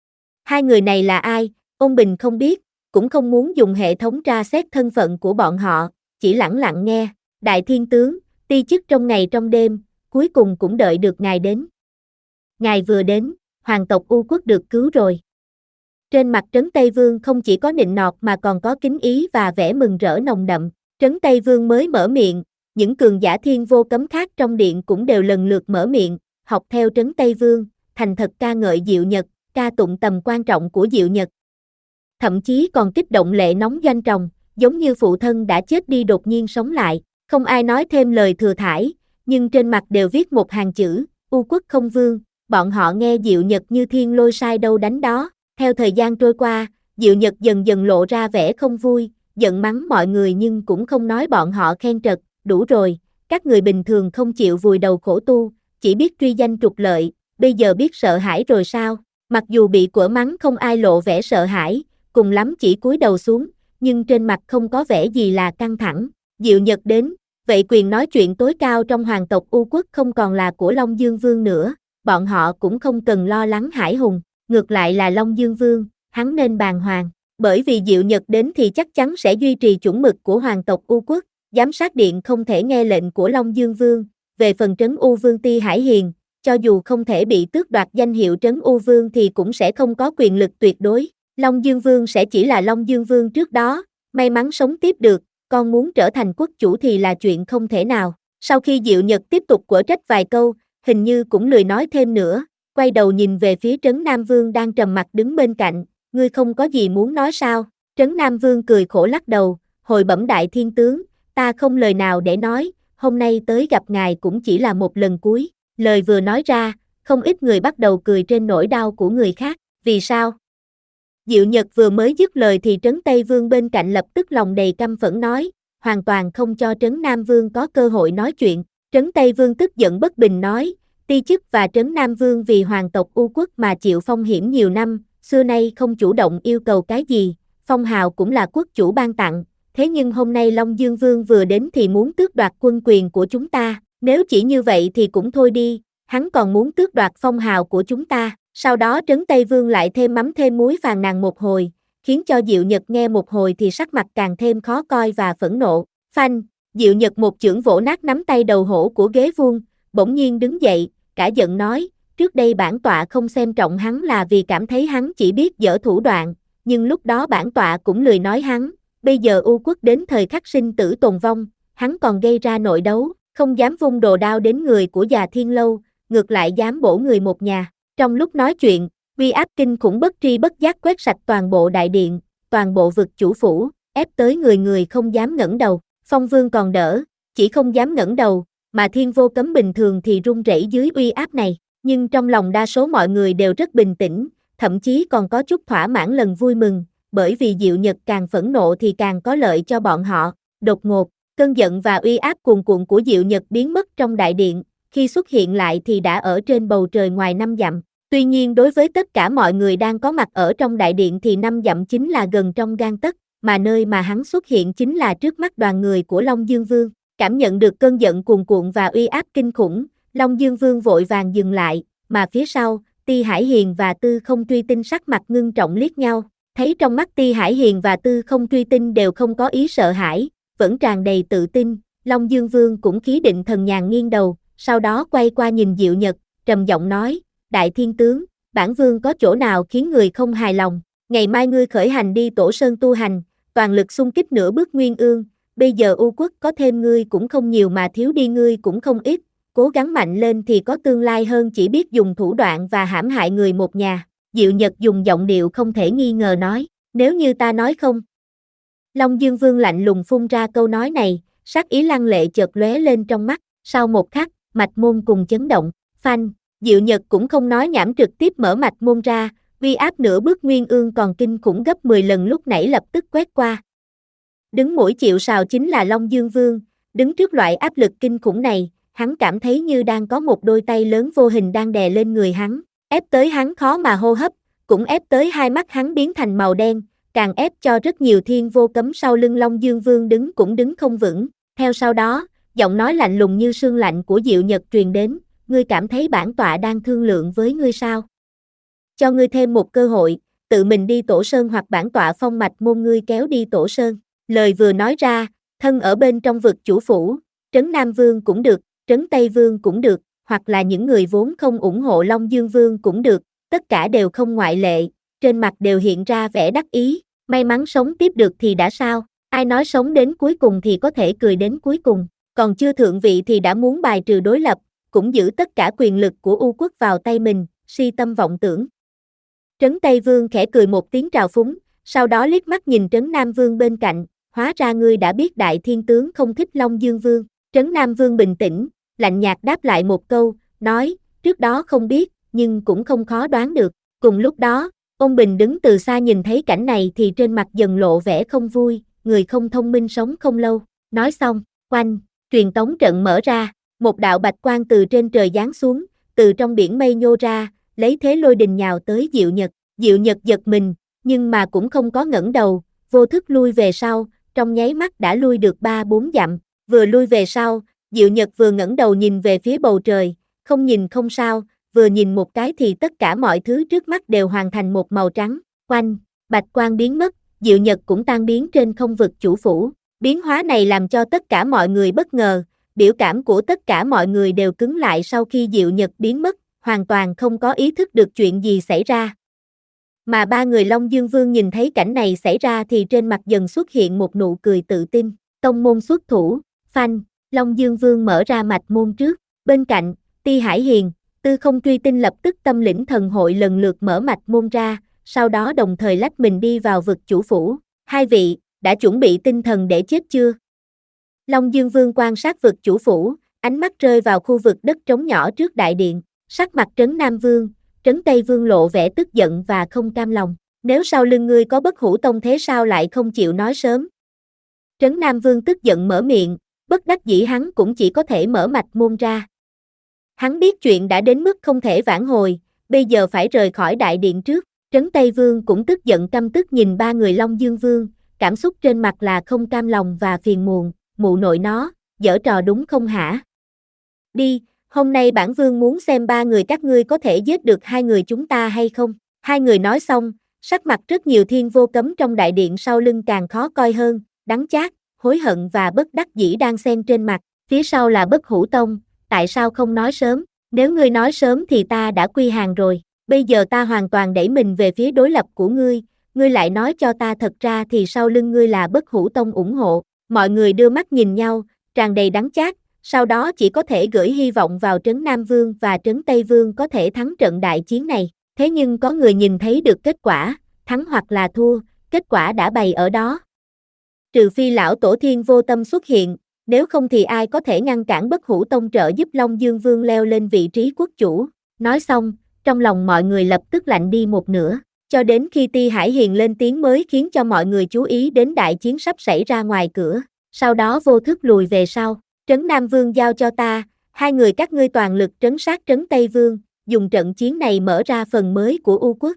Hai người này là ai, ôn bình không biết, cũng không muốn dùng hệ thống tra xét thân phận của bọn họ, chỉ lẳng lặng nghe. Đại thiên tướng, ti chức trong ngày trong đêm, cuối cùng cũng đợi được ngài đến. Ngài vừa đến, hoàng tộc U Quốc được cứu rồi. Trên mặt Trấn Tây Vương không chỉ có nịnh nọt mà còn có kính ý và vẻ mừng rỡ nồng đậm. Trấn Tây Vương mới mở miệng, những cường giả thiên vô cấm khác trong điện cũng đều lần lượt mở miệng, học theo Trấn Tây Vương, thành thật ca ngợi Diệu Nhật, ca tụng tầm quan trọng của Diệu Nhật. Thậm chí còn kích động lệ nóng doanh tròng, giống như phụ thân đã chết đi đột nhiên sống lại. Không ai nói thêm lời thừa thãi, nhưng trên mặt đều viết một hàng chữ, U Quốc không vương. Bọn họ nghe Diệu Nhật như thiên lôi sai đâu đánh đó. Theo thời gian trôi qua, Diệu Nhật dần dần lộ ra vẻ không vui, giận mắng mọi người nhưng cũng không nói bọn họ khen trật. Đủ rồi, các người bình thường không chịu vùi đầu khổ tu, chỉ biết truy danh trục lợi, bây giờ biết sợ hãi rồi sao? Mặc dù bị quở mắng không ai lộ vẻ sợ hãi, cùng lắm chỉ cúi đầu xuống, nhưng trên mặt không có vẻ gì là căng thẳng. Diệu Nhật đến, vậy quyền nói chuyện tối cao trong hoàng tộc U Quốc không còn là của Long Dương Vương nữa, bọn họ cũng không cần lo lắng hải hùng, ngược lại là Long Dương Vương, hắn nên bàng hoàng, bởi vì Diệu Nhật đến thì chắc chắn sẽ duy trì chuẩn mực của hoàng tộc U Quốc. Giám sát điện không thể nghe lệnh của Long Dương Vương, về phần Trấn U Vương Ti Hải Hiền, cho dù không thể bị tước đoạt danh hiệu Trấn U Vương thì cũng sẽ không có quyền lực tuyệt đối. Long Dương Vương sẽ chỉ là Long Dương Vương trước đó, may mắn sống tiếp được, còn muốn trở thành quốc chủ thì là chuyện không thể nào. Sau khi Diệu Nhật tiếp tục quở trách vài câu, hình như cũng lười nói thêm nữa, quay đầu nhìn về phía Trấn Nam Vương đang trầm mặt đứng bên cạnh, ngươi không có gì muốn nói sao? Trấn Nam Vương cười khổ lắc đầu, hồi bẩm đại thiên tướng, ta không lời nào để nói, hôm nay tới gặp ngài cũng chỉ là một lần cuối. Lời vừa nói ra, không ít người bắt đầu cười trên nỗi đau của người khác. Vì sao? Diệu Nhật vừa mới dứt lời thì Trấn Tây Vương bên cạnh lập tức lòng đầy căm phẫn nói, hoàn toàn không cho Trấn Nam Vương có cơ hội nói chuyện. Trấn Tây Vương tức giận bất bình nói, ti chức và Trấn Nam Vương vì hoàng tộc U Quốc mà chịu phong hiểm nhiều năm, xưa nay không chủ động yêu cầu cái gì, phong hào cũng là quốc chủ ban tặng. Thế nhưng hôm nay Long Dương Vương vừa đến thì muốn tước đoạt quân quyền của chúng ta, nếu chỉ như vậy thì cũng thôi đi, hắn còn muốn tước đoạt phong hào của chúng ta. Sau đó Trấn Tây Vương lại thêm mắm thêm muối phàn nàn một hồi, khiến cho Diệu Nhật nghe một hồi thì sắc mặt càng thêm khó coi và phẫn nộ. Phanh, Diệu Nhật một chưởng vỗ nát nắm tay đầu hổ của ghế vuông, bỗng nhiên đứng dậy, cả giận nói, trước đây bản tọa không xem trọng hắn là vì cảm thấy hắn chỉ biết dở thủ đoạn, nhưng lúc đó bản tọa cũng lười nói hắn. Bây giờ U Quốc đến thời khắc sinh tử tồn vong, hắn còn gây ra nội đấu, không dám vung đồ đao đến người của già Thiên Lâu, ngược lại dám bổ người một nhà. Trong lúc nói chuyện, uy áp kinh khủng bất tri bất giác quét sạch toàn bộ đại điện, toàn bộ vực chủ phủ, ép tới người người không dám ngẩng đầu. Phong Vương còn đỡ, chỉ không dám ngẩng đầu, mà Thiên Vô Cấm bình thường thì run rẩy dưới uy áp này. Nhưng trong lòng đa số mọi người đều rất bình tĩnh, thậm chí còn có chút thỏa mãn lần vui mừng, bởi vì Diệu Nhật càng phẫn nộ thì càng có lợi cho bọn họ. Đột ngột, cơn giận và uy áp cuồn cuộn của Diệu Nhật biến mất trong đại điện, khi xuất hiện lại thì đã ở trên bầu trời ngoài năm dặm. Tuy nhiên đối với tất cả mọi người đang có mặt ở trong đại điện thì năm dặm chính là gần trong gang tấc, mà nơi mà hắn xuất hiện chính là trước mắt đoàn người của Long Dương Vương. Cảm nhận được cơn giận cuồn cuộn và uy áp kinh khủng, Long Dương Vương vội vàng dừng lại, mà phía sau, Ti Hải Hiền và Tư Không Truy Tinh sắc mặt ngưng trọng liếc nhau, thấy trong mắt Ti Hải Hiền và Tư Không Truy Tinh đều không có ý sợ hãi, vẫn tràn đầy tự tin, Long Dương Vương cũng khí định thần nhàn nghiêng đầu, sau đó quay qua nhìn Diệu Nhật, trầm giọng nói, Đại Thiên Tướng, bản vương có chỗ nào khiến người không hài lòng, ngày mai ngươi khởi hành đi Tổ Sơn tu hành, toàn lực xung kích nửa bước Nguyên Ương, bây giờ U Quốc có thêm ngươi cũng không nhiều mà thiếu đi ngươi cũng không ít, cố gắng mạnh lên thì có tương lai hơn chỉ biết dùng thủ đoạn và hãm hại người một nhà. Diệu Nhật dùng giọng điệu không thể nghi ngờ nói, nếu như ta nói không. Long Dương Vương lạnh lùng phun ra câu nói này, sắc ý lăng lệ chợt lóe lên trong mắt, sau một khắc, mạch môn cùng chấn động, phanh, Diệu Nhật cũng không nói nhảm trực tiếp mở mạch môn ra, uy áp nửa bước Nguyên Ương còn kinh khủng gấp mười lần lúc nãy lập tức quét qua. Đứng mũi chịu sào chính là Long Dương Vương, đứng trước loại áp lực kinh khủng này, hắn cảm thấy như đang có một đôi tay lớn vô hình đang đè lên người hắn, ép tới hắn khó mà hô hấp, cũng ép tới hai mắt hắn biến thành màu đen, càng ép cho rất nhiều thiên vô cấm sau lưng Long Dương Vương đứng cũng đứng không vững. Theo sau đó, giọng nói lạnh lùng như sương lạnh của Diệu Nhật truyền đến, ngươi cảm thấy bản tọa đang thương lượng với ngươi sao? Cho ngươi thêm một cơ hội, tự mình đi Tổ Sơn hoặc bản tọa phong mạch môn ngươi kéo đi Tổ Sơn. Lời vừa nói ra, thân ở bên trong vực chủ phủ, Trấn Nam Vương cũng được, Trấn Tây Vương cũng được, hoặc là những người vốn không ủng hộ Long Dương Vương cũng được, tất cả đều không ngoại lệ, trên mặt đều hiện ra vẻ đắc ý, may mắn sống tiếp được thì đã sao, ai nói sống đến cuối cùng thì có thể cười đến cuối cùng, còn chưa thượng vị thì đã muốn bài trừ đối lập, cũng giữ tất cả quyền lực của U Quốc vào tay mình, si tâm vọng tưởng. Trấn Tây Vương khẽ cười một tiếng trào phúng, sau đó liếc mắt nhìn Trấn Nam Vương bên cạnh, hóa ra ngươi đã biết Đại Thiên Tướng không thích Long Dương Vương. Trấn Nam Vương bình tĩnh, lạnh nhạt đáp lại một câu, nói, trước đó không biết, nhưng cũng không khó đoán được. Cùng lúc đó, Ôn Bình đứng từ xa nhìn thấy cảnh này thì trên mặt dần lộ vẻ không vui, người không thông minh sống không lâu. Nói xong, oanh, truyền tống trận mở ra, một đạo bạch quang từ trên trời giáng xuống, từ trong biển mây nhô ra, lấy thế lôi đình nhào tới Diệu Nhật. Diệu Nhật giật mình, nhưng mà cũng không có ngẩng đầu, vô thức lui về sau, trong nháy mắt đã lui được ba bốn dặm, vừa lui về sau, Diệu Nhật vừa ngẩng đầu nhìn về phía bầu trời, không nhìn không sao, vừa nhìn một cái thì tất cả mọi thứ trước mắt đều hoàn thành một màu trắng, quanh, bạch quang biến mất, Diệu Nhật cũng tan biến trên không vực chủ phủ, biến hóa này làm cho tất cả mọi người bất ngờ, biểu cảm của tất cả mọi người đều cứng lại sau khi Diệu Nhật biến mất, hoàn toàn không có ý thức được chuyện gì xảy ra. Mà ba người Long Dương Vương nhìn thấy cảnh này xảy ra thì trên mặt dần xuất hiện một nụ cười tự tin, tông môn xuất thủ, phanh, Long Dương Vương mở ra mạch môn trước, bên cạnh, Ti Hải Hiền, Tư Không Truy Tinh lập tức tâm lĩnh thần hội lần lượt mở mạch môn ra, sau đó đồng thời lách mình đi vào vực chủ phủ, hai vị, đã chuẩn bị tinh thần để chết chưa? Long Dương Vương quan sát vực chủ phủ, ánh mắt rơi vào khu vực đất trống nhỏ trước đại điện, sắc mặt Trấn Nam Vương, Trấn Tây Vương lộ vẻ tức giận và không cam lòng, nếu sau lưng ngươi có bất hủ tông thế sao lại không chịu nói sớm? Trấn Nam Vương tức giận mở miệng, bất đắc dĩ hắn cũng chỉ có thể mở mạch môn ra. Hắn biết chuyện đã đến mức không thể vãn hồi, bây giờ phải rời khỏi đại điện trước, Trấn Tây Vương cũng tức giận căm tức nhìn ba người Long Dương Vương, cảm xúc trên mặt là không cam lòng và phiền muộn, mụ nội nó, giở trò đúng không hả? Đi, hôm nay bản vương muốn xem ba người các ngươi có thể giết được hai người chúng ta hay không? Hai người nói xong, sắc mặt rất nhiều thiên vô cấm trong đại điện sau lưng càng khó coi hơn, đắng chát, hối hận và bất đắc dĩ đang xen trên mặt, phía sau là Bất Hủ Tông, tại sao không nói sớm? Nếu ngươi nói sớm thì ta đã quy hàng rồi, bây giờ ta hoàn toàn đẩy mình về phía đối lập của ngươi, ngươi lại nói cho ta thật ra thì sau lưng ngươi là Bất Hủ Tông ủng hộ, mọi người đưa mắt nhìn nhau, tràn đầy đắng chát, sau đó chỉ có thể gửi hy vọng vào Trấn Nam Vương và Trấn Tây Vương có thể thắng trận đại chiến này, thế nhưng có người nhìn thấy được kết quả, thắng hoặc là thua, kết quả đã bày ở đó. Trừ phi lão tổ Thiên Vô Tâm xuất hiện, nếu không thì ai có thể ngăn cản Bất Hủ Tông trợ giúp Long Dương Vương leo lên vị trí quốc chủ. Nói xong, trong lòng mọi người lập tức lạnh đi một nửa, cho đến khi Ti Hải Hiền lên tiếng mới khiến cho mọi người chú ý đến đại chiến sắp xảy ra ngoài cửa, sau đó vô thức lùi về sau. Trấn Nam Vương giao cho ta, hai người các ngươi toàn lực trấn sát Trấn Tây Vương, dùng trận chiến này mở ra phần mới của U Quốc.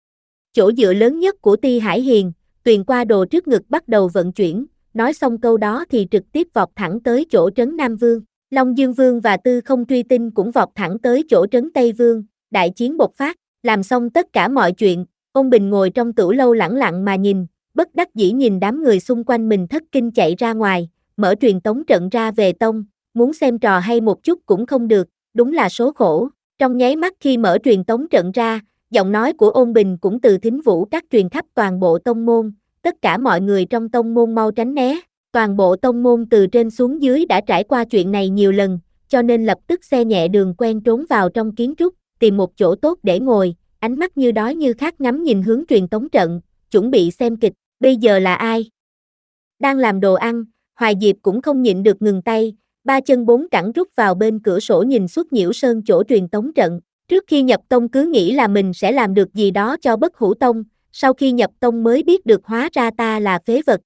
Chỗ dựa lớn nhất của Ti Hải Hiền, tuyền qua đồ trước ngực bắt đầu vận chuyển, nói xong câu đó thì trực tiếp vọt thẳng tới chỗ Trấn Nam Vương. Long Dương Vương và Tư Không Truy Tinh cũng vọt thẳng tới chỗ Trấn Tây Vương, đại chiến bộc phát, làm xong tất cả mọi chuyện, Ôn Bình ngồi trong tửu lâu lẳng lặng mà nhìn, bất đắc dĩ nhìn đám người xung quanh mình thất kinh chạy ra ngoài, mở truyền tống trận ra về tông, muốn xem trò hay một chút cũng không được, đúng là số khổ. Trong nháy mắt khi mở truyền tống trận ra, giọng nói của Ôn Bình cũng từ thính vũ các truyền khắp toàn bộ tông môn, tất cả mọi người trong tông môn mau tránh né. Toàn bộ tông môn từ trên xuống dưới đã trải qua chuyện này nhiều lần, cho nên lập tức xe nhẹ đường quen trốn vào trong kiến trúc, tìm một chỗ tốt để ngồi, ánh mắt như đói như khát ngắm nhìn hướng truyền tống trận, chuẩn bị xem kịch. Bây giờ là ai đang làm đồ ăn? Hoài Diệp cũng không nhịn được ngừng tay, ba chân bốn cẳng rút vào bên cửa sổ nhìn suốt Nhiễu Sơn chỗ truyền tống trận. Trước khi nhập tông cứ nghĩ là mình sẽ làm được gì đó cho Bất Hủ Tông, sau khi nhập tông mới biết được hóa ra ta là phế vật.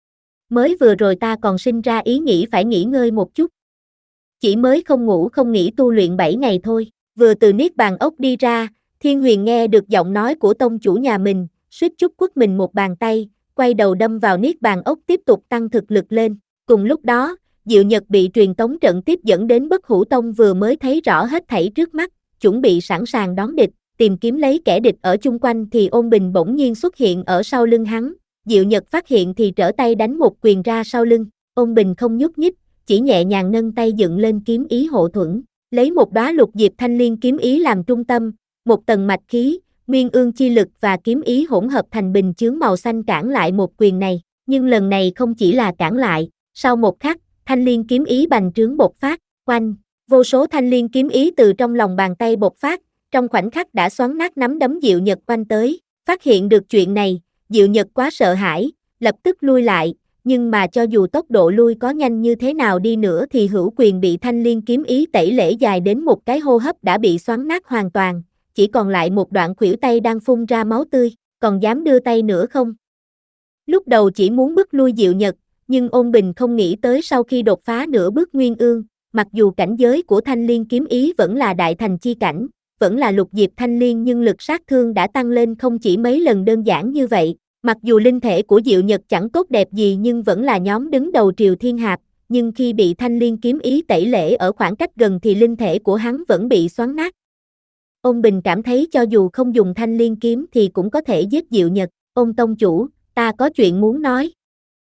Mới vừa rồi ta còn sinh ra ý nghĩ phải nghỉ ngơi một chút. Chỉ mới không ngủ không nghỉ tu luyện bảy ngày thôi. Vừa từ Niết Bàn Ốc đi ra, Thiên Huyền nghe được giọng nói của tông chủ nhà mình, suýt chút quất mình một bàn tay, quay đầu đâm vào Niết Bàn Ốc tiếp tục tăng thực lực lên. Cùng lúc đó, Diệu Nhật bị truyền tống trận tiếp dẫn đến Bất Hủ Tông vừa mới thấy rõ hết thảy trước mắt, chuẩn bị sẵn sàng đón địch, tìm kiếm lấy kẻ địch ở chung quanh thì Ôn Bình bỗng nhiên xuất hiện ở sau lưng hắn. Diệu Nhật phát hiện thì trở tay đánh một quyền ra sau lưng, Ôn Bình không nhúc nhích, chỉ nhẹ nhàng nâng tay dựng lên kiếm ý hộ thuẫn, lấy một đóa lục diệp thanh liên kiếm ý làm trung tâm, một tầng mạch khí, nguyên ương chi lực và kiếm ý hỗn hợp thành bình chướng màu xanh cản lại một quyền này, nhưng lần này không chỉ là cản lại, sau một khắc, thanh liên kiếm ý bành trướng bộc phát, oanh, vô số thanh liên kiếm ý từ trong lòng bàn tay bộc phát, trong khoảnh khắc đã xoắn nát nắm đấm Diệu Nhật quanh tới. Phát hiện được chuyện này, Diệu Nhật quá sợ hãi, lập tức lui lại, nhưng mà cho dù tốc độ lui có nhanh như thế nào đi nữa thì hữu quyền bị thanh liên kiếm ý tẩy lễ dài đến một cái hô hấp đã bị xoắn nát hoàn toàn, chỉ còn lại một đoạn khuỷu tay đang phun ra máu tươi, còn dám đưa tay nữa không? Lúc đầu chỉ muốn bức lui Diệu Nhật, nhưng Ôn Bình không nghĩ tới sau khi đột phá nửa bước nguyên ương, mặc dù cảnh giới của thanh liên kiếm ý vẫn là đại thành chi cảnh, vẫn là lục diệp thanh liên nhưng lực sát thương đã tăng lên không chỉ mấy lần đơn giản như vậy. Mặc dù linh thể của Diệu Nhật chẳng tốt đẹp gì nhưng vẫn là nhóm đứng đầu Triều Thiên Hạp, nhưng khi bị thanh liên kiếm ý tẩy lễ ở khoảng cách gần thì linh thể của hắn vẫn bị xoắn nát. Ôn Bình cảm thấy cho dù không dùng thanh liên kiếm thì cũng có thể giết Diệu Nhật. Ôn tông chủ, ta có chuyện muốn nói.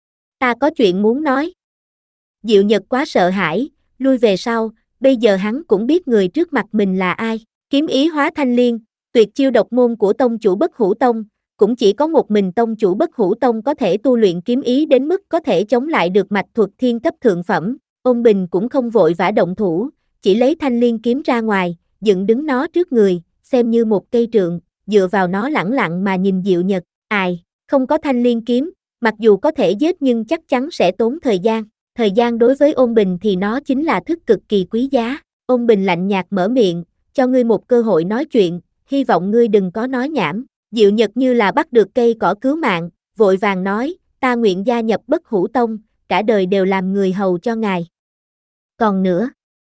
Ta có chuyện muốn nói. Diệu Nhật quá sợ hãi, lui về sau, bây giờ hắn cũng biết người trước mặt mình là ai. Kiếm ý hóa thanh liên, tuyệt chiêu độc môn của tông chủ Bất Hủ Tông, cũng chỉ có một mình tông chủ Bất Hủ Tông có thể tu luyện kiếm ý đến mức có thể chống lại được mạch thuật thiên cấp thượng phẩm. Ôn Bình cũng không vội vã động thủ, chỉ lấy thanh liên kiếm ra ngoài, dựng đứng nó trước người, xem như một cây trượng, dựa vào nó lẳng lặng mà nhìn Diệu Nhật. Ai, không có thanh liên kiếm, mặc dù có thể giết nhưng chắc chắn sẽ tốn thời gian. Thời gian đối với Ôn Bình thì nó chính là thức cực kỳ quý giá. Ôn Bình lạnh nhạt mở miệng, cho ngươi một cơ hội nói chuyện, hy vọng ngươi đừng có nói nhảm. Diệu Nhật như là bắt được cây cỏ cứu mạng, vội vàng nói, ta nguyện gia nhập Bất Hủ Tông, cả đời đều làm người hầu cho ngài. Còn nữa,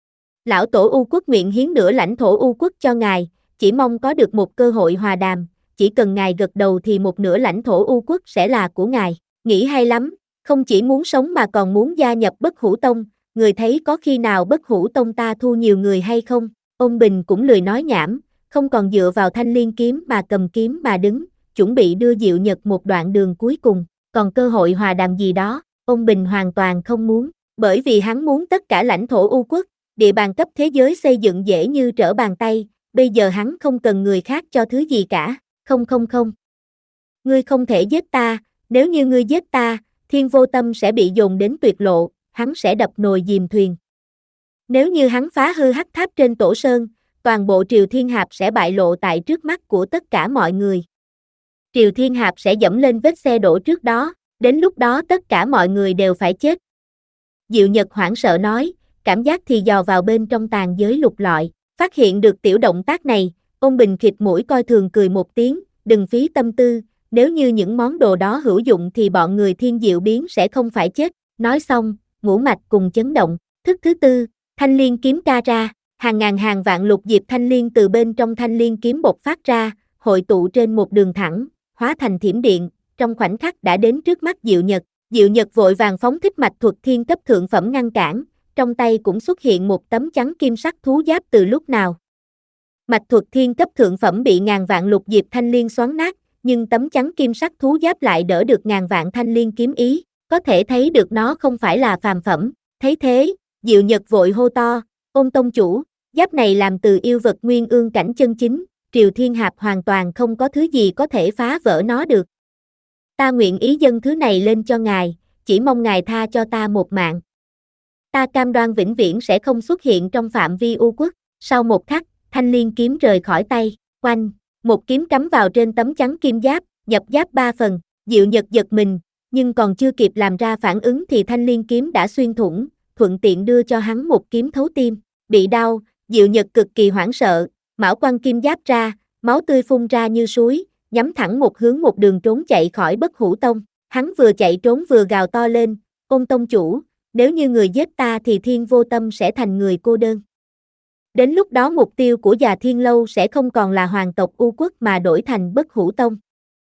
lão tổ U Quốc nguyện hiến nửa lãnh thổ U Quốc cho ngài, chỉ mong có được một cơ hội hòa đàm, chỉ cần ngài gật đầu thì một nửa lãnh thổ U Quốc sẽ là của ngài. Nghĩ hay lắm, không chỉ muốn sống mà còn muốn gia nhập Bất Hủ Tông, người thấy có khi nào Bất Hủ Tông ta thu nhiều người hay không? Ôn Bình cũng lười nói nhảm, không còn dựa vào thanh liên kiếm mà cầm kiếm mà đứng, chuẩn bị đưa Diệu Nhật một đoạn đường cuối cùng, còn cơ hội hòa đàm gì đó, Ôn Bình hoàn toàn không muốn, bởi vì hắn muốn tất cả lãnh thổ U Quốc, địa bàn cấp thế giới xây dựng dễ như trở bàn tay, bây giờ hắn không cần người khác cho thứ gì cả, không không không. Ngươi không thể giết ta, nếu như ngươi giết ta, Thiên Vô Tâm sẽ bị dồn đến tuyệt lộ, hắn sẽ đập nồi dìm thuyền. Nếu như hắn phá hư hắc tháp trên Tổ Sơn, toàn bộ Triều Thiên Hạp sẽ bại lộ tại trước mắt của tất cả mọi người. Triều Thiên Hạp sẽ dẫm lên vết xe đổ trước đó, đến lúc đó tất cả mọi người đều phải chết. Diệu Nhật hoảng sợ nói, cảm giác thì dò vào bên trong tàn giới lục lọi, phát hiện được tiểu động tác này, Ôn Bình khịt mũi coi thường cười một tiếng, đừng phí tâm tư, nếu như những món đồ đó hữu dụng thì bọn người Thiên Diệu Biến sẽ không phải chết. Nói xong, ngũ mạch cùng chấn động, thức thứ tư, thanh liên kiếm ca ra. Hàng ngàn hàng vạn lục diệp thanh liên từ bên trong thanh liên kiếm bộc phát ra, hội tụ trên một đường thẳng, hóa thành thiểm điện, trong khoảnh khắc đã đến trước mắt Diệu Nhật. Diệu Nhật vội vàng phóng thích mạch thuật thiên cấp thượng phẩm ngăn cản, trong tay cũng xuất hiện một tấm chắn kim sắc thú giáp từ lúc nào. Mạch thuật thiên cấp thượng phẩm bị ngàn vạn lục diệp thanh liên xoắn nát, nhưng tấm chắn kim sắc thú giáp lại đỡ được ngàn vạn thanh liên kiếm ý. có thể thấy được nó không phải là phàm phẩm. Thấy thế, Diệu Nhật vội hô to, ôn tông chủ, giáp này làm từ yêu vật nguyên ương cảnh chân chính, Triều Thiên Hạp hoàn toàn không có thứ gì có thể phá vỡ nó được. Ta nguyện ý dâng thứ này lên cho ngài, chỉ mong ngài tha cho ta một mạng. Ta cam đoan vĩnh viễn sẽ không xuất hiện trong phạm vi U quốc. Sau một khắc, thanh liên kiếm rời khỏi tay, oanh, một kiếm cắm vào trên tấm chắn kim giáp, nhập giáp ba phần. Diệu Nhật giật mình, nhưng còn chưa kịp làm ra phản ứng thì thanh liên kiếm đã xuyên thủng, thuận tiện đưa cho hắn một kiếm thấu tim. Bị đau, Diệu Nhật cực kỳ hoảng sợ, mão quăng kim giáp ra, máu tươi phun ra như suối, nhắm thẳng một hướng một đường trốn chạy khỏi Bất Hủ Tông. Hắn vừa chạy trốn vừa gào to lên, ôn tông chủ, nếu như người giết ta thì Thiên Vô Tâm sẽ thành người cô đơn. Đến lúc đó mục tiêu của Già Thiên Lâu sẽ không còn là hoàng tộc U quốc mà đổi thành Bất Hủ Tông.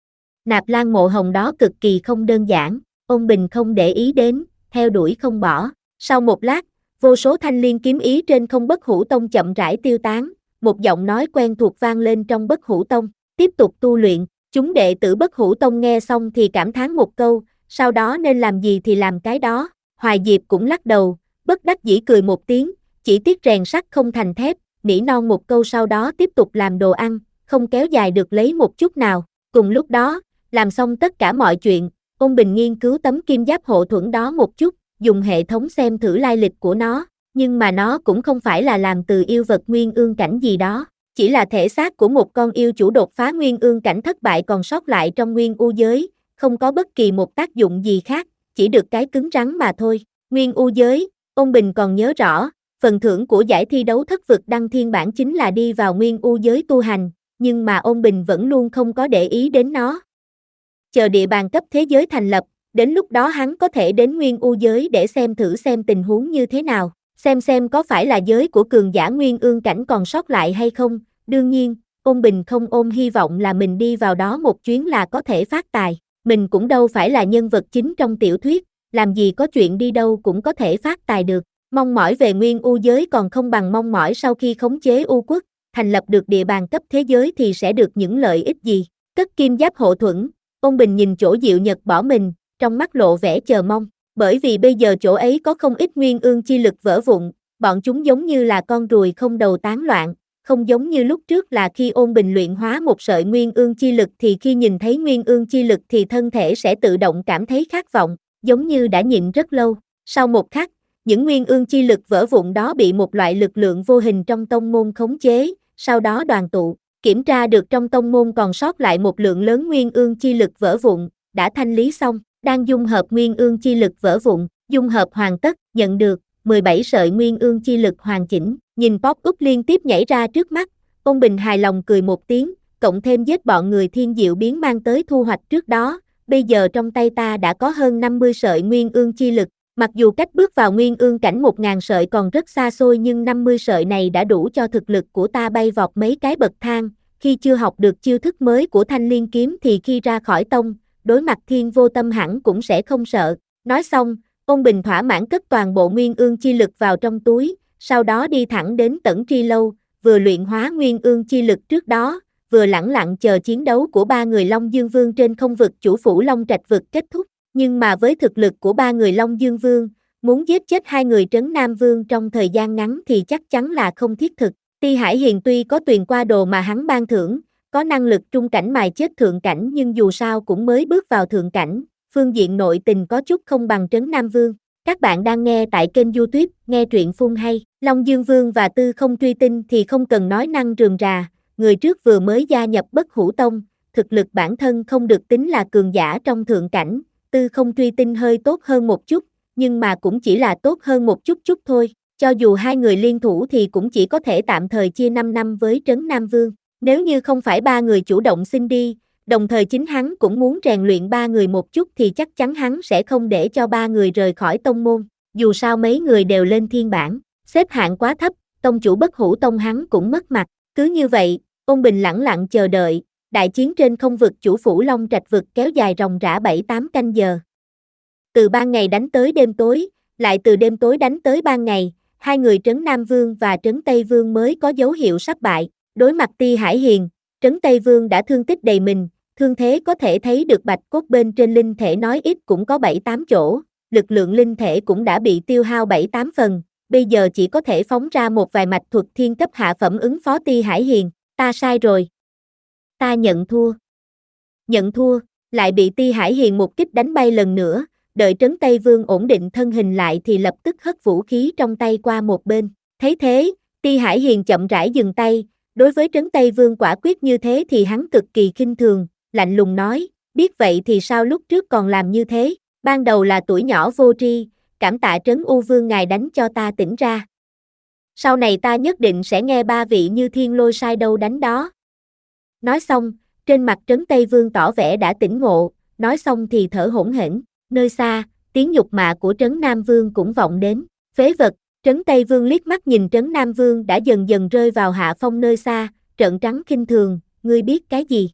Nạp Lan Mộ Hồng đó cực kỳ không đơn giản, Ôn Bình không để ý đến, theo đuổi không bỏ. Sau một lát, vô số thanh liên kiếm ý trên không Bất Hủ Tông chậm rãi tiêu tán, một giọng nói quen thuộc vang lên trong Bất Hủ Tông, tiếp tục tu luyện. Chúng đệ tử Bất Hủ Tông nghe xong thì cảm thán một câu, sau đó nên làm gì thì làm cái đó. Hoài Diệp cũng lắc đầu, bất đắc dĩ cười một tiếng, chỉ tiếc rèn sắt không thành thép, nỉ non một câu sau đó tiếp tục làm đồ ăn, không kéo dài được lấy một chút nào. Cùng lúc đó, làm xong tất cả mọi chuyện, Ôn Bình nghiên cứu tấm kim giáp hộ thuẫn đó một chút, dùng hệ thống xem thử lai lịch của nó, nhưng mà nó cũng không phải là làm từ yêu vật nguyên ương cảnh gì đó, chỉ là thể xác của một con yêu chủ đột phá nguyên ương cảnh thất bại còn sót lại trong nguyên u giới, không có bất kỳ một tác dụng gì khác, chỉ được cái cứng rắn mà thôi. Nguyên u giới, Ôn Bình còn nhớ rõ, phần thưởng của giải thi đấu thất vực đăng thiên bản chính là đi vào nguyên u giới tu hành, nhưng mà Ôn Bình vẫn luôn không có để ý đến nó. Chờ địa bàn cấp thế giới thành lập, đến lúc đó hắn có thể đến nguyên u giới để xem thử xem tình huống như thế nào, xem xem có phải là giới của cường giả nguyên ương cảnh còn sót lại hay không. Đương nhiên, Ôn Bình không ôm hy vọng là mình đi vào đó một chuyến là có thể phát tài, mình cũng đâu phải là nhân vật chính trong tiểu thuyết, làm gì có chuyện đi đâu cũng có thể phát tài được. Mong mỏi về nguyên u giới còn không bằng mong mỏi sau khi khống chế U quốc, thành lập được địa bàn cấp thế giới thì sẽ được những lợi ích gì. Cất kim giáp hộ thuẫn, Ôn Bình nhìn chỗ Diệu Nhật bỏ mình, trong mắt lộ vẻ chờ mong, bởi vì bây giờ chỗ ấy có không ít nguyên ương chi lực vỡ vụn, bọn chúng giống như là con ruồi không đầu tán loạn, không giống như lúc trước là khi Ôn Bình luyện hóa một sợi nguyên ương chi lực thì khi nhìn thấy nguyên ương chi lực thì thân thể sẽ tự động cảm thấy khát vọng, giống như đã nhịn rất lâu. Sau một khắc, những nguyên ương chi lực vỡ vụn đó bị một loại lực lượng vô hình trong tông môn khống chế, sau đó đoàn tụ, kiểm tra được trong tông môn còn sót lại một lượng lớn nguyên ương chi lực vỡ vụn, đã thanh lý xong, đang dung hợp nguyên ương chi lực vỡ vụn, dung hợp hoàn tất, nhận được mười bảy sợi nguyên ương chi lực hoàn chỉnh, nhìn pop-up liên tiếp nhảy ra trước mắt, Ôn Bình hài lòng cười một tiếng, cộng thêm giết bọn người thiên diệu biến mang tới thu hoạch trước đó, bây giờ trong tay ta đã có hơn năm mươi sợi nguyên ương chi lực, mặc dù cách bước vào nguyên ương cảnh một nghìn sợi còn rất xa xôi nhưng năm mươi sợi này đã đủ cho thực lực của ta bay vọt mấy cái bậc thang, khi chưa học được chiêu thức mới của thanh liên kiếm thì khi ra khỏi tông, đối mặt Thiên Vô Tâm hẳn cũng sẽ không sợ. Nói xong, Ôn Bình thỏa mãn cất toàn bộ nguyên ương chi lực vào trong túi, sau đó đi thẳng đến Tẩn Tri Lâu, vừa luyện hóa nguyên ương chi lực trước đó, vừa lẳng lặng chờ chiến đấu của ba người Long Dương Vương trên không vực chủ phủ Long Trạch vực kết thúc. Nhưng mà với thực lực của ba người Long Dương Vương, muốn giết chết hai người Trấn Nam Vương trong thời gian ngắn thì chắc chắn là không thiết thực. Ti Hải Hiền tuy có tuyền qua đồ mà hắn ban thưởng, có năng lực trung cảnh mài chết thượng cảnh nhưng dù sao cũng mới bước vào thượng cảnh, phương diện nội tình có chút không bằng Trấn Nam Vương. Các bạn đang nghe tại kênh YouTube Nghe Truyện Phun Hay. Long Dương Vương và Tư Không Truy Tinh thì không cần nói năng rườm rà, người trước vừa mới gia nhập Bất Hủ Tông, thực lực bản thân không được tính là cường giả trong thượng cảnh, Tư Không Truy Tinh hơi tốt hơn một chút, nhưng mà cũng chỉ là tốt hơn một chút chút thôi, cho dù hai người liên thủ thì cũng chỉ có thể tạm thời chia năm năm với Trấn Nam Vương, nếu như không phải ba người chủ động xin đi, đồng thời chính hắn cũng muốn rèn luyện ba người một chút thì chắc chắn hắn sẽ không để cho ba người rời khỏi tông môn, dù sao mấy người đều lên thiên bảng, xếp hạng quá thấp, tông chủ Bất Hủ Tông hắn cũng mất mặt, cứ như vậy, Ôn Bình lẳng lặng chờ đợi, đại chiến trên không vực chủ phủ Long Trạch vực kéo dài ròng rã bảy tám canh giờ. Từ ban ngày đánh tới đêm tối, lại từ đêm tối đánh tới ban ngày, hai người Trấn Nam Vương và Trấn Tây Vương mới có dấu hiệu sắp bại, đối mặt Ti Hải Hiền, Trấn Tây Vương đã thương tích đầy mình, thương thế có thể thấy được bạch cốt bên trên linh thể nói ít cũng có bảy tám chỗ, lực lượng linh thể cũng đã bị tiêu hao bảy tám phần, bây giờ chỉ có thể phóng ra một vài mạch thuật thiên cấp hạ phẩm ứng phó Ti Hải Hiền, ta sai rồi. Ta nhận thua. Nhận thua, lại bị Ti Hải Hiền một kích đánh bay lần nữa, đợi Trấn Tây Vương ổn định thân hình lại thì lập tức hất vũ khí trong tay qua một bên. Thấy thế, Ti Hải Hiền chậm rãi dừng tay, đối với Trấn Tây Vương quả quyết như thế thì hắn cực kỳ khinh thường, lạnh lùng nói, biết vậy thì sao lúc trước còn làm như thế, ban đầu là tuổi nhỏ vô tri, cảm tạ Trấn U Vương ngài đánh cho ta tỉnh ra. Sau này ta nhất định sẽ nghe ba vị như thiên lôi sai đâu đánh đó. Nói xong, trên mặt Trấn Tây Vương tỏ vẻ đã tỉnh ngộ, nói xong thì thở hổn hển, nơi xa, tiếng nhục mạ của Trấn Nam Vương cũng vọng đến, phế vật. Trấn Tây Vương liếc mắt nhìn Trấn Nam Vương đã dần dần rơi vào hạ phong nơi xa, trợn trắng khinh thường, ngươi biết cái gì?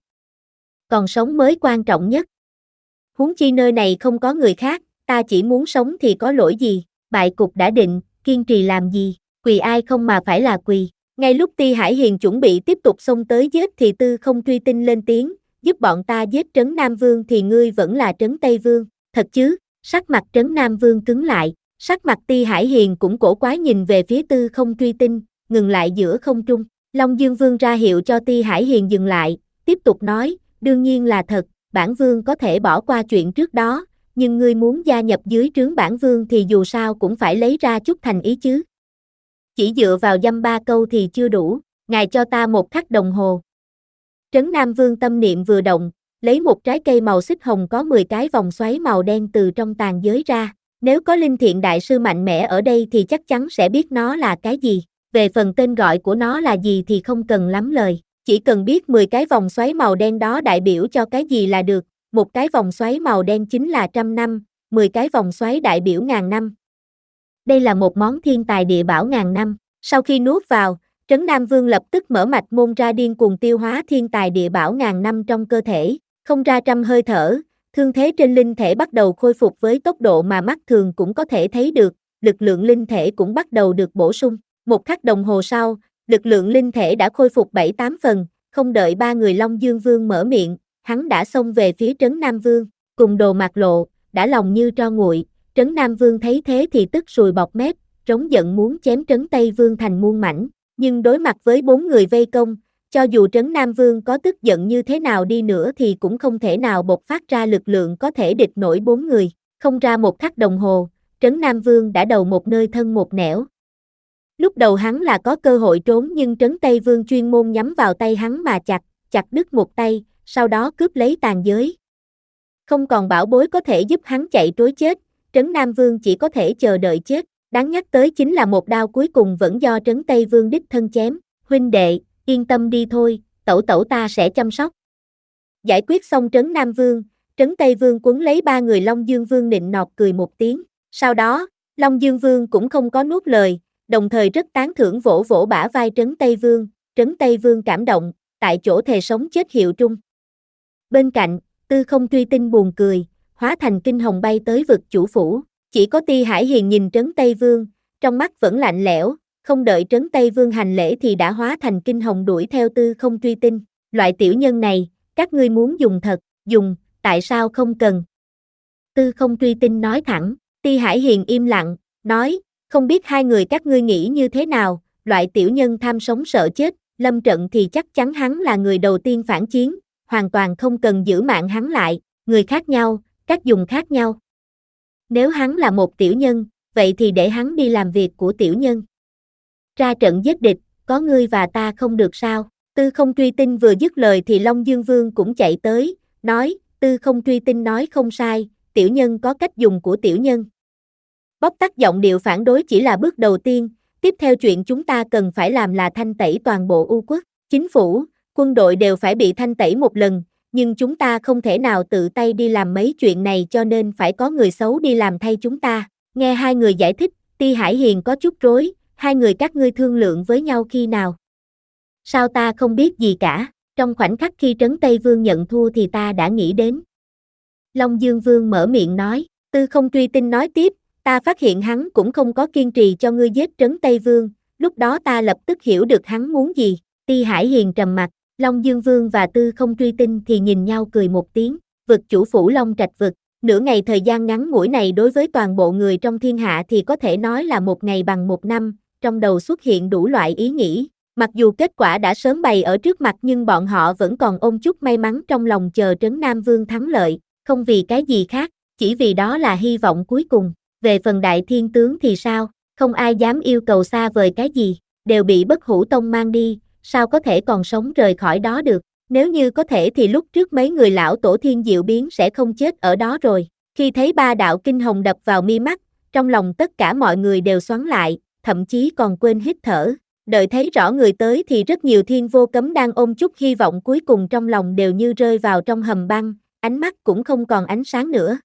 Còn sống mới quan trọng nhất. Huống chi nơi này không có người khác, ta chỉ muốn sống thì có lỗi gì, bại cục đã định, kiên trì làm gì, quỳ ai không mà phải là quỳ. Ngay lúc Ti Hải Hiền chuẩn bị tiếp tục xông tới giết thì Tư Không Truy Tinh lên tiếng, giúp bọn ta giết Trấn Nam Vương thì ngươi vẫn là Trấn Tây Vương, thật chứ? Sắc mặt Trấn Nam Vương cứng lại. Sắc mặt Ti Hải Hiền cũng cổ quái nhìn về phía Tư Không Truy Tinh, ngừng lại giữa không trung. Long Dương Vương ra hiệu cho Ti Hải Hiền dừng lại, tiếp tục nói, đương nhiên là thật, bản vương có thể bỏ qua chuyện trước đó, nhưng ngươi muốn gia nhập dưới trướng bản vương thì dù sao cũng phải lấy ra chút thành ý chứ. Chỉ dựa vào dăm ba câu thì chưa đủ, ngài cho ta một khắc đồng hồ. Trấn Nam Vương tâm niệm vừa động, lấy một trái cây màu xích hồng có mười cái vòng xoáy màu đen từ trong tàn giới ra. Nếu có Linh Thiện Đại Sư mạnh mẽ ở đây thì chắc chắn sẽ biết nó là cái gì. Về phần tên gọi của nó là gì thì không cần lắm lời. Chỉ cần biết mười cái vòng xoáy màu đen đó đại biểu cho cái gì là được. Một cái vòng xoáy màu đen chính là trăm năm, mười cái vòng xoáy đại biểu ngàn năm. Đây là một món thiên tài địa bảo ngàn năm. Sau khi nuốt vào, Trấn Nam Vương lập tức mở mạch môn ra điên cuồng tiêu hóa thiên tài địa bảo ngàn năm trong cơ thể. Không ra trăm hơi thở. Thương thế trên linh thể bắt đầu khôi phục với tốc độ mà mắt thường cũng có thể thấy được, lực lượng linh thể cũng bắt đầu được bổ sung. Một khắc đồng hồ sau, lực lượng linh thể đã khôi phục bảy tám phần, không đợi ba người Long Dương Vương mở miệng, hắn đã xông về phía Trấn Nam Vương, cùng đồ mặt lộ, đã lòng như tro nguội. Trấn Nam Vương thấy thế thì tức sùi bọt mép, rống giận muốn chém Trấn Tây Vương thành muôn mảnh, nhưng đối mặt với bốn người vây công, cho dù Trấn Nam Vương có tức giận như thế nào đi nữa thì cũng không thể nào bộc phát ra lực lượng có thể địch nổi bốn người. Không ra một khắc đồng hồ, Trấn Nam Vương đã đầu một nơi thân một nẻo. Lúc đầu hắn là có cơ hội trốn nhưng Trấn Tây Vương chuyên môn nhắm vào tay hắn mà chặt, chặt đứt một tay, sau đó cướp lấy tàn giới. Không còn bảo bối có thể giúp hắn chạy trối chết, Trấn Nam Vương chỉ có thể chờ đợi chết. Đáng nhắc tới chính là một đao cuối cùng vẫn do Trấn Tây Vương đích thân chém. Huynh đệ, yên tâm đi thôi, tẩu tẩu ta sẽ chăm sóc. Giải quyết xong Trấn Nam Vương, Trấn Tây Vương quấn lấy ba người Long Dương Vương nịnh nọt cười một tiếng. Sau đó, Long Dương Vương cũng không có nuốt lời, đồng thời rất tán thưởng vỗ vỗ bả vai Trấn Tây Vương. Trấn Tây Vương cảm động, tại chỗ thề sống chết hiệu trung. Bên cạnh, Tư Không Truy Tinh buồn cười, hóa thành kinh hồng bay tới vực chủ phủ. Chỉ có Ti Hải Hiền nhìn Trấn Tây Vương, trong mắt vẫn lạnh lẽo, không đợi Trấn Tây Vương hành lễ thì đã hóa thành kinh hồng đuổi theo Tư Không Truy Tinh. Loại tiểu nhân này, các ngươi muốn dùng thật, dùng, tại sao không cần? Tư Không Truy Tinh nói thẳng. Ti Hải Hiền im lặng, nói, không biết hai người các ngươi nghĩ như thế nào, loại tiểu nhân tham sống sợ chết, lâm trận thì chắc chắn hắn là người đầu tiên phản chiến, hoàn toàn không cần giữ mạng hắn lại, người khác nhau, cách dùng khác nhau. Nếu hắn là một tiểu nhân, vậy thì để hắn đi làm việc của tiểu nhân. Ra trận giết địch, có ngươi và ta không được sao? Tư Không Truy Tinh vừa dứt lời thì Long Dương Vương cũng chạy tới, nói, Tư Không Truy Tinh nói không sai, tiểu nhân có cách dùng của tiểu nhân. Bóc tắt giọng điệu phản đối chỉ là bước đầu tiên, tiếp theo chuyện chúng ta cần phải làm là thanh tẩy toàn bộ U quốc, chính phủ, quân đội đều phải bị thanh tẩy một lần, nhưng chúng ta không thể nào tự tay đi làm mấy chuyện này cho nên phải có người xấu đi làm thay chúng ta. Nghe hai người giải thích, Ti Hải Hiền có chút rối, hai người các ngươi thương lượng với nhau khi nào? Sao ta không biết gì cả, trong khoảnh khắc khi Trấn Tây Vương nhận thua thì ta đã nghĩ đến. Long Dương Vương mở miệng nói, Tư Không Truy Tinh nói tiếp, ta phát hiện hắn cũng không có kiên trì cho ngươi giết Trấn Tây Vương, lúc đó ta lập tức hiểu được hắn muốn gì. Ti Hải Hiền trầm mặt, Long Dương Vương và Tư Không Truy Tinh thì nhìn nhau cười một tiếng, vực chủ phủ Long Trạch vực. Nửa ngày thời gian ngắn ngủi này đối với toàn bộ người trong thiên hạ thì có thể nói là một ngày bằng một năm, trong đầu xuất hiện đủ loại ý nghĩ. Mặc dù kết quả đã sớm bày ở trước mặt nhưng bọn họ vẫn còn ôm chút may mắn trong lòng chờ Trấn Nam Vương thắng lợi, không vì cái gì khác, chỉ vì đó là hy vọng cuối cùng. Về phần Đại Thiên Tướng thì sao, không ai dám yêu cầu xa vời cái gì, đều bị Bất Hủ Tông mang đi, sao có thể còn sống rời khỏi đó được. Nếu như có thể thì lúc trước mấy người lão tổ thiên diệu biến sẽ không chết ở đó rồi. Khi thấy ba đạo kinh hồng đập vào mi mắt, trong lòng tất cả mọi người đều xoắn lại, thậm chí còn quên hít thở. Đợi thấy rõ người tới thì rất nhiều thiên vô cấm đang ôm chút hy vọng cuối cùng trong lòng đều như rơi vào trong hầm băng, ánh mắt cũng không còn ánh sáng nữa.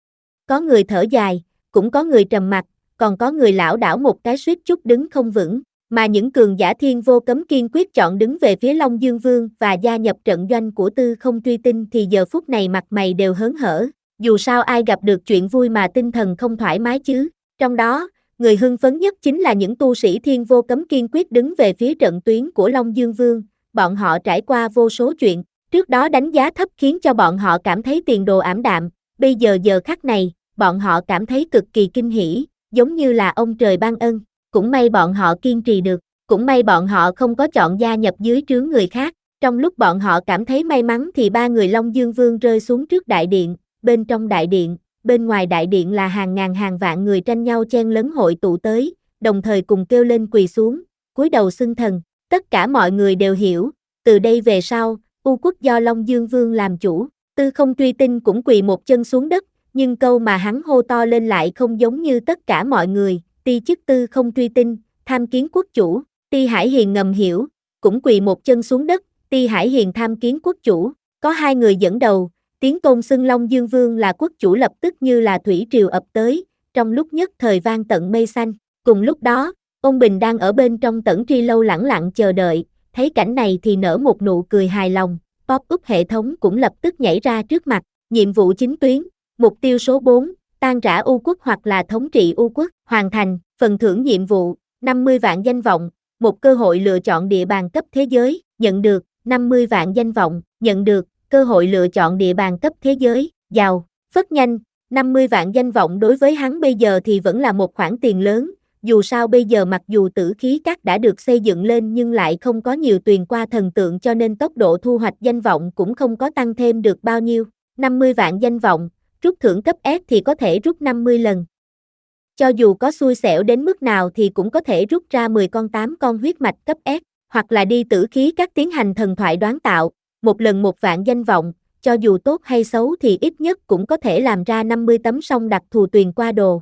Có người thở dài, cũng có người trầm mặc, còn có người lảo đảo một cái suýt chút đứng không vững. Mà những cường giả thiên vô cấm kiên quyết chọn đứng về phía Long Dương Vương và gia nhập trận doanh của Tư Không Truy Tinh thì giờ phút này mặt mày đều hớn hở, dù sao ai gặp được chuyện vui mà tinh thần không thoải mái chứ. Trong đó, người hưng phấn nhất chính là những tu sĩ thiên vô cấm kiên quyết đứng về phía trận tuyến của Long Dương Vương, bọn họ trải qua vô số chuyện, trước đó đánh giá thấp khiến cho bọn họ cảm thấy tiền đồ ảm đạm, bây giờ giờ khắc này, bọn họ cảm thấy cực kỳ kinh hỉ, giống như là ông trời ban ân. Cũng may bọn họ kiên trì được, cũng may bọn họ không có chọn gia nhập dưới trướng người khác. Trong lúc bọn họ cảm thấy may mắn thì ba người Long Dương Vương rơi xuống trước đại điện, bên trong đại điện, bên ngoài đại điện là hàng ngàn hàng vạn người tranh nhau chen lấn hội tụ tới, đồng thời cùng kêu lên quỳ xuống, cúi đầu xưng thần. Tất cả mọi người đều hiểu, từ đây về sau, U quốc do Long Dương Vương làm chủ. Tư Không Truy Tinh cũng quỳ một chân xuống đất, nhưng câu mà hắn hô to lên lại không giống như tất cả mọi người. Ti chức Tư Không Truy Tinh, tham kiến quốc chủ. Ti Hải Hiền ngầm hiểu, cũng quỳ một chân xuống đất. Ti Hải Hiền tham kiến quốc chủ. Có hai người dẫn đầu, tiếng tôn xưng Long Dương Vương là quốc chủ lập tức như là thủy triều ập tới, trong lúc nhất thời vang tận mây xanh. Cùng lúc đó, Ôn Bình đang ở bên trong Tẩn Tri Lâu lẳng lặng chờ đợi, thấy cảnh này thì nở một nụ cười hài lòng. Pop-up hệ thống cũng lập tức nhảy ra trước mặt. Nhiệm vụ chính tuyến, mục tiêu số bốn. Tan rã U quốc hoặc là thống trị U quốc, hoàn thành, phần thưởng nhiệm vụ, năm mươi vạn danh vọng, một cơ hội lựa chọn địa bàn cấp thế giới, nhận được, năm mươi vạn danh vọng, nhận được, cơ hội lựa chọn địa bàn cấp thế giới, giàu, phất nhanh, năm mươi vạn danh vọng đối với hắn bây giờ thì vẫn là một khoản tiền lớn, dù sao bây giờ mặc dù tử khí các đã được xây dựng lên nhưng lại không có nhiều tuyền qua thần tượng cho nên tốc độ thu hoạch danh vọng cũng không có tăng thêm được bao nhiêu, năm mươi vạn danh vọng. Rút thưởng cấp S thì có thể rút năm mươi lần. Cho dù có xui xẻo đến mức nào thì cũng có thể rút ra mười con tám con huyết mạch cấp S, hoặc là đi tử khí các tiến hành thần thoại đoán tạo, một lần một vạn danh vọng, cho dù tốt hay xấu thì ít nhất cũng có thể làm ra năm mươi tấm song đặc thù tuyền qua đồ.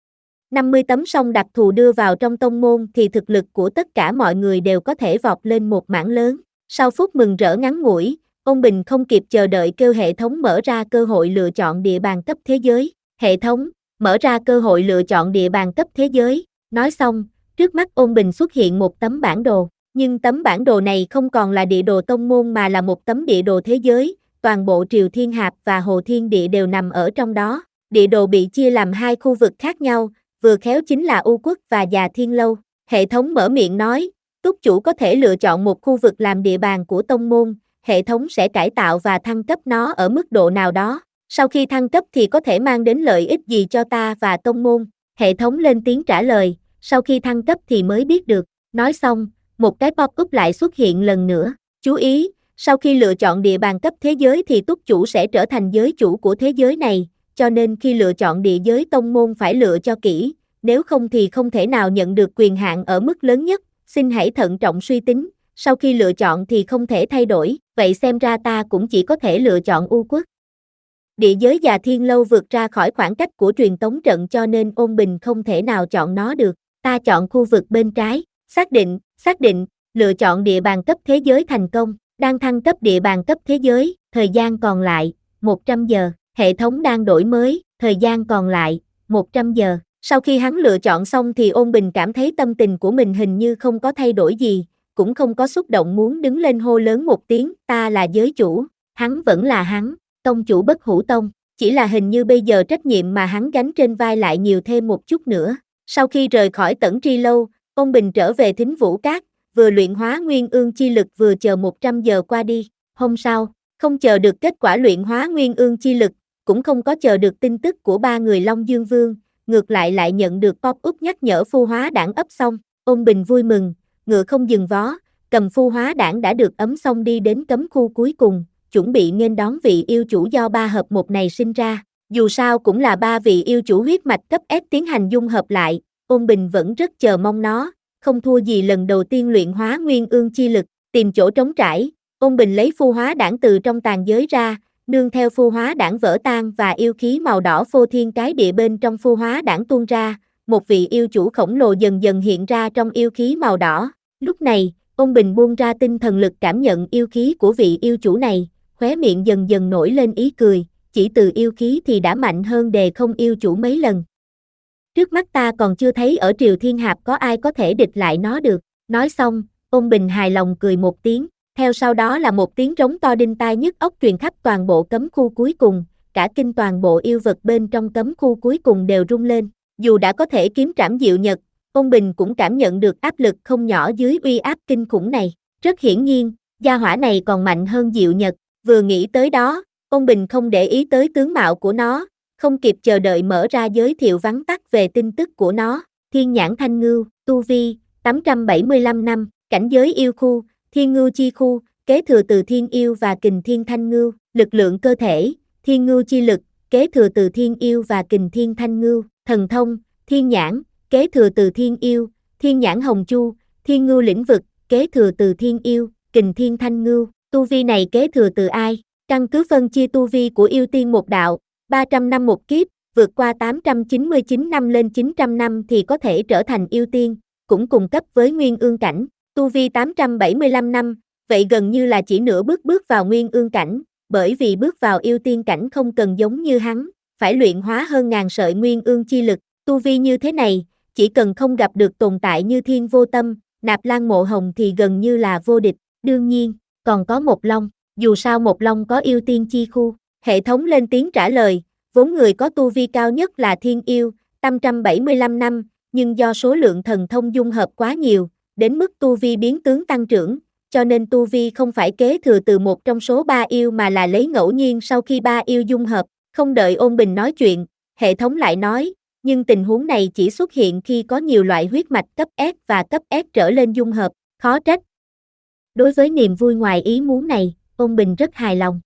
năm mươi tấm song đặc thù đưa vào trong tông môn thì thực lực của tất cả mọi người đều có thể vọt lên một mảng lớn. Sau phút mừng rỡ ngắn ngủi, Ôn Bình không kịp chờ đợi kêu hệ thống mở ra cơ hội lựa chọn địa bàn cấp thế giới. Hệ thống, mở ra cơ hội lựa chọn địa bàn cấp thế giới. Nói xong, trước mắt Ôn Bình xuất hiện một tấm bản đồ. Nhưng tấm bản đồ này không còn là địa đồ tông môn mà là một tấm địa đồ thế giới. Toàn bộ Triều Thiên Hạp và Hồ Thiên Địa đều nằm ở trong đó. Địa đồ bị chia làm hai khu vực khác nhau, vừa khéo chính là U quốc và Già Thiên Lâu. Hệ thống mở miệng nói, túc chủ có thể lựa chọn một khu vực làm địa bàn của tông môn. Hệ thống sẽ cải tạo và thăng cấp nó ở mức độ nào đó. Sau khi thăng cấp thì có thể mang đến lợi ích gì cho ta và tông môn? Hệ thống lên tiếng trả lời, sau khi thăng cấp thì mới biết được. Nói xong, một cái pop-up lại xuất hiện lần nữa. Chú ý, sau khi lựa chọn địa bàn cấp thế giới thì túc chủ sẽ trở thành giới chủ của thế giới này, cho nên khi lựa chọn địa giới tông môn phải lựa cho kỹ, nếu không thì không thể nào nhận được quyền hạn ở mức lớn nhất, xin hãy thận trọng suy tính. Sau khi lựa chọn thì không thể thay đổi, vậy xem ra ta cũng chỉ có thể lựa chọn U quốc. Địa giới Già Thiên Lâu vượt ra khỏi khoảng cách của truyền tống trận cho nên Ôn Bình không thể nào chọn nó được. Ta chọn khu vực bên trái, xác định, xác định, lựa chọn địa bàn cấp thế giới thành công, đang thăng cấp địa bàn cấp thế giới, thời gian còn lại, một trăm giờ, hệ thống đang đổi mới, thời gian còn lại, một trăm giờ. Sau khi hắn lựa chọn xong thì Ôn Bình cảm thấy tâm tình của mình hình như không có thay đổi gì. Cũng không có xúc động muốn đứng lên hô lớn một tiếng, ta là giới chủ, hắn vẫn là hắn, tông chủ Bất Hủ Tông, chỉ là hình như bây giờ trách nhiệm mà hắn gánh trên vai lại nhiều thêm một chút nữa. Sau khi rời khỏi Tẩn Tri Lâu, Ôn Bình trở về Thính Vũ Các, vừa luyện hóa nguyên ương chi lực vừa chờ một trăm giờ qua đi. Hôm sau, không chờ được kết quả luyện hóa nguyên ương chi lực, cũng không có chờ được tin tức của ba người Long Dương Vương, ngược lại lại nhận được pop-up nhắc nhở phu hóa đản ấp xong. Ôn Bình vui mừng, ngựa không dừng vó, cầm phu hóa đản đã được ấm xong đi đến cấm khu cuối cùng, chuẩn bị nghênh đón vị yêu chủ do ba hợp một này sinh ra. Dù sao cũng là ba vị yêu chủ huyết mạch cấp S tiến hành dung hợp lại, Ôn Bình vẫn rất chờ mong nó, không thua gì lần đầu tiên luyện hóa nguyên ương chi lực. Tìm chỗ trống trải, Ôn Bình lấy phu hóa đản từ trong tàn giới ra, nương theo phu hóa đản vỡ tan và yêu khí màu đỏ phô thiên cái địa bên trong phu hóa đản tuôn ra, một vị yêu chủ khổng lồ dần dần hiện ra trong yêu khí màu đỏ. Lúc này, Ôn Bình buông ra tinh thần lực cảm nhận yêu khí của vị yêu chủ này, khóe miệng dần dần nổi lên ý cười, chỉ từ yêu khí thì đã mạnh hơn Đề Không yêu chủ mấy lần. Trước mắt ta còn chưa thấy ở Triều Thiên Hạp có ai có thể địch lại nó được. Nói xong, Ôn Bình hài lòng cười một tiếng, theo sau đó là một tiếng trống to đinh tai nhức óc truyền khắp toàn bộ cấm khu cuối cùng, cả kinh toàn bộ yêu vật bên trong cấm khu cuối cùng đều rung lên. Dù đã có thể kiếm trảm Diệu Nhật, Ôn Bình cũng cảm nhận được áp lực không nhỏ dưới uy áp kinh khủng này. Rất hiển nhiên, gia hỏa này còn mạnh hơn Diệu Nhật. Vừa nghĩ tới đó, Ôn Bình không để ý tới tướng mạo của nó, không kịp chờ đợi mở ra giới thiệu vắn tắt về tin tức của nó. Thiên nhãn thanh ngưu, tu vi, tám trăm bảy mươi lăm năm, cảnh giới yêu khu, thiên ngưu chi khu, kế thừa từ thiên yêu và kình thiên thanh ngưu, lực lượng cơ thể, thiên ngưu chi lực, kế thừa từ thiên yêu và kình thiên thanh ngưu, thần thông, thiên nhãn, kế thừa từ thiên yêu, thiên nhãn hồng chu, thiên ngưu lĩnh vực, kế thừa từ thiên yêu, kình thiên thanh ngưu. Tu vi này kế thừa từ ai? Căn cứ phân chia tu vi của yêu tiên một đạo, ba trăm năm một kiếp, vượt qua tám trăm chín mươi chín năm lên chín trăm năm thì có thể trở thành yêu tiên, cũng cùng cấp với nguyên ương cảnh. Tu vi tám trăm bảy mươi lăm năm, vậy gần như là chỉ nửa bước bước vào nguyên ương cảnh, bởi vì bước vào yêu tiên cảnh không cần giống như hắn, phải luyện hóa hơn ngàn sợi nguyên ương chi lực. Tu vi như thế này, chỉ cần không gặp được tồn tại như Thiên Vô Tâm, Nạp Lan Mộ Hồng thì gần như là vô địch. Đương nhiên, còn có Một Long, dù sao Một Long có yêu tiên chi khu. Hệ thống lên tiếng trả lời, vốn người có tu vi cao nhất là Thiên Yêu, tám trăm bảy mươi lăm năm, nhưng do số lượng thần thông dung hợp quá nhiều, đến mức tu vi biến tướng tăng trưởng, cho nên tu vi không phải kế thừa từ một trong số ba yêu mà là lấy ngẫu nhiên sau khi ba yêu dung hợp. Không đợi Ôn Bình nói chuyện, hệ thống lại nói, nhưng tình huống này chỉ xuất hiện khi có nhiều loại huyết mạch cấp S và cấp S trở lên dung hợp, khó trách. Đối với niềm vui ngoài ý muốn này, Ôn Bình rất hài lòng.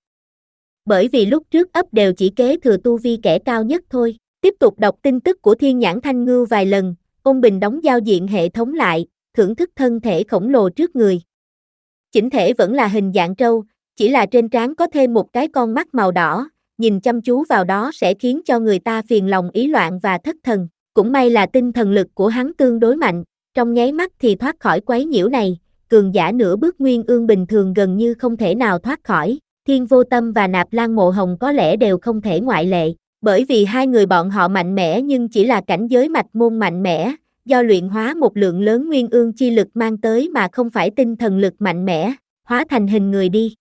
Bởi vì lúc trước ấp đều chỉ kế thừa tu vi kẻ cao nhất thôi. Tiếp tục đọc tin tức của Thiên Nhãn Thanh Ngưu vài lần, Ôn Bình đóng giao diện hệ thống lại, thưởng thức thân thể khổng lồ trước người. Chỉnh thể vẫn là hình dạng trâu, chỉ là trên trán có thêm một cái con mắt màu đỏ, nhìn chăm chú vào đó sẽ khiến cho người ta phiền lòng ý loạn và thất thần. Cũng may là tinh thần lực của hắn tương đối mạnh, trong nháy mắt thì thoát khỏi quấy nhiễu này, cường giả nửa bước nguyên ương bình thường gần như không thể nào thoát khỏi. Thiên Vô Tâm và Nạp Lan Mộ Hồng có lẽ đều không thể ngoại lệ, bởi vì hai người bọn họ mạnh mẽ nhưng chỉ là cảnh giới mạch môn mạnh mẽ, do luyện hóa một lượng lớn nguyên ương chi lực mang tới mà không phải tinh thần lực mạnh mẽ. Hóa thành hình người đi.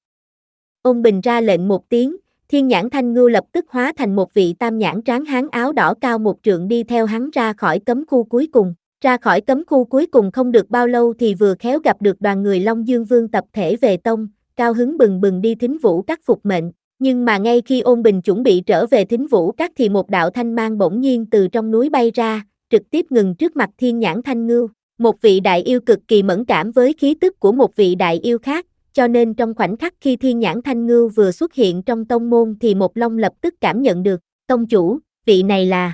Ôn Bình ra lệnh một tiếng, Thiên Nhãn Thanh Ngưu lập tức hóa thành một vị tam nhãn tráng hán áo đỏ cao một trượng đi theo hắn ra khỏi cấm khu cuối cùng. Ra khỏi cấm khu cuối cùng không được bao lâu thì vừa khéo gặp được đoàn người Long Dương Vương tập thể về tông, cao hứng bừng bừng đi thính vũ các phục mệnh. Nhưng mà ngay khi Ôn Bình chuẩn bị trở về thính vũ các thì một đạo thanh mang bỗng nhiên từ trong núi bay ra, trực tiếp ngừng trước mặt Thiên Nhãn Thanh Ngưu. Một vị đại yêu cực kỳ mẫn cảm với khí tức của một vị đại yêu khác, cho nên trong khoảnh khắc khi Thiên Nhãn Thanh Ngưu vừa xuất hiện trong tông môn thì Một Long lập tức cảm nhận được, tông chủ, vị này là...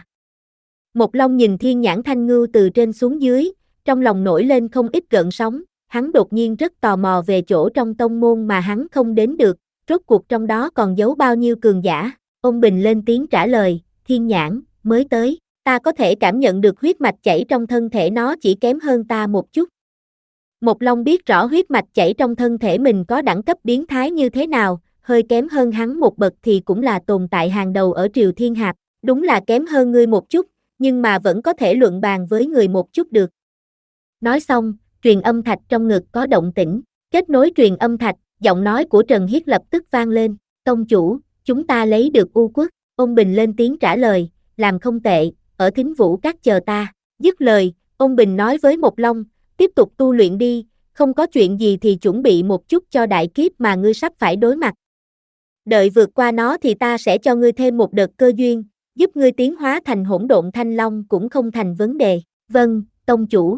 Một Long nhìn Thiên Nhãn Thanh Ngưu từ trên xuống dưới, trong lòng nổi lên không ít gợn sóng, hắn đột nhiên rất tò mò về chỗ trong tông môn mà hắn không đến được, rốt cuộc trong đó còn giấu bao nhiêu cường giả. Ôn Bình lên tiếng trả lời, Thiên Nhãn, mới tới, ta có thể cảm nhận được huyết mạch chảy trong thân thể nó chỉ kém hơn ta một chút. Một Long biết rõ huyết mạch chảy trong thân thể mình có đẳng cấp biến thái như thế nào, hơi kém hơn hắn một bậc thì cũng là tồn tại hàng đầu ở Triều Thiên Hạp, đúng là kém hơn ngươi một chút, nhưng mà vẫn có thể luận bàn với người một chút được. Nói xong, truyền âm thạch trong ngực có động tĩnh, kết nối truyền âm thạch, giọng nói của Trần Hiết lập tức vang lên, tông chủ, chúng ta lấy được U Quốc. Ôn Bình lên tiếng trả lời, làm không tệ, ở thính vũ các chờ ta. Dứt lời, Ôn Bình nói với Một Long, tiếp tục tu luyện đi, không có chuyện gì thì chuẩn bị một chút cho đại kiếp mà ngươi sắp phải đối mặt. Đợi vượt qua nó thì ta sẽ cho ngươi thêm một đợt cơ duyên, giúp ngươi tiến hóa thành hỗn độn thanh long cũng không thành vấn đề. Vâng, tông chủ.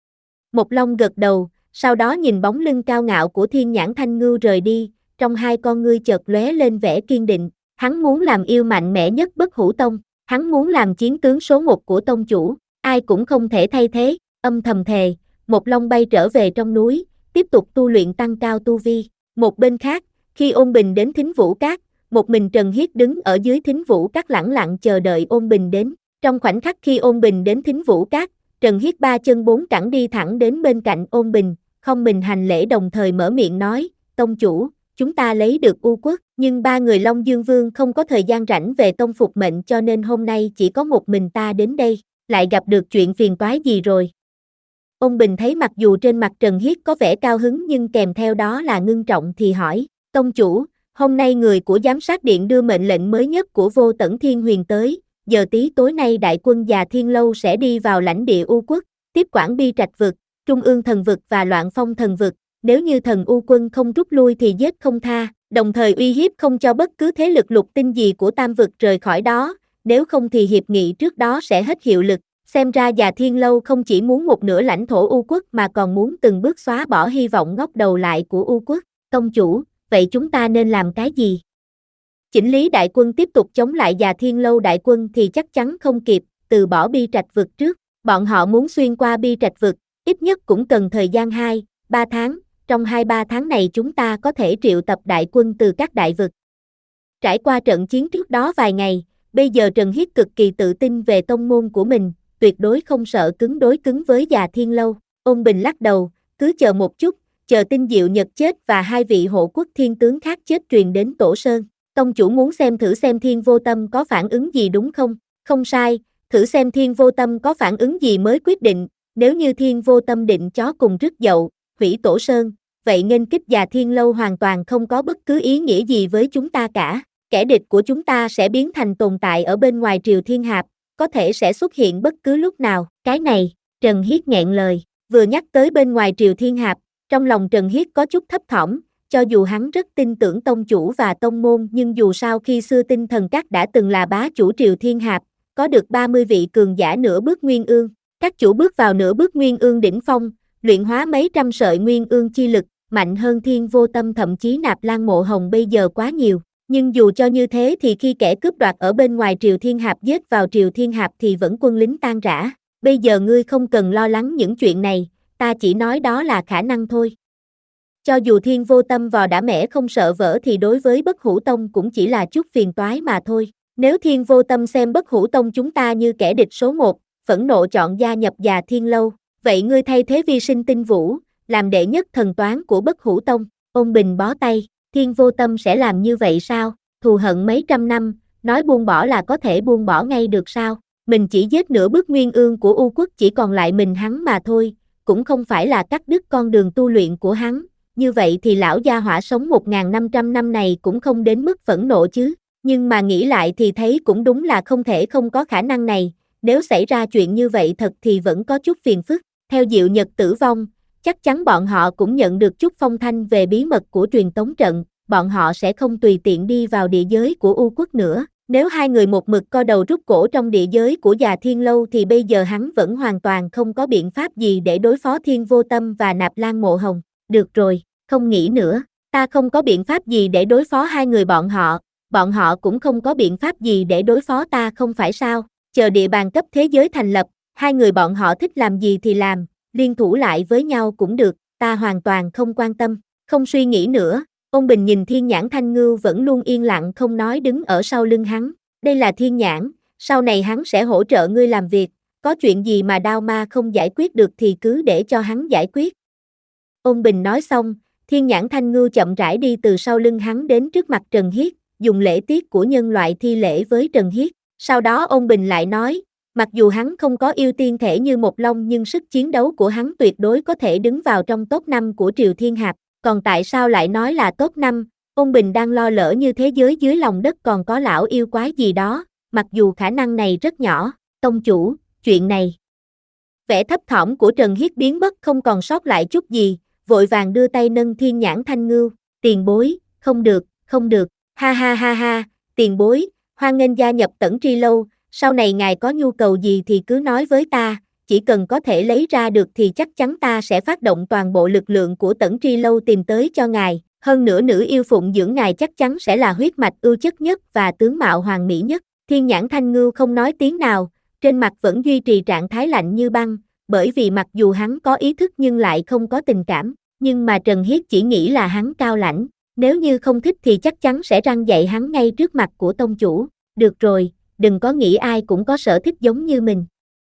Một Long gật đầu, sau đó nhìn bóng lưng cao ngạo của Thiên Nhãn Thanh Ngưu rời đi, trong hai con ngươi chợt lóe lên vẻ kiên định, hắn muốn làm yêu mạnh mẽ nhất Bất Hủ Tông, hắn muốn làm chiến tướng số một của tông chủ, ai cũng không thể thay thế, âm thầm thề, Một Long bay trở về trong núi, tiếp tục tu luyện tăng cao tu vi. Một bên khác, khi Ôn Bình đến Thính Vũ Các, một mình Trần Hiết đứng ở dưới Thính Vũ Các lẳng lặng chờ đợi Ôn Bình đến. Trong khoảnh khắc khi Ôn Bình đến Thính Vũ Các, Trần Hiết ba chân bốn cẳng đi thẳng đến bên cạnh Ôn Bình, không mình hành lễ đồng thời mở miệng nói, tông chủ, chúng ta lấy được U Quốc, nhưng ba người Long Dương Vương không có thời gian rảnh về tông phục mệnh cho nên hôm nay chỉ có một mình ta đến đây, lại gặp được chuyện phiền toái gì rồi. Ôn Bình thấy mặc dù trên mặt Trần Hiết có vẻ cao hứng nhưng kèm theo đó là ngưng trọng thì hỏi, tông chủ, hôm nay người của giám sát điện đưa mệnh lệnh mới nhất của Vô Tẩn Thiên Huyền tới, giờ tí tối nay đại quân Già Thiên Lâu sẽ đi vào lãnh địa U Quốc, tiếp quản Bi Trạch Vực, Trung ương Thần Vực và Loạn Phong Thần Vực, nếu như thần U quân không rút lui thì giết không tha, đồng thời uy hiếp không cho bất cứ thế lực lục tinh gì của Tam Vực rời khỏi đó, nếu không thì hiệp nghị trước đó sẽ hết hiệu lực. Xem ra Già Thiên Lâu không chỉ muốn một nửa lãnh thổ U Quốc mà còn muốn từng bước xóa bỏ hy vọng ngóc đầu lại của U Quốc. Tông chủ, vậy chúng ta nên làm cái gì? Chỉnh lý đại quân tiếp tục chống lại Già Thiên Lâu đại quân thì chắc chắn không kịp, từ bỏ Bi Trạch Vực trước. Bọn họ muốn xuyên qua Bi Trạch Vực, ít nhất cũng cần thời gian hai, ba tháng. Trong hai ba tháng này chúng ta có thể triệu tập đại quân từ các đại vực. Trải qua trận chiến trước đó vài ngày, bây giờ Trần Hiết cực kỳ tự tin về tông môn của mình, tuyệt đối không sợ cứng đối cứng với Già Thiên Lâu. Ôn Bình lắc đầu, cứ chờ một chút, chờ tin Diệu Nhật chết và hai vị hộ quốc thiên tướng khác chết truyền đến Tổ Sơn. Tông chủ muốn xem thử xem Thiên Vô Tâm có phản ứng gì đúng không? Không sai, thử xem Thiên Vô Tâm có phản ứng gì mới quyết định, nếu như Thiên Vô Tâm định chó cùng rứt dậu, hủy Tổ Sơn, vậy nghênh kích Già Thiên Lâu hoàn toàn không có bất cứ ý nghĩa gì với chúng ta cả. Kẻ địch của chúng ta sẽ biến thành tồn tại ở bên ngoài Triều Thiên Hạp, có thể sẽ xuất hiện bất cứ lúc nào. Cái này, Trần Hiết nghẹn lời, vừa nhắc tới bên ngoài Triều Thiên Hạp, trong lòng Trần Hiết có chút thấp thỏm, cho dù hắn rất tin tưởng tông chủ và tông môn nhưng dù sao khi xưa Tinh Thần Các đã từng là bá chủ Triều Thiên Hạp, có được ba mươi vị cường giả nửa bước nguyên ương, các chủ bước vào nửa bước nguyên ương đỉnh phong, luyện hóa mấy trăm sợi nguyên ương chi lực, mạnh hơn Thiên Vô Tâm thậm chí Nạp Lan Mộ Hồng bây giờ quá nhiều. Nhưng dù cho như thế thì khi kẻ cướp đoạt ở bên ngoài Triều Thiên Hạp giết vào Triều Thiên Hạp thì vẫn quân lính tan rã. Bây giờ ngươi không cần lo lắng những chuyện này, ta chỉ nói đó là khả năng thôi. Cho dù Thiên Vô Tâm vò đã mẻ không sợ vỡ thì đối với Bất Hủ Tông cũng chỉ là chút phiền toái mà thôi. Nếu Thiên Vô Tâm xem Bất Hủ Tông chúng ta như kẻ địch số một, phẫn nộ chọn gia nhập Già Thiên Lâu, vậy ngươi thay thế Vi Sinh Tinh Vũ, làm đệ nhất thần toán của Bất Hủ Tông. Ôn Bình bó tay, Thiên Vô Tâm sẽ làm như vậy sao? Thù hận mấy trăm năm, nói buông bỏ là có thể buông bỏ ngay được sao? Mình chỉ giết nửa bước nguyên ương của U Quốc chỉ còn lại mình hắn mà thôi, cũng không phải là cắt đứt con đường tu luyện của hắn. Như vậy thì lão gia hỏa sống một nghìn năm trăm năm này cũng không đến mức phẫn nộ chứ. Nhưng mà nghĩ lại thì thấy cũng đúng là không thể không có khả năng này. Nếu xảy ra chuyện như vậy thật thì vẫn có chút phiền phức. Theo Diệu Nhật tử vong, chắc chắn bọn họ cũng nhận được chút phong thanh về bí mật của truyền tống trận. Bọn họ sẽ không tùy tiện đi vào địa giới của U Quốc nữa. Nếu hai người một mực co đầu rút cổ trong địa giới của Già Thiên Lâu thì bây giờ hắn vẫn hoàn toàn không có biện pháp gì để đối phó Thiên Vô Tâm và Nạp Lan Mộ Hồng. Được rồi, không nghĩ nữa, ta không có biện pháp gì để đối phó hai người bọn họ, bọn họ cũng không có biện pháp gì để đối phó ta không phải sao? Chờ địa bàn cấp thế giới thành lập, hai người bọn họ thích làm gì thì làm, liên thủ lại với nhau cũng được, ta hoàn toàn không quan tâm, không suy nghĩ nữa. Ôn Bình nhìn Thiên Nhãn Thanh Ngưu vẫn luôn yên lặng không nói đứng ở sau lưng hắn, đây là Thiên Nhãn, sau này hắn sẽ hỗ trợ ngươi làm việc, có chuyện gì mà Đao Ma không giải quyết được thì cứ để cho hắn giải quyết. Ôn Bình nói xong, Thiên Nhãn Thanh Ngưu chậm rãi đi từ sau lưng hắn đến trước mặt Trần Hiết, dùng lễ tiết của nhân loại thi lễ với Trần Hiết. Sau đó Ôn Bình lại nói, mặc dù hắn không có yêu tiên thể như Một Long nhưng sức chiến đấu của hắn tuyệt đối có thể đứng vào trong top năm của Triều Thiên Hạp. Còn tại sao lại nói là top năm? Ôn Bình đang lo lỡ như thế giới dưới lòng đất còn có lão yêu quái gì đó, mặc dù khả năng này rất nhỏ. Tông chủ, chuyện này. Vẻ thấp thỏm của Trần Hiết biến mất không còn sót lại chút gì, vội vàng đưa tay nâng thiên nhãn thanh ngưu, tiền bối, không được, không được, ha ha ha ha, tiền bối, hoan nghênh gia nhập Tẩn Tri Lâu, sau này ngài có nhu cầu gì thì cứ nói với ta, chỉ cần có thể lấy ra được thì chắc chắn ta sẽ phát động toàn bộ lực lượng của Tẩn Tri Lâu tìm tới cho ngài, hơn nữa nữ yêu phụng dưỡng ngài chắc chắn sẽ là huyết mạch ưu chất nhất và tướng mạo hoàn mỹ nhất. Thiên nhãn thanh ngưu không nói tiếng nào, trên mặt vẫn duy trì trạng thái lạnh như băng, bởi vì mặc dù hắn có ý thức nhưng lại không có tình cảm, nhưng mà Trần Hiết chỉ nghĩ là hắn cao lãnh, nếu như không thích thì chắc chắn sẽ răn dạy hắn ngay trước mặt của tông chủ. Được rồi, đừng có nghĩ ai cũng có sở thích giống như mình.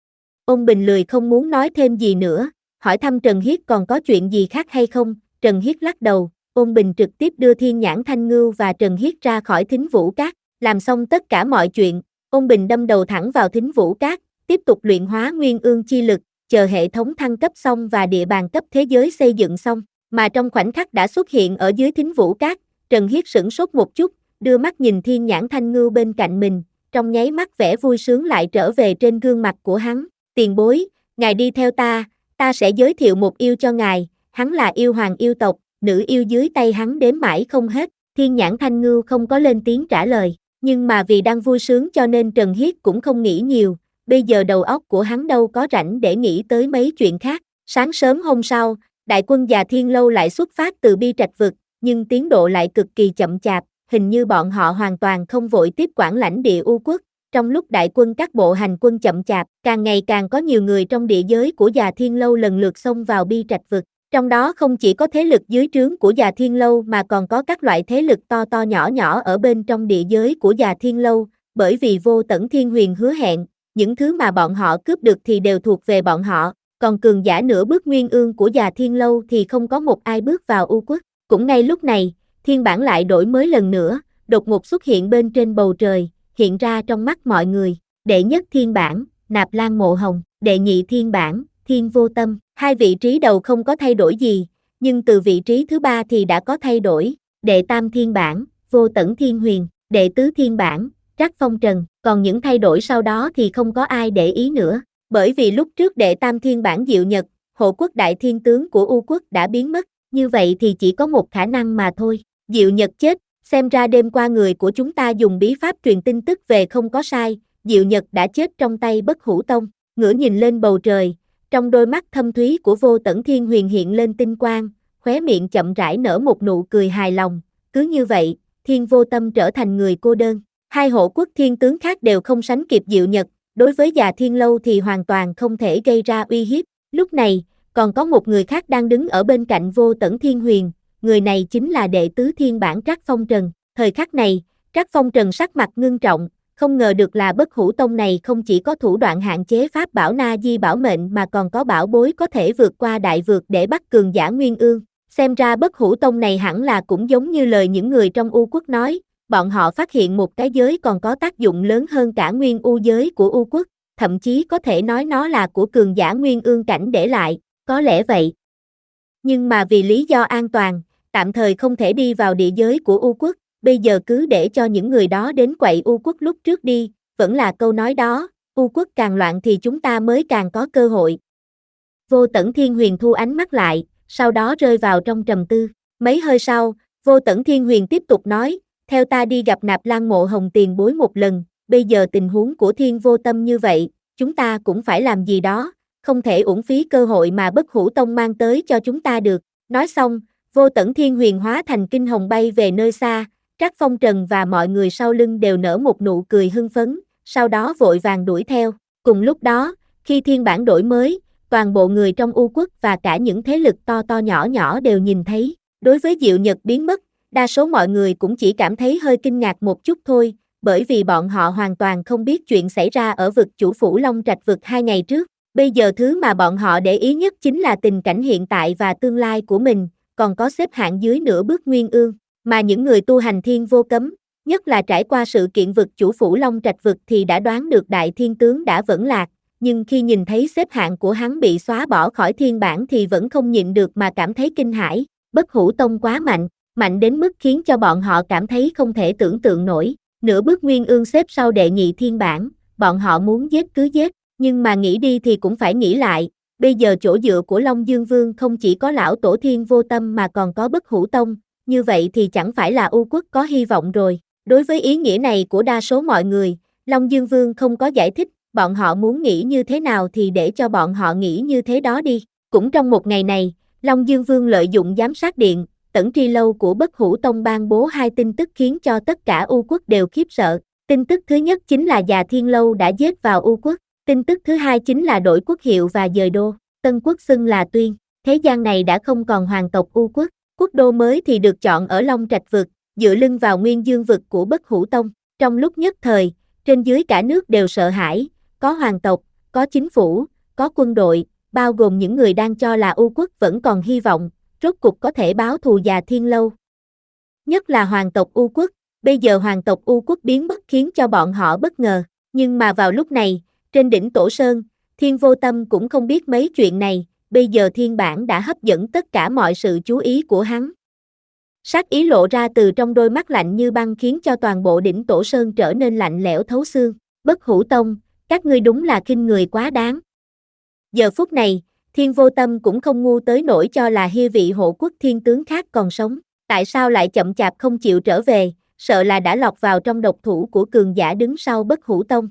Ôn Bình lười không muốn nói thêm gì nữa, hỏi thăm Trần Hiết còn có chuyện gì khác hay không. Trần Hiết lắc đầu, Ôn Bình trực tiếp đưa Thiên Nhãn Thanh Ngưu và Trần Hiết ra khỏi Thính Vũ Các, làm xong tất cả mọi chuyện, Ôn Bình đâm đầu thẳng vào Thính Vũ Các, tiếp tục luyện hóa nguyên ương chi lực, chờ hệ thống thăng cấp xong và địa bàn cấp thế giới xây dựng xong, mà trong khoảnh khắc đã xuất hiện ở dưới Thính Vũ Các, Trần Hiết sửng sốt một chút, đưa mắt nhìn Thiên Nhãn Thanh Ngưu bên cạnh mình, trong nháy mắt vẻ vui sướng lại trở về trên gương mặt của hắn. Tiền bối, ngài đi theo ta, ta sẽ giới thiệu một yêu cho ngài, hắn là yêu hoàng yêu tộc, nữ yêu dưới tay hắn đếm mãi không hết. Thiên Nhãn Thanh Ngưu không có lên tiếng trả lời, nhưng mà vì đang vui sướng cho nên Trần Hiết cũng không nghĩ nhiều, bây giờ đầu óc của hắn đâu có rảnh để nghĩ tới mấy chuyện khác. Sáng sớm hôm sau, đại quân Già Thiên Lâu lại xuất phát từ Bi Trạch Vực, nhưng tiến độ lại cực kỳ chậm chạp, hình như bọn họ hoàn toàn không vội tiếp quản lãnh địa U Quốc. Trong lúc đại quân các bộ hành quân chậm chạp, càng ngày càng có nhiều người trong địa giới của Già Thiên Lâu lần lượt xông vào Bi Trạch Vực. Trong đó không chỉ có thế lực dưới trướng của Già Thiên Lâu mà còn có các loại thế lực to to nhỏ nhỏ ở bên trong địa giới của Già Thiên Lâu, bởi vì Vô Tẩn Thiên Huyền hứa hẹn, những thứ mà bọn họ cướp được thì đều thuộc về bọn họ, còn cường giả nửa bước nguyên ương của Già Thiên Lâu thì không có một ai bước vào U Quốc. Cũng ngay lúc này, thiên bản lại đổi mới lần nữa, đột ngột xuất hiện bên trên bầu trời, hiện ra trong mắt mọi người. Đệ nhất thiên bản, Nạp Lan Mộ Hồng, đệ nhị thiên bản, Thiên Vô Tâm. Hai vị trí đầu không có thay đổi gì, nhưng từ vị trí thứ ba thì đã có thay đổi. Đệ tam thiên bản, Vô Tẩn Thiên Huyền, đệ tứ thiên bản, Trác Phong Trần, còn những thay đổi sau đó thì không có ai để ý nữa, bởi vì lúc trước đệ tam thiên bản Diệu Nhật, hộ quốc đại thiên tướng của U Quốc đã biến mất, như vậy thì chỉ có một khả năng mà thôi, Diệu Nhật chết, xem ra đêm qua người của chúng ta dùng bí pháp truyền tin tức về không có sai, Diệu Nhật đã chết trong tay Bất Hủ Tông. Ngửa nhìn lên bầu trời, trong đôi mắt thâm thúy của Vô Tẩn Thiên Huyền hiện lên tinh quang, khóe miệng chậm rãi nở một nụ cười hài lòng, cứ như vậy, Thiên Vô Tâm trở thành người cô đơn. Hai hộ quốc thiên tướng khác đều không sánh kịp Diệu Nhật, đối với Già Thiên Lâu thì hoàn toàn không thể gây ra uy hiếp. Lúc này, còn có một người khác đang đứng ở bên cạnh Vô Tẩn Thiên Huyền, người này chính là đệ tứ thiên bản Trác Phong Trần. Thời khắc này, Trác Phong Trần sắc mặt ngưng trọng, không ngờ được là Bất Hủ Tông này không chỉ có thủ đoạn hạn chế pháp bảo Na Di bảo mệnh mà còn có bảo bối có thể vượt qua đại vượt để bắt cường giả nguyên ương. Xem ra Bất Hủ Tông này hẳn là cũng giống như lời những người trong U Quốc nói, bọn họ phát hiện một cái giới còn có tác dụng lớn hơn cả nguyên U giới của U Quốc, thậm chí có thể nói nó là của cường giả nguyên ương cảnh để lại, có lẽ vậy. Nhưng mà vì lý do an toàn, tạm thời không thể đi vào địa giới của U Quốc, bây giờ cứ để cho những người đó đến quậy U Quốc lúc trước đi, vẫn là câu nói đó, U Quốc càng loạn thì chúng ta mới càng có cơ hội. Vô Tẩn Thiên Huyền thu ánh mắt lại, sau đó rơi vào trong trầm tư. Mấy hơi sau, Vô Tẩn Thiên Huyền tiếp tục nói, theo ta đi gặp Nạp Lan Mộ Hồng tiền bối một lần, bây giờ tình huống của Thiên Vô Tâm như vậy, chúng ta cũng phải làm gì đó, không thể uổng phí cơ hội mà Bất Hủ Tông mang tới cho chúng ta được. Nói xong, Vô Tẩn Thiên Huyền hóa thành kinh hồng bay về nơi xa, Trác Phong Trần và mọi người sau lưng đều nở một nụ cười hưng phấn, sau đó vội vàng đuổi theo. Cùng lúc đó, khi thiên bản đổi mới, toàn bộ người trong U Quốc và cả những thế lực to to nhỏ nhỏ đều nhìn thấy. Đối với Diệu Nhật biến mất, đa số mọi người cũng chỉ cảm thấy hơi kinh ngạc một chút thôi, bởi vì bọn họ hoàn toàn không biết chuyện xảy ra ở vực chủ phủ Long Trạch vực hai ngày trước. Bây giờ thứ mà bọn họ để ý nhất chính là tình cảnh hiện tại và tương lai của mình, còn có xếp hạng dưới nửa bước nguyên ương. Mà những người tu hành thiên vô cấm, nhất là trải qua sự kiện vực chủ phủ Long Trạch vực thì đã đoán được đại thiên tướng đã vẫn lạc, nhưng khi nhìn thấy xếp hạng của hắn bị xóa bỏ khỏi thiên bản thì vẫn không nhịn được mà cảm thấy kinh hãi. Bất Hủ Tông quá mạnh, mạnh đến mức khiến cho bọn họ cảm thấy không thể tưởng tượng nổi. Nửa bước nguyên ương xếp sau đệ nhị thiên bản, bọn họ muốn giết cứ giết, nhưng mà nghĩ đi thì cũng phải nghĩ lại, bây giờ chỗ dựa của Long Dương Vương không chỉ có lão tổ Thiên Vô Tâm mà còn có Bất Hủ Tông, như vậy thì chẳng phải là U Quốc có hy vọng rồi. Đối với ý nghĩa này của đa số mọi người, Long Dương Vương không có giải thích, bọn họ muốn nghĩ như thế nào thì để cho bọn họ nghĩ như thế đó đi. Cũng trong một ngày này, Long Dương Vương lợi dụng giám sát điện, Tẩn Tri Lâu của Bất Hủ Tông ban bố hai tin tức khiến cho tất cả U Quốc đều khiếp sợ. Tin tức thứ nhất chính là Già Thiên Lâu đã giết vào U Quốc. Tin tức thứ hai chính là đổi quốc hiệu và dời đô, Tân Quốc xưng là Tuyên. Thế gian này đã không còn hoàng tộc U Quốc, quốc đô mới thì được chọn ở Long Trạch Vực, dựa lưng vào Nguyên Dương Vực của Bất Hủ Tông. Trong lúc nhất thời, trên dưới cả nước đều sợ hãi, có hoàng tộc, có chính phủ, có quân đội, bao gồm những người đang cho là U Quốc vẫn còn hy vọng, rốt cục có thể báo thù Già Thiên Lâu. Nhất là hoàng tộc U Quốc, bây giờ hoàng tộc U Quốc biến mất khiến cho bọn họ bất ngờ, nhưng mà vào lúc này, trên đỉnh Tổ Sơn, Thiên Vô Tâm cũng không biết mấy chuyện này, bây giờ thiên bản đã hấp dẫn tất cả mọi sự chú ý của hắn. Sát ý lộ ra từ trong đôi mắt lạnh như băng khiến cho toàn bộ đỉnh Tổ Sơn trở nên lạnh lẽo thấu xương. Bất Hủ Tông, các ngươi đúng là khinh người quá đáng. Giờ phút này, Thiên Vô Tâm cũng không ngu tới nỗi cho là hi vị hộ quốc thiên tướng khác còn sống. Tại sao lại chậm chạp không chịu trở về, sợ là đã lọt vào trong độc thủ của cường giả đứng sau Bất Hủ Tông.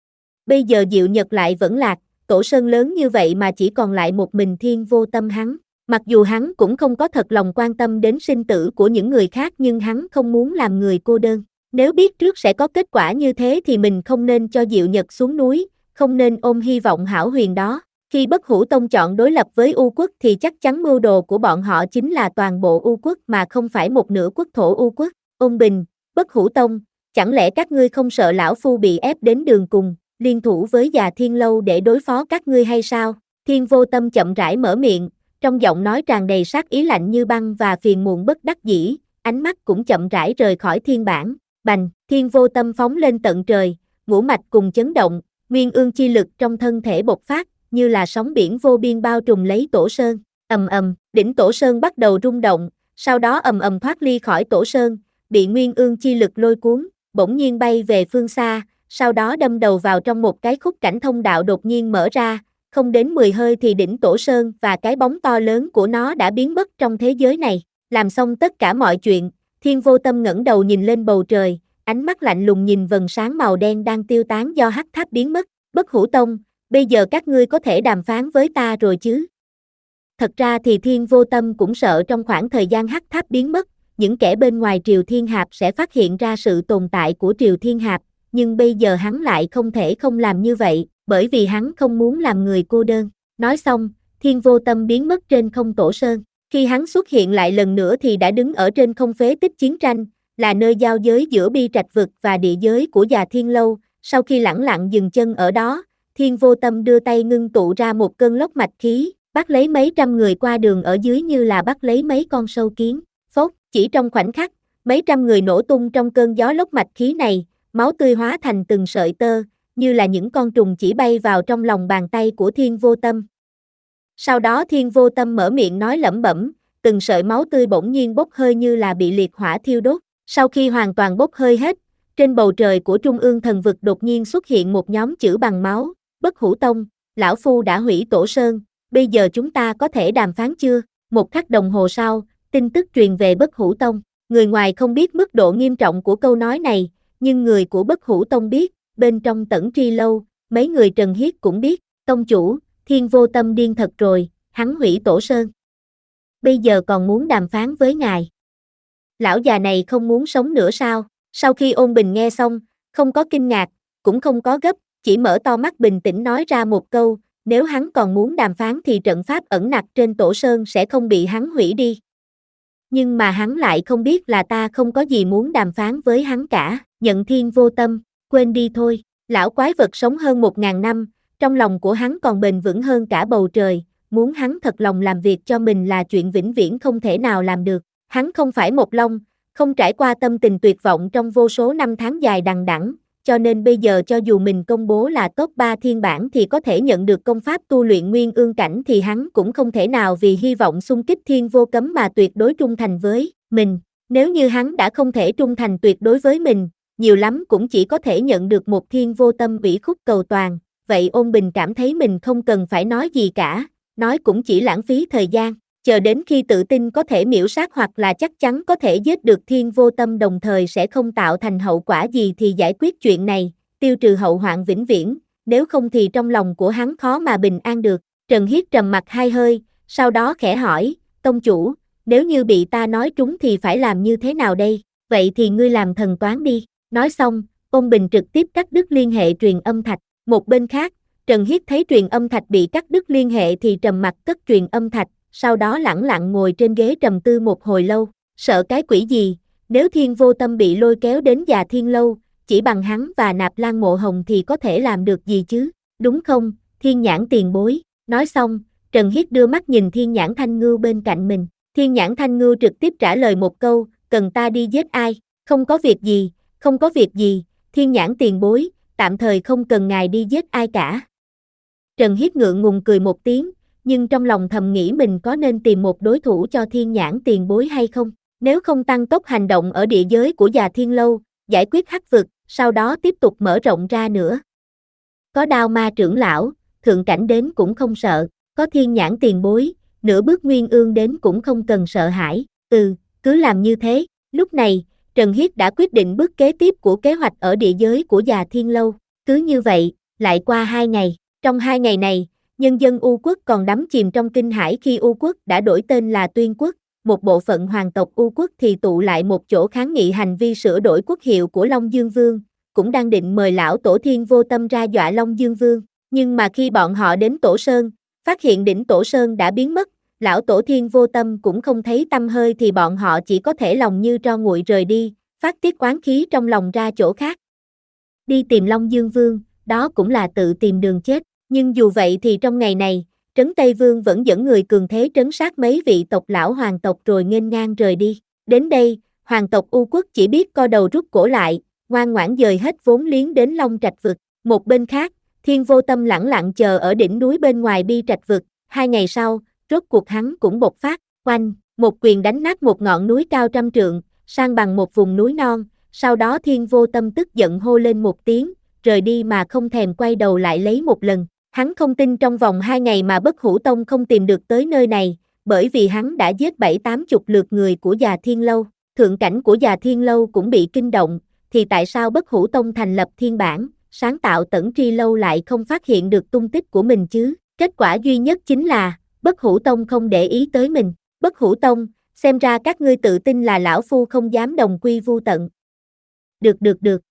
Bây giờ Diệu Nhật lại vẫn lạc, Tổ Sơn lớn như vậy mà chỉ còn lại một mình Thiên Vô Tâm hắn. Mặc dù hắn cũng không có thật lòng quan tâm đến sinh tử của những người khác nhưng hắn không muốn làm người cô đơn. Nếu biết trước sẽ có kết quả như thế thì mình không nên cho Diệu Nhật xuống núi, không nên ôm hy vọng hão huyền đó. Khi Bất Hủ Tông chọn đối lập với U Quốc thì chắc chắn mưu đồ của bọn họ chính là toàn bộ U Quốc mà không phải một nửa quốc thổ U Quốc. Ôn Bình, Bất Hủ Tông, chẳng lẽ các ngươi không sợ lão phu bị ép đến đường cùng, liên thủ với Già Thiên Lâu để đối phó các ngươi hay sao? Thiên Vô Tâm chậm rãi mở miệng, trong giọng nói tràn đầy sát ý lạnh như băng và phiền muộn bất đắc dĩ, ánh mắt cũng chậm rãi rời khỏi thiên bản. Bành, Thiên Vô Tâm phóng lên tận trời, ngũ mạch cùng chấn động, nguyên ương chi lực trong thân thể bộc phát, như là sóng biển vô biên bao trùm lấy Tổ Sơn. Ầm ầm, đỉnh Tổ Sơn bắt đầu rung động, sau đó ầm ầm thoát ly khỏi Tổ Sơn, bị nguyên ương chi lực lôi cuốn, bỗng nhiên bay về phương xa, sau đó đâm đầu vào trong một cái khúc cảnh thông đạo đột nhiên mở ra, không đến mười hơi thì đỉnh Tổ Sơn và cái bóng to lớn của nó đã biến mất trong thế giới này. Làm xong tất cả mọi chuyện, Thiên Vô Tâm ngẩng đầu nhìn lên bầu trời, ánh mắt lạnh lùng nhìn vầng sáng màu đen đang tiêu tán do hắc tháp biến mất. Bất Hủ Tông, bây giờ các ngươi có thể đàm phán với ta rồi chứ? Thật ra thì Thiên Vô Tâm cũng sợ trong khoảng thời gian hắc tháp biến mất, những kẻ bên ngoài Triều Thiên Hạp sẽ phát hiện ra sự tồn tại của Triều Thiên Hạp, nhưng bây giờ hắn lại không thể không làm như vậy, bởi vì hắn không muốn làm người cô đơn. Nói xong, Thiên Vô Tâm biến mất trên không Tổ Sơn. Khi hắn xuất hiện lại lần nữa thì đã đứng ở trên không phế tích chiến tranh, là nơi giao giới giữa Bi Trạch Vực và địa giới của Già Thiên Lâu. Sau khi lẳng lặng dừng chân ở đó, Thiên Vô Tâm đưa tay ngưng tụ ra một cơn lốc mạch khí, bắt lấy mấy trăm người qua đường ở dưới như là bắt lấy mấy con sâu kiến. Phốc, chỉ trong khoảnh khắc, mấy trăm người nổ tung trong cơn gió lốc mạch khí này, máu tươi hóa thành từng sợi tơ, như là những con trùng chỉ bay vào trong lòng bàn tay của Thiên Vô Tâm. Sau đó Thiên Vô Tâm mở miệng nói lẩm bẩm, từng sợi máu tươi bỗng nhiên bốc hơi như là bị liệt hỏa thiêu đốt. Sau khi hoàn toàn bốc hơi hết, trên bầu trời của Trung ương Thần Vực đột nhiên xuất hiện một nhóm chữ bằng máu. Bất Hủ Tông, lão phu đã hủy Tổ Sơn, bây giờ chúng ta có thể đàm phán chưa? Một khắc đồng hồ sau, tin tức truyền về Bất Hủ Tông. Người ngoài không biết mức độ nghiêm trọng của câu nói này, nhưng người của Bất Hủ Tông biết, bên trong Tẩn Tri Lâu, mấy người Trần Hiết cũng biết, tông chủ, Thiên Vô Tâm điên thật rồi, hắn hủy Tổ Sơn. Bây giờ còn muốn đàm phán với ngài. Lão già này không muốn sống nữa sao? Sau khi Ôn Bình nghe xong, không có kinh ngạc, cũng không có gấp, chỉ mở to mắt bình tĩnh nói ra một câu, nếu hắn còn muốn đàm phán thì trận pháp ẩn nặc trên Tổ Sơn sẽ không bị hắn hủy đi. Nhưng mà hắn lại không biết là ta không có gì muốn đàm phán với hắn cả, nhận Thiên Vô Tâm, quên đi thôi, lão quái vật sống hơn một ngàn năm, trong lòng của hắn còn bền vững hơn cả bầu trời, muốn hắn thật lòng làm việc cho mình là chuyện vĩnh viễn không thể nào làm được. Hắn không phải một long, không trải qua tâm tình tuyệt vọng trong vô số năm tháng dài đằng đẵng, cho nên bây giờ cho dù mình công bố là top ba thiên bản thì có thể nhận được công pháp tu luyện nguyên ương cảnh thì hắn cũng không thể nào vì hy vọng xung kích Thiên Vô Cấm mà tuyệt đối trung thành với mình. Nếu như hắn đã không thể trung thành tuyệt đối với mình, nhiều lắm cũng chỉ có thể nhận được một Thiên Vô Tâm ủy khúc cầu toàn, vậy Ôn Bình cảm thấy mình không cần phải nói gì cả, nói cũng chỉ lãng phí thời gian, chờ đến khi tự tin có thể miễu sát hoặc là chắc chắn có thể giết được Thiên Vô Tâm đồng thời sẽ không tạo thành hậu quả gì thì giải quyết chuyện này, tiêu trừ hậu hoạn vĩnh viễn, nếu không thì trong lòng của hắn khó mà bình an được. Trần Hiết trầm mặt hai hơi, sau đó khẽ hỏi, tông chủ, nếu như bị ta nói trúng thì phải làm như thế nào đây? Vậy thì ngươi làm thần toán đi. Nói xong, Ôn Bình trực tiếp cắt đứt liên hệ truyền âm thạch. Một bên khác, Trần Hiết thấy truyền âm thạch bị cắt đứt liên hệ thì trầm mặt cất truyền âm thạch, sau đó lẳng lặng ngồi trên ghế trầm tư một hồi lâu. Sợ cái quỷ gì, nếu Thiên Vô Tâm bị lôi kéo đến Già Thiên Lâu, chỉ bằng hắn và Nạp Lan Mộ Hồng thì có thể làm được gì chứ, đúng không, Thiên Nhãn tiền bối. Nói xong, Trần Hiết đưa mắt nhìn Thiên Nhãn Thanh Ngưu bên cạnh mình. Thiên Nhãn Thanh Ngưu trực tiếp trả lời một câu, cần ta đi giết ai? Không có việc gì, không có việc gì, Thiên Nhãn tiền bối, tạm thời không cần ngài đi giết ai cả. Trần Hiết ngượng ngùng cười một tiếng, nhưng trong lòng thầm nghĩ mình có nên tìm một đối thủ cho Thiên Nhãn tiền bối hay không? Nếu không tăng tốc hành động ở địa giới của Già Thiên Lâu, giải quyết hắc vực, sau đó tiếp tục mở rộng ra nữa. Có Đao Ma trưởng lão, thượng cảnh đến cũng không sợ, có Thiên Nhãn tiền bối, nửa bước nguyên ương đến cũng không cần sợ hãi, ừ, cứ làm như thế. Lúc này, Trần Hiết đã quyết định bước kế tiếp của kế hoạch ở địa giới của Già Thiên Lâu. Cứ như vậy, lại qua hai ngày. Trong hai ngày này, nhân dân U quốc còn đắm chìm trong kinh hãi khi U quốc đã đổi tên là Tuyên quốc. Một bộ phận hoàng tộc U quốc thì tụ lại một chỗ kháng nghị hành vi sửa đổi quốc hiệu của Long Dương Vương, cũng đang định mời lão tổ Thiên Vô Tâm ra dọa Long Dương Vương. Nhưng mà khi bọn họ đến Tổ Sơn, phát hiện đỉnh Tổ Sơn đã biến mất, lão tổ Thiên Vô Tâm cũng không thấy tăm hơi thì bọn họ chỉ có thể lòng như tro nguội rời đi, phát tiết oán khí trong lòng ra chỗ khác. Đi tìm Long Dương Vương, đó cũng là tự tìm đường chết, nhưng dù vậy thì trong ngày này, Trấn Tây Vương vẫn dẫn người cường thế trấn sát mấy vị tộc lão hoàng tộc rồi nghênh ngang rời đi. Đến đây, hoàng tộc U quốc chỉ biết co đầu rút cổ lại, ngoan ngoãn dời hết vốn liếng đến Long Trạch vực. Một bên khác, Thiên Vô Tâm lẳng lặng chờ ở đỉnh núi bên ngoài Bi Trạch vực. Hai ngày sau, rốt cuộc hắn cũng bộc phát, oanh, một quyền đánh nát một ngọn núi cao trăm trượng, san bằng một vùng núi non. Sau đó Thiên Vô Tâm tức giận hô lên một tiếng, rời đi mà không thèm quay đầu lại lấy một lần. Hắn không tin trong vòng hai ngày mà Bất Hủ Tông không tìm được tới nơi này, bởi vì hắn đã giết bảy tám chục lượt người của Già Thiên Lâu, thượng cảnh của Già Thiên Lâu cũng bị kinh động, thì tại sao Bất Hủ Tông thành lập thiên bản, sáng tạo Tẩn Tri Lâu lại không phát hiện được tung tích của mình chứ? Kết quả duy nhất chính là, Bất Hủ Tông không để ý tới mình. Bất Hủ Tông, xem ra các ngươi tự tin là lão phu không dám đồng quy vu tận. Được được được.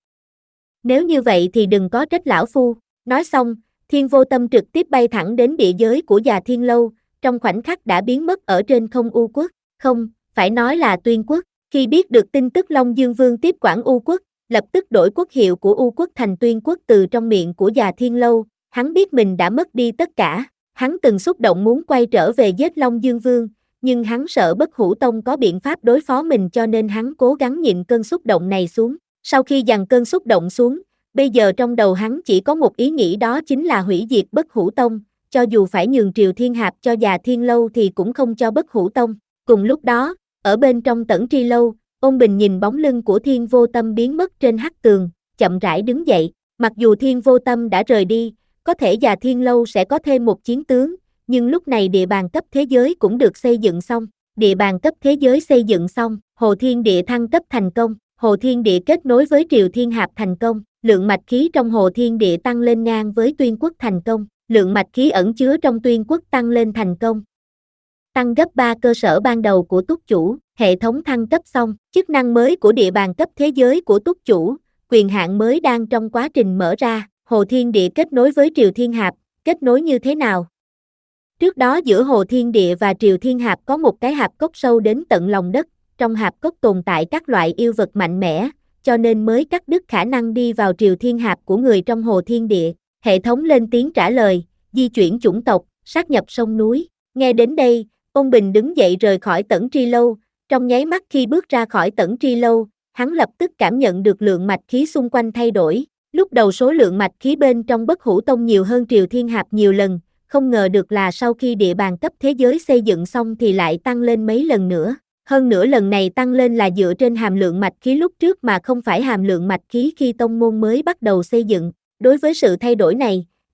Nếu như vậy thì đừng có trách lão phu. Nói xong, Thiên Vô Tâm trực tiếp bay thẳng đến địa giới của Già Thiên Lâu, trong khoảnh khắc đã biến mất ở trên không U quốc, không, phải nói là Tuyên quốc. Khi biết được tin tức Long Dương Vương tiếp quản U quốc, lập tức đổi quốc hiệu của U quốc thành Tuyên quốc từ trong miệng của Già Thiên Lâu, hắn biết mình đã mất đi tất cả. Hắn từng xúc động muốn quay trở về giết Long Dương Vương, nhưng hắn sợ Bất Hủ Tông có biện pháp đối phó mình cho nên hắn cố gắng nhịn cơn xúc động này xuống. Sau khi dằn cơn xúc động xuống, bây giờ trong đầu hắn chỉ có một ý nghĩ, đó chính là hủy diệt Bất Hủ Tông, cho dù phải nhường Triều Thiên Hạp cho Già Thiên Lâu thì cũng không cho Bất Hủ Tông. Cùng lúc đó, ở bên trong Tẩn Tri Lâu, Ôn Bình nhìn bóng lưng của Thiên Vô Tâm biến mất trên hắc tường, chậm rãi đứng dậy. Mặc dù Thiên Vô Tâm đã rời đi, có thể Già Thiên Lâu sẽ có thêm một chiến tướng, nhưng lúc này địa bàn cấp thế giới cũng được xây dựng xong. Địa bàn cấp thế giới xây dựng xong, Hồ Thiên Địa thăng cấp thành công, Hồ Thiên Địa kết nối với Triều Thiên Hạp thành công, lượng mạch khí trong Hồ Thiên Địa tăng lên ngang với Tuyên quốc thành công, lượng mạch khí ẩn chứa trong Tuyên quốc tăng lên thành công. Tăng gấp ba cơ sở ban đầu của túc chủ, hệ thống thăng cấp xong, chức năng mới của địa bàn cấp thế giới của túc chủ, quyền hạn mới đang trong quá trình mở ra. Hồ Thiên Địa kết nối với Triều Thiên Hạp, kết nối như thế nào? Trước đó giữa Hồ Thiên Địa và Triều Thiên Hạp có một cái hạp cốc sâu đến tận lòng đất, trong hạp cốc tồn tại các loại yêu vật mạnh mẽ, cho nên mới cắt đứt khả năng đi vào Triều Thiên Hạp của người trong Hồ Thiên Địa. Hệ thống lên tiếng trả lời, di chuyển chủng tộc, sát nhập sông núi. Nghe đến đây, Ôn Bình đứng dậy rời khỏi Tẩn Tri Lâu, trong nháy mắt khi bước ra khỏi Tẩn Tri Lâu, hắn lập tức cảm nhận được lượng mạch khí xung quanh thay đổi. Lúc đầu số lượng mạch khí bên trong Bất Hủ Tông nhiều hơn Triều Thiên Hạp nhiều lần, không ngờ được là sau khi địa bàn cấp thế giới xây dựng xong thì lại tăng lên mấy lần nữa. Hơn nữa lần này tăng lên là dựa trên hàm lượng mạch khí lúc trước mà không phải hàm lượng mạch khí khi tông môn mới bắt đầu xây dựng. Đối với sự thay đổi này,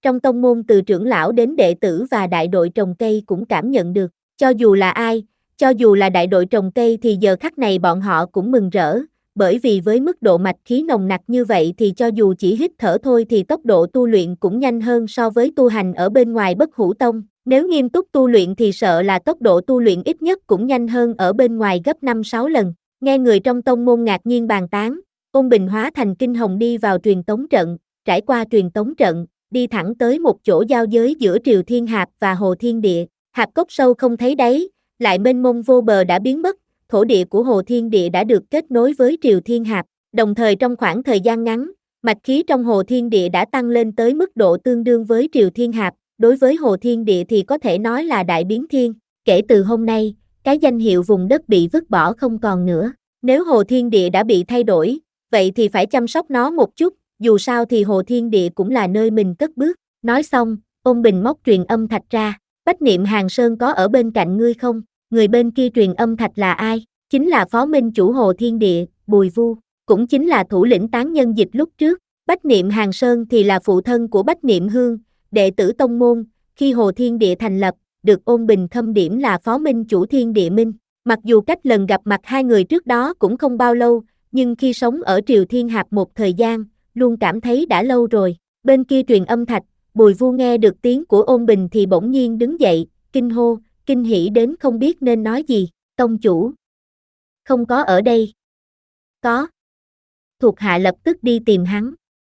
Trong tông môn từ trưởng lão đến đệ tử và đại đội trồng cây cũng cảm nhận được, cho dù là ai, cho dù là đại đội trồng cây thì giờ khắc này bọn họ cũng mừng rỡ, bởi vì với mức độ mạch khí nồng nặc như vậy thì cho dù chỉ hít thở thôi thì tốc độ tu luyện cũng nhanh hơn so với tu hành ở bên ngoài Bất Hủ Tông, nếu nghiêm túc tu luyện thì sợ là tốc độ tu luyện ít nhất cũng nhanh hơn ở bên ngoài gấp năm sáu lần. Nghe người trong tông môn ngạc nhiên bàn tán, Ôn Bình hóa thành kinh hồng đi vào truyền tống trận, trải qua truyền tống trận, đi thẳng tới một chỗ giao giới giữa Triều Thiên Hạp và Hồ Thiên Địa. Hạp cốc sâu không thấy đáy, lại mênh mông vô bờ đã biến mất, thổ địa của Hồ Thiên Địa đã được kết nối với Triều Thiên Hạp, đồng thời trong khoảng thời gian ngắn, mạch khí trong Hồ Thiên Địa đã tăng lên tới mức độ tương đương với Triều Thiên Hạp, đối với Hồ Thiên Địa thì có thể nói là đại biến thiên, kể từ hôm nay, cái danh hiệu vùng đất bị vứt bỏ không còn nữa, nếu Hồ Thiên Địa đã bị thay đổi, vậy thì phải chăm sóc nó một chút, dù sao thì Hồ Thiên Địa cũng là nơi mình cất bước, nói xong, Ôn Bình móc truyền âm thạch ra, Bách Niệm Hàng Sơn có ở bên cạnh ngươi không? Người bên kia truyền âm thạch là ai? Chính là phó minh chủ Hồ Thiên Địa, Bùi Vu, cũng chính là thủ lĩnh tán nhân dịch lúc trước. Bách Niệm Hàng Sơn thì là phụ thân của Bách Niệm Hương, đệ tử tông môn, khi Hồ Thiên Địa thành lập, được Ôn Bình khâm điểm là phó minh chủ Thiên Địa Minh. Mặc dù cách lần gặp mặt hai người trước đó cũng không bao lâu, nhưng khi sống ở Triều Thiên Hạp một thời gian, luôn cảm thấy đã lâu rồi. Bên kia truyền âm thạch, Bùi Vu nghe được tiếng của Ôn Bình thì bỗng nhiên đứng dậy, kinh hô, kinh hỉ đến không biết nên nói gì. Tông chủ không có ở đây. Có. Thuộc hạ lập tức đi tìm hắn.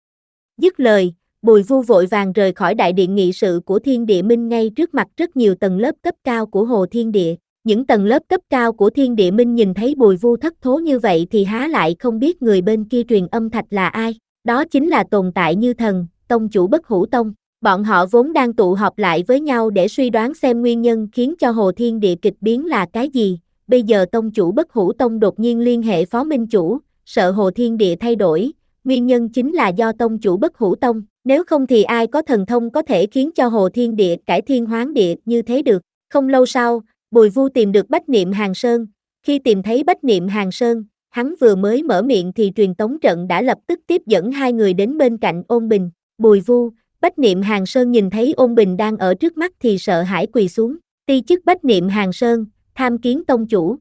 Dứt lời, Bùi Vu vội vàng rời khỏi đại điện nghị sự của Thiên Địa Minh ngay trước mặt rất nhiều tầng lớp cấp cao của Hồ Thiên Địa. Những tầng lớp cấp cao của Thiên Địa Minh nhìn thấy Bùi Vu thất thố như vậy thì há lại không biết người bên kia truyền âm thạch là ai. Đó chính là tồn tại như thần, tông chủ Bất Hủ Tông. Bọn họ vốn đang tụ họp lại với nhau để suy đoán xem nguyên nhân khiến cho Hồ Thiên Địa kịch biến là cái gì. Bây giờ tông chủ Bất Hủ Tông đột nhiên liên hệ phó minh chủ, sợ Hồ Thiên Địa thay đổi. Nguyên nhân chính là do tông chủ Bất Hủ Tông, nếu không thì ai có thần thông có thể khiến cho Hồ Thiên Địa cải thiên hoán địa như thế được. Không lâu sau, Bùi Vu tìm được Bách Niệm Hàng Sơn. Khi tìm thấy Bách Niệm Hàng Sơn, hắn vừa mới mở miệng thì truyền tống trận đã lập tức tiếp dẫn hai người đến bên cạnh Ôn Bình. Bùi Vu, Bách Niệm Hàng Sơn nhìn thấy Ôn Bình đang ở trước mắt thì sợ hãi quỳ xuống. Ti chức Bách Niệm Hàng Sơn, tham kiến tông chủ.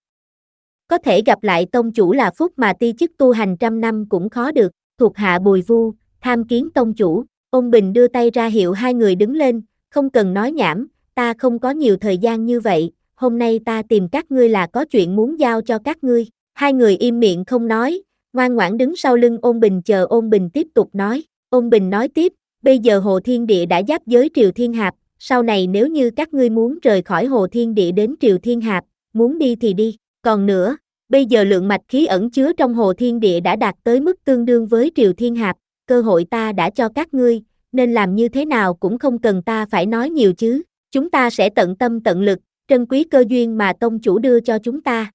Có thể gặp lại tông chủ là phúc mà ti chức tu hành trăm năm cũng khó được. Thuộc hạ Bùi Vu, tham kiến tông chủ. Ôn Bình đưa tay ra hiệu hai người đứng lên, không cần nói nhảm, ta không có nhiều thời gian như vậy, hôm nay ta tìm các ngươi là có chuyện muốn giao cho các ngươi. Hai người im miệng không nói, ngoan ngoãn đứng sau lưng Ôn Bình chờ Ôn Bình tiếp tục nói. Ôn Bình nói tiếp, bây giờ Hồ Thiên Địa đã giáp giới Triều Thiên Hạp, sau này nếu như các ngươi muốn rời khỏi Hồ Thiên Địa đến Triều Thiên Hạp, muốn đi thì đi, còn nữa, bây giờ lượng mạch khí ẩn chứa trong Hồ Thiên Địa đã đạt tới mức tương đương với Triều Thiên Hạp, cơ hội ta đã cho các ngươi, nên làm như thế nào cũng không cần ta phải nói nhiều chứ, chúng ta sẽ tận tâm tận lực, trân quý cơ duyên mà tông chủ đưa cho chúng ta.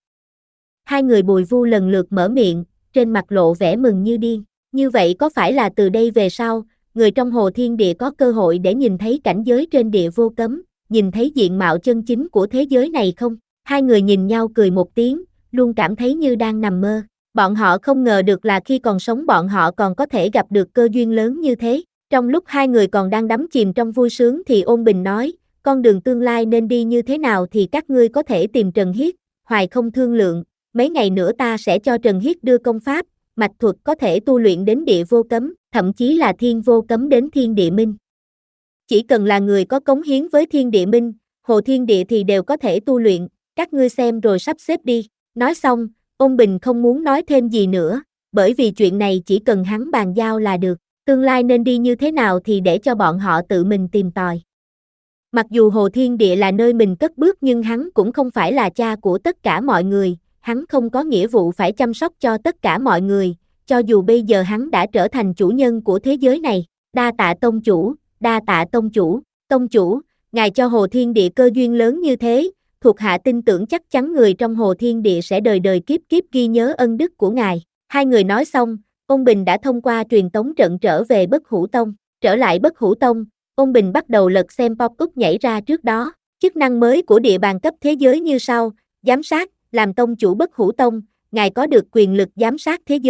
Hai người Bùi Vu lần lượt mở miệng, trên mặt lộ vẻ mừng như điên, như vậy có phải là từ đây về sau, người trong Hồ Thiên Địa có cơ hội để nhìn thấy cảnh giới trên địa vô cấm, nhìn thấy diện mạo chân chính của thế giới này không? Hai người nhìn nhau cười một tiếng, luôn cảm thấy như đang nằm mơ. Bọn họ không ngờ được là khi còn sống bọn họ còn có thể gặp được cơ duyên lớn như thế. Trong lúc hai người còn đang đắm chìm trong vui sướng thì Ôn Bình nói, con đường tương lai nên đi như thế nào thì các ngươi có thể tìm Trần Hiết, Hoài không thương lượng, mấy ngày nữa ta sẽ cho Trần Hiết đưa công pháp, mạch thuật có thể tu luyện đến địa vô cấm, thậm chí là thiên vô cấm đến Thiên Địa Minh. Chỉ cần là người có cống hiến với Thiên Địa Minh, Hồ Thiên Địa thì đều có thể tu luyện, các ngươi xem rồi sắp xếp đi. Nói xong, Ôn Bình không muốn nói thêm gì nữa, bởi vì chuyện này chỉ cần hắn bàn giao là được, tương lai nên đi như thế nào thì để cho bọn họ tự mình tìm tòi. Mặc dù Hồ Thiên Địa là nơi mình cất bước nhưng hắn cũng không phải là cha của tất cả mọi người, hắn không có nghĩa vụ phải chăm sóc cho tất cả mọi người, cho dù bây giờ hắn đã trở thành chủ nhân của thế giới này. Đa tạ tông chủ, đa tạ tông chủ, tông chủ, ngài cho Hồ Thiên Địa cơ duyên lớn như thế, thuộc hạ tin tưởng chắc chắn người trong Hồ Thiên Địa sẽ đời đời kiếp kiếp ghi nhớ ân đức của ngài. Hai người nói xong, Ôn Bình đã thông qua truyền tống trận trở về Bất Hủ Tông. Trở lại Bất Hủ Tông, Ôn Bình bắt đầu lật xem pop-up nhảy ra trước đó. Chức năng mới của địa bàn cấp thế giới như sau: giám sát, làm tông chủ Bất Hủ Tông, ngài có được quyền lực giám sát thế giới,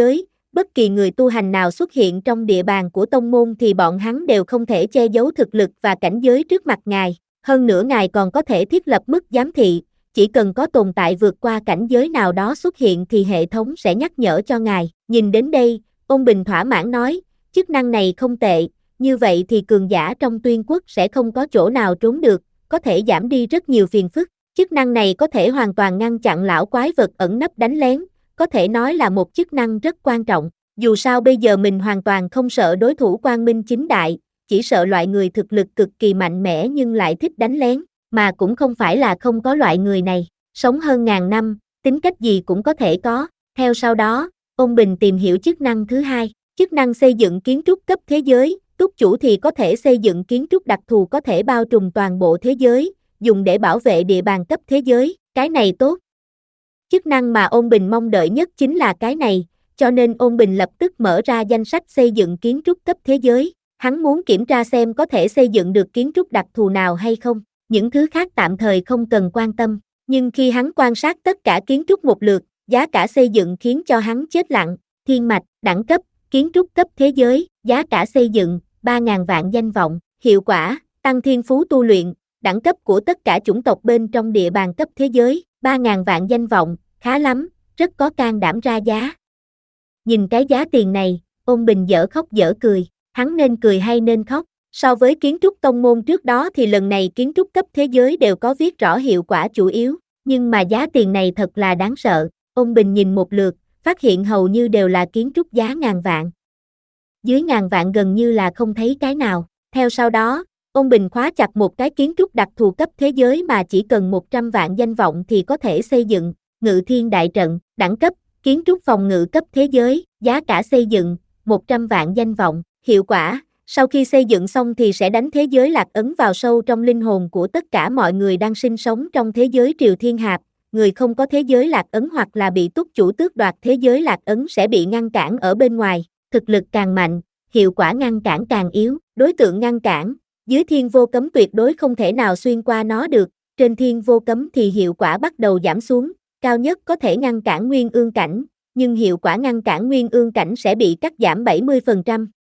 bất kỳ người tu hành nào xuất hiện trong địa bàn của tông môn thì bọn hắn đều không thể che giấu thực lực và cảnh giới trước mặt ngài, hơn nữa ngài còn có thể thiết lập mức giám thị, chỉ cần có tồn tại vượt qua cảnh giới nào đó xuất hiện thì hệ thống sẽ nhắc nhở cho ngài. Nhìn đến đây, Ôn Bình thỏa mãn nói, chức năng này không tệ, như vậy thì cường giả trong Tuyên Quốc sẽ không có chỗ nào trốn được, có thể giảm đi rất nhiều phiền phức. Chức năng này có thể hoàn toàn ngăn chặn lão quái vật ẩn nấp đánh lén, có thể nói là một chức năng rất quan trọng. Dù sao bây giờ mình hoàn toàn không sợ đối thủ quang minh chính đại, chỉ sợ loại người thực lực cực kỳ mạnh mẽ nhưng lại thích đánh lén, mà cũng không phải là không có loại người này. Sống hơn ngàn năm, tính cách gì cũng có thể có. Theo sau đó, Ôn Bình tìm hiểu chức năng thứ hai, chức năng xây dựng kiến trúc cấp thế giới. Túc chủ thì có thể xây dựng kiến trúc đặc thù có thể bao trùm toàn bộ thế giới, dùng để bảo vệ địa bàn cấp thế giới. Cái này tốt. Chức năng mà Ôn Bình mong đợi nhất chính là cái này, cho nên Ôn Bình lập tức mở ra danh sách xây dựng kiến trúc cấp thế giới. Hắn muốn kiểm tra xem có thể xây dựng được kiến trúc đặc thù nào hay không. Những thứ khác tạm thời không cần quan tâm, nhưng khi hắn quan sát tất cả kiến trúc một lượt, giá cả xây dựng khiến cho hắn chết lặng. Thiên mạch, đẳng cấp, kiến trúc cấp thế giới, giá cả xây dựng, ba nghìn vạn danh vọng, hiệu quả, tăng thiên phú tu luyện, đẳng cấp của tất cả chủng tộc bên trong địa bàn cấp thế giới, ba nghìn vạn danh vọng, khá lắm, rất có can đảm ra giá. Nhìn cái giá tiền này, Ôn Bình dở khóc dở cười, hắn nên cười hay nên khóc? So với kiến trúc tông môn trước đó thì lần này kiến trúc cấp thế giới đều có viết rõ hiệu quả chủ yếu, nhưng mà giá tiền này thật là đáng sợ. Ôn Bình nhìn một lượt, phát hiện hầu như đều là kiến trúc giá ngàn vạn. Dưới ngàn vạn gần như là không thấy cái nào. Theo sau đó, Ôn Bình khóa chặt một cái kiến trúc đặc thù cấp thế giới mà chỉ cần một trăm vạn danh vọng thì có thể xây dựng, Ngự Thiên Đại Trận, đẳng cấp, kiến trúc phòng ngự cấp thế giới, giá cả xây dựng, một trăm vạn danh vọng, hiệu quả, sau khi xây dựng xong thì sẽ đánh thế giới lạc ấn vào sâu trong linh hồn của tất cả mọi người đang sinh sống trong thế giới Triều Thiên Hạp, người không có thế giới lạc ấn hoặc là bị túc chủ tước đoạt thế giới lạc ấn sẽ bị ngăn cản ở bên ngoài, thực lực càng mạnh, hiệu quả ngăn cản càng yếu, đối tượng ngăn cản, dưới thiên vô cấm tuyệt đối không thể nào xuyên qua nó được, trên thiên vô cấm thì hiệu quả bắt đầu giảm xuống, cao nhất có thể ngăn cản nguyên ương cảnh, nhưng hiệu quả ngăn cản nguyên ương cảnh sẽ bị cắt giảm bảy mươi phần trăm.